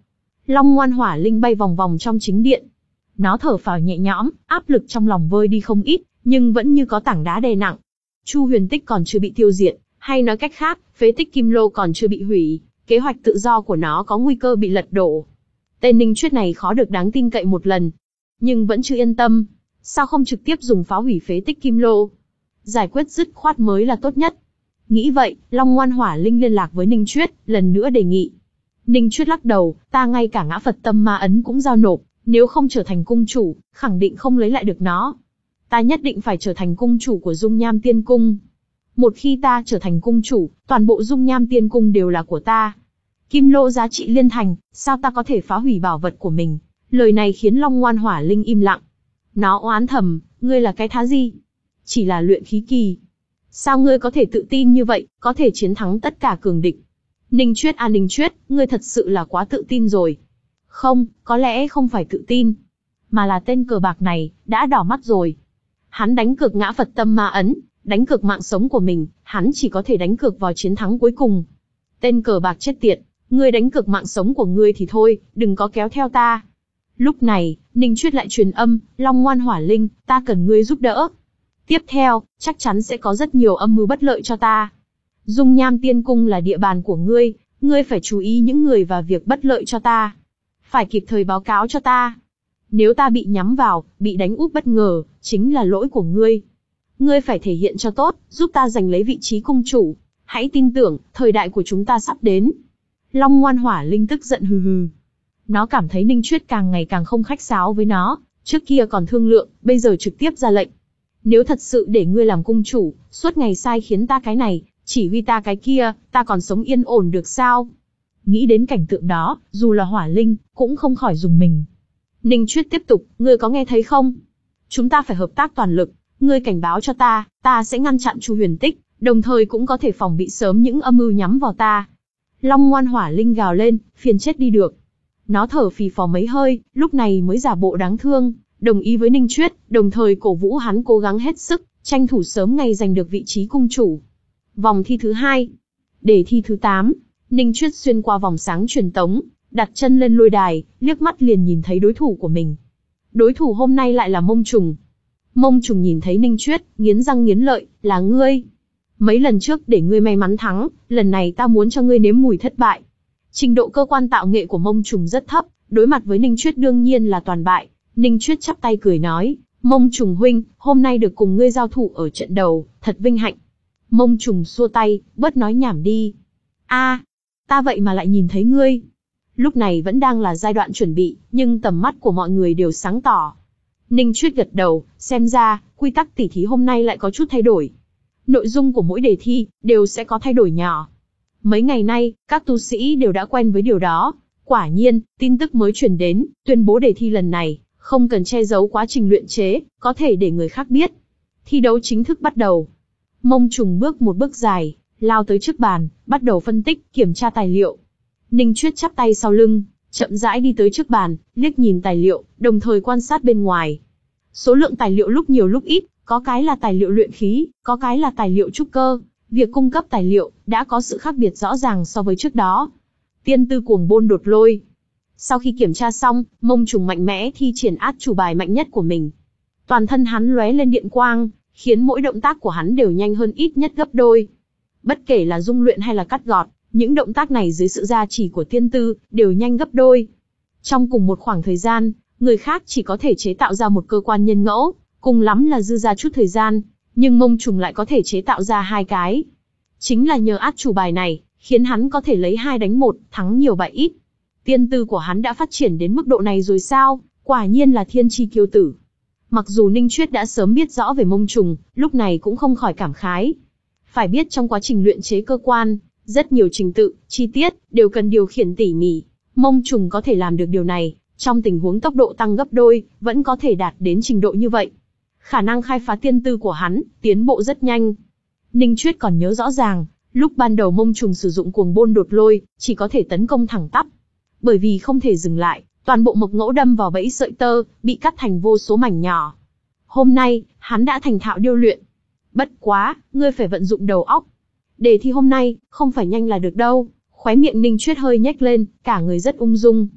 Long Ngoan Hỏa Linh bay vòng vòng trong chính điện. Nó thở phào nhẹ nhõm, áp lực trong lòng vơi đi không ít, nhưng vẫn như có tảng đá đè nặng. Chu Huyền Tích còn chưa bị tiêu diệt, hay nói cách khác, phế tích Kim Lô còn chưa bị hủy, kế hoạch tự do của nó có nguy cơ bị lật đổ. Tên Ninh Chuyết này khó được đáng tin cậy một lần, nhưng vẫn chưa yên tâm. Sao không trực tiếp dùng phá hủy phế tích Kim Lô? Giải quyết dứt khoát mới là tốt nhất. Nghĩ vậy, Long Ngoan Hỏa Linh liên lạc với Ninh Chuyết, lần nữa đề nghị. Ninh Chuyết lắc đầu, ta ngay cả ngã Phật tâm ma ấn cũng giao nộp, nếu không trở thành cung chủ, khẳng định không lấy lại được nó. Ta nhất định phải trở thành cung chủ của Dung Nham Tiên Cung. Một khi ta trở thành cung chủ, toàn bộ Dung Nham Tiên Cung đều là của ta. Kim Lô giá trị liên thành, sao ta có thể phá hủy bảo vật của mình? Lời này khiến Long Ngoan Hỏa Linh im lặng. Nó oán thầm, ngươi là cái thá gì? Chỉ là luyện khí kỳ. Sao ngươi có thể tự tin như vậy, có thể chiến thắng tất cả cường địch? Ninh Chuyết à Ninh Chuyết, ngươi thật sự là quá tự tin rồi. Không, có lẽ không phải tự tin, mà là tên cờ bạc này, đã đỏ mắt rồi. Hắn đánh cược ngã Phật tâm ma ấn, đánh cược mạng sống của mình, hắn chỉ có thể đánh cược vào chiến thắng cuối cùng. Tên cờ bạc chết tiệt, ngươi đánh cược mạng sống của ngươi thì thôi, đừng có kéo theo ta. Lúc này, Ninh Chuyết lại truyền âm, Long Ngoan Hỏa Linh, ta cần ngươi giúp đỡ. Tiếp theo, chắc chắn sẽ có rất nhiều âm mưu bất lợi cho ta. Dung Nham Tiên Cung là địa bàn của ngươi, ngươi phải chú ý những người và việc bất lợi cho ta. Phải kịp thời báo cáo cho ta. Nếu ta bị nhắm vào, bị đánh úp bất ngờ, chính là lỗi của ngươi. Ngươi phải thể hiện cho tốt, giúp ta giành lấy vị trí cung chủ. Hãy tin tưởng, thời đại của chúng ta sắp đến. Long Ngoan Hỏa Linh tức giận hừ hừ. Nó cảm thấy Ninh Chuyết càng ngày càng không khách sáo với nó, trước kia còn thương lượng, bây giờ trực tiếp ra lệnh. Nếu thật sự để ngươi làm cung chủ, suốt ngày sai khiến ta cái này, chỉ huy ta cái kia, ta còn sống yên ổn được sao? Nghĩ đến cảnh tượng đó, dù là Hỏa Linh, cũng không khỏi rùng mình. Ninh Chuyết tiếp tục, ngươi có nghe thấy không? Chúng ta phải hợp tác toàn lực, ngươi cảnh báo cho ta, ta sẽ ngăn chặn Chu Huyền Tích, đồng thời cũng có thể phòng bị sớm những âm mưu nhắm vào ta. Long Ngoan Hỏa Linh gào lên, phiền chết đi được. Nó thở phì phò mấy hơi, lúc này mới giả bộ đáng thương, đồng ý với Ninh Chuyết, đồng thời cổ vũ hắn cố gắng hết sức, tranh thủ sớm ngày giành được vị trí cung chủ. Vòng thi thứ hai. Đề thi thứ tám, Ninh Chuyết xuyên qua vòng sáng truyền tống, đặt chân lên lôi đài, liếc mắt liền nhìn thấy đối thủ của mình. Đối thủ hôm nay lại là Mông Trùng. Mông Trùng nhìn thấy Ninh Chuyết, nghiến răng nghiến lợi, là ngươi. Mấy lần trước để ngươi may mắn thắng, lần này ta muốn cho ngươi nếm mùi thất bại. Trình độ cơ quan tạo nghệ của Mông Trùng rất thấp, đối mặt với Ninh Chuyết đương nhiên là toàn bại. Ninh Chuyết chắp tay cười nói, Mông Trùng huynh, hôm nay được cùng ngươi giao thủ ở trận đầu, thật vinh hạnh. Mông Trùng xua tay, bớt nói nhảm đi. A, ta vậy mà lại nhìn thấy ngươi. Lúc này vẫn đang là giai đoạn chuẩn bị, nhưng tầm mắt của mọi người đều sáng tỏ. Ninh Chuyết gật đầu, xem ra, quy tắc tỉ thí hôm nay lại có chút thay đổi. Nội dung của mỗi đề thi, đều sẽ có thay đổi nhỏ. Mấy ngày nay, các tu sĩ đều đã quen với điều đó. Quả nhiên, tin tức mới truyền đến, tuyên bố đề thi lần này, không cần che giấu quá trình luyện chế, có thể để người khác biết. Thi đấu chính thức bắt đầu. Mông Trùng bước một bước dài, lao tới trước bàn, bắt đầu phân tích, kiểm tra tài liệu. Ninh Chuyết chắp tay sau lưng, chậm rãi đi tới trước bàn, liếc nhìn tài liệu, đồng thời quan sát bên ngoài. Số lượng tài liệu lúc nhiều lúc ít, có cái là tài liệu luyện khí, có cái là tài liệu trúc cơ. Việc cung cấp tài liệu đã có sự khác biệt rõ ràng so với trước đó. Tiên tư cuồng bôn đột lôi. Sau khi kiểm tra xong, Mông Trùng mạnh mẽ thi triển át chủ bài mạnh nhất của mình. Toàn thân hắn lóe lên điện quang, khiến mỗi động tác của hắn đều nhanh hơn ít nhất gấp đôi. Bất kể là dung luyện hay là cắt gọt, những động tác này dưới sự gia trì của tiên tư, đều nhanh gấp đôi. Trong cùng một khoảng thời gian, người khác chỉ có thể chế tạo ra một cơ quan nhân ngẫu, cùng lắm là dư ra chút thời gian, nhưng Mông Trùng lại có thể chế tạo ra hai cái. Chính là nhờ át chủ bài này, khiến hắn có thể lấy hai đánh một, thắng nhiều bại ít. Tiên tư của hắn đã phát triển đến mức độ này rồi sao, quả nhiên là thiên chi kiêu tử. Mặc dù Ninh Chuyết đã sớm biết rõ về Mông Trùng, lúc này cũng không khỏi cảm khái. Phải biết trong quá trình luyện chế cơ quan, rất nhiều trình tự, chi tiết, đều cần điều khiển tỉ mỉ. Mông Trùng có thể làm được điều này, trong tình huống tốc độ tăng gấp đôi, vẫn có thể đạt đến trình độ như vậy. Khả năng khai phá tiên tư của hắn, tiến bộ rất nhanh. Ninh Chuyết còn nhớ rõ ràng, lúc ban đầu Mông Trùng sử dụng cuồng bôn đột lôi, chỉ có thể tấn công thẳng tắp. Bởi vì không thể dừng lại, toàn bộ mộc ngẫu đâm vào bẫy sợi tơ, bị cắt thành vô số mảnh nhỏ. Hôm nay, hắn đã thành thạo điêu luyện. Bất quá, ngươi phải vận dụng đầu óc. Đề thi hôm nay, không phải nhanh là được đâu. Khóe miệng Ninh Chuyết hơi nhếch lên, cả người rất ung dung.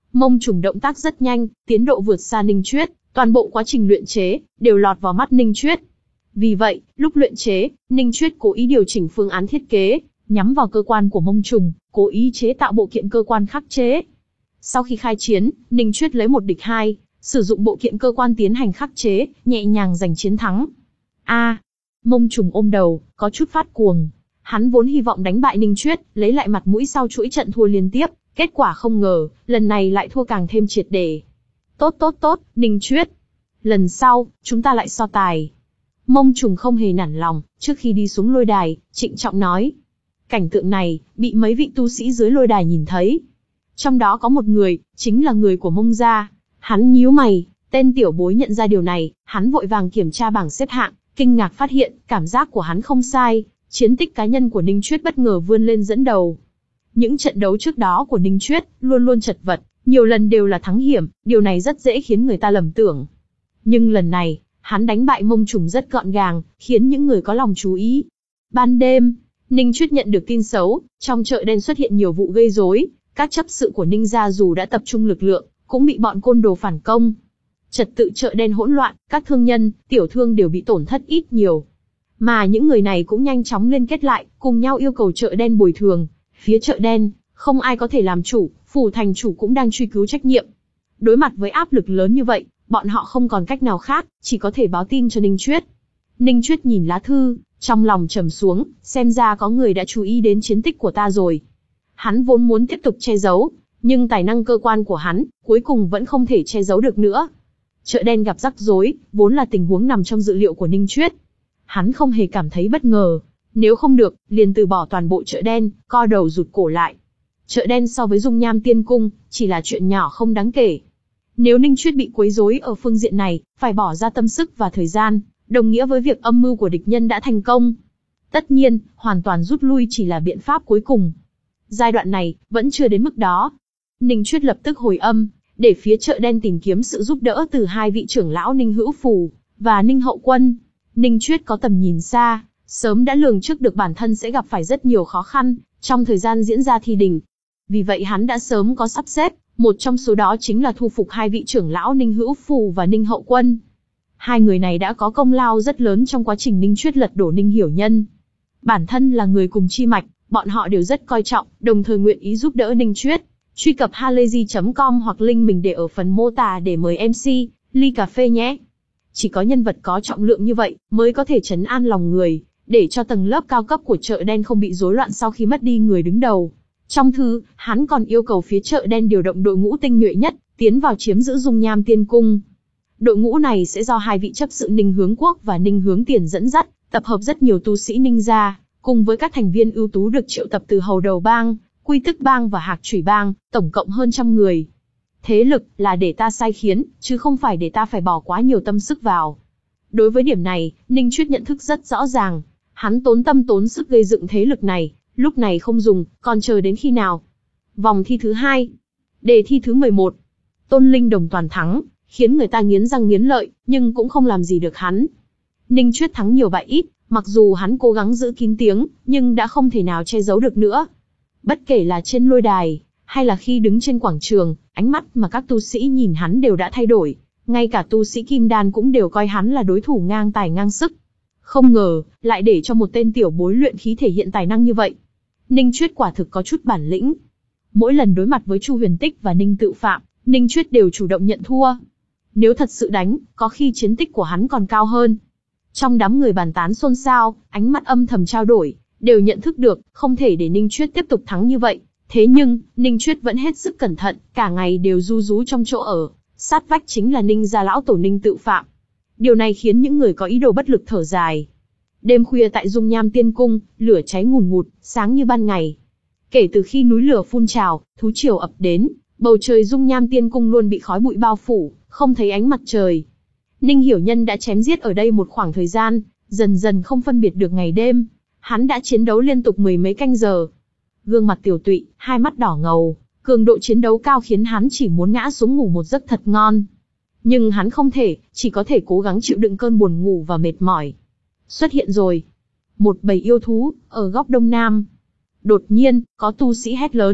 Mông trùng động tác rất nhanh, tiến độ vượt xa Ninh Chuyết, toàn bộ quá trình luyện chế đều lọt vào mắt Ninh Chuyết. Vì vậy, lúc luyện chế, Ninh Chuyết cố ý điều chỉnh phương án thiết kế, nhắm vào cơ quan của mông trùng, cố ý chế tạo bộ kiện cơ quan khắc chế. Sau khi khai chiến, Ninh Chuyết lấy một địch hai, sử dụng bộ kiện cơ quan tiến hành khắc chế, nhẹ nhàng giành chiến thắng. A, à, mông trùng ôm đầu, có chút phát cuồng. Hắn vốn hy vọng đánh bại Ninh Chuyết, lấy lại mặt mũi sau chuỗi trận thua liên tiếp, kết quả không ngờ, lần này lại thua càng thêm triệt để. Tốt tốt tốt, Ninh Chuyết. Lần sau, chúng ta lại so tài. Mông trùng không hề nản lòng, trước khi đi xuống lôi đài, trịnh trọng nói. Cảnh tượng này, bị mấy vị tu sĩ dưới lôi đài nhìn thấy. Trong đó có một người, chính là người của Mông gia. Hắn nhíu mày, tên tiểu bối nhận ra điều này, hắn vội vàng kiểm tra bảng xếp hạng, kinh ngạc phát hiện, cảm giác của hắn không sai, chiến tích cá nhân của Ninh Chuyết bất ngờ vươn lên dẫn đầu. Những trận đấu trước đó của Ninh Chuyết, luôn luôn chật vật, nhiều lần đều là thắng hiểm, điều này rất dễ khiến người ta lầm tưởng. Nhưng lần này, hắn đánh bại Mông trùng rất gọn gàng, khiến những người có lòng chú ý. Ban đêm, Ninh Chuyết nhận được tin xấu, trong chợ đen xuất hiện nhiều vụ gây rối, các chấp sự của Ninh gia dù đã tập trung lực lượng, cũng bị bọn côn đồ phản công. Trật tự chợ đen hỗn loạn, các thương nhân, tiểu thương đều bị tổn thất ít nhiều. Mà những người này cũng nhanh chóng liên kết lại, cùng nhau yêu cầu chợ đen bồi thường. Phía chợ đen, không ai có thể làm chủ, phủ thành chủ cũng đang truy cứu trách nhiệm. Đối mặt với áp lực lớn như vậy, bọn họ không còn cách nào khác, chỉ có thể báo tin cho Ninh Chuyết. Ninh Chuyết nhìn lá thư, trong lòng trầm xuống, xem ra có người đã chú ý đến chiến tích của ta rồi. Hắn vốn muốn tiếp tục che giấu, nhưng tài năng cơ quan của hắn, cuối cùng vẫn không thể che giấu được nữa. Chợ đen gặp rắc rối, vốn là tình huống nằm trong dự liệu của Ninh Chuyết. Hắn không hề cảm thấy bất ngờ, nếu không được, liền từ bỏ toàn bộ chợ đen, co đầu rụt cổ lại. Chợ đen so với Dung Nham Tiên Cung, chỉ là chuyện nhỏ không đáng kể. Nếu Ninh Chuyết bị quấy rối ở phương diện này, phải bỏ ra tâm sức và thời gian, đồng nghĩa với việc âm mưu của địch nhân đã thành công. Tất nhiên, hoàn toàn rút lui chỉ là biện pháp cuối cùng. Giai đoạn này, vẫn chưa đến mức đó. Ninh Chuyết lập tức hồi âm, để phía chợ đen tìm kiếm sự giúp đỡ từ hai vị trưởng lão Ninh Hữu Phù và Ninh Hậu Quân. Ninh Chuyết có tầm nhìn xa, sớm đã lường trước được bản thân sẽ gặp phải rất nhiều khó khăn trong thời gian diễn ra thi đình. Vì vậy hắn đã sớm có sắp xếp, một trong số đó chính là thu phục hai vị trưởng lão Ninh Hữu Phù và Ninh Hậu Quân. Hai người này đã có công lao rất lớn trong quá trình Ninh Chuyết lật đổ Ninh Hiểu Nhân. Bản thân là người cùng chi mạch, bọn họ đều rất coi trọng, đồng thời nguyện ý giúp đỡ Ninh Chuyết. Truy cập halayzi chấm com hoặc link mình để ở phần mô tả để mời em xê, ly cà phê nhé. Chỉ có nhân vật có trọng lượng như vậy, mới có thể trấn an lòng người, để cho tầng lớp cao cấp của chợ đen không bị rối loạn sau khi mất đi người đứng đầu. Trong thư, hắn còn yêu cầu phía chợ đen điều động đội ngũ tinh nhuệ nhất, tiến vào chiếm giữ Dung Nham Tiên Cung. Đội ngũ này sẽ do hai vị chấp sự Ninh Hướng Quốc và Ninh Hướng Tiền dẫn dắt, tập hợp rất nhiều tu sĩ Ninh gia, cùng với các thành viên ưu tú được triệu tập từ Hầu Đầu Bang, Quy Tức Bang và Hạc Chủy Bang, tổng cộng hơn trăm người. Thế lực là để ta sai khiến, chứ không phải để ta phải bỏ quá nhiều tâm sức vào. Đối với điểm này, Ninh Chuyết nhận thức rất rõ ràng. Hắn tốn tâm tốn sức gây dựng thế lực này, lúc này không dùng, còn chờ đến khi nào? Vòng thi thứ hai. Đề thi thứ mười một. Tôn Linh Đồng toàn thắng, khiến người ta nghiến răng nghiến lợi, nhưng cũng không làm gì được hắn. Ninh Chuyết thắng nhiều bại ít, mặc dù hắn cố gắng giữ kín tiếng, nhưng đã không thể nào che giấu được nữa. Bất kể là trên lôi đài, hay là khi đứng trên quảng trường, ánh mắt mà các tu sĩ nhìn hắn đều đã thay đổi. Ngay cả tu sĩ Kim Đan cũng đều coi hắn là đối thủ ngang tài ngang sức. Không ngờ, lại để cho một tên tiểu bối luyện khí thể hiện tài năng như vậy. Ninh Chuyết quả thực có chút bản lĩnh. Mỗi lần đối mặt với Chu Huyền Tích và Ninh Tự Phạm, Ninh Chuyết đều chủ động nhận thua. Nếu thật sự đánh, có khi chiến tích của hắn còn cao hơn. Trong đám người bàn tán xôn xao, ánh mắt âm thầm trao đổi, đều nhận thức được, không thể để Ninh Chuyết tiếp tục thắng như vậy. Thế nhưng, Ninh Chuyết vẫn hết sức cẩn thận, cả ngày đều ru rú trong chỗ ở, sát vách chính là Ninh gia lão tổ Ninh Tự Phạm. Điều này khiến những người có ý đồ bất lực thở dài. Đêm khuya tại Dung Nham Tiên Cung, lửa cháy ngùn ngụt, sáng như ban ngày. Kể từ khi núi lửa phun trào, thú triều ập đến, bầu trời Dung Nham Tiên Cung luôn bị khói bụi bao phủ, không thấy ánh mặt trời. Ninh Hiểu Nhân đã chém giết ở đây một khoảng thời gian, dần dần không phân biệt được ngày đêm. Hắn đã chiến đấu liên tục mười mấy canh giờ. Gương mặt tiểu tụy, hai mắt đỏ ngầu, cường độ chiến đấu cao khiến hắn chỉ muốn ngã xuống ngủ một giấc thật ngon. Nhưng hắn không thể, chỉ có thể cố gắng chịu đựng cơn buồn ngủ và mệt mỏi. Xuất hiện rồi. Một bầy yêu thú, ở góc đông nam. Đột nhiên, có tu sĩ hét lớn.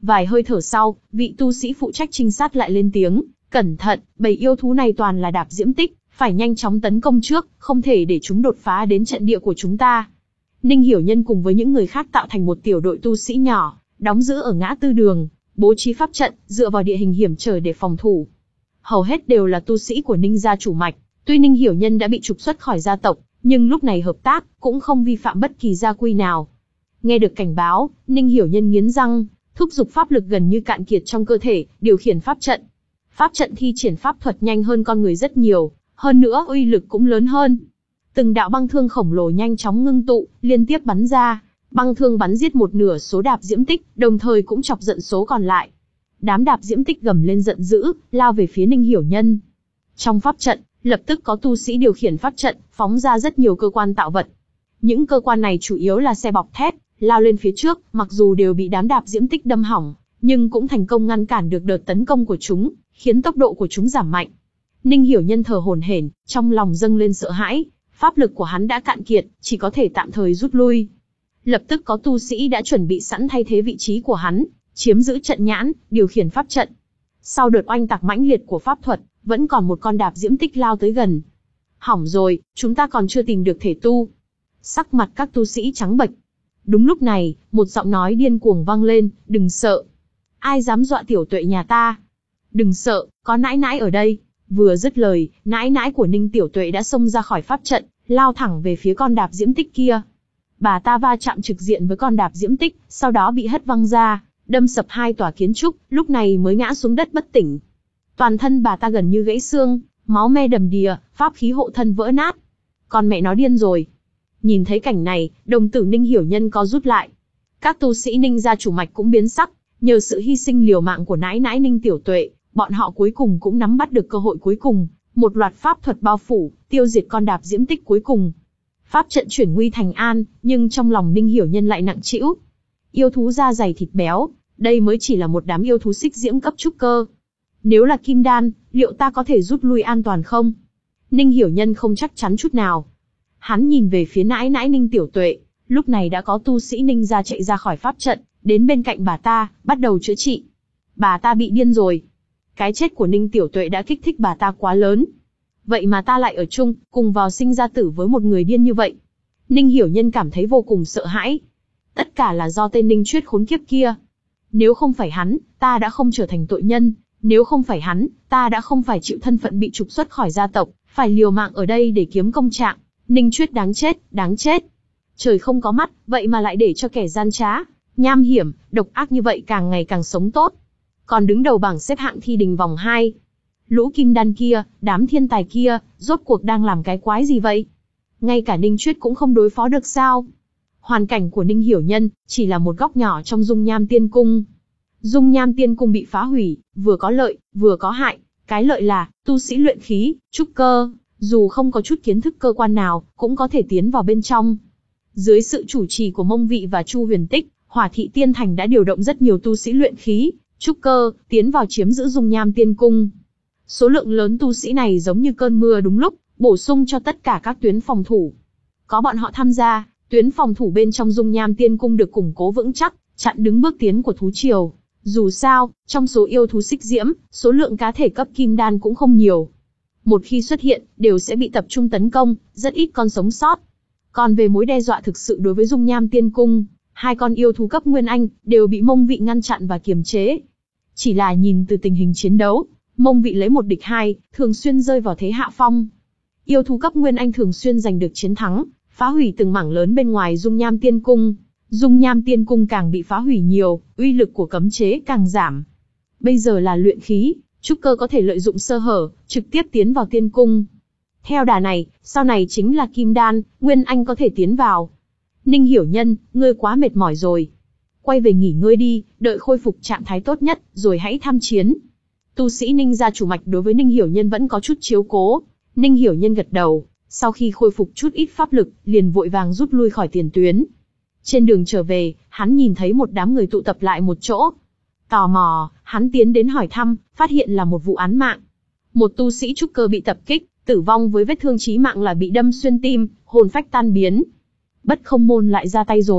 Vài hơi thở sau, vị tu sĩ phụ trách trinh sát lại lên tiếng, cẩn thận, bầy yêu thú này toàn là đạp diễm tích, phải nhanh chóng tấn công trước, không thể để chúng đột phá đến trận địa của chúng ta. Ninh Hiểu Nhân cùng với những người khác tạo thành một tiểu đội tu sĩ nhỏ, đóng giữ ở ngã tư đường, bố trí pháp trận, dựa vào địa hình hiểm trở để phòng thủ. Hầu hết đều là tu sĩ của Ninh gia chủ mạch, tuy Ninh Hiểu Nhân đã bị trục xuất khỏi gia tộc, nhưng lúc này hợp tác, cũng không vi phạm bất kỳ gia quy nào. Nghe được cảnh báo, Ninh Hiểu Nhân nghiến răng, thúc giục pháp lực gần như cạn kiệt trong cơ thể, điều khiển pháp trận. Pháp trận thi triển pháp thuật nhanh hơn con người rất nhiều, hơn nữa uy lực cũng lớn hơn. Từng đạo băng thương khổng lồ nhanh chóng ngưng tụ, liên tiếp bắn ra, băng thương bắn giết một nửa số đạp diễm tích, đồng thời cũng chọc giận số còn lại. Đám đạp diễm tích gầm lên giận dữ, lao về phía Ninh Hiểu Nhân. Trong pháp trận, lập tức có tu sĩ điều khiển pháp trận, phóng ra rất nhiều cơ quan tạo vật. Những cơ quan này chủ yếu là xe bọc thép, lao lên phía trước, mặc dù đều bị đám đạp diễm tích đâm hỏng, nhưng cũng thành công ngăn cản được đợt tấn công của chúng, khiến tốc độ của chúng giảm mạnh. Ninh Hiểu Nhân thở hổn hển, trong lòng dâng lên sợ hãi, pháp lực của hắn đã cạn kiệt, chỉ có thể tạm thời rút lui. Lập tức có tu sĩ đã chuẩn bị sẵn thay thế vị trí của hắn, chiếm giữ trận nhãn, điều khiển pháp trận. Sau đợt oanh tạc mãnh liệt của pháp thuật, vẫn còn một con đạp diễm tích lao tới gần. Hỏng rồi, chúng ta còn chưa tìm được thể tu. Sắc mặt các tu sĩ trắng bệch. Đúng lúc này, một giọng nói điên cuồng vang lên, đừng sợ. Ai dám dọa tiểu tuệ nhà ta? Đừng sợ, có nãi nãi ở đây. Vừa dứt lời, nãi nãi của Ninh Tiểu Tuệ đã xông ra khỏi pháp trận, lao thẳng về phía con đạp diễm tích kia. Bà ta va chạm trực diện với con đạp diễm tích, sau đó bị hất văng ra, đâm sập hai tòa kiến trúc, lúc này mới ngã xuống đất bất tỉnh. Toàn thân bà ta gần như gãy xương, máu me đầm đìa, pháp khí hộ thân vỡ nát. Con mẹ nó điên rồi. Nhìn thấy cảnh này, đồng tử Ninh Hiểu Nhân co rút lại. Các tu sĩ Ninh gia chủ mạch cũng biến sắc, nhờ sự hy sinh liều mạng của nãi nãi Ninh Tiểu Tuệ, bọn họ cuối cùng cũng nắm bắt được cơ hội cuối cùng, một loạt pháp thuật bao phủ, tiêu diệt con đạp diễm tích cuối cùng. Pháp trận chuyển nguy thành an, nhưng trong lòng Ninh Hiểu Nhân lại nặng trĩu. Yêu thú da dày thịt béo, đây mới chỉ là một đám yêu thú xích diễm cấp trúc cơ. Nếu là kim đan, liệu ta có thể rút lui an toàn không? Ninh Hiểu Nhân không chắc chắn chút nào. Hắn nhìn về phía nãi nãi Ninh Tiểu Tuệ, lúc này đã có tu sĩ Ninh gia chạy ra khỏi pháp trận, đến bên cạnh bà ta, bắt đầu chữa trị. Bà ta bị điên rồi. Cái chết của Ninh Tiểu Tuệ đã kích thích bà ta quá lớn. Vậy mà ta lại ở chung, cùng vào sinh ra tử với một người điên như vậy. Ninh Hiểu Nhân cảm thấy vô cùng sợ hãi. Tất cả là do tên Ninh Chuyết khốn kiếp kia. Nếu không phải hắn, ta đã không trở thành tội nhân. Nếu không phải hắn, ta đã không phải chịu thân phận bị trục xuất khỏi gia tộc, phải liều mạng ở đây để kiếm công trạng. Ninh Chuyết đáng chết, đáng chết. Trời không có mắt, vậy mà lại để cho kẻ gian trá, nham hiểm, độc ác như vậy càng ngày càng sống tốt. Còn đứng đầu bảng xếp hạng thi đình vòng hai. Lũ kim đan kia, đám thiên tài kia, rốt cuộc đang làm cái quái gì vậy? Ngay cả Ninh Chuyết cũng không đối phó được sao? Hoàn cảnh của Ninh Hiểu Nhân, chỉ là một góc nhỏ trong dung nham tiên cung. Dung nham tiên cung bị phá hủy, vừa có lợi, vừa có hại. Cái lợi là, tu sĩ luyện khí, trúc cơ, dù không có chút kiến thức cơ quan nào, cũng có thể tiến vào bên trong. Dưới sự chủ trì của Mông Vị và Chu Huyền Tích, Hỏa Thị Tiên Thành đã điều động rất nhiều tu sĩ luyện khí, trúc cơ, tiến vào chiếm giữ dung nham tiên cung. Số lượng lớn tu sĩ này giống như cơn mưa đúng lúc, bổ sung cho tất cả các tuyến phòng thủ. Có bọn họ tham gia, tuyến phòng thủ bên trong dung nham tiên cung được củng cố vững chắc, chặn đứng bước tiến của thú triều. Dù sao, trong số yêu thú xích diễm, số lượng cá thể cấp kim đan cũng không nhiều. Một khi xuất hiện, đều sẽ bị tập trung tấn công, rất ít con sống sót. Còn về mối đe dọa thực sự đối với dung nham tiên cung, hai con yêu thú cấp Nguyên Anh, đều bị Mông Vị ngăn chặn và kiềm chế. Chỉ là nhìn từ tình hình chiến đấu, Mông Vị lấy một địch hai, thường xuyên rơi vào thế hạ phong. Yêu thú cấp Nguyên Anh thường xuyên giành được chiến thắng, phá hủy từng mảng lớn bên ngoài dung nham tiên cung. Dung nham tiên cung càng bị phá hủy nhiều, uy lực của cấm chế càng giảm. Bây giờ là luyện khí, trúc cơ có thể lợi dụng sơ hở, trực tiếp tiến vào tiên cung. Theo đà này, sau này chính là kim đan, Nguyên Anh có thể tiến vào. Ninh Hiểu Nhân, ngươi quá mệt mỏi rồi. Quay về nghỉ ngơi đi, đợi khôi phục trạng thái tốt nhất, rồi hãy tham chiến. Tu sĩ Ninh gia chủ mạch đối với Ninh Hiểu Nhân vẫn có chút chiếu cố. Ninh Hiểu Nhân gật đầu, sau khi khôi phục chút ít pháp lực, liền vội vàng rút lui khỏi tiền tuyến. Trên đường trở về, hắn nhìn thấy một đám người tụ tập lại một chỗ. Tò mò, hắn tiến đến hỏi thăm, phát hiện là một vụ án mạng. Một tu sĩ trúc cơ bị tập kích, tử vong với vết thương chí mạng là bị đâm xuyên tim, hồn phách tan biến. Bất Không Môn lại ra tay rồi.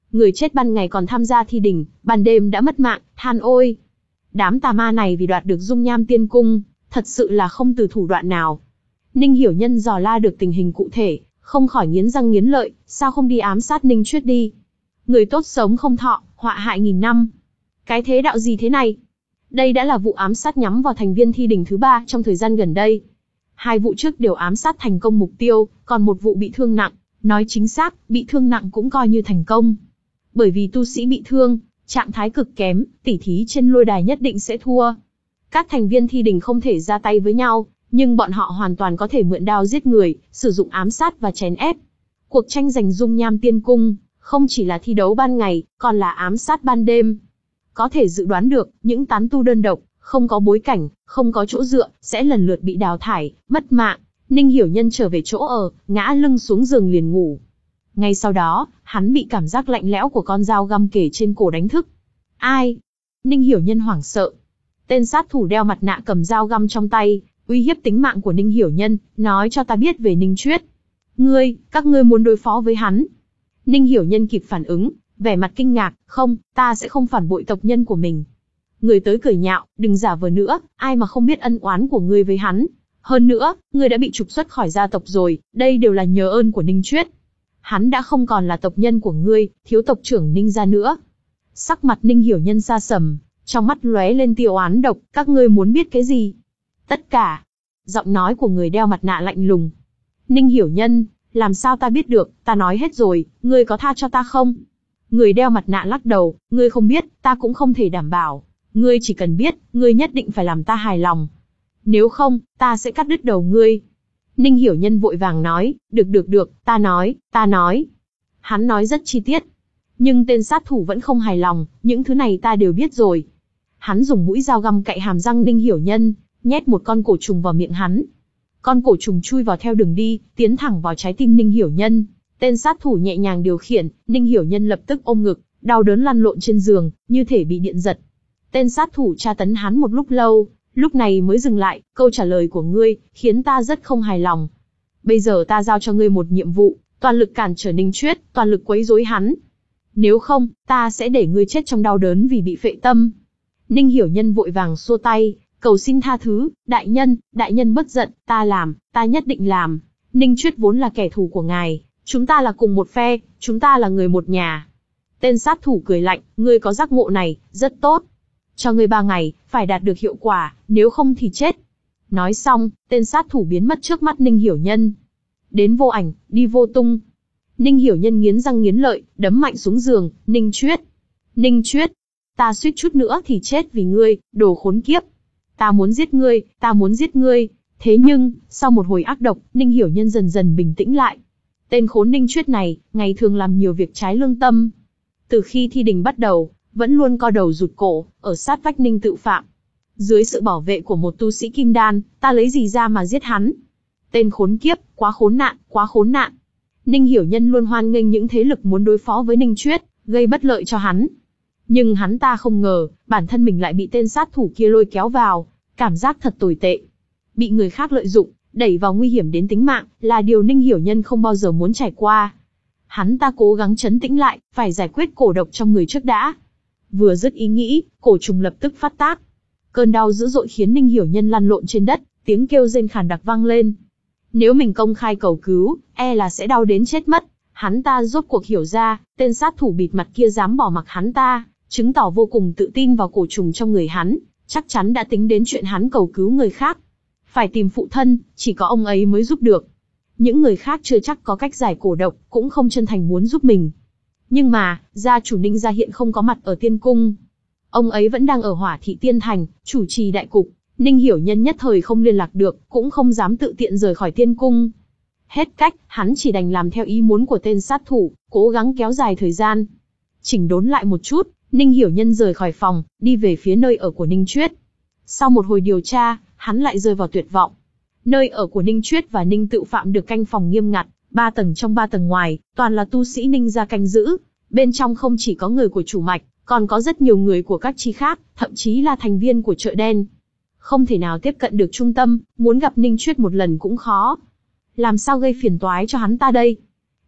Người chết ban ngày còn tham gia thi đình, ban đêm đã mất mạng, than ôi. Đám tà ma này vì đoạt được dung nham tiên cung, thật sự là không từ thủ đoạn nào. Ninh Hiểu Nhân dò la được tình hình cụ thể, không khỏi nghiến răng nghiến lợi, sao không đi ám sát Ninh Chuyết đi? Người tốt sống không thọ, họa hại nghìn năm. Cái thế đạo gì thế này? Đây đã là vụ ám sát nhắm vào thành viên thi đình thứ ba trong thời gian gần đây. Hai vụ trước đều ám sát thành công mục tiêu, còn một vụ bị thương nặng. Nói chính xác, bị thương nặng cũng coi như thành công. Bởi vì tu sĩ bị thương, trạng thái cực kém, tỉ thí trên lôi đài nhất định sẽ thua. Các thành viên thi đình không thể ra tay với nhau, nhưng bọn họ hoàn toàn có thể mượn đao giết người, sử dụng ám sát và chèn ép. Cuộc tranh giành dung nham tiên cung, không chỉ là thi đấu ban ngày, còn là ám sát ban đêm. Có thể dự đoán được, những tán tu đơn độc, không có bối cảnh, không có chỗ dựa, sẽ lần lượt bị đào thải, mất mạng. Ninh Hiểu Nhân trở về chỗ ở, ngã lưng xuống giường liền ngủ. Ngay sau đó, hắn bị cảm giác lạnh lẽo của con dao găm kề trên cổ đánh thức. Ai? Ninh Hiểu Nhân hoảng sợ. Tên sát thủ đeo mặt nạ cầm dao găm trong tay, uy hiếp tính mạng của Ninh Hiểu Nhân, nói cho ta biết về Ninh Chuyết. Ngươi, các ngươi muốn đối phó với hắn. Ninh Hiểu Nhân kịp phản ứng, vẻ mặt kinh ngạc, không, ta sẽ không phản bội tộc nhân của mình. Người tới cười nhạo, đừng giả vờ nữa, ai mà không biết ân oán của ngươi với hắn. Hơn nữa, ngươi đã bị trục xuất khỏi gia tộc rồi, đây đều là nhờ ơn của Ninh Chuyết. Hắn đã không còn là tộc nhân của ngươi, thiếu tộc trưởng Ninh gia nữa. Sắc mặt Ninh Hiểu Nhân sa sầm, trong mắt lóe lên tia oán độc, các ngươi muốn biết cái gì? Tất cả. Giọng nói của người đeo mặt nạ lạnh lùng. Ninh Hiểu Nhân, làm sao ta biết được, ta nói hết rồi, ngươi có tha cho ta không? Người đeo mặt nạ lắc đầu, ngươi không biết, ta cũng không thể đảm bảo. Ngươi chỉ cần biết, ngươi nhất định phải làm ta hài lòng. Nếu không, ta sẽ cắt đứt đầu ngươi. Ninh Hiểu Nhân vội vàng nói, được được được, ta nói, ta nói. Hắn nói rất chi tiết. Nhưng tên sát thủ vẫn không hài lòng, những thứ này ta đều biết rồi. Hắn dùng mũi dao găm cạy hàm răng Ninh Hiểu Nhân, nhét một con cổ trùng vào miệng hắn. Con cổ trùng chui vào theo đường đi, tiến thẳng vào trái tim Ninh Hiểu Nhân. Tên sát thủ nhẹ nhàng điều khiển, Ninh Hiểu Nhân lập tức ôm ngực, đau đớn lăn lộn trên giường, như thể bị điện giật. Tên sát thủ tra tấn hắn một lúc lâu, lúc này mới dừng lại, câu trả lời của ngươi, khiến ta rất không hài lòng. Bây giờ ta giao cho ngươi một nhiệm vụ, toàn lực cản trở Ninh Chuyết, toàn lực quấy rối hắn. Nếu không, ta sẽ để ngươi chết trong đau đớn vì bị phệ tâm. Ninh Hiểu Nhân vội vàng xua tay, cầu xin tha thứ, đại nhân, đại nhân bất giận, ta làm, ta nhất định làm. Ninh Chuyết vốn là kẻ thù của ngài, chúng ta là cùng một phe, chúng ta là người một nhà. Tên sát thủ cười lạnh, ngươi có giác ngộ này, rất tốt. Cho ngươi ba ngày, phải đạt được hiệu quả, nếu không thì chết. Nói xong, tên sát thủ biến mất trước mắt Ninh Hiểu Nhân. Đến vô ảnh, đi vô tung. Ninh Hiểu Nhân nghiến răng nghiến lợi, đấm mạnh xuống giường, Ninh Chuyết. Ninh Chuyết, ta suýt chút nữa thì chết vì ngươi, đồ khốn kiếp. Ta muốn giết ngươi, ta muốn giết ngươi. Thế nhưng, sau một hồi ác độc, Ninh Hiểu Nhân dần dần bình tĩnh lại. Tên khốn Ninh Chuyết này, ngày thường làm nhiều việc trái lương tâm. Từ khi thi đình bắt đầu, vẫn luôn co đầu rụt cổ, ở sát vách Ninh Tự Phạm. Dưới sự bảo vệ của một tu sĩ kim đan, ta lấy gì ra mà giết hắn? Tên khốn kiếp, quá khốn nạn, quá khốn nạn. Ninh Hiểu Nhân luôn hoan nghênh những thế lực muốn đối phó với Ninh Chuyết, gây bất lợi cho hắn. Nhưng hắn ta không ngờ, bản thân mình lại bị tên sát thủ kia lôi kéo vào, cảm giác thật tồi tệ. Bị người khác lợi dụng, đẩy vào nguy hiểm đến tính mạng, là điều Ninh Hiểu Nhân không bao giờ muốn trải qua. Hắn ta cố gắng trấn tĩnh lại, phải giải quyết cổ độc trong người trước đã. Vừa dứt ý nghĩ, cổ trùng lập tức phát tác. Cơn đau dữ dội khiến Ninh Hiểu Nhân lăn lộn trên đất, tiếng kêu rên khàn đặc vang lên. Nếu mình công khai cầu cứu, e là sẽ đau đến chết mất. Hắn ta rốt cuộc hiểu ra, tên sát thủ bịt mặt kia dám bỏ mặc hắn ta, chứng tỏ vô cùng tự tin vào cổ trùng trong người hắn, chắc chắn đã tính đến chuyện hắn cầu cứu người khác. Phải tìm phụ thân, chỉ có ông ấy mới giúp được. Những người khác chưa chắc có cách giải cổ độc, cũng không chân thành muốn giúp mình. Nhưng mà, gia chủ Ninh gia hiện không có mặt ở tiên cung. Ông ấy vẫn đang ở Hỏa Thị Tiên Thành, chủ trì đại cục. Ninh Hiểu Nhân nhất thời không liên lạc được, cũng không dám tự tiện rời khỏi tiên cung. Hết cách, hắn chỉ đành làm theo ý muốn của tên sát thủ, cố gắng kéo dài thời gian. Chỉnh đốn lại một chút, Ninh Hiểu Nhân rời khỏi phòng, đi về phía nơi ở của Ninh Chuyết. Sau một hồi điều tra, hắn lại rơi vào tuyệt vọng. Nơi ở của Ninh Chuyết và Ninh Tự Phạm được canh phòng nghiêm ngặt, ba tầng trong ba tầng ngoài, toàn là tu sĩ Ninh gia canh giữ. Bên trong không chỉ có người của chủ mạch, còn có rất nhiều người của các chi khác, thậm chí là thành viên của chợ đen. Không thể nào tiếp cận được trung tâm, muốn gặp Ninh Chuyết một lần cũng khó. Làm sao gây phiền toái cho hắn ta đây?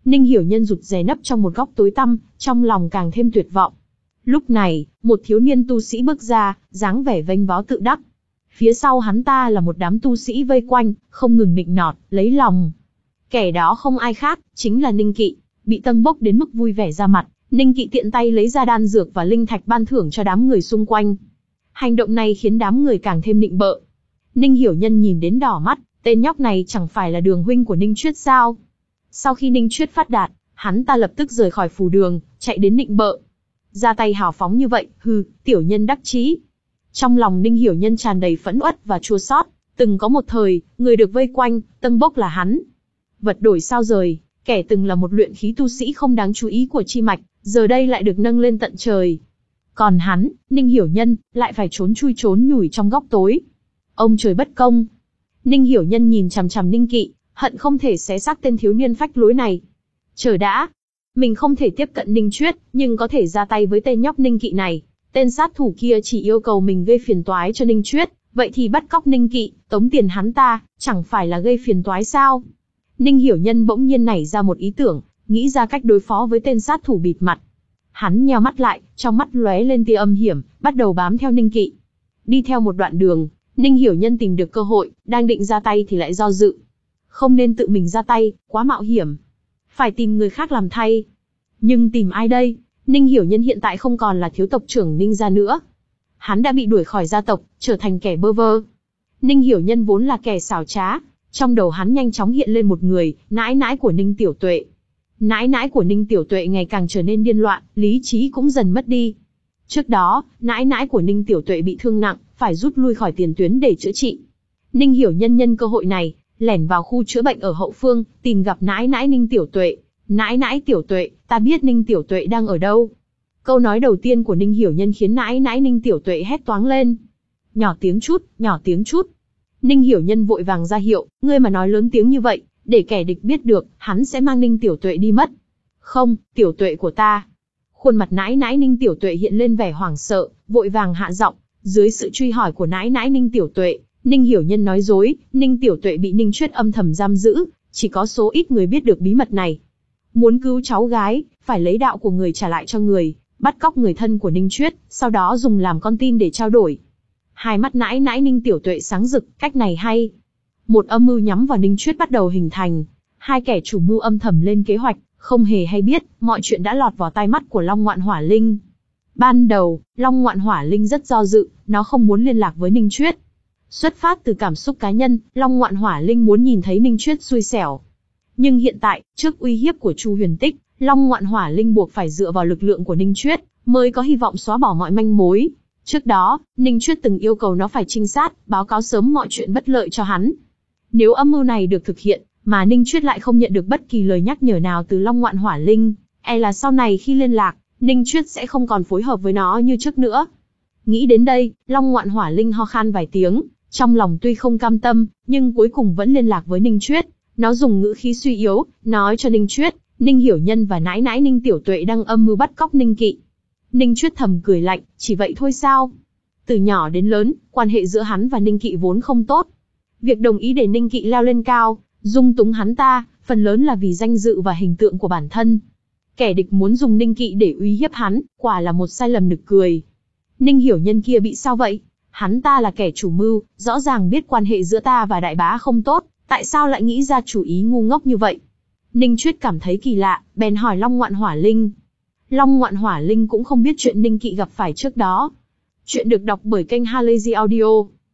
Ninh Hiểu Nhân rụt rè nấp trong một góc tối tăm, trong lòng càng thêm tuyệt vọng. Lúc này, một thiếu niên tu sĩ bước ra, dáng vẻ vênh váo tự đắc. Phía sau hắn ta là một đám tu sĩ vây quanh, không ngừng nịnh nọt, lấy lòng. Kẻ đó không ai khác, chính là Ninh Kỵ. Bị tâng bốc đến mức vui vẻ ra mặt, Ninh Kỵ tiện tay lấy ra đan dược và linh thạch ban thưởng cho đám người xung quanh. Hành động này khiến đám người càng thêm nịnh bợ. Ninh Hiểu Nhân nhìn đến đỏ mắt, tên nhóc này chẳng phải là Đường huynh của Ninh Chuyết sao? Sau khi Ninh Chuyết phát đạt, hắn ta lập tức rời khỏi phù đường, chạy đến nịnh bợ. Ra tay hào phóng như vậy, hừ, tiểu nhân đắc chí. Trong lòng Ninh Hiểu Nhân tràn đầy phẫn uất và chua xót. Từng có một thời, người được vây quanh, tâng bốc là hắn. Vật đổi sao rời, kẻ từng là một luyện khí tu sĩ không đáng chú ý của chi mạch, giờ đây lại được nâng lên tận trời. Còn hắn, Ninh Hiểu Nhân, lại phải trốn chui trốn nhủi trong góc tối. Ông trời bất công. Ninh Hiểu Nhân nhìn chằm chằm Ninh Kỵ, hận không thể xé xác tên thiếu niên phách lối này. Chờ đã, mình không thể tiếp cận Ninh Chuyết, nhưng có thể ra tay với tên nhóc Ninh Kỵ này. Tên sát thủ kia chỉ yêu cầu mình gây phiền toái cho Ninh Chuyết, vậy thì bắt cóc Ninh Kỵ, tống tiền hắn ta, chẳng phải là gây phiền toái sao? Ninh Hiểu Nhân bỗng nhiên nảy ra một ý tưởng, nghĩ ra cách đối phó với tên sát thủ bịt mặt. Hắn nheo mắt lại, trong mắt lóe lên tia âm hiểm, bắt đầu bám theo Ninh Kỵ. Đi theo một đoạn đường, Ninh Hiểu Nhân tìm được cơ hội, đang định ra tay thì lại do dự. Không nên tự mình ra tay, quá mạo hiểm. Phải tìm người khác làm thay. Nhưng tìm ai đây? Ninh Hiểu Nhân hiện tại không còn là thiếu tộc trưởng Ninh gia nữa. Hắn đã bị đuổi khỏi gia tộc, trở thành kẻ bơ vơ. Ninh Hiểu Nhân vốn là kẻ xảo trá. Trong đầu hắn nhanh chóng hiện lên một người, nãi nãi của Ninh Tiểu Tuệ. Nãi nãi của Ninh Tiểu Tuệ ngày càng trở nên điên loạn, lý trí cũng dần mất đi. Trước đó, nãi nãi của Ninh Tiểu Tuệ bị thương nặng, phải rút lui khỏi tiền tuyến để chữa trị. Ninh Hiểu Nhân nhân cơ hội này, lẻn vào khu chữa bệnh ở hậu phương, tìm gặp nãi nãi Ninh Tiểu Tuệ. Nãi nãi Tiểu Tuệ, ta biết Ninh Tiểu Tuệ đang ở đâu. Câu nói đầu tiên của Ninh Hiểu Nhân khiến nãi nãi Ninh Tiểu Tuệ hét toáng lên. Nhỏ tiếng chút, nhỏ tiếng chút. Ninh Hiểu Nhân vội vàng ra hiệu, ngươi mà nói lớn tiếng như vậy, để kẻ địch biết được, hắn sẽ mang Ninh Tiểu Tuệ đi mất. Không, Tiểu Tuệ của ta. Khuôn mặt nãi nãi Ninh Tiểu Tuệ hiện lên vẻ hoảng sợ, vội vàng hạ giọng. Dưới sự truy hỏi của nãi nãi Ninh Tiểu Tuệ, Ninh Hiểu Nhân nói dối, Ninh Tiểu Tuệ bị Ninh Chuyết âm thầm giam giữ, chỉ có số ít người biết được bí mật này. Muốn cứu cháu gái, phải lấy đạo của người trả lại cho người, bắt cóc người thân của Ninh Chuyết, sau đó dùng làm con tin để trao đổi. Hai mắt nãi nãi Ninh Tiểu Tuệ sáng rực, cách này hay. Một âm mưu nhắm vào Ninh Chuyết bắt đầu hình thành. Hai kẻ chủ mưu âm thầm lên kế hoạch, không hề hay biết, mọi chuyện đã lọt vào tai mắt của Long Ngoạn Hỏa Linh. Ban đầu, Long Ngoạn Hỏa Linh rất do dự, nó không muốn liên lạc với Ninh Chuyết. Xuất phát từ cảm xúc cá nhân, Long Ngoạn Hỏa Linh muốn nhìn thấy Ninh Chuyết xui xẻo. Nhưng hiện tại, trước uy hiếp của Chu Huyền Tích, Long Ngoạn Hỏa Linh buộc phải dựa vào lực lượng của Ninh Chuyết, mới có hy vọng xóa bỏ mọi manh mối. Trước đó, Ninh Chuyết từng yêu cầu nó phải trinh sát, báo cáo sớm mọi chuyện bất lợi cho hắn. Nếu âm mưu này được thực hiện, mà Ninh Chuyết lại không nhận được bất kỳ lời nhắc nhở nào từ Long Ngoạn Hỏa Linh, e là sau này khi liên lạc, Ninh Chuyết sẽ không còn phối hợp với nó như trước nữa. Nghĩ đến đây, Long Ngoạn Hỏa Linh ho khan vài tiếng, trong lòng tuy không cam tâm, nhưng cuối cùng vẫn liên lạc với Ninh Chuyết. Nó dùng ngữ khí suy yếu, nói cho Ninh Chuyết, Ninh Hiểu Nhân và nãi nãi Ninh Tiểu Tuệ đang âm mưu bắt cóc Ninh Kỵ. Ninh Chuyết thầm cười lạnh, chỉ vậy thôi sao? Từ nhỏ đến lớn, quan hệ giữa hắn và Ninh Kỵ vốn không tốt. Việc đồng ý để Ninh Kỵ leo lên cao, dung túng hắn ta, phần lớn là vì danh dự và hình tượng của bản thân. Kẻ địch muốn dùng Ninh Kỵ để uy hiếp hắn, quả là một sai lầm nực cười. Ninh Hiểu Nhân kia bị sao vậy? Hắn ta là kẻ chủ mưu, rõ ràng biết quan hệ giữa ta và đại bá không tốt, tại sao lại nghĩ ra chủ ý ngu ngốc như vậy? Ninh Chuyết cảm thấy kỳ lạ, bèn hỏi Long Ngoạn Hỏa Linh. Long Ngoạn Hỏa Linh cũng không biết chuyện Ninh Kỵ gặp phải trước đó. Chuyện được đọc bởi kênh Halazy Audio.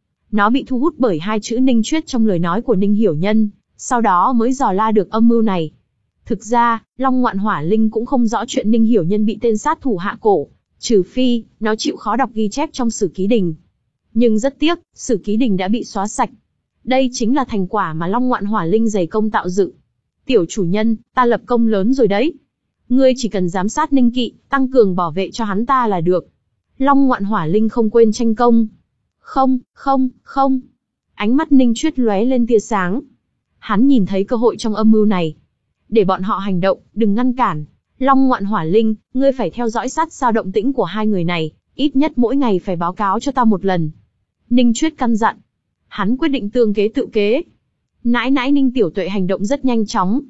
Nó bị thu hút bởi hai chữ Ninh Chuyết trong lời nói của Ninh Hiểu Nhân, sau đó mới dò la được âm mưu này. Thực ra, Long Ngoạn Hỏa Linh cũng không rõ chuyện Ninh Hiểu Nhân bị tên sát thủ hạ cổ, trừ phi, nó chịu khó đọc ghi chép trong Sử Ký Đình. Nhưng rất tiếc, Sử Ký Đình đã bị xóa sạch. Đây chính là thành quả mà Long Ngoạn Hỏa Linh dày công tạo dựng. Tiểu chủ nhân, ta lập công lớn rồi đấy. Ngươi chỉ cần giám sát Ninh Kỵ, tăng cường bảo vệ cho hắn ta là được. Long Ngoạn Hỏa Linh không quên tranh công. Không, không, không. Ánh mắt Ninh Chuyết lóe lên tia sáng. Hắn nhìn thấy cơ hội trong âm mưu này. Để bọn họ hành động, đừng ngăn cản. Long Ngoạn Hỏa Linh, ngươi phải theo dõi sát sao động tĩnh của hai người này, ít nhất mỗi ngày phải báo cáo cho ta một lần. Ninh Chuyết căn dặn. Hắn quyết định tương kế tự kế. Nãi nãi Ninh Tiểu Tuệ hành động rất nhanh chóng.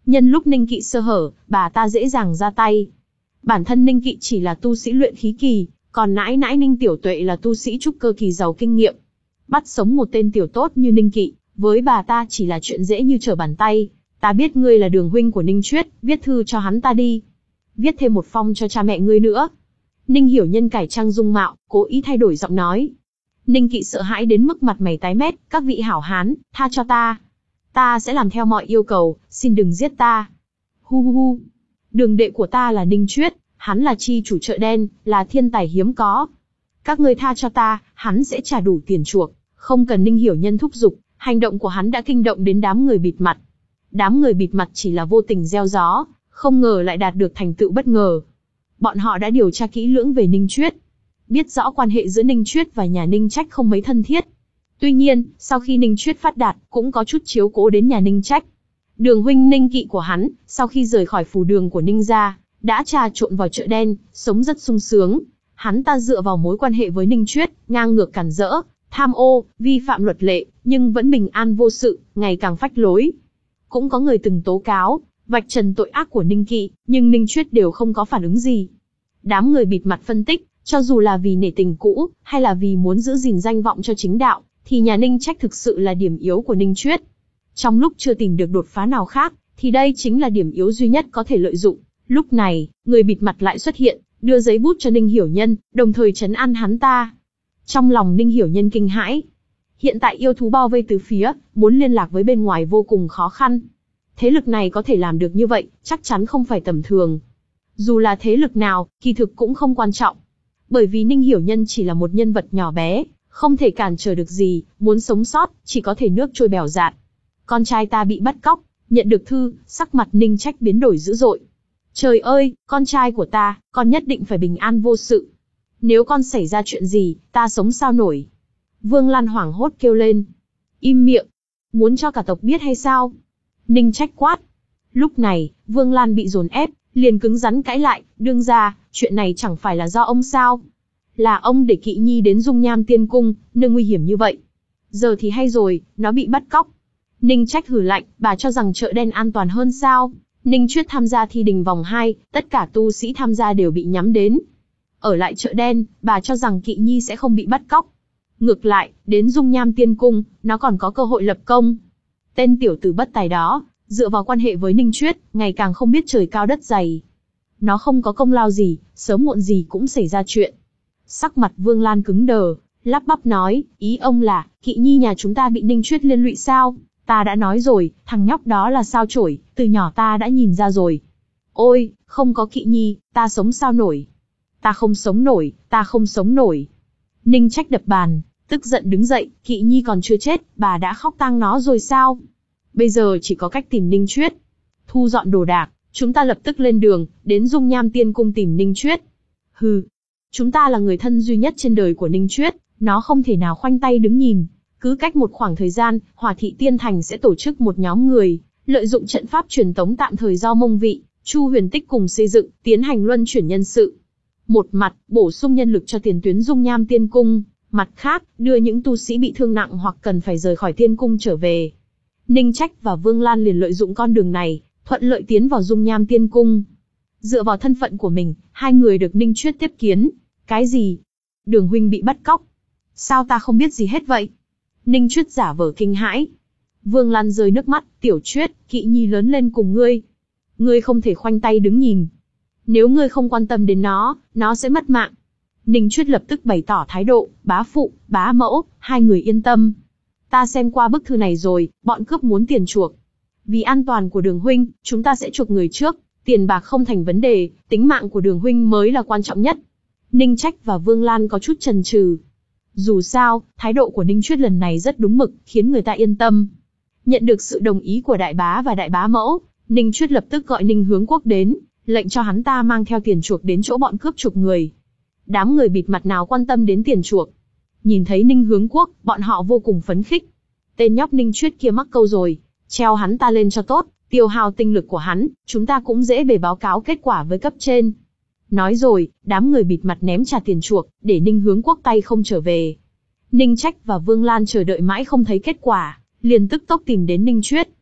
Nhân lúc Ninh Kỵ sơ hở, bà ta dễ dàng ra tay. Bản thân Ninh Kỵ chỉ là tu sĩ luyện khí kỳ, còn nãi nãi Ninh Tiểu Tuệ là tu sĩ trúc cơ kỳ giàu kinh nghiệm. Bắt sống một tên tiểu tốt như Ninh Kỵ, với bà ta chỉ là chuyện dễ như trở bàn tay. Ta biết ngươi là đường huynh của Ninh Chuyết, viết thư cho hắn ta đi. Viết thêm một phong cho cha mẹ ngươi nữa. Ninh Hiểu Nhân cải trang dung mạo, cố ý thay đổi giọng nói. Ninh Kỵ sợ hãi đến mức mặt mày tái mét, các vị hảo hán, tha cho ta. Ta sẽ làm theo mọi yêu cầu, xin đừng giết ta. Hu hu hu. Đường đệ của ta là Ninh Chuyết, hắn là chi chủ chợ đen, là thiên tài hiếm có. Các ngươi tha cho ta, hắn sẽ trả đủ tiền chuộc. Không cần Ninh Hiểu Nhân thúc giục, hành động của hắn đã kinh động đến đám người bịt mặt. Đám người bịt mặt chỉ là vô tình gieo gió, không ngờ lại đạt được thành tựu bất ngờ. Bọn họ đã điều tra kỹ lưỡng về Ninh Chuyết, biết rõ quan hệ giữa Ninh Chuyết và nhà Ninh Trách không mấy thân thiết. Tuy nhiên, sau khi Ninh Chuyết phát đạt, cũng có chút chiếu cố đến nhà Ninh Trách. Đường huynh Ninh Kỵ của hắn, sau khi rời khỏi phù đường của Ninh gia, đã trà trộn vào chợ đen, sống rất sung sướng. Hắn ta dựa vào mối quan hệ với Ninh Chuyết, ngang ngược cản rỡ, tham ô, vi phạm luật lệ, nhưng vẫn bình an vô sự, ngày càng phách lối. Cũng có người từng tố cáo, vạch trần tội ác của Ninh Kỵ, nhưng Ninh Chuyết đều không có phản ứng gì. Đám người bịt mặt phân tích, cho dù là vì nể tình cũ, hay là vì muốn giữ gìn danh vọng cho chính đạo, thì nhà Ninh Trách thực sự là điểm yếu của Ninh Chuyết. Trong lúc chưa tìm được đột phá nào khác, thì đây chính là điểm yếu duy nhất có thể lợi dụng. Lúc này, người bịt mặt lại xuất hiện, đưa giấy bút cho Ninh Hiểu Nhân, đồng thời trấn an hắn ta. Trong lòng Ninh Hiểu Nhân kinh hãi. Hiện tại yêu thú bao vây từ phía, muốn liên lạc với bên ngoài vô cùng khó khăn. Thế lực này có thể làm được như vậy, chắc chắn không phải tầm thường. Dù là thế lực nào, kỳ thực cũng không quan trọng. Bởi vì Ninh Hiểu Nhân chỉ là một nhân vật nhỏ bé, không thể cản trở được gì, muốn sống sót, chỉ có thể nước trôi bèo dạt. Con trai ta bị bắt cóc, nhận được thư, sắc mặt Ninh Trách biến đổi dữ dội. Trời ơi, con trai của ta, con nhất định phải bình an vô sự. Nếu con xảy ra chuyện gì, ta sống sao nổi? Vương Lan hoảng hốt kêu lên. Im miệng, muốn cho cả tộc biết hay sao? Ninh Trách quát. Lúc này, Vương Lan bị dồn ép, liền cứng rắn cãi lại, đương ra, chuyện này chẳng phải là do ông sao? Là ông để Kỵ Nhi đến Dung Nham Tiên Cung, nơi nguy hiểm như vậy. Giờ thì hay rồi, nó bị bắt cóc. Ninh Trách hừ lạnh, bà cho rằng chợ đen an toàn hơn sao? Ninh Chuyết tham gia thi đình vòng hai, tất cả tu sĩ tham gia đều bị nhắm đến. Ở lại chợ đen, bà cho rằng Kỵ Nhi sẽ không bị bắt cóc. Ngược lại, đến Dung Nham Tiên Cung, nó còn có cơ hội lập công. Tên tiểu tử bất tài đó, dựa vào quan hệ với Ninh Chuyết, ngày càng không biết trời cao đất dày. Nó không có công lao gì, sớm muộn gì cũng xảy ra chuyện. Sắc mặt Vương Lan cứng đờ, lắp bắp nói, ý ông là, Kỵ Nhi nhà chúng ta bị Ninh Chuyết liên lụy sao? Ta đã nói rồi, thằng nhóc đó là sao chổi, từ nhỏ ta đã nhìn ra rồi. Ôi, không có Kỵ Nhi, ta sống sao nổi? Ta không sống nổi, ta không sống nổi. Ninh Trách đập bàn, tức giận đứng dậy, Kỵ Nhi còn chưa chết, bà đã khóc tang nó rồi sao? Bây giờ chỉ có cách tìm Ninh Chuyết. Thu dọn đồ đạc, chúng ta lập tức lên đường, đến Dung Nham Tiên Cung tìm Ninh Chuyết. Hừ, chúng ta là người thân duy nhất trên đời của Ninh Chuyết, nó không thể nào khoanh tay đứng nhìn. Cứ cách một khoảng thời gian, Hỏa Thị Tiên Thành sẽ tổ chức một nhóm người, lợi dụng trận pháp truyền tống tạm thời do Mông Vị, Chu Huyền Tích cùng xây dựng, tiến hành luân chuyển nhân sự. Một mặt, bổ sung nhân lực cho tiền tuyến Dung Nham Tiên Cung, mặt khác, đưa những tu sĩ bị thương nặng hoặc cần phải rời khỏi Tiên Cung trở về. Ninh Trách và Vương Lan liền lợi dụng con đường này, thuận lợi tiến vào Dung Nham Tiên Cung. Dựa vào thân phận của mình, hai người được Ninh Chuyết tiếp kiến. Cái gì? Đường huynh bị bắt cóc? Sao ta không biết gì hết vậy? Ninh Chuyết giả vờ kinh hãi. Vương Lan rơi nước mắt, tiểu Chuyết, Kỵ Nhi lớn lên cùng ngươi. Ngươi không thể khoanh tay đứng nhìn. Nếu ngươi không quan tâm đến nó, nó sẽ mất mạng. Ninh Chuyết lập tức bày tỏ thái độ, bá phụ, bá mẫu, hai người yên tâm. Ta xem qua bức thư này rồi, bọn cướp muốn tiền chuộc. Vì an toàn của Đường huynh, chúng ta sẽ chuộc người trước, tiền bạc không thành vấn đề, tính mạng của Đường huynh mới là quan trọng nhất. Ninh Trách và Vương Lan có chút chần chừ. Dù sao, thái độ của Ninh Chuyết lần này rất đúng mực, khiến người ta yên tâm. Nhận được sự đồng ý của đại bá và đại bá mẫu, Ninh Chuyết lập tức gọi Ninh Hướng Quốc đến, lệnh cho hắn ta mang theo tiền chuộc đến chỗ bọn cướp chuộc người. Đám người bịt mặt nào quan tâm đến tiền chuộc. Nhìn thấy Ninh Hướng Quốc, bọn họ vô cùng phấn khích. Tên nhóc Ninh Chuyết kia mắc câu rồi, treo hắn ta lên cho tốt, tiêu hao tinh lực của hắn, chúng ta cũng dễ bề báo cáo kết quả với cấp trên. Nói rồi, đám người bịt mặt ném trả tiền chuộc, để Ninh Hướng Quốc tay không trở về. Ninh Trách và Vương Lan chờ đợi mãi không thấy kết quả, liền tức tốc tìm đến Ninh Chuyết.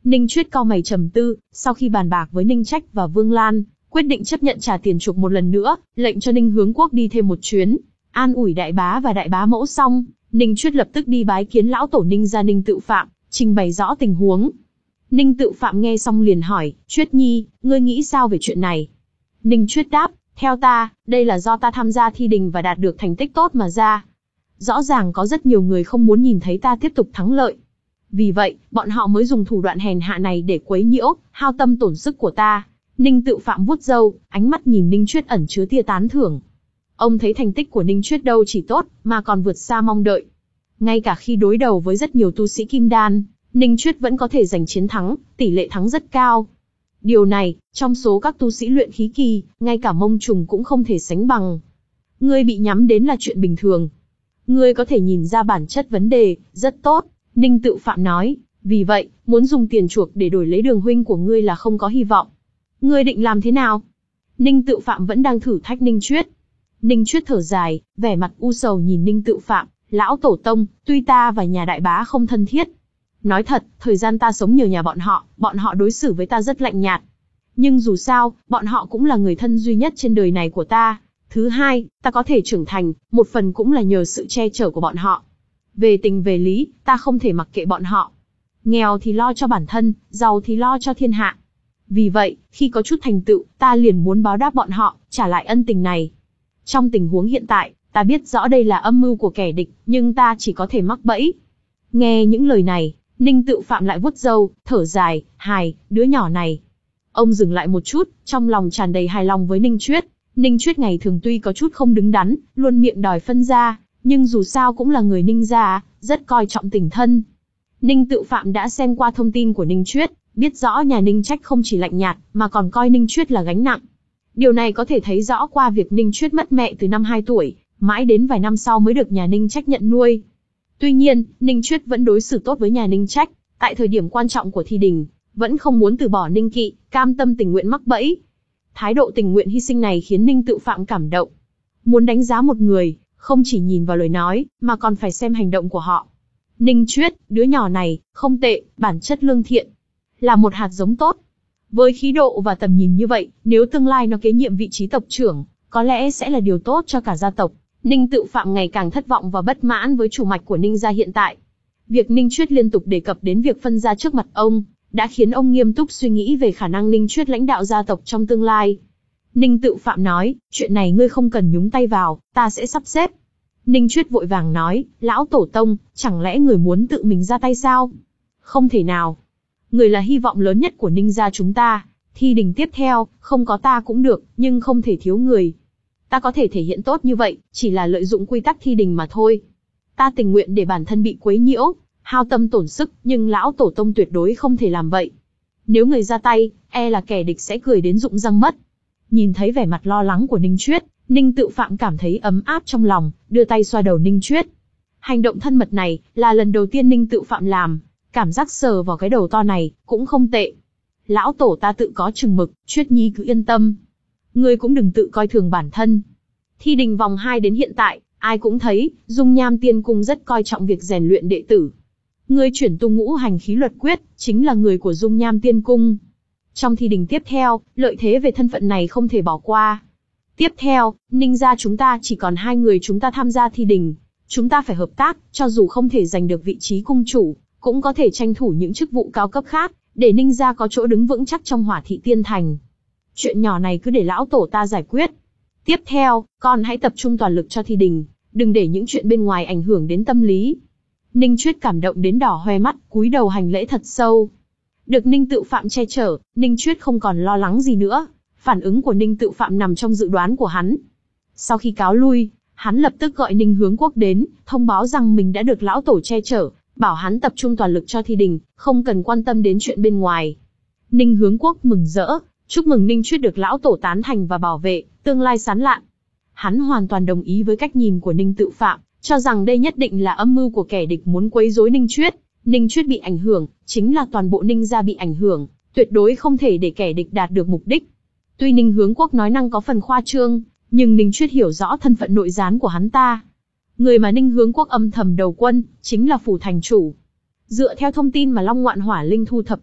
Ninh Chuyết cau mày trầm tư, sau khi bàn bạc với Ninh Trách và Vương Lan, quyết định chấp nhận trả tiền chuộc một lần nữa, lệnh cho Ninh Hướng Quốc đi thêm một chuyến, an ủi đại bá và đại bá mẫu xong, Ninh Chuyết lập tức đi bái kiến lão tổ Ninh gia Ninh Tự Phạm, trình bày rõ tình huống. Ninh Tự Phạm nghe xong liền hỏi, Chuyết Nhi, ngươi nghĩ sao về chuyện này? Ninh Chuyết đáp, theo ta, đây là do ta tham gia thi đình và đạt được thành tích tốt mà ra. Rõ ràng có rất nhiều người không muốn nhìn thấy ta tiếp tục thắng lợi. Vì vậy, bọn họ mới dùng thủ đoạn hèn hạ này để quấy nhiễu, hao tâm tổn sức của ta. Ninh Tự Phạm vuốt râu, ánh mắt nhìn Ninh Chuyết ẩn chứa tia tán thưởng. Ông thấy thành tích của Ninh Chuyết đâu chỉ tốt, mà còn vượt xa mong đợi. Ngay cả khi đối đầu với rất nhiều tu sĩ kim đan, Ninh Chuyết vẫn có thể giành chiến thắng, tỷ lệ thắng rất cao. Điều này, trong số các tu sĩ luyện khí kỳ, ngay cả Mông Trùng cũng không thể sánh bằng. Ngươi bị nhắm đến là chuyện bình thường. Ngươi có thể nhìn ra bản chất vấn đề, rất tốt, Ninh Tự Phạm nói, vì vậy, muốn dùng tiền chuộc để đổi lấy đường huynh của ngươi là không có hy vọng. Ngươi định làm thế nào? Ninh Tự Phạm vẫn đang thử thách Ninh Chuyết. Ninh Chuyết thở dài, vẻ mặt u sầu nhìn Ninh Tự Phạm, lão tổ tông, tuy ta và nhà đại bá không thân thiết. Nói thật, thời gian ta sống nhờ nhà bọn họ, bọn họ đối xử với ta rất lạnh nhạt. Nhưng dù sao, bọn họ cũng là người thân duy nhất trên đời này của ta. Thứ hai, ta có thể trưởng thành, một phần cũng là nhờ sự che chở của bọn họ. Về tình về lý, ta không thể mặc kệ bọn họ. Nghèo thì lo cho bản thân, giàu thì lo cho thiên hạ. Vì vậy, khi có chút thành tựu, ta liền muốn báo đáp bọn họ, trả lại ân tình này. Trong tình huống hiện tại, ta biết rõ đây là âm mưu của kẻ địch, nhưng ta chỉ có thể mắc bẫy. Nghe những lời này, Ninh Tự Phạm lại vuốt râu, thở dài, hài, đứa nhỏ này. Ông dừng lại một chút, trong lòng tràn đầy hài lòng với Ninh Chuyết. Ninh Chuyết ngày thường tuy có chút không đứng đắn, luôn miệng đòi phân gia, nhưng dù sao cũng là người Ninh gia, rất coi trọng tình thân. Ninh Tự Phạm đã xem qua thông tin của Ninh Chuyết, biết rõ nhà Ninh Trách không chỉ lạnh nhạt, mà còn coi Ninh Chuyết là gánh nặng. Điều này có thể thấy rõ qua việc Ninh Chuyết mất mẹ từ năm hai tuổi, mãi đến vài năm sau mới được nhà Ninh Trách nhận nuôi. Tuy nhiên, Ninh Chuyết vẫn đối xử tốt với nhà Ninh Trách, tại thời điểm quan trọng của thi đình, vẫn không muốn từ bỏ Ninh Kỵ, cam tâm tình nguyện mắc bẫy. Thái độ tình nguyện hy sinh này khiến Ninh Tự Phạm cảm động. Muốn đánh giá một người, không chỉ nhìn vào lời nói, mà còn phải xem hành động của họ. Ninh Chuyết, đứa nhỏ này, không tệ, bản chất lương thiện, là một hạt giống tốt. Với khí độ và tầm nhìn như vậy, nếu tương lai nó kế nhiệm vị trí tộc trưởng, có lẽ sẽ là điều tốt cho cả gia tộc. Ninh Tự Phạm ngày càng thất vọng và bất mãn với chủ mạch của Ninh gia hiện tại. Việc Ninh Chuyết liên tục đề cập đến việc phân gia trước mặt ông, đã khiến ông nghiêm túc suy nghĩ về khả năng Ninh Chuyết lãnh đạo gia tộc trong tương lai. Ninh Tự Phạm nói, chuyện này ngươi không cần nhúng tay vào, ta sẽ sắp xếp. Ninh Chuyết vội vàng nói, lão tổ tông, chẳng lẽ người muốn tự mình ra tay sao? Không thể nào. Người là hy vọng lớn nhất của Ninh gia chúng ta, thi đình tiếp theo, không có ta cũng được, nhưng không thể thiếu người. Ta có thể thể hiện tốt như vậy, chỉ là lợi dụng quy tắc thi đình mà thôi. Ta tình nguyện để bản thân bị quấy nhiễu, hao tâm tổn sức, nhưng lão tổ tông tuyệt đối không thể làm vậy. Nếu người ra tay, e là kẻ địch sẽ cười đến rụng răng mất. Nhìn thấy vẻ mặt lo lắng của Ninh Chuyết, Ninh Tự Phạm cảm thấy ấm áp trong lòng, đưa tay xoa đầu Ninh Chuyết. Hành động thân mật này, là lần đầu tiên Ninh Tự Phạm làm, cảm giác sờ vào cái đầu to này, cũng không tệ. Lão tổ ta tự có chừng mực, Chuyết Nhi cứ yên tâm. Ngươi cũng đừng tự coi thường bản thân. Thi đình vòng hai đến hiện tại, ai cũng thấy, Dung Nham Tiên Cung rất coi trọng việc rèn luyện đệ tử. Ngươi chuyển tu ngũ hành khí luật quyết, chính là người của Dung Nham Tiên Cung. Trong thi đình tiếp theo, lợi thế về thân phận này không thể bỏ qua. Tiếp theo, Ninh gia chúng ta chỉ còn hai người chúng ta tham gia thi đình. Chúng ta phải hợp tác, cho dù không thể giành được vị trí cung chủ, cũng có thể tranh thủ những chức vụ cao cấp khác, để Ninh gia có chỗ đứng vững chắc trong Hỏa Thị Tiên Thành. Chuyện nhỏ này cứ để lão tổ ta giải quyết. Tiếp theo, con hãy tập trung toàn lực cho thi đình, đừng để những chuyện bên ngoài ảnh hưởng đến tâm lý. Ninh Chuyết cảm động đến đỏ hoe mắt, cúi đầu hành lễ thật sâu. Được Ninh Tự Phạm che chở, Ninh Chuyết không còn lo lắng gì nữa. Phản ứng của Ninh Tự Phạm nằm trong dự đoán của hắn. Sau khi cáo lui, hắn lập tức gọi Ninh Hướng Quốc đến, thông báo rằng mình đã được lão tổ che chở, bảo hắn tập trung toàn lực cho thi đình, không cần quan tâm đến chuyện bên ngoài. Ninh Hướng Quốc mừng rỡ, chúc mừng Ninh Chuyết được lão tổ tán thành và bảo vệ, tương lai sáng lạn. Hắn hoàn toàn đồng ý với cách nhìn của Ninh Tự Phạm, cho rằng đây nhất định là âm mưu của kẻ địch muốn quấy rối Ninh Chuyết. Ninh Chuyết bị ảnh hưởng, chính là toàn bộ Ninh gia bị ảnh hưởng, tuyệt đối không thể để kẻ địch đạt được mục đích. Tuy Ninh Hướng Quốc nói năng có phần khoa trương, nhưng Ninh Chuyết hiểu rõ thân phận nội gián của hắn ta. Người mà Ninh Hướng Quốc âm thầm đầu quân, chính là phủ thành chủ. Dựa theo thông tin mà Long Ngoạn Hỏa Linh thu thập được,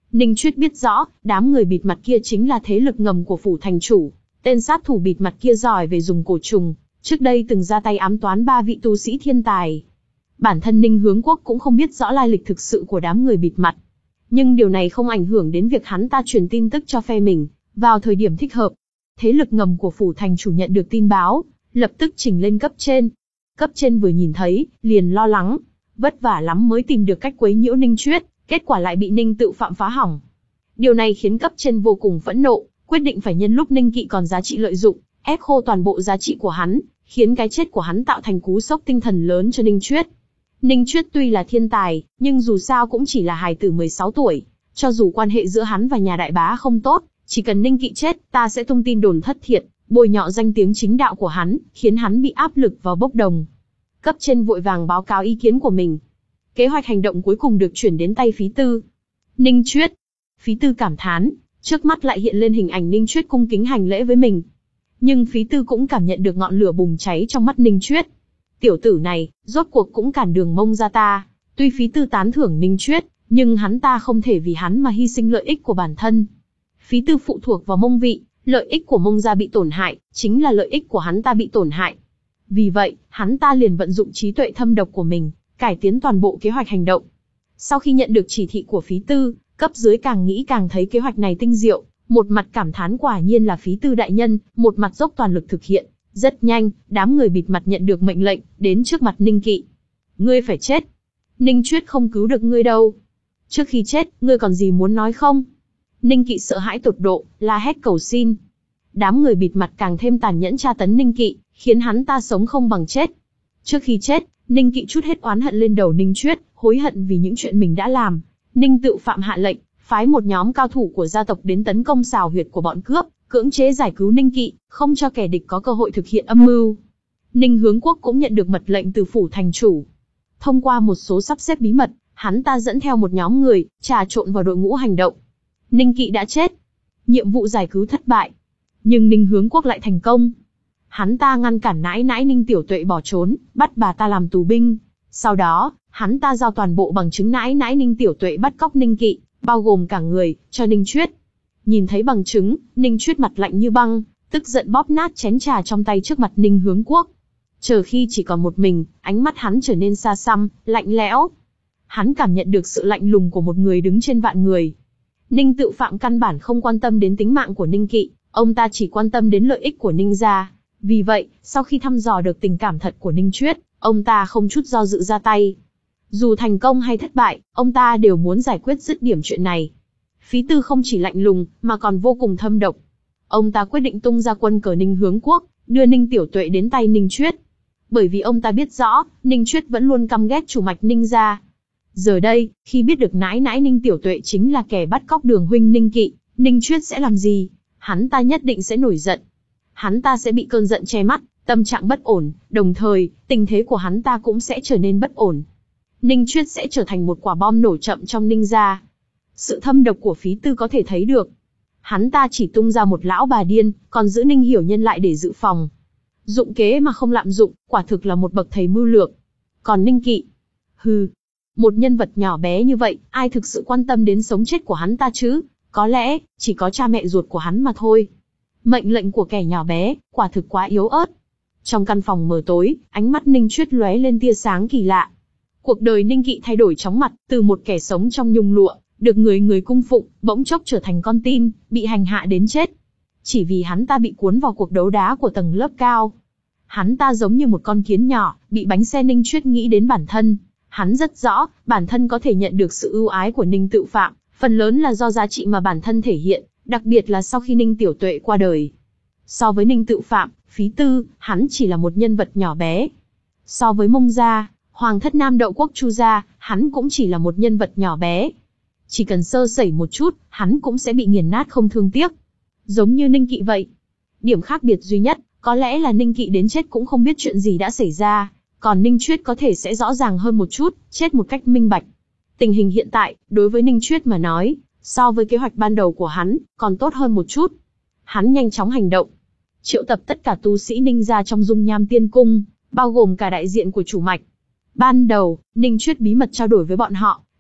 Ninh Chuyết biết rõ, đám người bịt mặt kia chính là thế lực ngầm của phủ thành chủ. Tên sát thủ bịt mặt kia giỏi về dùng cổ trùng, trước đây từng ra tay ám toán ba vị tu sĩ thiên tài. Bản thân Ninh Hướng Quốc cũng không biết rõ lai lịch thực sự của đám người bịt mặt. Nhưng điều này không ảnh hưởng đến việc hắn ta truyền tin tức cho phe mình, vào thời điểm thích hợp. Thế lực ngầm của phủ thành chủ nhận được tin báo, lập tức trình lên cấp trên. Cấp trên vừa nhìn thấy, liền lo lắng, vất vả lắm mới tìm được cách quấy nhiễu Ninh Chuyết, kết quả lại bị Ninh Tự Phạm phá hỏng. Điều này khiến cấp trên vô cùng phẫn nộ, quyết định phải nhân lúc Ninh Kỵ còn giá trị lợi dụng, ép khô toàn bộ giá trị của hắn, khiến cái chết của hắn tạo thành cú sốc tinh thần lớn cho Ninh Chuyết. Ninh Chuyết tuy là thiên tài, nhưng dù sao cũng chỉ là hài tử mười sáu tuổi, cho dù quan hệ giữa hắn và nhà đại bá không tốt, chỉ cần Ninh Kỵ chết, ta sẽ tung tin đồn thất thiệt, bôi nhọ danh tiếng chính đạo của hắn, khiến hắn bị áp lực vào bốc đồng. Cấp trên vội vàng báo cáo ý kiến của mình. Kế hoạch hành động cuối cùng được chuyển đến tay Phí Tư. Ninh Chuyết. Phí Tư cảm thán, trước mắt lại hiện lên hình ảnh Ninh Chuyết cung kính hành lễ với mình. Nhưng Phí Tư cũng cảm nhận được ngọn lửa bùng cháy trong mắt Ninh Chuyết. Tiểu tử này, rốt cuộc cũng cản đường Mông gia ta. Tuy Phí Tư tán thưởng Ninh Chuyết, nhưng hắn ta không thể vì hắn mà hy sinh lợi ích của bản thân. Phí Tư phụ thuộc vào Mông vị, lợi ích của Mông gia bị tổn hại, chính là lợi ích của hắn ta bị tổn hại. Vì vậy, hắn ta liền vận dụng trí tuệ thâm độc của mình, cải tiến toàn bộ kế hoạch hành động. Sau khi nhận được chỉ thị của Phí Tư, cấp dưới càng nghĩ càng thấy kế hoạch này tinh diệu, một mặt cảm thán quả nhiên là Phí Tư đại nhân, một mặt dốc toàn lực thực hiện. Rất nhanh, đám người bịt mặt nhận được mệnh lệnh, đến trước mặt Ninh Kỵ. Ngươi phải chết. Ninh Chuyết không cứu được ngươi đâu. Trước khi chết, ngươi còn gì muốn nói không? Ninh Kỵ sợ hãi tột độ, la hét cầu xin. Đám người bịt mặt càng thêm tàn nhẫn tra tấn Ninh Kỵ, khiến hắn ta sống không bằng chết. Trước khi chết, Ninh Kỵ trút hết oán hận lên đầu Ninh Chuyết, hối hận vì những chuyện mình đã làm. Ninh Tự Phạm hạ lệnh, phái một nhóm cao thủ của gia tộc đến tấn công xào huyệt của bọn cướp, cưỡng chế giải cứu Ninh Kỵ, không cho kẻ địch có cơ hội thực hiện âm mưu. Ninh Hướng Quốc cũng nhận được mật lệnh từ phủ thành chủ. Thông qua một số sắp xếp bí mật, hắn ta dẫn theo một nhóm người, trà trộn vào đội ngũ hành động. Ninh Kỵ đã chết. Nhiệm vụ giải cứu thất bại. Nhưng Ninh Hướng Quốc lại thành công. Hắn ta ngăn cản nãi nãi Ninh Tiểu Tuệ bỏ trốn, bắt bà ta làm tù binh. Sau đó, hắn ta giao toàn bộ bằng chứng nãi nãi Ninh Tiểu Tuệ bắt cóc Ninh Kỵ, bao gồm cả người, cho Ninh Chuyết. Nhìn thấy bằng chứng, Ninh Chuyết mặt lạnh như băng, tức giận bóp nát chén trà trong tay trước mặt Ninh Hướng Quốc. Chờ khi chỉ còn một mình, ánh mắt hắn trở nên xa xăm, lạnh lẽo. Hắn cảm nhận được sự lạnh lùng của một người đứng trên vạn người. Ninh Tự Phạm căn bản không quan tâm đến tính mạng của Ninh Kỵ, ông ta chỉ quan tâm đến lợi ích của Ninh gia. Vì vậy, sau khi thăm dò được tình cảm thật của Ninh Chuyết, ông ta không chút do dự ra tay. Dù thành công hay thất bại, ông ta đều muốn giải quyết dứt điểm chuyện này. Phí Tư không chỉ lạnh lùng, mà còn vô cùng thâm độc. Ông ta quyết định tung ra quân cờ Ninh Hướng Quốc, đưa Ninh Tiểu Tuệ đến tay Ninh Chuyết. Bởi vì ông ta biết rõ, Ninh Chuyết vẫn luôn căm ghét chủ mạch Ninh gia. Giờ đây, khi biết được nãi nãi Ninh Tiểu Tuệ chính là kẻ bắt cóc Đường huynh Ninh Kỵ, Ninh Chuyết sẽ làm gì? Hắn ta nhất định sẽ nổi giận. Hắn ta sẽ bị cơn giận che mắt, tâm trạng bất ổn, đồng thời, tình thế của hắn ta cũng sẽ trở nên bất ổn. Ninh Chuyết sẽ trở thành một quả bom nổ chậm trong Ninh gia. Sự thâm độc của Phí Tư có thể thấy được. Hắn ta chỉ tung ra một lão bà điên, còn giữ Ninh Hiểu Nhân lại để dự phòng. Dụng kế mà không lạm dụng, quả thực là một bậc thầy mưu lược. Còn Ninh Kỵ, hừ, một nhân vật nhỏ bé như vậy, ai thực sự quan tâm đến sống chết của hắn ta chứ? Có lẽ, chỉ có cha mẹ ruột của hắn mà thôi. Mệnh lệnh của kẻ nhỏ bé, quả thực quá yếu ớt. Trong căn phòng mờ tối, ánh mắt Ninh Chuyết lóe lên tia sáng kỳ lạ. Cuộc đời Ninh Kỵ thay đổi chóng mặt, từ một kẻ sống trong nhung lụa, được người người cung phụng, bỗng chốc trở thành con tin, bị hành hạ đến chết. Chỉ vì hắn ta bị cuốn vào cuộc đấu đá của tầng lớp cao. Hắn ta giống như một con kiến nhỏ, bị bánh xe. Ninh Chuyết nghĩ đến bản thân. Hắn rất rõ, bản thân có thể nhận được sự ưu ái của Ninh Tự Phạm, phần lớn là do giá trị mà bản thân thể hiện, đặc biệt là sau khi Ninh Tiểu Tuệ qua đời. So với Ninh Tự Phạm, Phí Tư, hắn chỉ là một nhân vật nhỏ bé. So với Mông gia, Hoàng thất Nam Đậu quốc Chu gia, hắn cũng chỉ là một nhân vật nhỏ bé. Chỉ cần sơ sẩy một chút, hắn cũng sẽ bị nghiền nát không thương tiếc. Giống như Ninh Kỵ vậy. Điểm khác biệt duy nhất, có lẽ là Ninh Kỵ đến chết cũng không biết chuyện gì đã xảy ra, còn Ninh Chuyết có thể sẽ rõ ràng hơn một chút, chết một cách minh bạch. Tình hình hiện tại, đối với Ninh Chuyết mà nói, so với kế hoạch ban đầu của hắn, còn tốt hơn một chút. Hắn nhanh chóng hành động, triệu tập tất cả tu sĩ Ninh gia trong Dung Nham Tiên Cung, bao gồm cả đại diện của chủ mạch. Ban đầu, Ninh Chuyết bí mật trao đổi với bọn họ,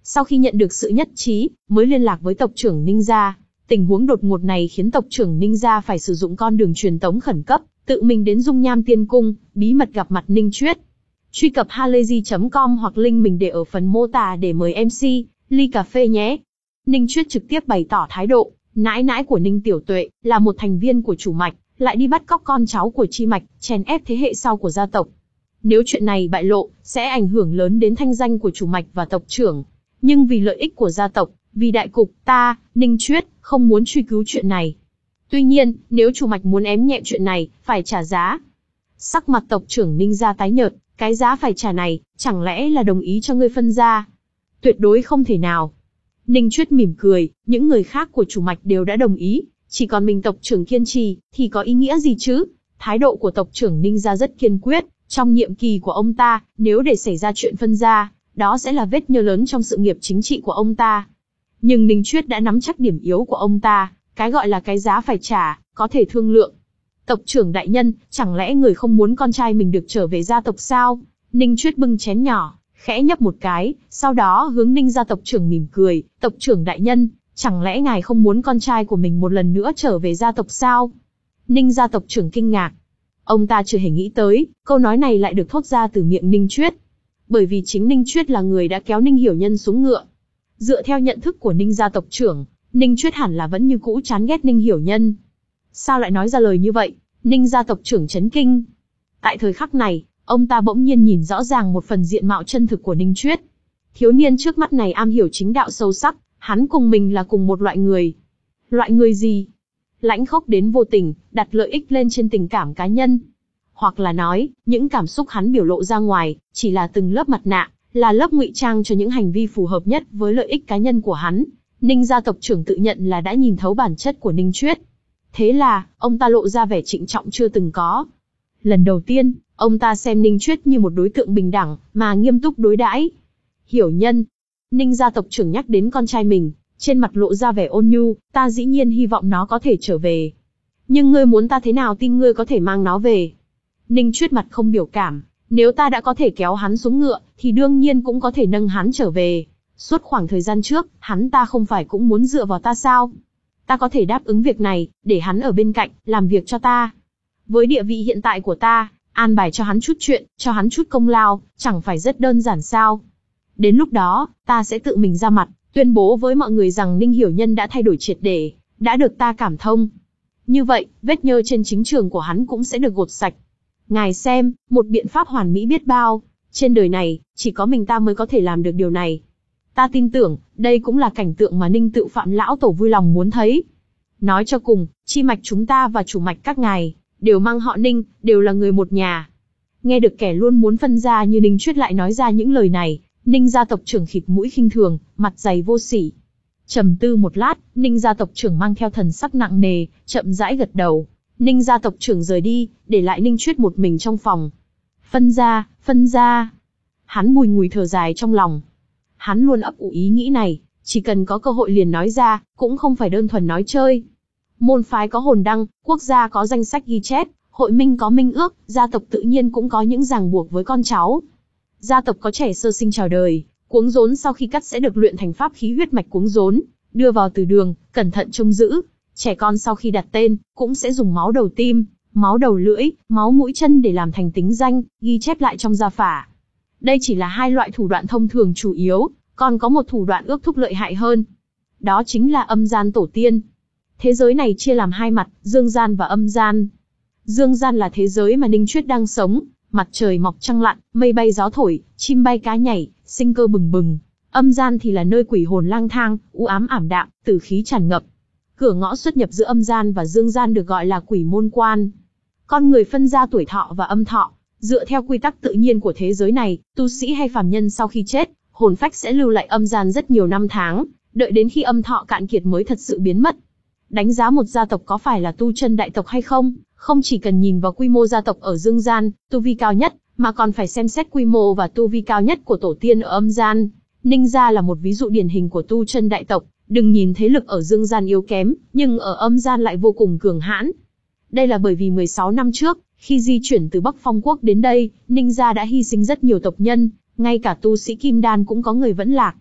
Sau khi nhận được sự nhất trí, mới liên lạc với tộc trưởng Ninh gia. Tình huống đột ngột này khiến tộc trưởng Ninh gia phải sử dụng con đường truyền tống khẩn cấp, tự mình đến Dung Nham Tiên Cung, bí mật gặp mặt Ninh Chuyết. Truy cập halayzi chấm com hoặc link mình để ở phần mô tả để mời em xê, ly cà phê nhé. Ninh Chuyết trực tiếp bày tỏ thái độ, nãi nãi của Ninh Tiểu Tuệ, là một thành viên của chủ mạch, lại đi bắt cóc con cháu của chi mạch, chèn ép thế hệ sau của gia tộc. Nếu chuyện này bại lộ, sẽ ảnh hưởng lớn đến thanh danh của chủ mạch và tộc trưởng. Nhưng vì lợi ích của gia tộc, vì đại cục, ta, Ninh Chuyết, không muốn truy cứu chuyện này. Tuy nhiên, nếu chủ mạch muốn ém nhẹm chuyện này, phải trả giá. Sắc mặt tộc trưởng Ninh gia tái nhợt, cái giá phải trả này, chẳng lẽ là đồng ý cho ngươi phân gia? Tuyệt đối không thể nào. Ninh Chuyết mỉm cười, những người khác của chủ mạch đều đã đồng ý, chỉ còn mình tộc trưởng kiên trì, thì có ý nghĩa gì chứ? Thái độ của tộc trưởng Ninh gia rất kiên quyết, trong nhiệm kỳ của ông ta, nếu để xảy ra chuyện phân gia, đó sẽ là vết nhơ lớn trong sự nghiệp chính trị của ông ta. Nhưng Ninh Chuyết đã nắm chắc điểm yếu của ông ta, cái gọi là cái giá phải trả, có thể thương lượng. Tộc trưởng đại nhân, chẳng lẽ người không muốn con trai mình được trở về gia tộc sao? Ninh Chuyết bưng chén nhỏ, khẽ nhấp một cái, sau đó hướng Ninh gia tộc trưởng mỉm cười, tộc trưởng đại nhân, chẳng lẽ ngài không muốn con trai của mình một lần nữa trở về gia tộc sao? Ninh gia tộc trưởng kinh ngạc. Ông ta chưa hề nghĩ tới, câu nói này lại được thốt ra từ miệng Ninh Chuyết. Bởi vì chính Ninh Chuyết là người đã kéo Ninh Hiểu Nhân xuống ngựa. Dựa theo nhận thức của Ninh gia tộc trưởng, Ninh Chuyết hẳn là vẫn như cũ chán ghét Ninh Hiểu Nhân. Sao lại nói ra lời như vậy? Ninh gia tộc trưởng chấn kinh. Tại thời khắc này, ông ta bỗng nhiên nhìn rõ ràng một phần diện mạo chân thực của Ninh Chuyết. Thiếu niên trước mắt này am hiểu chính đạo sâu sắc, hắn cùng mình là cùng một loại người. Loại người gì? Lãnh khốc đến vô tình, đặt lợi ích lên trên tình cảm cá nhân. Hoặc là nói, những cảm xúc hắn biểu lộ ra ngoài, chỉ là từng lớp mặt nạ, là lớp ngụy trang cho những hành vi phù hợp nhất với lợi ích cá nhân của hắn. Ninh gia tộc trưởng tự nhận là đã nhìn thấu bản chất của Ninh Chuyết. Thế là, ông ta lộ ra vẻ trịnh trọng chưa từng có. Lần đầu tiên, ông ta xem Ninh Chuyết như một đối tượng bình đẳng, mà nghiêm túc đối đãi. Hiểu Nhân. Ninh gia tộc trưởng nhắc đến con trai mình, trên mặt lộ ra vẻ ôn nhu, ta dĩ nhiên hy vọng nó có thể trở về. Nhưng ngươi muốn ta thế nào tin ngươi có thể mang nó về? Ninh Chuyết mặt không biểu cảm, nếu ta đã có thể kéo hắn xuống ngựa, thì đương nhiên cũng có thể nâng hắn trở về. Suốt khoảng thời gian trước, hắn ta không phải cũng muốn dựa vào ta sao? Ta có thể đáp ứng việc này, để hắn ở bên cạnh, làm việc cho ta. Với địa vị hiện tại của ta, an bài cho hắn chút chuyện, cho hắn chút công lao, chẳng phải rất đơn giản sao? Đến lúc đó, ta sẽ tự mình ra mặt, tuyên bố với mọi người rằng Ninh Hiểu Nhân đã thay đổi triệt để, đã được ta cảm thông. Như vậy, vết nhơ trên chính trường của hắn cũng sẽ được gột sạch. Ngài xem, một biện pháp hoàn mỹ biết bao. Trên đời này, chỉ có mình ta mới có thể làm được điều này. Ta tin tưởng, đây cũng là cảnh tượng mà Ninh Tự Phạm lão tổ vui lòng muốn thấy. Nói cho cùng, chi mạch chúng ta và chủ mạch các ngài, đều mang họ Ninh, đều là người một nhà. Nghe được kẻ luôn muốn phân gia như Ninh Chuyết lại nói ra những lời này, Ninh gia tộc trưởng khịt mũi khinh thường, mặt dày vô sỉ. Trầm tư một lát, Ninh gia tộc trưởng mang theo thần sắc nặng nề, chậm rãi gật đầu. Ninh gia tộc trưởng rời đi, để lại Ninh Chuyết một mình trong phòng. Phân gia, phân gia. Hắn bùi ngùi thở dài trong lòng. Hắn luôn ấp ủ ý nghĩ này, chỉ cần có cơ hội liền nói ra, cũng không phải đơn thuần nói chơi. Môn phái có hồn đăng, quốc gia có danh sách ghi chép, hội minh có minh ước, gia tộc tự nhiên cũng có những ràng buộc với con cháu. Gia tộc có trẻ sơ sinh chào đời, cuống rốn sau khi cắt sẽ được luyện thành pháp khí huyết mạch cuống rốn, đưa vào từ đường, cẩn thận trông giữ. Trẻ con sau khi đặt tên, cũng sẽ dùng máu đầu tim, máu đầu lưỡi, máu mũi chân để làm thành tính danh, ghi chép lại trong gia phả. Đây chỉ là hai loại thủ đoạn thông thường chủ yếu, còn có một thủ đoạn ước thúc lợi hại hơn. Đó chính là âm gian tổ tiên. Thế giới này chia làm hai mặt, dương gian và âm gian. Dương gian là thế giới mà Ninh Chuyết đang sống, mặt trời mọc trăng lặn, mây bay gió thổi, chim bay cá nhảy, sinh cơ bừng bừng. Âm gian thì là nơi quỷ hồn lang thang, u ám ảm đạm, tử khí tràn ngập. Cửa ngõ xuất nhập giữa âm gian và dương gian được gọi là quỷ môn quan. Con người phân ra tuổi thọ và âm thọ. Dựa theo quy tắc tự nhiên của thế giới này, tu sĩ hay phàm nhân sau khi chết, hồn phách sẽ lưu lại âm gian rất nhiều năm tháng, đợi đến khi âm thọ cạn kiệt mới thật sự biến mất. Đánh giá một gia tộc có phải là tu chân đại tộc hay không, không chỉ cần nhìn vào quy mô gia tộc ở dương gian, tu vi cao nhất, mà còn phải xem xét quy mô và tu vi cao nhất của tổ tiên ở âm gian. Ninh gia là một ví dụ điển hình của tu chân đại tộc, đừng nhìn thế lực ở dương gian yếu kém, nhưng ở âm gian lại vô cùng cường hãn. Đây là bởi vì mười sáu năm trước, khi di chuyển từ Bắc Phong Quốc đến đây, Ninh gia đã hy sinh rất nhiều tộc nhân, ngay cả tu sĩ Kim Đan cũng có người vẫn lạc.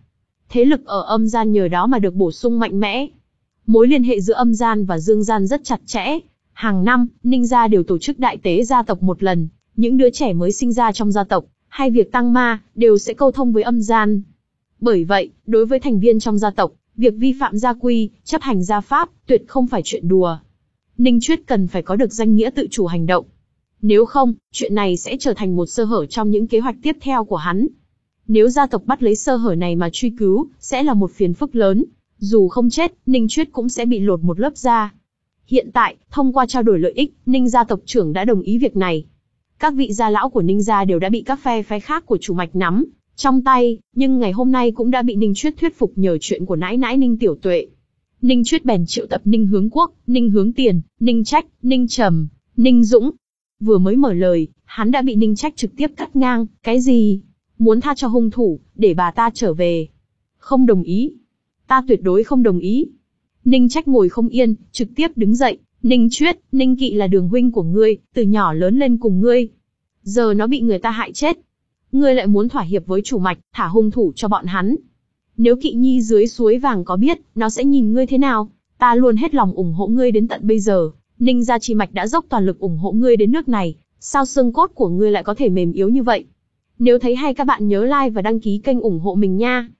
Thế lực ở âm gian nhờ đó mà được bổ sung mạnh mẽ. Mối liên hệ giữa âm gian và dương gian rất chặt chẽ. Hàng năm, Ninh gia đều tổ chức đại tế gia tộc một lần. Những đứa trẻ mới sinh ra trong gia tộc, hay việc tăng ma, đều sẽ câu thông với âm gian. Bởi vậy, đối với thành viên trong gia tộc, việc vi phạm gia quy, chấp hành gia pháp, tuyệt không phải chuyện đùa. Ninh Chuyết cần phải có được danh nghĩa tự chủ hành động. Nếu không, chuyện này sẽ trở thành một sơ hở trong những kế hoạch tiếp theo của hắn. Nếu gia tộc bắt lấy sơ hở này mà truy cứu, sẽ là một phiền phức lớn. Dù không chết, Ninh Chuyết cũng sẽ bị lột một lớp da. Hiện tại, thông qua trao đổi lợi ích, Ninh gia tộc trưởng đã đồng ý việc này. Các vị gia lão của Ninh gia đều đã bị các phe phái khác của chủ mạch nắm trong tay, nhưng ngày hôm nay cũng đã bị Ninh Chuyết thuyết phục nhờ chuyện của nãi nãi Ninh Tiểu Tuệ. Ninh Chuyết bèn triệu tập Ninh Hướng Quốc, Ninh Hướng Tiền, Ninh Trách, Ninh Trầm, Ninh Dũng. Vừa mới mở lời, hắn đã bị Ninh Trách trực tiếp cắt ngang. Cái gì? Muốn tha cho hung thủ, để bà ta trở về? Không đồng ý. Ta tuyệt đối không đồng ý. Ninh Trách ngồi không yên, trực tiếp đứng dậy. Ninh Chuyết, Ninh Kỵ là đường huynh của ngươi, từ nhỏ lớn lên cùng ngươi. Giờ nó bị người ta hại chết. Ngươi lại muốn thỏa hiệp với chủ mạch, thả hung thủ cho bọn hắn. Nếu Kỵ Nhi dưới suối vàng có biết, nó sẽ nhìn ngươi thế nào? Ta luôn hết lòng ủng hộ ngươi đến tận bây giờ. Ninh gia chi mạch đã dốc toàn lực ủng hộ ngươi đến nước này. Sao xương cốt của ngươi lại có thể mềm yếu như vậy? Nếu thấy hay các bạn nhớ like và đăng ký kênh ủng hộ mình nha.